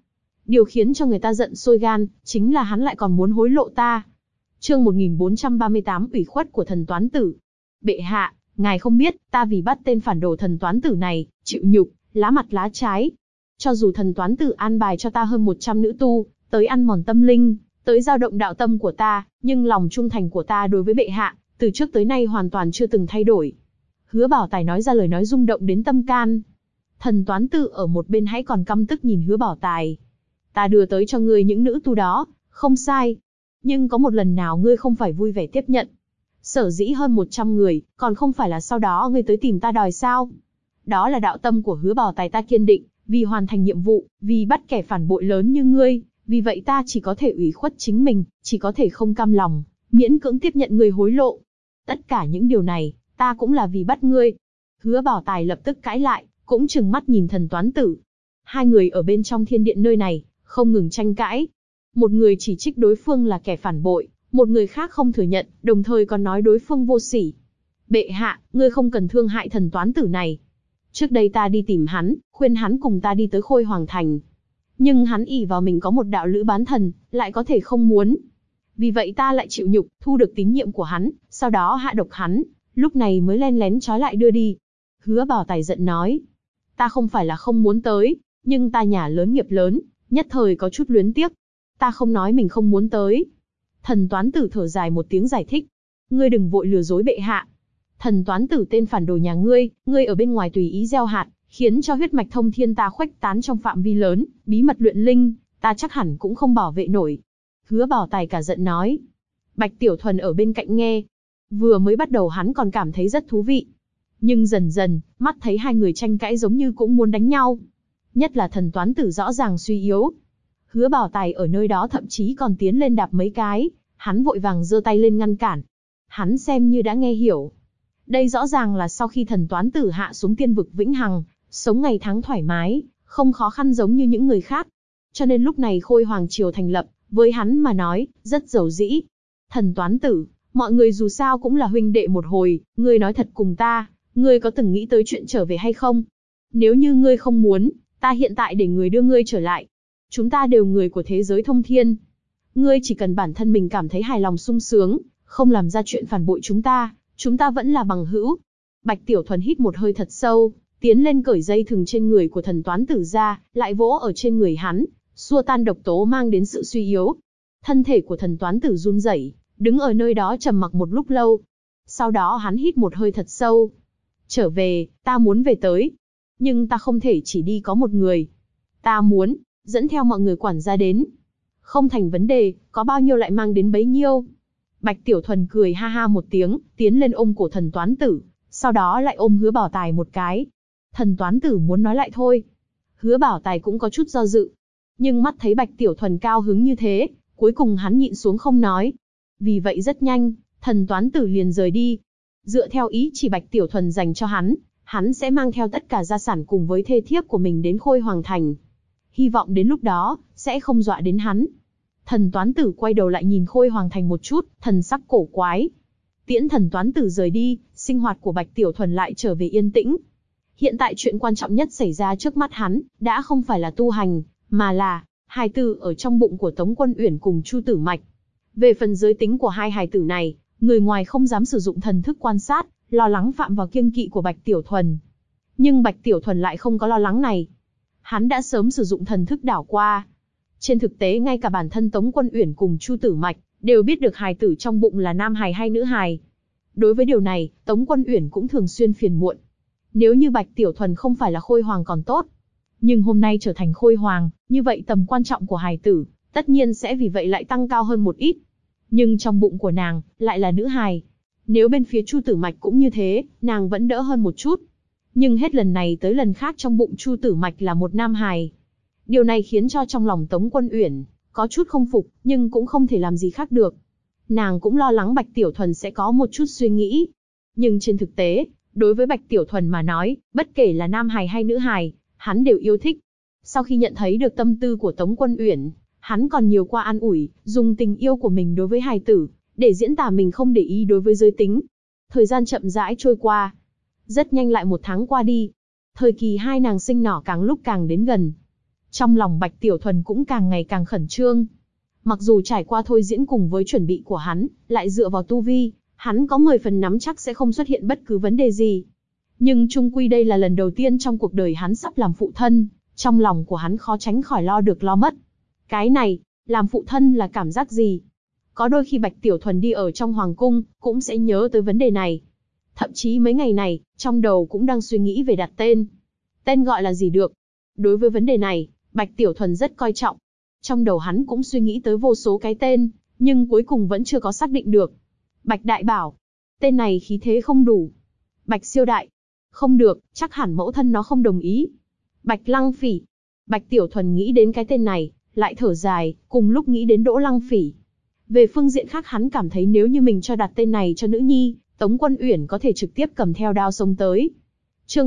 Speaker 1: Điều khiến cho người ta giận sôi gan, chính là hắn lại còn muốn hối lộ ta. Chương 1438 ủy khuất của thần toán tử. Bệ hạ, ngài không biết, ta vì bắt tên phản đồ thần toán tử này, chịu nhục, lá mặt lá trái. Cho dù thần toán tử an bài cho ta hơn 100 nữ tu, tới ăn mòn tâm linh, tới dao động đạo tâm của ta, nhưng lòng trung thành của ta đối với bệ hạ, từ trước tới nay hoàn toàn chưa từng thay đổi. Hứa Bảo Tài nói ra lời nói rung động đến tâm can. Thần toán tử ở một bên hãy còn căm tức nhìn Hứa Bảo Tài. Ta đưa tới cho ngươi những nữ tu đó, không sai. Nhưng có một lần nào ngươi không phải vui vẻ tiếp nhận? Sở dĩ hơn 100 người, còn không phải là sau đó ngươi tới tìm ta đòi sao? Đó là đạo tâm của Hứa Bảo Tài ta kiên định, vì hoàn thành nhiệm vụ, vì bắt kẻ phản bội lớn như ngươi, vì vậy ta chỉ có thể ủy khuất chính mình, chỉ có thể không cam lòng, miễn cưỡng tiếp nhận ngươi hối lộ. Tất cả những điều này, ta cũng là vì bắt ngươi. Hứa Bảo Tài lập tức cãi lại, cũng trừng mắt nhìn thần toán tử. Hai người ở bên trong thiên điện nơi này, không ngừng tranh cãi. Một người chỉ trích đối phương là kẻ phản bội, một người khác không thừa nhận, đồng thời còn nói đối phương vô sỉ. Bệ hạ, ngươi không cần thương hại thần toán tử này. Trước đây ta đi tìm hắn, khuyên hắn cùng ta đi tới Khôi Hoàng Thành. Nhưng hắn ỷ vào mình có một đạo lữ bán thần, lại có thể không muốn. Vì vậy ta lại chịu nhục, thu được tín nhiệm của hắn, sau đó hạ độc hắn, lúc này mới len lén trói lại đưa đi. Hứa Bảo Tài giận nói, ta không phải là không muốn tới, nhưng ta nhà lớn nghiệp lớn, nhất thời có chút luyến tiếc. Ta không nói mình không muốn tới. Thần toán tử thở dài một tiếng giải thích. Ngươi đừng vội lừa dối bệ hạ. Thần toán tử tên phản đồ nhà ngươi ở bên ngoài tùy ý gieo hạt, khiến cho huyết mạch thông thiên ta khuếch tán trong phạm vi lớn, bí mật luyện linh, ta chắc hẳn cũng không bảo vệ nổi. Hứa Bảo Tài cả giận nói. Bạch Tiểu Thuần ở bên cạnh nghe. Vừa mới bắt đầu hắn còn cảm thấy rất thú vị. Nhưng dần dần, mắt thấy hai người tranh cãi giống như cũng muốn đánh nhau. Nhất là thần toán tử rõ ràng suy yếu. Hứa Bảo Tài ở nơi đó thậm chí còn tiến lên đạp mấy cái, hắn vội vàng giơ tay lên ngăn cản. Hắn xem như đã nghe hiểu. Đây rõ ràng là sau khi thần toán tử hạ xuống tiên vực vĩnh hằng, sống ngày tháng thoải mái, không khó khăn giống như những người khác. Cho nên lúc này Khôi Hoàng Triều thành lập, với hắn mà nói, rất dầu dĩ. Thần toán tử, mọi người dù sao cũng là huynh đệ một hồi, ngươi nói thật cùng ta, ngươi có từng nghĩ tới chuyện trở về hay không? Nếu như ngươi không muốn, ta hiện tại để người đưa ngươi trở lại. Chúng ta đều người của thế giới thông thiên. Ngươi chỉ cần bản thân mình cảm thấy hài lòng sung sướng, không làm ra chuyện phản bội chúng ta vẫn là bằng hữu. Bạch Tiểu Thuần hít một hơi thật sâu, tiến lên cởi dây thừng trên người của thần toán tử ra, lại vỗ ở trên người hắn, xua tan độc tố mang đến sự suy yếu. Thân thể của thần toán tử run rẩy, đứng ở nơi đó trầm mặc một lúc lâu. Sau đó hắn hít một hơi thật sâu. Trở về, ta muốn về tới. Nhưng ta không thể chỉ đi có một người. Ta muốn dẫn theo mọi người quản gia đến. Không thành vấn đề, có bao nhiêu lại mang đến bấy nhiêu. Bạch Tiểu Thuần cười ha ha một tiếng, tiến lên ôm cổ thần toán tử, sau đó lại ôm Hứa Bảo Tài một cái. Thần toán tử muốn nói lại thôi. Hứa Bảo Tài cũng có chút do dự. Nhưng mắt thấy Bạch Tiểu Thuần cao hứng như thế, cuối cùng hắn nhịn xuống không nói. Vì vậy rất nhanh, thần toán tử liền rời đi. Dựa theo ý chỉ Bạch Tiểu Thuần dành cho hắn sẽ mang theo tất cả gia sản cùng với thê thiếp của mình đến Khôi Hoàng Thành. Hy vọng đến lúc đó, sẽ không dọa đến hắn. Thần toán tử quay đầu lại nhìn Khôi Hoàng Thành một chút, thần sắc cổ quái. Tiễn thần toán tử rời đi, sinh hoạt của Bạch Tiểu Thuần lại trở về yên tĩnh. Hiện tại chuyện quan trọng nhất xảy ra trước mắt hắn, đã không phải là tu hành, mà là hài tử ở trong bụng của Tống Quân Uyển cùng Chu Tử Mạch. Về phần giới tính của hai hài tử này, người ngoài không dám sử dụng thần thức quan sát, lo lắng phạm vào kiêng kỵ của Bạch Tiểu Thuần. Nhưng Bạch Tiểu Thuần lại không có lo lắng này. Hắn đã sớm sử dụng thần thức đảo qua. Trên thực tế ngay cả bản thân Tống Quân Uyển cùng Chu Tử Mạch đều biết được hài tử trong bụng là nam hài hay nữ hài. Đối với điều này, Tống Quân Uyển cũng thường xuyên phiền muộn. Nếu như Bạch Tiểu Thuần không phải là Khôi Hoàng còn tốt, nhưng hôm nay trở thành Khôi Hoàng, như vậy tầm quan trọng của hài tử tất nhiên sẽ vì vậy lại tăng cao hơn một ít. Nhưng trong bụng của nàng lại là nữ hài. Nếu bên phía Chu Tử Mạch cũng như thế, nàng vẫn đỡ hơn một chút. Nhưng hết lần này tới lần khác trong bụng Chu Tử Mạch là một nam hài. Điều này khiến cho trong lòng Tống Quân Uyển có chút không phục, nhưng cũng không thể làm gì khác được. Nàng cũng lo lắng Bạch Tiểu Thuần sẽ có một chút suy nghĩ. Nhưng trên thực tế, đối với Bạch Tiểu Thuần mà nói, bất kể là nam hài hay nữ hài, hắn đều yêu thích. Sau khi nhận thấy được tâm tư của Tống Quân Uyển, hắn còn nhiều qua an ủi, dùng tình yêu của mình đối với hài tử, để diễn tả mình không để ý đối với giới tính. Thời gian chậm rãi trôi qua. Rất nhanh lại một tháng qua đi. Thời kỳ hai nàng sinh nở càng lúc càng đến gần. Trong lòng Bạch Tiểu Thuần cũng càng ngày càng khẩn trương. Mặc dù trải qua thôi diễn cùng với chuẩn bị của hắn, lại dựa vào tu vi, hắn có 10 phần nắm chắc sẽ không xuất hiện bất cứ vấn đề gì. Nhưng chung quy đây là lần đầu tiên trong cuộc đời hắn sắp làm phụ thân, trong lòng của hắn khó tránh khỏi lo được lo mất. Cái này, làm phụ thân là cảm giác gì? Có đôi khi Bạch Tiểu Thuần đi ở trong hoàng cung, cũng sẽ nhớ tới vấn đề này. Thậm chí mấy ngày này, trong đầu cũng đang suy nghĩ về đặt tên. Tên gọi là gì được? Đối với vấn đề này, Bạch Tiểu Thuần rất coi trọng. Trong đầu hắn cũng suy nghĩ tới vô số cái tên, nhưng cuối cùng vẫn chưa có xác định được. Bạch Đại Bảo. Tên này khí thế không đủ. Bạch Siêu Đại. Không được, chắc hẳn mẫu thân nó không đồng ý. Bạch Lăng Phỉ. Bạch Tiểu Thuần nghĩ đến cái tên này, lại thở dài, cùng lúc nghĩ đến Đỗ Lăng Phỉ. Về phương diện khác hắn cảm thấy nếu như mình cho đặt tên này cho nữ nhi, Tống Quân Uyển có thể trực tiếp cầm theo đao xông tới. Chương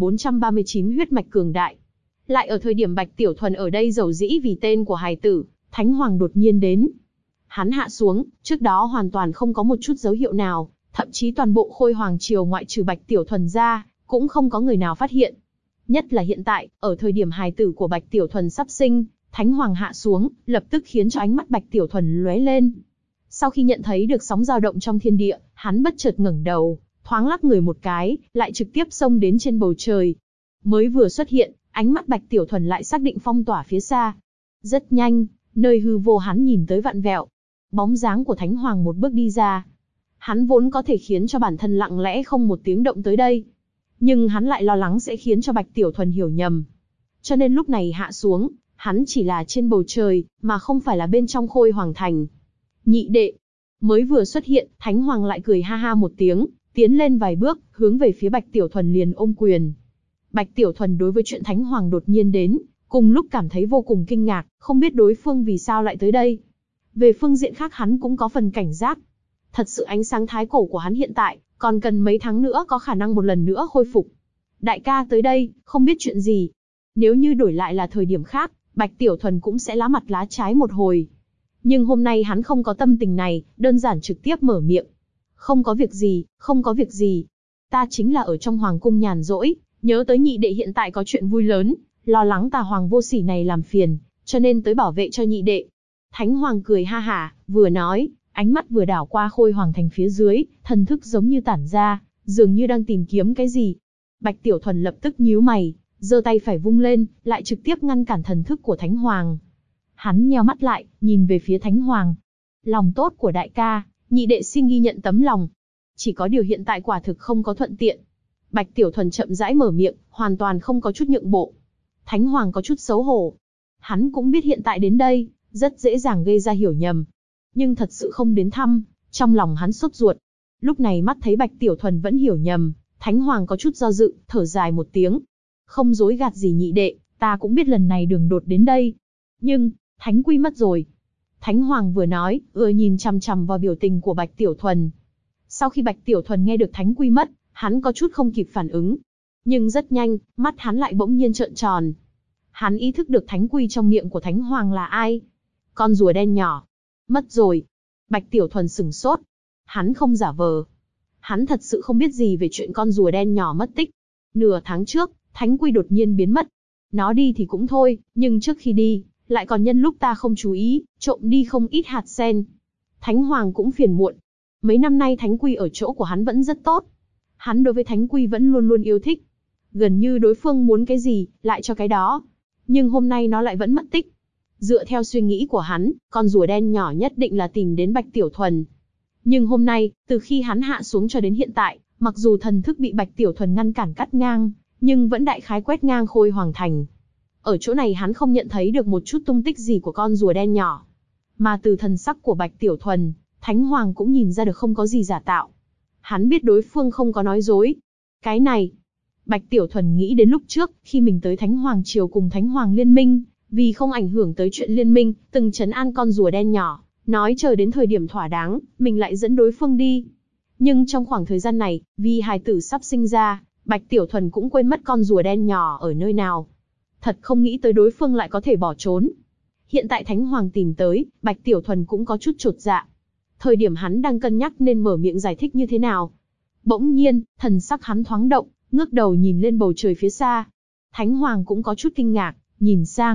Speaker 1: 1439 huyết mạch cường đại. Lại ở thời điểm Bạch Tiểu Thuần ở đây giàu dĩ vì tên của hài tử, Thánh Hoàng đột nhiên đến. Hắn hạ xuống, trước đó hoàn toàn không có một chút dấu hiệu nào, thậm chí toàn bộ Khôi Hoàng triều ngoại trừ Bạch Tiểu Thuần ra, cũng không có người nào phát hiện. Nhất là hiện tại, ở thời điểm hài tử của Bạch Tiểu Thuần sắp sinh, Thánh Hoàng hạ xuống, lập tức khiến cho ánh mắt Bạch Tiểu Thuần lóe lên. Sau khi nhận thấy được sóng dao động trong thiên địa, hắn bất chợt ngẩng đầu, thoáng lắc người một cái, lại trực tiếp xông đến trên bầu trời. Mới vừa xuất hiện, ánh mắt Bạch Tiểu Thuần lại xác định phong tỏa phía xa. Rất nhanh, nơi hư vô hắn nhìn tới vặn vẹo. Bóng dáng của Thánh Hoàng một bước đi ra. Hắn vốn có thể khiến cho bản thân lặng lẽ không một tiếng động tới đây. Nhưng hắn lại lo lắng sẽ khiến cho Bạch Tiểu Thuần hiểu nhầm. Cho nên lúc này hạ xuống, hắn chỉ là trên bầu trời, mà không phải là bên trong Khôi Hoàng thành. Nhị đệ. Mới vừa xuất hiện, Thánh Hoàng lại cười ha ha một tiếng, tiến lên vài bước, hướng về phía Bạch Tiểu Thuần liền ôm quyền. Bạch Tiểu Thuần đối với chuyện Thánh Hoàng đột nhiên đến, cùng lúc cảm thấy vô cùng kinh ngạc, không biết đối phương vì sao lại tới đây. Về phương diện khác hắn cũng có phần cảnh giác. Thật sự ánh sáng thái cổ của hắn hiện tại, còn cần mấy tháng nữa có khả năng một lần nữa khôi phục. Đại ca tới đây, không biết chuyện gì. Nếu như đổi lại là thời điểm khác, Bạch Tiểu Thuần cũng sẽ lá mặt lá trái một hồi. Nhưng hôm nay hắn không có tâm tình này, đơn giản trực tiếp mở miệng. Không có việc gì, không có việc gì. Ta chính là ở trong hoàng cung nhàn rỗi, nhớ tới nhị đệ hiện tại có chuyện vui lớn, lo lắng tà hoàng vô sỉ này làm phiền, cho nên tới bảo vệ cho nhị đệ. Thánh Hoàng cười ha hả, vừa nói, ánh mắt vừa đảo qua Khôi Hoàng thành phía dưới, thần thức giống như tản ra, dường như đang tìm kiếm cái gì. Bạch Tiểu Thuần lập tức nhíu mày, giơ tay phải vung lên, lại trực tiếp ngăn cản thần thức của Thánh Hoàng. Hắn nheo mắt lại, nhìn về phía Thánh Hoàng. Lòng tốt của đại ca, nhị đệ xin ghi nhận tấm lòng. Chỉ có điều hiện tại quả thực không có thuận tiện. Bạch Tiểu Thuần chậm rãi mở miệng, hoàn toàn không có chút nhượng bộ. Thánh Hoàng có chút xấu hổ. Hắn cũng biết hiện tại đến đây, rất dễ dàng gây ra hiểu nhầm. Nhưng thật sự không đến thăm, trong lòng hắn sốt ruột. Lúc này mắt thấy Bạch Tiểu Thuần vẫn hiểu nhầm, Thánh Hoàng có chút do dự, thở dài một tiếng. Không dối gạt gì nhị đệ, ta cũng biết lần này đường đột đến đây. Nhưng, Thánh Quy mất rồi. Thánh Hoàng vừa nói, nhìn chằm chằm vào biểu tình của Bạch Tiểu Thuần. Sau khi Bạch Tiểu Thuần nghe được Thánh Quy mất, hắn có chút không kịp phản ứng. Nhưng rất nhanh, mắt hắn lại bỗng nhiên trợn tròn. Hắn ý thức được Thánh Quy trong miệng của Thánh Hoàng là ai? Con rùa đen nhỏ. Mất rồi. Bạch Tiểu Thuần sửng sốt. Hắn không giả vờ. Hắn thật sự không biết gì về chuyện con rùa đen nhỏ mất tích. Nửa tháng trước, Thánh Quy đột nhiên biến mất. Nó đi thì cũng thôi, nhưng trước khi đi, lại còn nhân lúc ta không chú ý, trộm đi không ít hạt sen. Thánh Hoàng cũng phiền muộn. Mấy năm nay Thánh Quy ở chỗ của hắn vẫn rất tốt. Hắn đối với Thánh Quy vẫn luôn luôn yêu thích. Gần như đối phương muốn cái gì, lại cho cái đó. Nhưng hôm nay nó lại vẫn mất tích. Dựa theo suy nghĩ của hắn, con rùa đen nhỏ nhất định là tìm đến Bạch Tiểu Thuần. Nhưng hôm nay, từ khi hắn hạ xuống cho đến hiện tại, mặc dù thần thức bị Bạch Tiểu Thuần ngăn cản cắt ngang, nhưng vẫn đại khái quét ngang Khôi Hoàng thành. Ở chỗ này hắn không nhận thấy được một chút tung tích gì của con rùa đen nhỏ. Mà từ thần sắc của Bạch Tiểu Thuần, Thánh Hoàng cũng nhìn ra được không có gì giả tạo. Hắn biết đối phương không có nói dối. Cái này, Bạch Tiểu Thuần nghĩ đến lúc trước, khi mình tới Thánh Hoàng triều cùng Thánh Hoàng liên minh, vì không ảnh hưởng tới chuyện liên minh, từng trấn an con rùa đen nhỏ, nói chờ đến thời điểm thỏa đáng, mình lại dẫn đối phương đi. Nhưng trong khoảng thời gian này, vì hài tử sắp sinh ra, Bạch Tiểu Thuần cũng quên mất con rùa đen nhỏ ở nơi nào. Thật không nghĩ tới đối phương lại có thể bỏ trốn. Hiện tại Thánh Hoàng tìm tới, Bạch Tiểu Thuần cũng có chút chột dạ. Thời điểm hắn đang cân nhắc nên mở miệng giải thích như thế nào. Bỗng nhiên, thần sắc hắn thoáng động, ngước đầu nhìn lên bầu trời phía xa. Thánh Hoàng cũng có chút kinh ngạc, nhìn sang,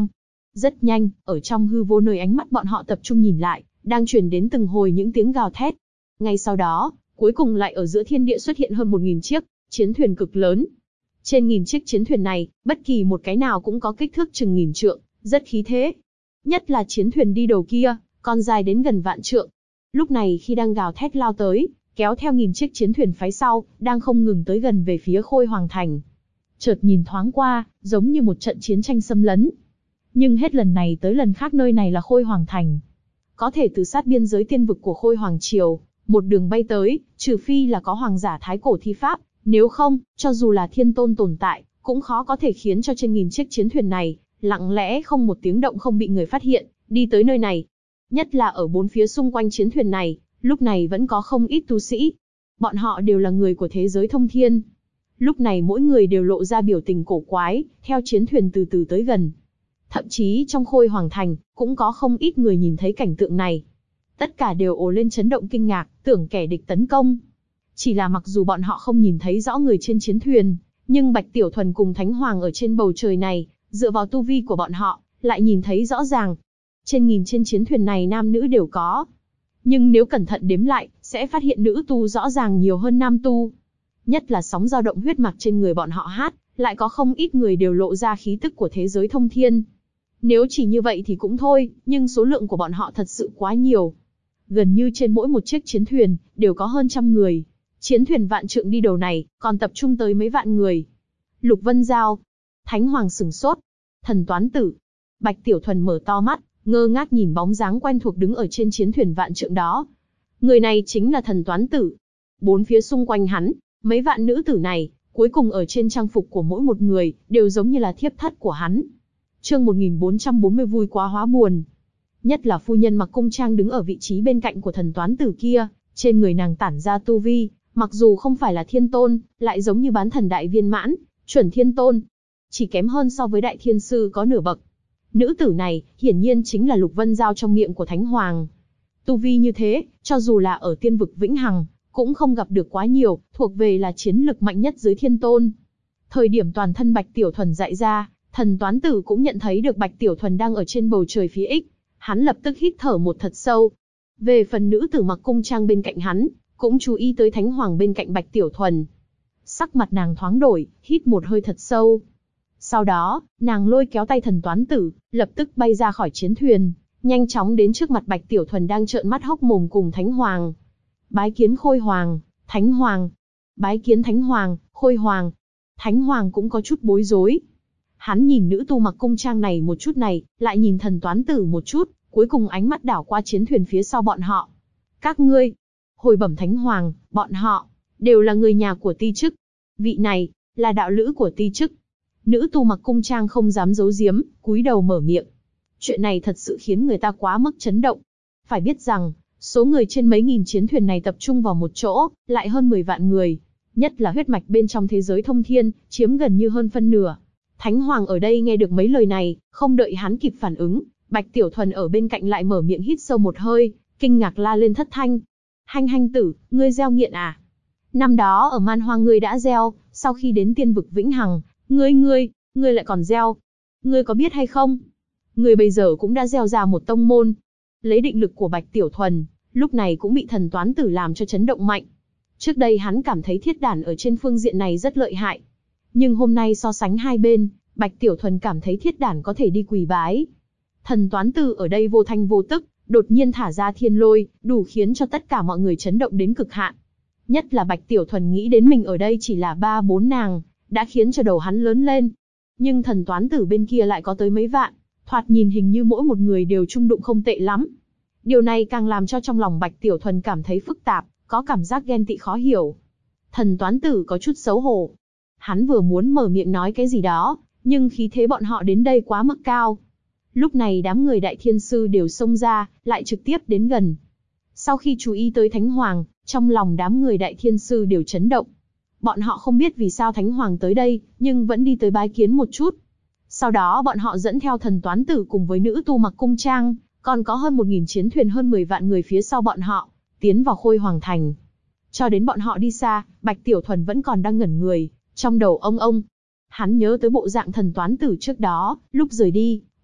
Speaker 1: Rất nhanh, ở trong hư vô nơi ánh mắt bọn họ tập trung nhìn lại, đang truyền đến từng hồi những tiếng gào thét. Ngay sau đó, cuối cùng lại ở giữa thiên địa xuất hiện hơn 1000 chiếc chiến thuyền cực lớn. Trên 1000 chiếc chiến thuyền này, bất kỳ một cái nào cũng có kích thước chừng 1000 trượng, rất khí thế. Nhất là chiến thuyền đi đầu kia, còn dài đến gần vạn trượng. Lúc này khi đang gào thét lao tới, kéo theo 1000 chiếc chiến thuyền phái sau, đang không ngừng tới gần về phía Khôi Hoàng Thành. Chợt nhìn thoáng qua, giống như một trận chiến tranh xâm lấn. Nhưng hết lần này tới lần khác nơi này là Khôi Hoàng Thành. Có thể từ sát biên giới tiên vực của Khôi Hoàng Triều, một đường bay tới, trừ phi là có hoàng giả thái cổ thi pháp, nếu không, cho dù là thiên tôn tồn tại, cũng khó có thể khiến cho trên 1000 chiếc chiến thuyền này, lặng lẽ không một tiếng động không bị người phát hiện, đi tới nơi này. Nhất là ở bốn phía xung quanh chiến thuyền này, lúc này vẫn có không ít tu sĩ. Bọn họ đều là người của thế giới thông thiên. Lúc này mỗi người đều lộ ra biểu tình cổ quái, theo chiến thuyền từ từ tới gần. Thậm chí trong Khôi Hoàng Thành, cũng có không ít người nhìn thấy cảnh tượng này. Tất cả đều ồ lên chấn động kinh ngạc, tưởng kẻ địch tấn công. Chỉ là mặc dù bọn họ không nhìn thấy rõ người trên chiến thuyền, nhưng Bạch Tiểu Thuần cùng Thánh Hoàng ở trên bầu trời này, dựa vào tu vi của bọn họ, lại nhìn thấy rõ ràng. Trên 1000 trên chiến thuyền này nam nữ đều có. Nhưng nếu cẩn thận đếm lại, sẽ phát hiện nữ tu rõ ràng nhiều hơn nam tu. Nhất là sóng dao động huyết mạch trên người bọn họ hát, lại có không ít người đều lộ ra khí tức của thế giới thông thiên. Nếu chỉ như vậy thì cũng thôi, nhưng số lượng của bọn họ thật sự quá nhiều. Gần như trên mỗi một chiếc chiến thuyền, đều có hơn 100 người. Chiến thuyền vạn trượng đi đầu này, còn tập trung tới mấy vạn người. Lục Vân Giao, Thánh Hoàng sửng sốt, Thần Toán Tử. Bạch Tiểu Thuần mở to mắt, ngơ ngác nhìn bóng dáng quen thuộc đứng ở trên chiến thuyền vạn trượng đó. Người này chính là Thần Toán Tử. Bốn phía xung quanh hắn, mấy vạn nữ tử này, cuối cùng ở trên trang phục của mỗi một người, đều giống như là thiếp thất của hắn. Chương 1440 vui quá hóa buồn. Nhất là phu nhân mặc cung trang đứng ở vị trí bên cạnh của Thần Toán Tử kia, trên người nàng tản ra tu vi, mặc dù không phải là thiên tôn, lại giống như bán thần đại viên mãn, chuẩn thiên tôn. Chỉ kém hơn so với đại thiên sư có nửa bậc. Nữ tử này, hiển nhiên chính là Lục Vân Giao trong miệng của Thánh Hoàng. Tu vi như thế, cho dù là ở tiên vực vĩnh hằng, cũng không gặp được quá nhiều, thuộc về là chiến lực mạnh nhất dưới thiên tôn. Thời điểm toàn thân Bạch Tiểu Thuần dại ra, Thần Toán Tử cũng nhận thấy được Bạch Tiểu Thuần đang ở trên bầu trời phía X. Hắn lập tức hít thở một thật sâu. Về phần nữ tử mặc cung trang bên cạnh hắn, cũng chú ý tới Thánh Hoàng bên cạnh Bạch Tiểu Thuần. Sắc mặt nàng thoáng đổi, hít một hơi thật sâu. Sau đó, nàng lôi kéo tay Thần Toán Tử, lập tức bay ra khỏi chiến thuyền, nhanh chóng đến trước mặt Bạch Tiểu Thuần đang trợn mắt hốc mồm cùng Thánh Hoàng. Bái kiến Khôi Hoàng, Thánh Hoàng. Bái kiến Thánh Hoàng, Khôi Hoàng. Thánh Hoàng cũng có chút bối rối. Hắn nhìn nữ tu mặc cung trang này một chút này, lại nhìn Thần Toán Tử một chút, cuối cùng ánh mắt đảo qua chiến thuyền phía sau bọn họ. Các ngươi, hồi bẩm Thánh Hoàng, bọn họ, đều là người nhà của Ti Chức. Vị này, là đạo lữ của Ti Chức. Nữ tu mặc cung trang không dám giấu giếm, cúi đầu mở miệng. Chuyện này thật sự khiến người ta quá mức chấn động. Phải biết rằng, số người trên mấy nghìn chiến thuyền này tập trung vào một chỗ, lại hơn 10 vạn người. Nhất là huyết mạch bên trong thế giới thông thiên, chiếm gần như hơn phân nửa. Thánh Hoàng ở đây nghe được mấy lời này, không đợi hắn kịp phản ứng, Bạch Tiểu Thuần ở bên cạnh lại mở miệng hít sâu một hơi, kinh ngạc la lên thất thanh. Hanh tử, ngươi gieo nghiện à? Năm đó ở Man Hoang ngươi đã gieo, sau khi đến tiên vực vĩnh hằng, ngươi lại còn gieo. Ngươi có biết hay không? Ngươi bây giờ cũng đã gieo ra một tông môn. Lấy định lực của Bạch Tiểu Thuần, lúc này cũng bị Thần Toán Tử làm cho chấn động mạnh. Trước đây hắn cảm thấy thiết đản ở trên phương diện này rất lợi hại. Nhưng hôm nay so sánh hai bên, Bạch Tiểu Thuần cảm thấy thiết đản có thể đi quỳ bái. Thần Toán Tử ở đây vô thanh vô tức, đột nhiên thả ra thiên lôi, đủ khiến cho tất cả mọi người chấn động đến cực hạn. Nhất là Bạch Tiểu Thuần nghĩ đến mình ở đây chỉ là 3-4 nàng, đã khiến cho đầu hắn lớn lên. Nhưng Thần Toán Tử bên kia lại có tới mấy vạn, thoạt nhìn hình như mỗi một người đều trung đụng không tệ lắm. Điều này càng làm cho trong lòng Bạch Tiểu Thuần cảm thấy phức tạp, có cảm giác ghen tị khó hiểu. Thần Toán Tử có chút xấu hổ. Hắn vừa muốn mở miệng nói cái gì đó, nhưng khí thế bọn họ đến đây quá mức cao. Lúc này đám người đại thiên sư đều xông ra, lại trực tiếp đến gần. Sau khi chú ý tới Thánh Hoàng, trong lòng đám người đại thiên sư đều chấn động. Bọn họ không biết vì sao Thánh Hoàng tới đây, nhưng vẫn đi tới bái kiến một chút. Sau đó bọn họ dẫn theo Thần Toán Tử cùng với nữ tu mặc cung trang, còn có hơn 1000 chiến thuyền hơn 10 vạn người phía sau bọn họ, tiến vào Khôi Hoàng Thành. Cho đến bọn họ đi xa, Bạch Tiểu Thuần vẫn còn đang ngẩn người, trong đầu ông. Hắn nhớ tới bộ dạng Thần Toán Tử trước đó, lúc rời đi,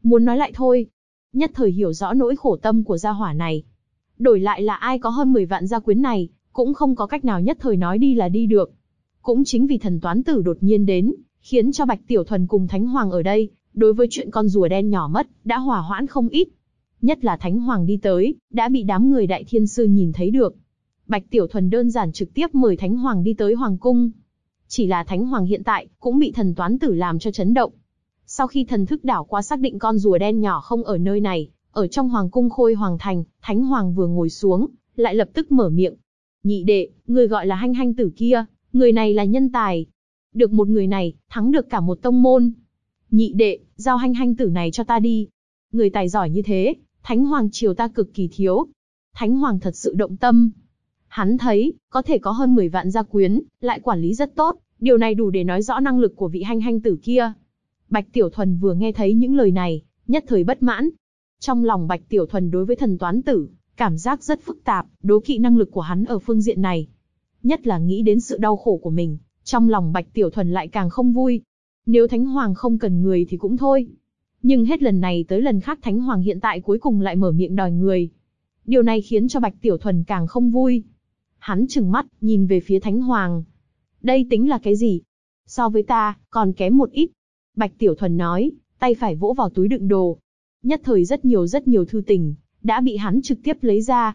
Speaker 1: muốn nói lại thôi. Nhất thời hiểu rõ nỗi khổ tâm của gia hỏa này. Đổi lại là ai có hơn 10 vạn gia quyến này, cũng không có cách nào nhất thời nói đi là đi được. Cũng chính vì thần toán tử đột nhiên đến, khiến cho Bạch Tiểu Thuần cùng Thánh Hoàng ở đây, đối với chuyện con rùa đen nhỏ mất, đã hòa hoãn không ít. Nhất là Thánh Hoàng đi tới, đã bị đám người Đại Thiên Sư nhìn thấy được. Bạch Tiểu Thuần đơn giản trực tiếp mời Thánh Hoàng đi tới Hoàng Cung. Chỉ là Thánh Hoàng hiện tại, cũng bị thần toán tử làm cho chấn động. Sau khi thần thức đảo qua xác định con rùa đen nhỏ không ở nơi này, ở trong Hoàng Cung Khôi Hoàng Thành, Thánh Hoàng vừa ngồi xuống, lại lập tức mở miệng. Nhị đệ, người gọi là Hanh Hanh tử kia, người này là nhân tài. Được một người này, thắng được cả một tông môn. Nhị đệ, giao Hanh Hanh tử này cho ta đi. Người tài giỏi như thế, Thánh Hoàng triều ta cực kỳ thiếu. Thánh Hoàng thật sự động tâm. Hắn thấy, có thể có hơn 10 vạn gia quyến, lại quản lý rất tốt, điều này đủ để nói rõ năng lực của vị Hanh Hanh tử kia. Bạch Tiểu Thuần vừa nghe thấy những lời này, nhất thời bất mãn. Trong lòng Bạch Tiểu Thuần đối với thần toán tử, cảm giác rất phức tạp, đố kỵ năng lực của hắn ở phương diện này. Nhất là nghĩ đến sự đau khổ của mình, trong lòng Bạch Tiểu Thuần lại càng không vui. Nếu Thánh Hoàng không cần người thì cũng thôi. Nhưng hết lần này tới lần khác Thánh Hoàng hiện tại cuối cùng lại mở miệng đòi người. Điều này khiến cho Bạch Tiểu Thuần càng không vui. Hắn trừng mắt, nhìn về phía Thánh Hoàng. Đây tính là cái gì? So với ta, còn kém một ít. Bạch Tiểu Thuần nói, tay phải vỗ vào túi đựng đồ. Nhất thời rất nhiều thư tình, đã bị hắn trực tiếp lấy ra.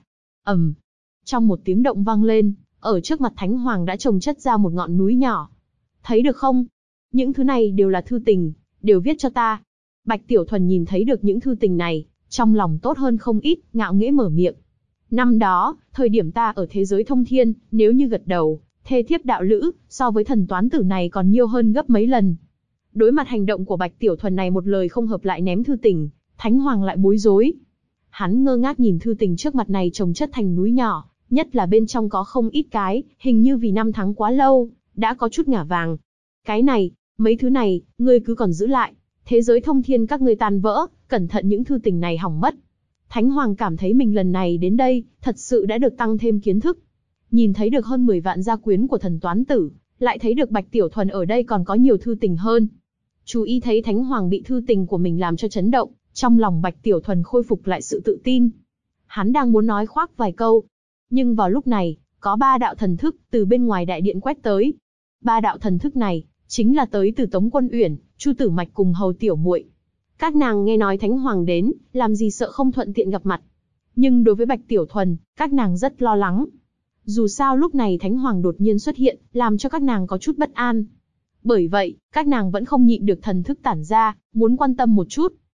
Speaker 1: Trong một tiếng động vang lên, ở trước mặt Thánh Hoàng đã chồng chất ra một ngọn núi nhỏ. Thấy được không? Những thứ này đều là thư tình, đều viết cho ta. Bạch Tiểu Thuần nhìn thấy được những thư tình này, trong lòng tốt hơn không ít, ngạo nghễ mở miệng. Năm đó, thời điểm ta ở thế giới thông thiên, nếu như gật đầu, thê thiếp đạo lữ, so với thần toán tử này còn nhiều hơn gấp mấy lần. Đối mặt hành động của Bạch Tiểu Thuần này một lời không hợp lại ném thư tình, Thánh Hoàng lại bối rối. Hắn ngơ ngác nhìn thư tình trước mặt này chồng chất thành núi nhỏ, nhất là bên trong có không ít cái, hình như vì năm tháng quá lâu, đã có chút ngả vàng. Cái này, mấy thứ này, ngươi cứ còn giữ lại. Thế giới thông thiên các ngươi tan vỡ, cẩn thận những thư tình này hỏng mất. Thánh Hoàng cảm thấy mình lần này đến đây, thật sự đã được tăng thêm kiến thức. Nhìn thấy được hơn 10 vạn gia quyến của thần toán tử, lại thấy được Bạch Tiểu Thuần ở đây còn có nhiều thư tình hơn. Chú ý thấy Thánh Hoàng bị thư tình của mình làm cho chấn động, trong lòng Bạch Tiểu Thuần khôi phục lại sự tự tin. Hắn đang muốn nói khoác vài câu. Nhưng vào lúc này, có 3 đạo thần thức từ bên ngoài đại điện quét tới. 3 đạo thần thức này, chính là tới từ Tống Quân Uyển, Chu Tử Mạch cùng Hầu Tiểu Muội. Các nàng nghe nói Thánh Hoàng đến, làm gì sợ không thuận tiện gặp mặt. Nhưng đối với Bạch Tiểu Thuần, các nàng rất lo lắng. Dù sao lúc này Thánh Hoàng đột nhiên xuất hiện, làm cho các nàng có chút bất an. Bởi vậy, các nàng vẫn không nhịn được thần thức tản ra, muốn quan tâm một chút.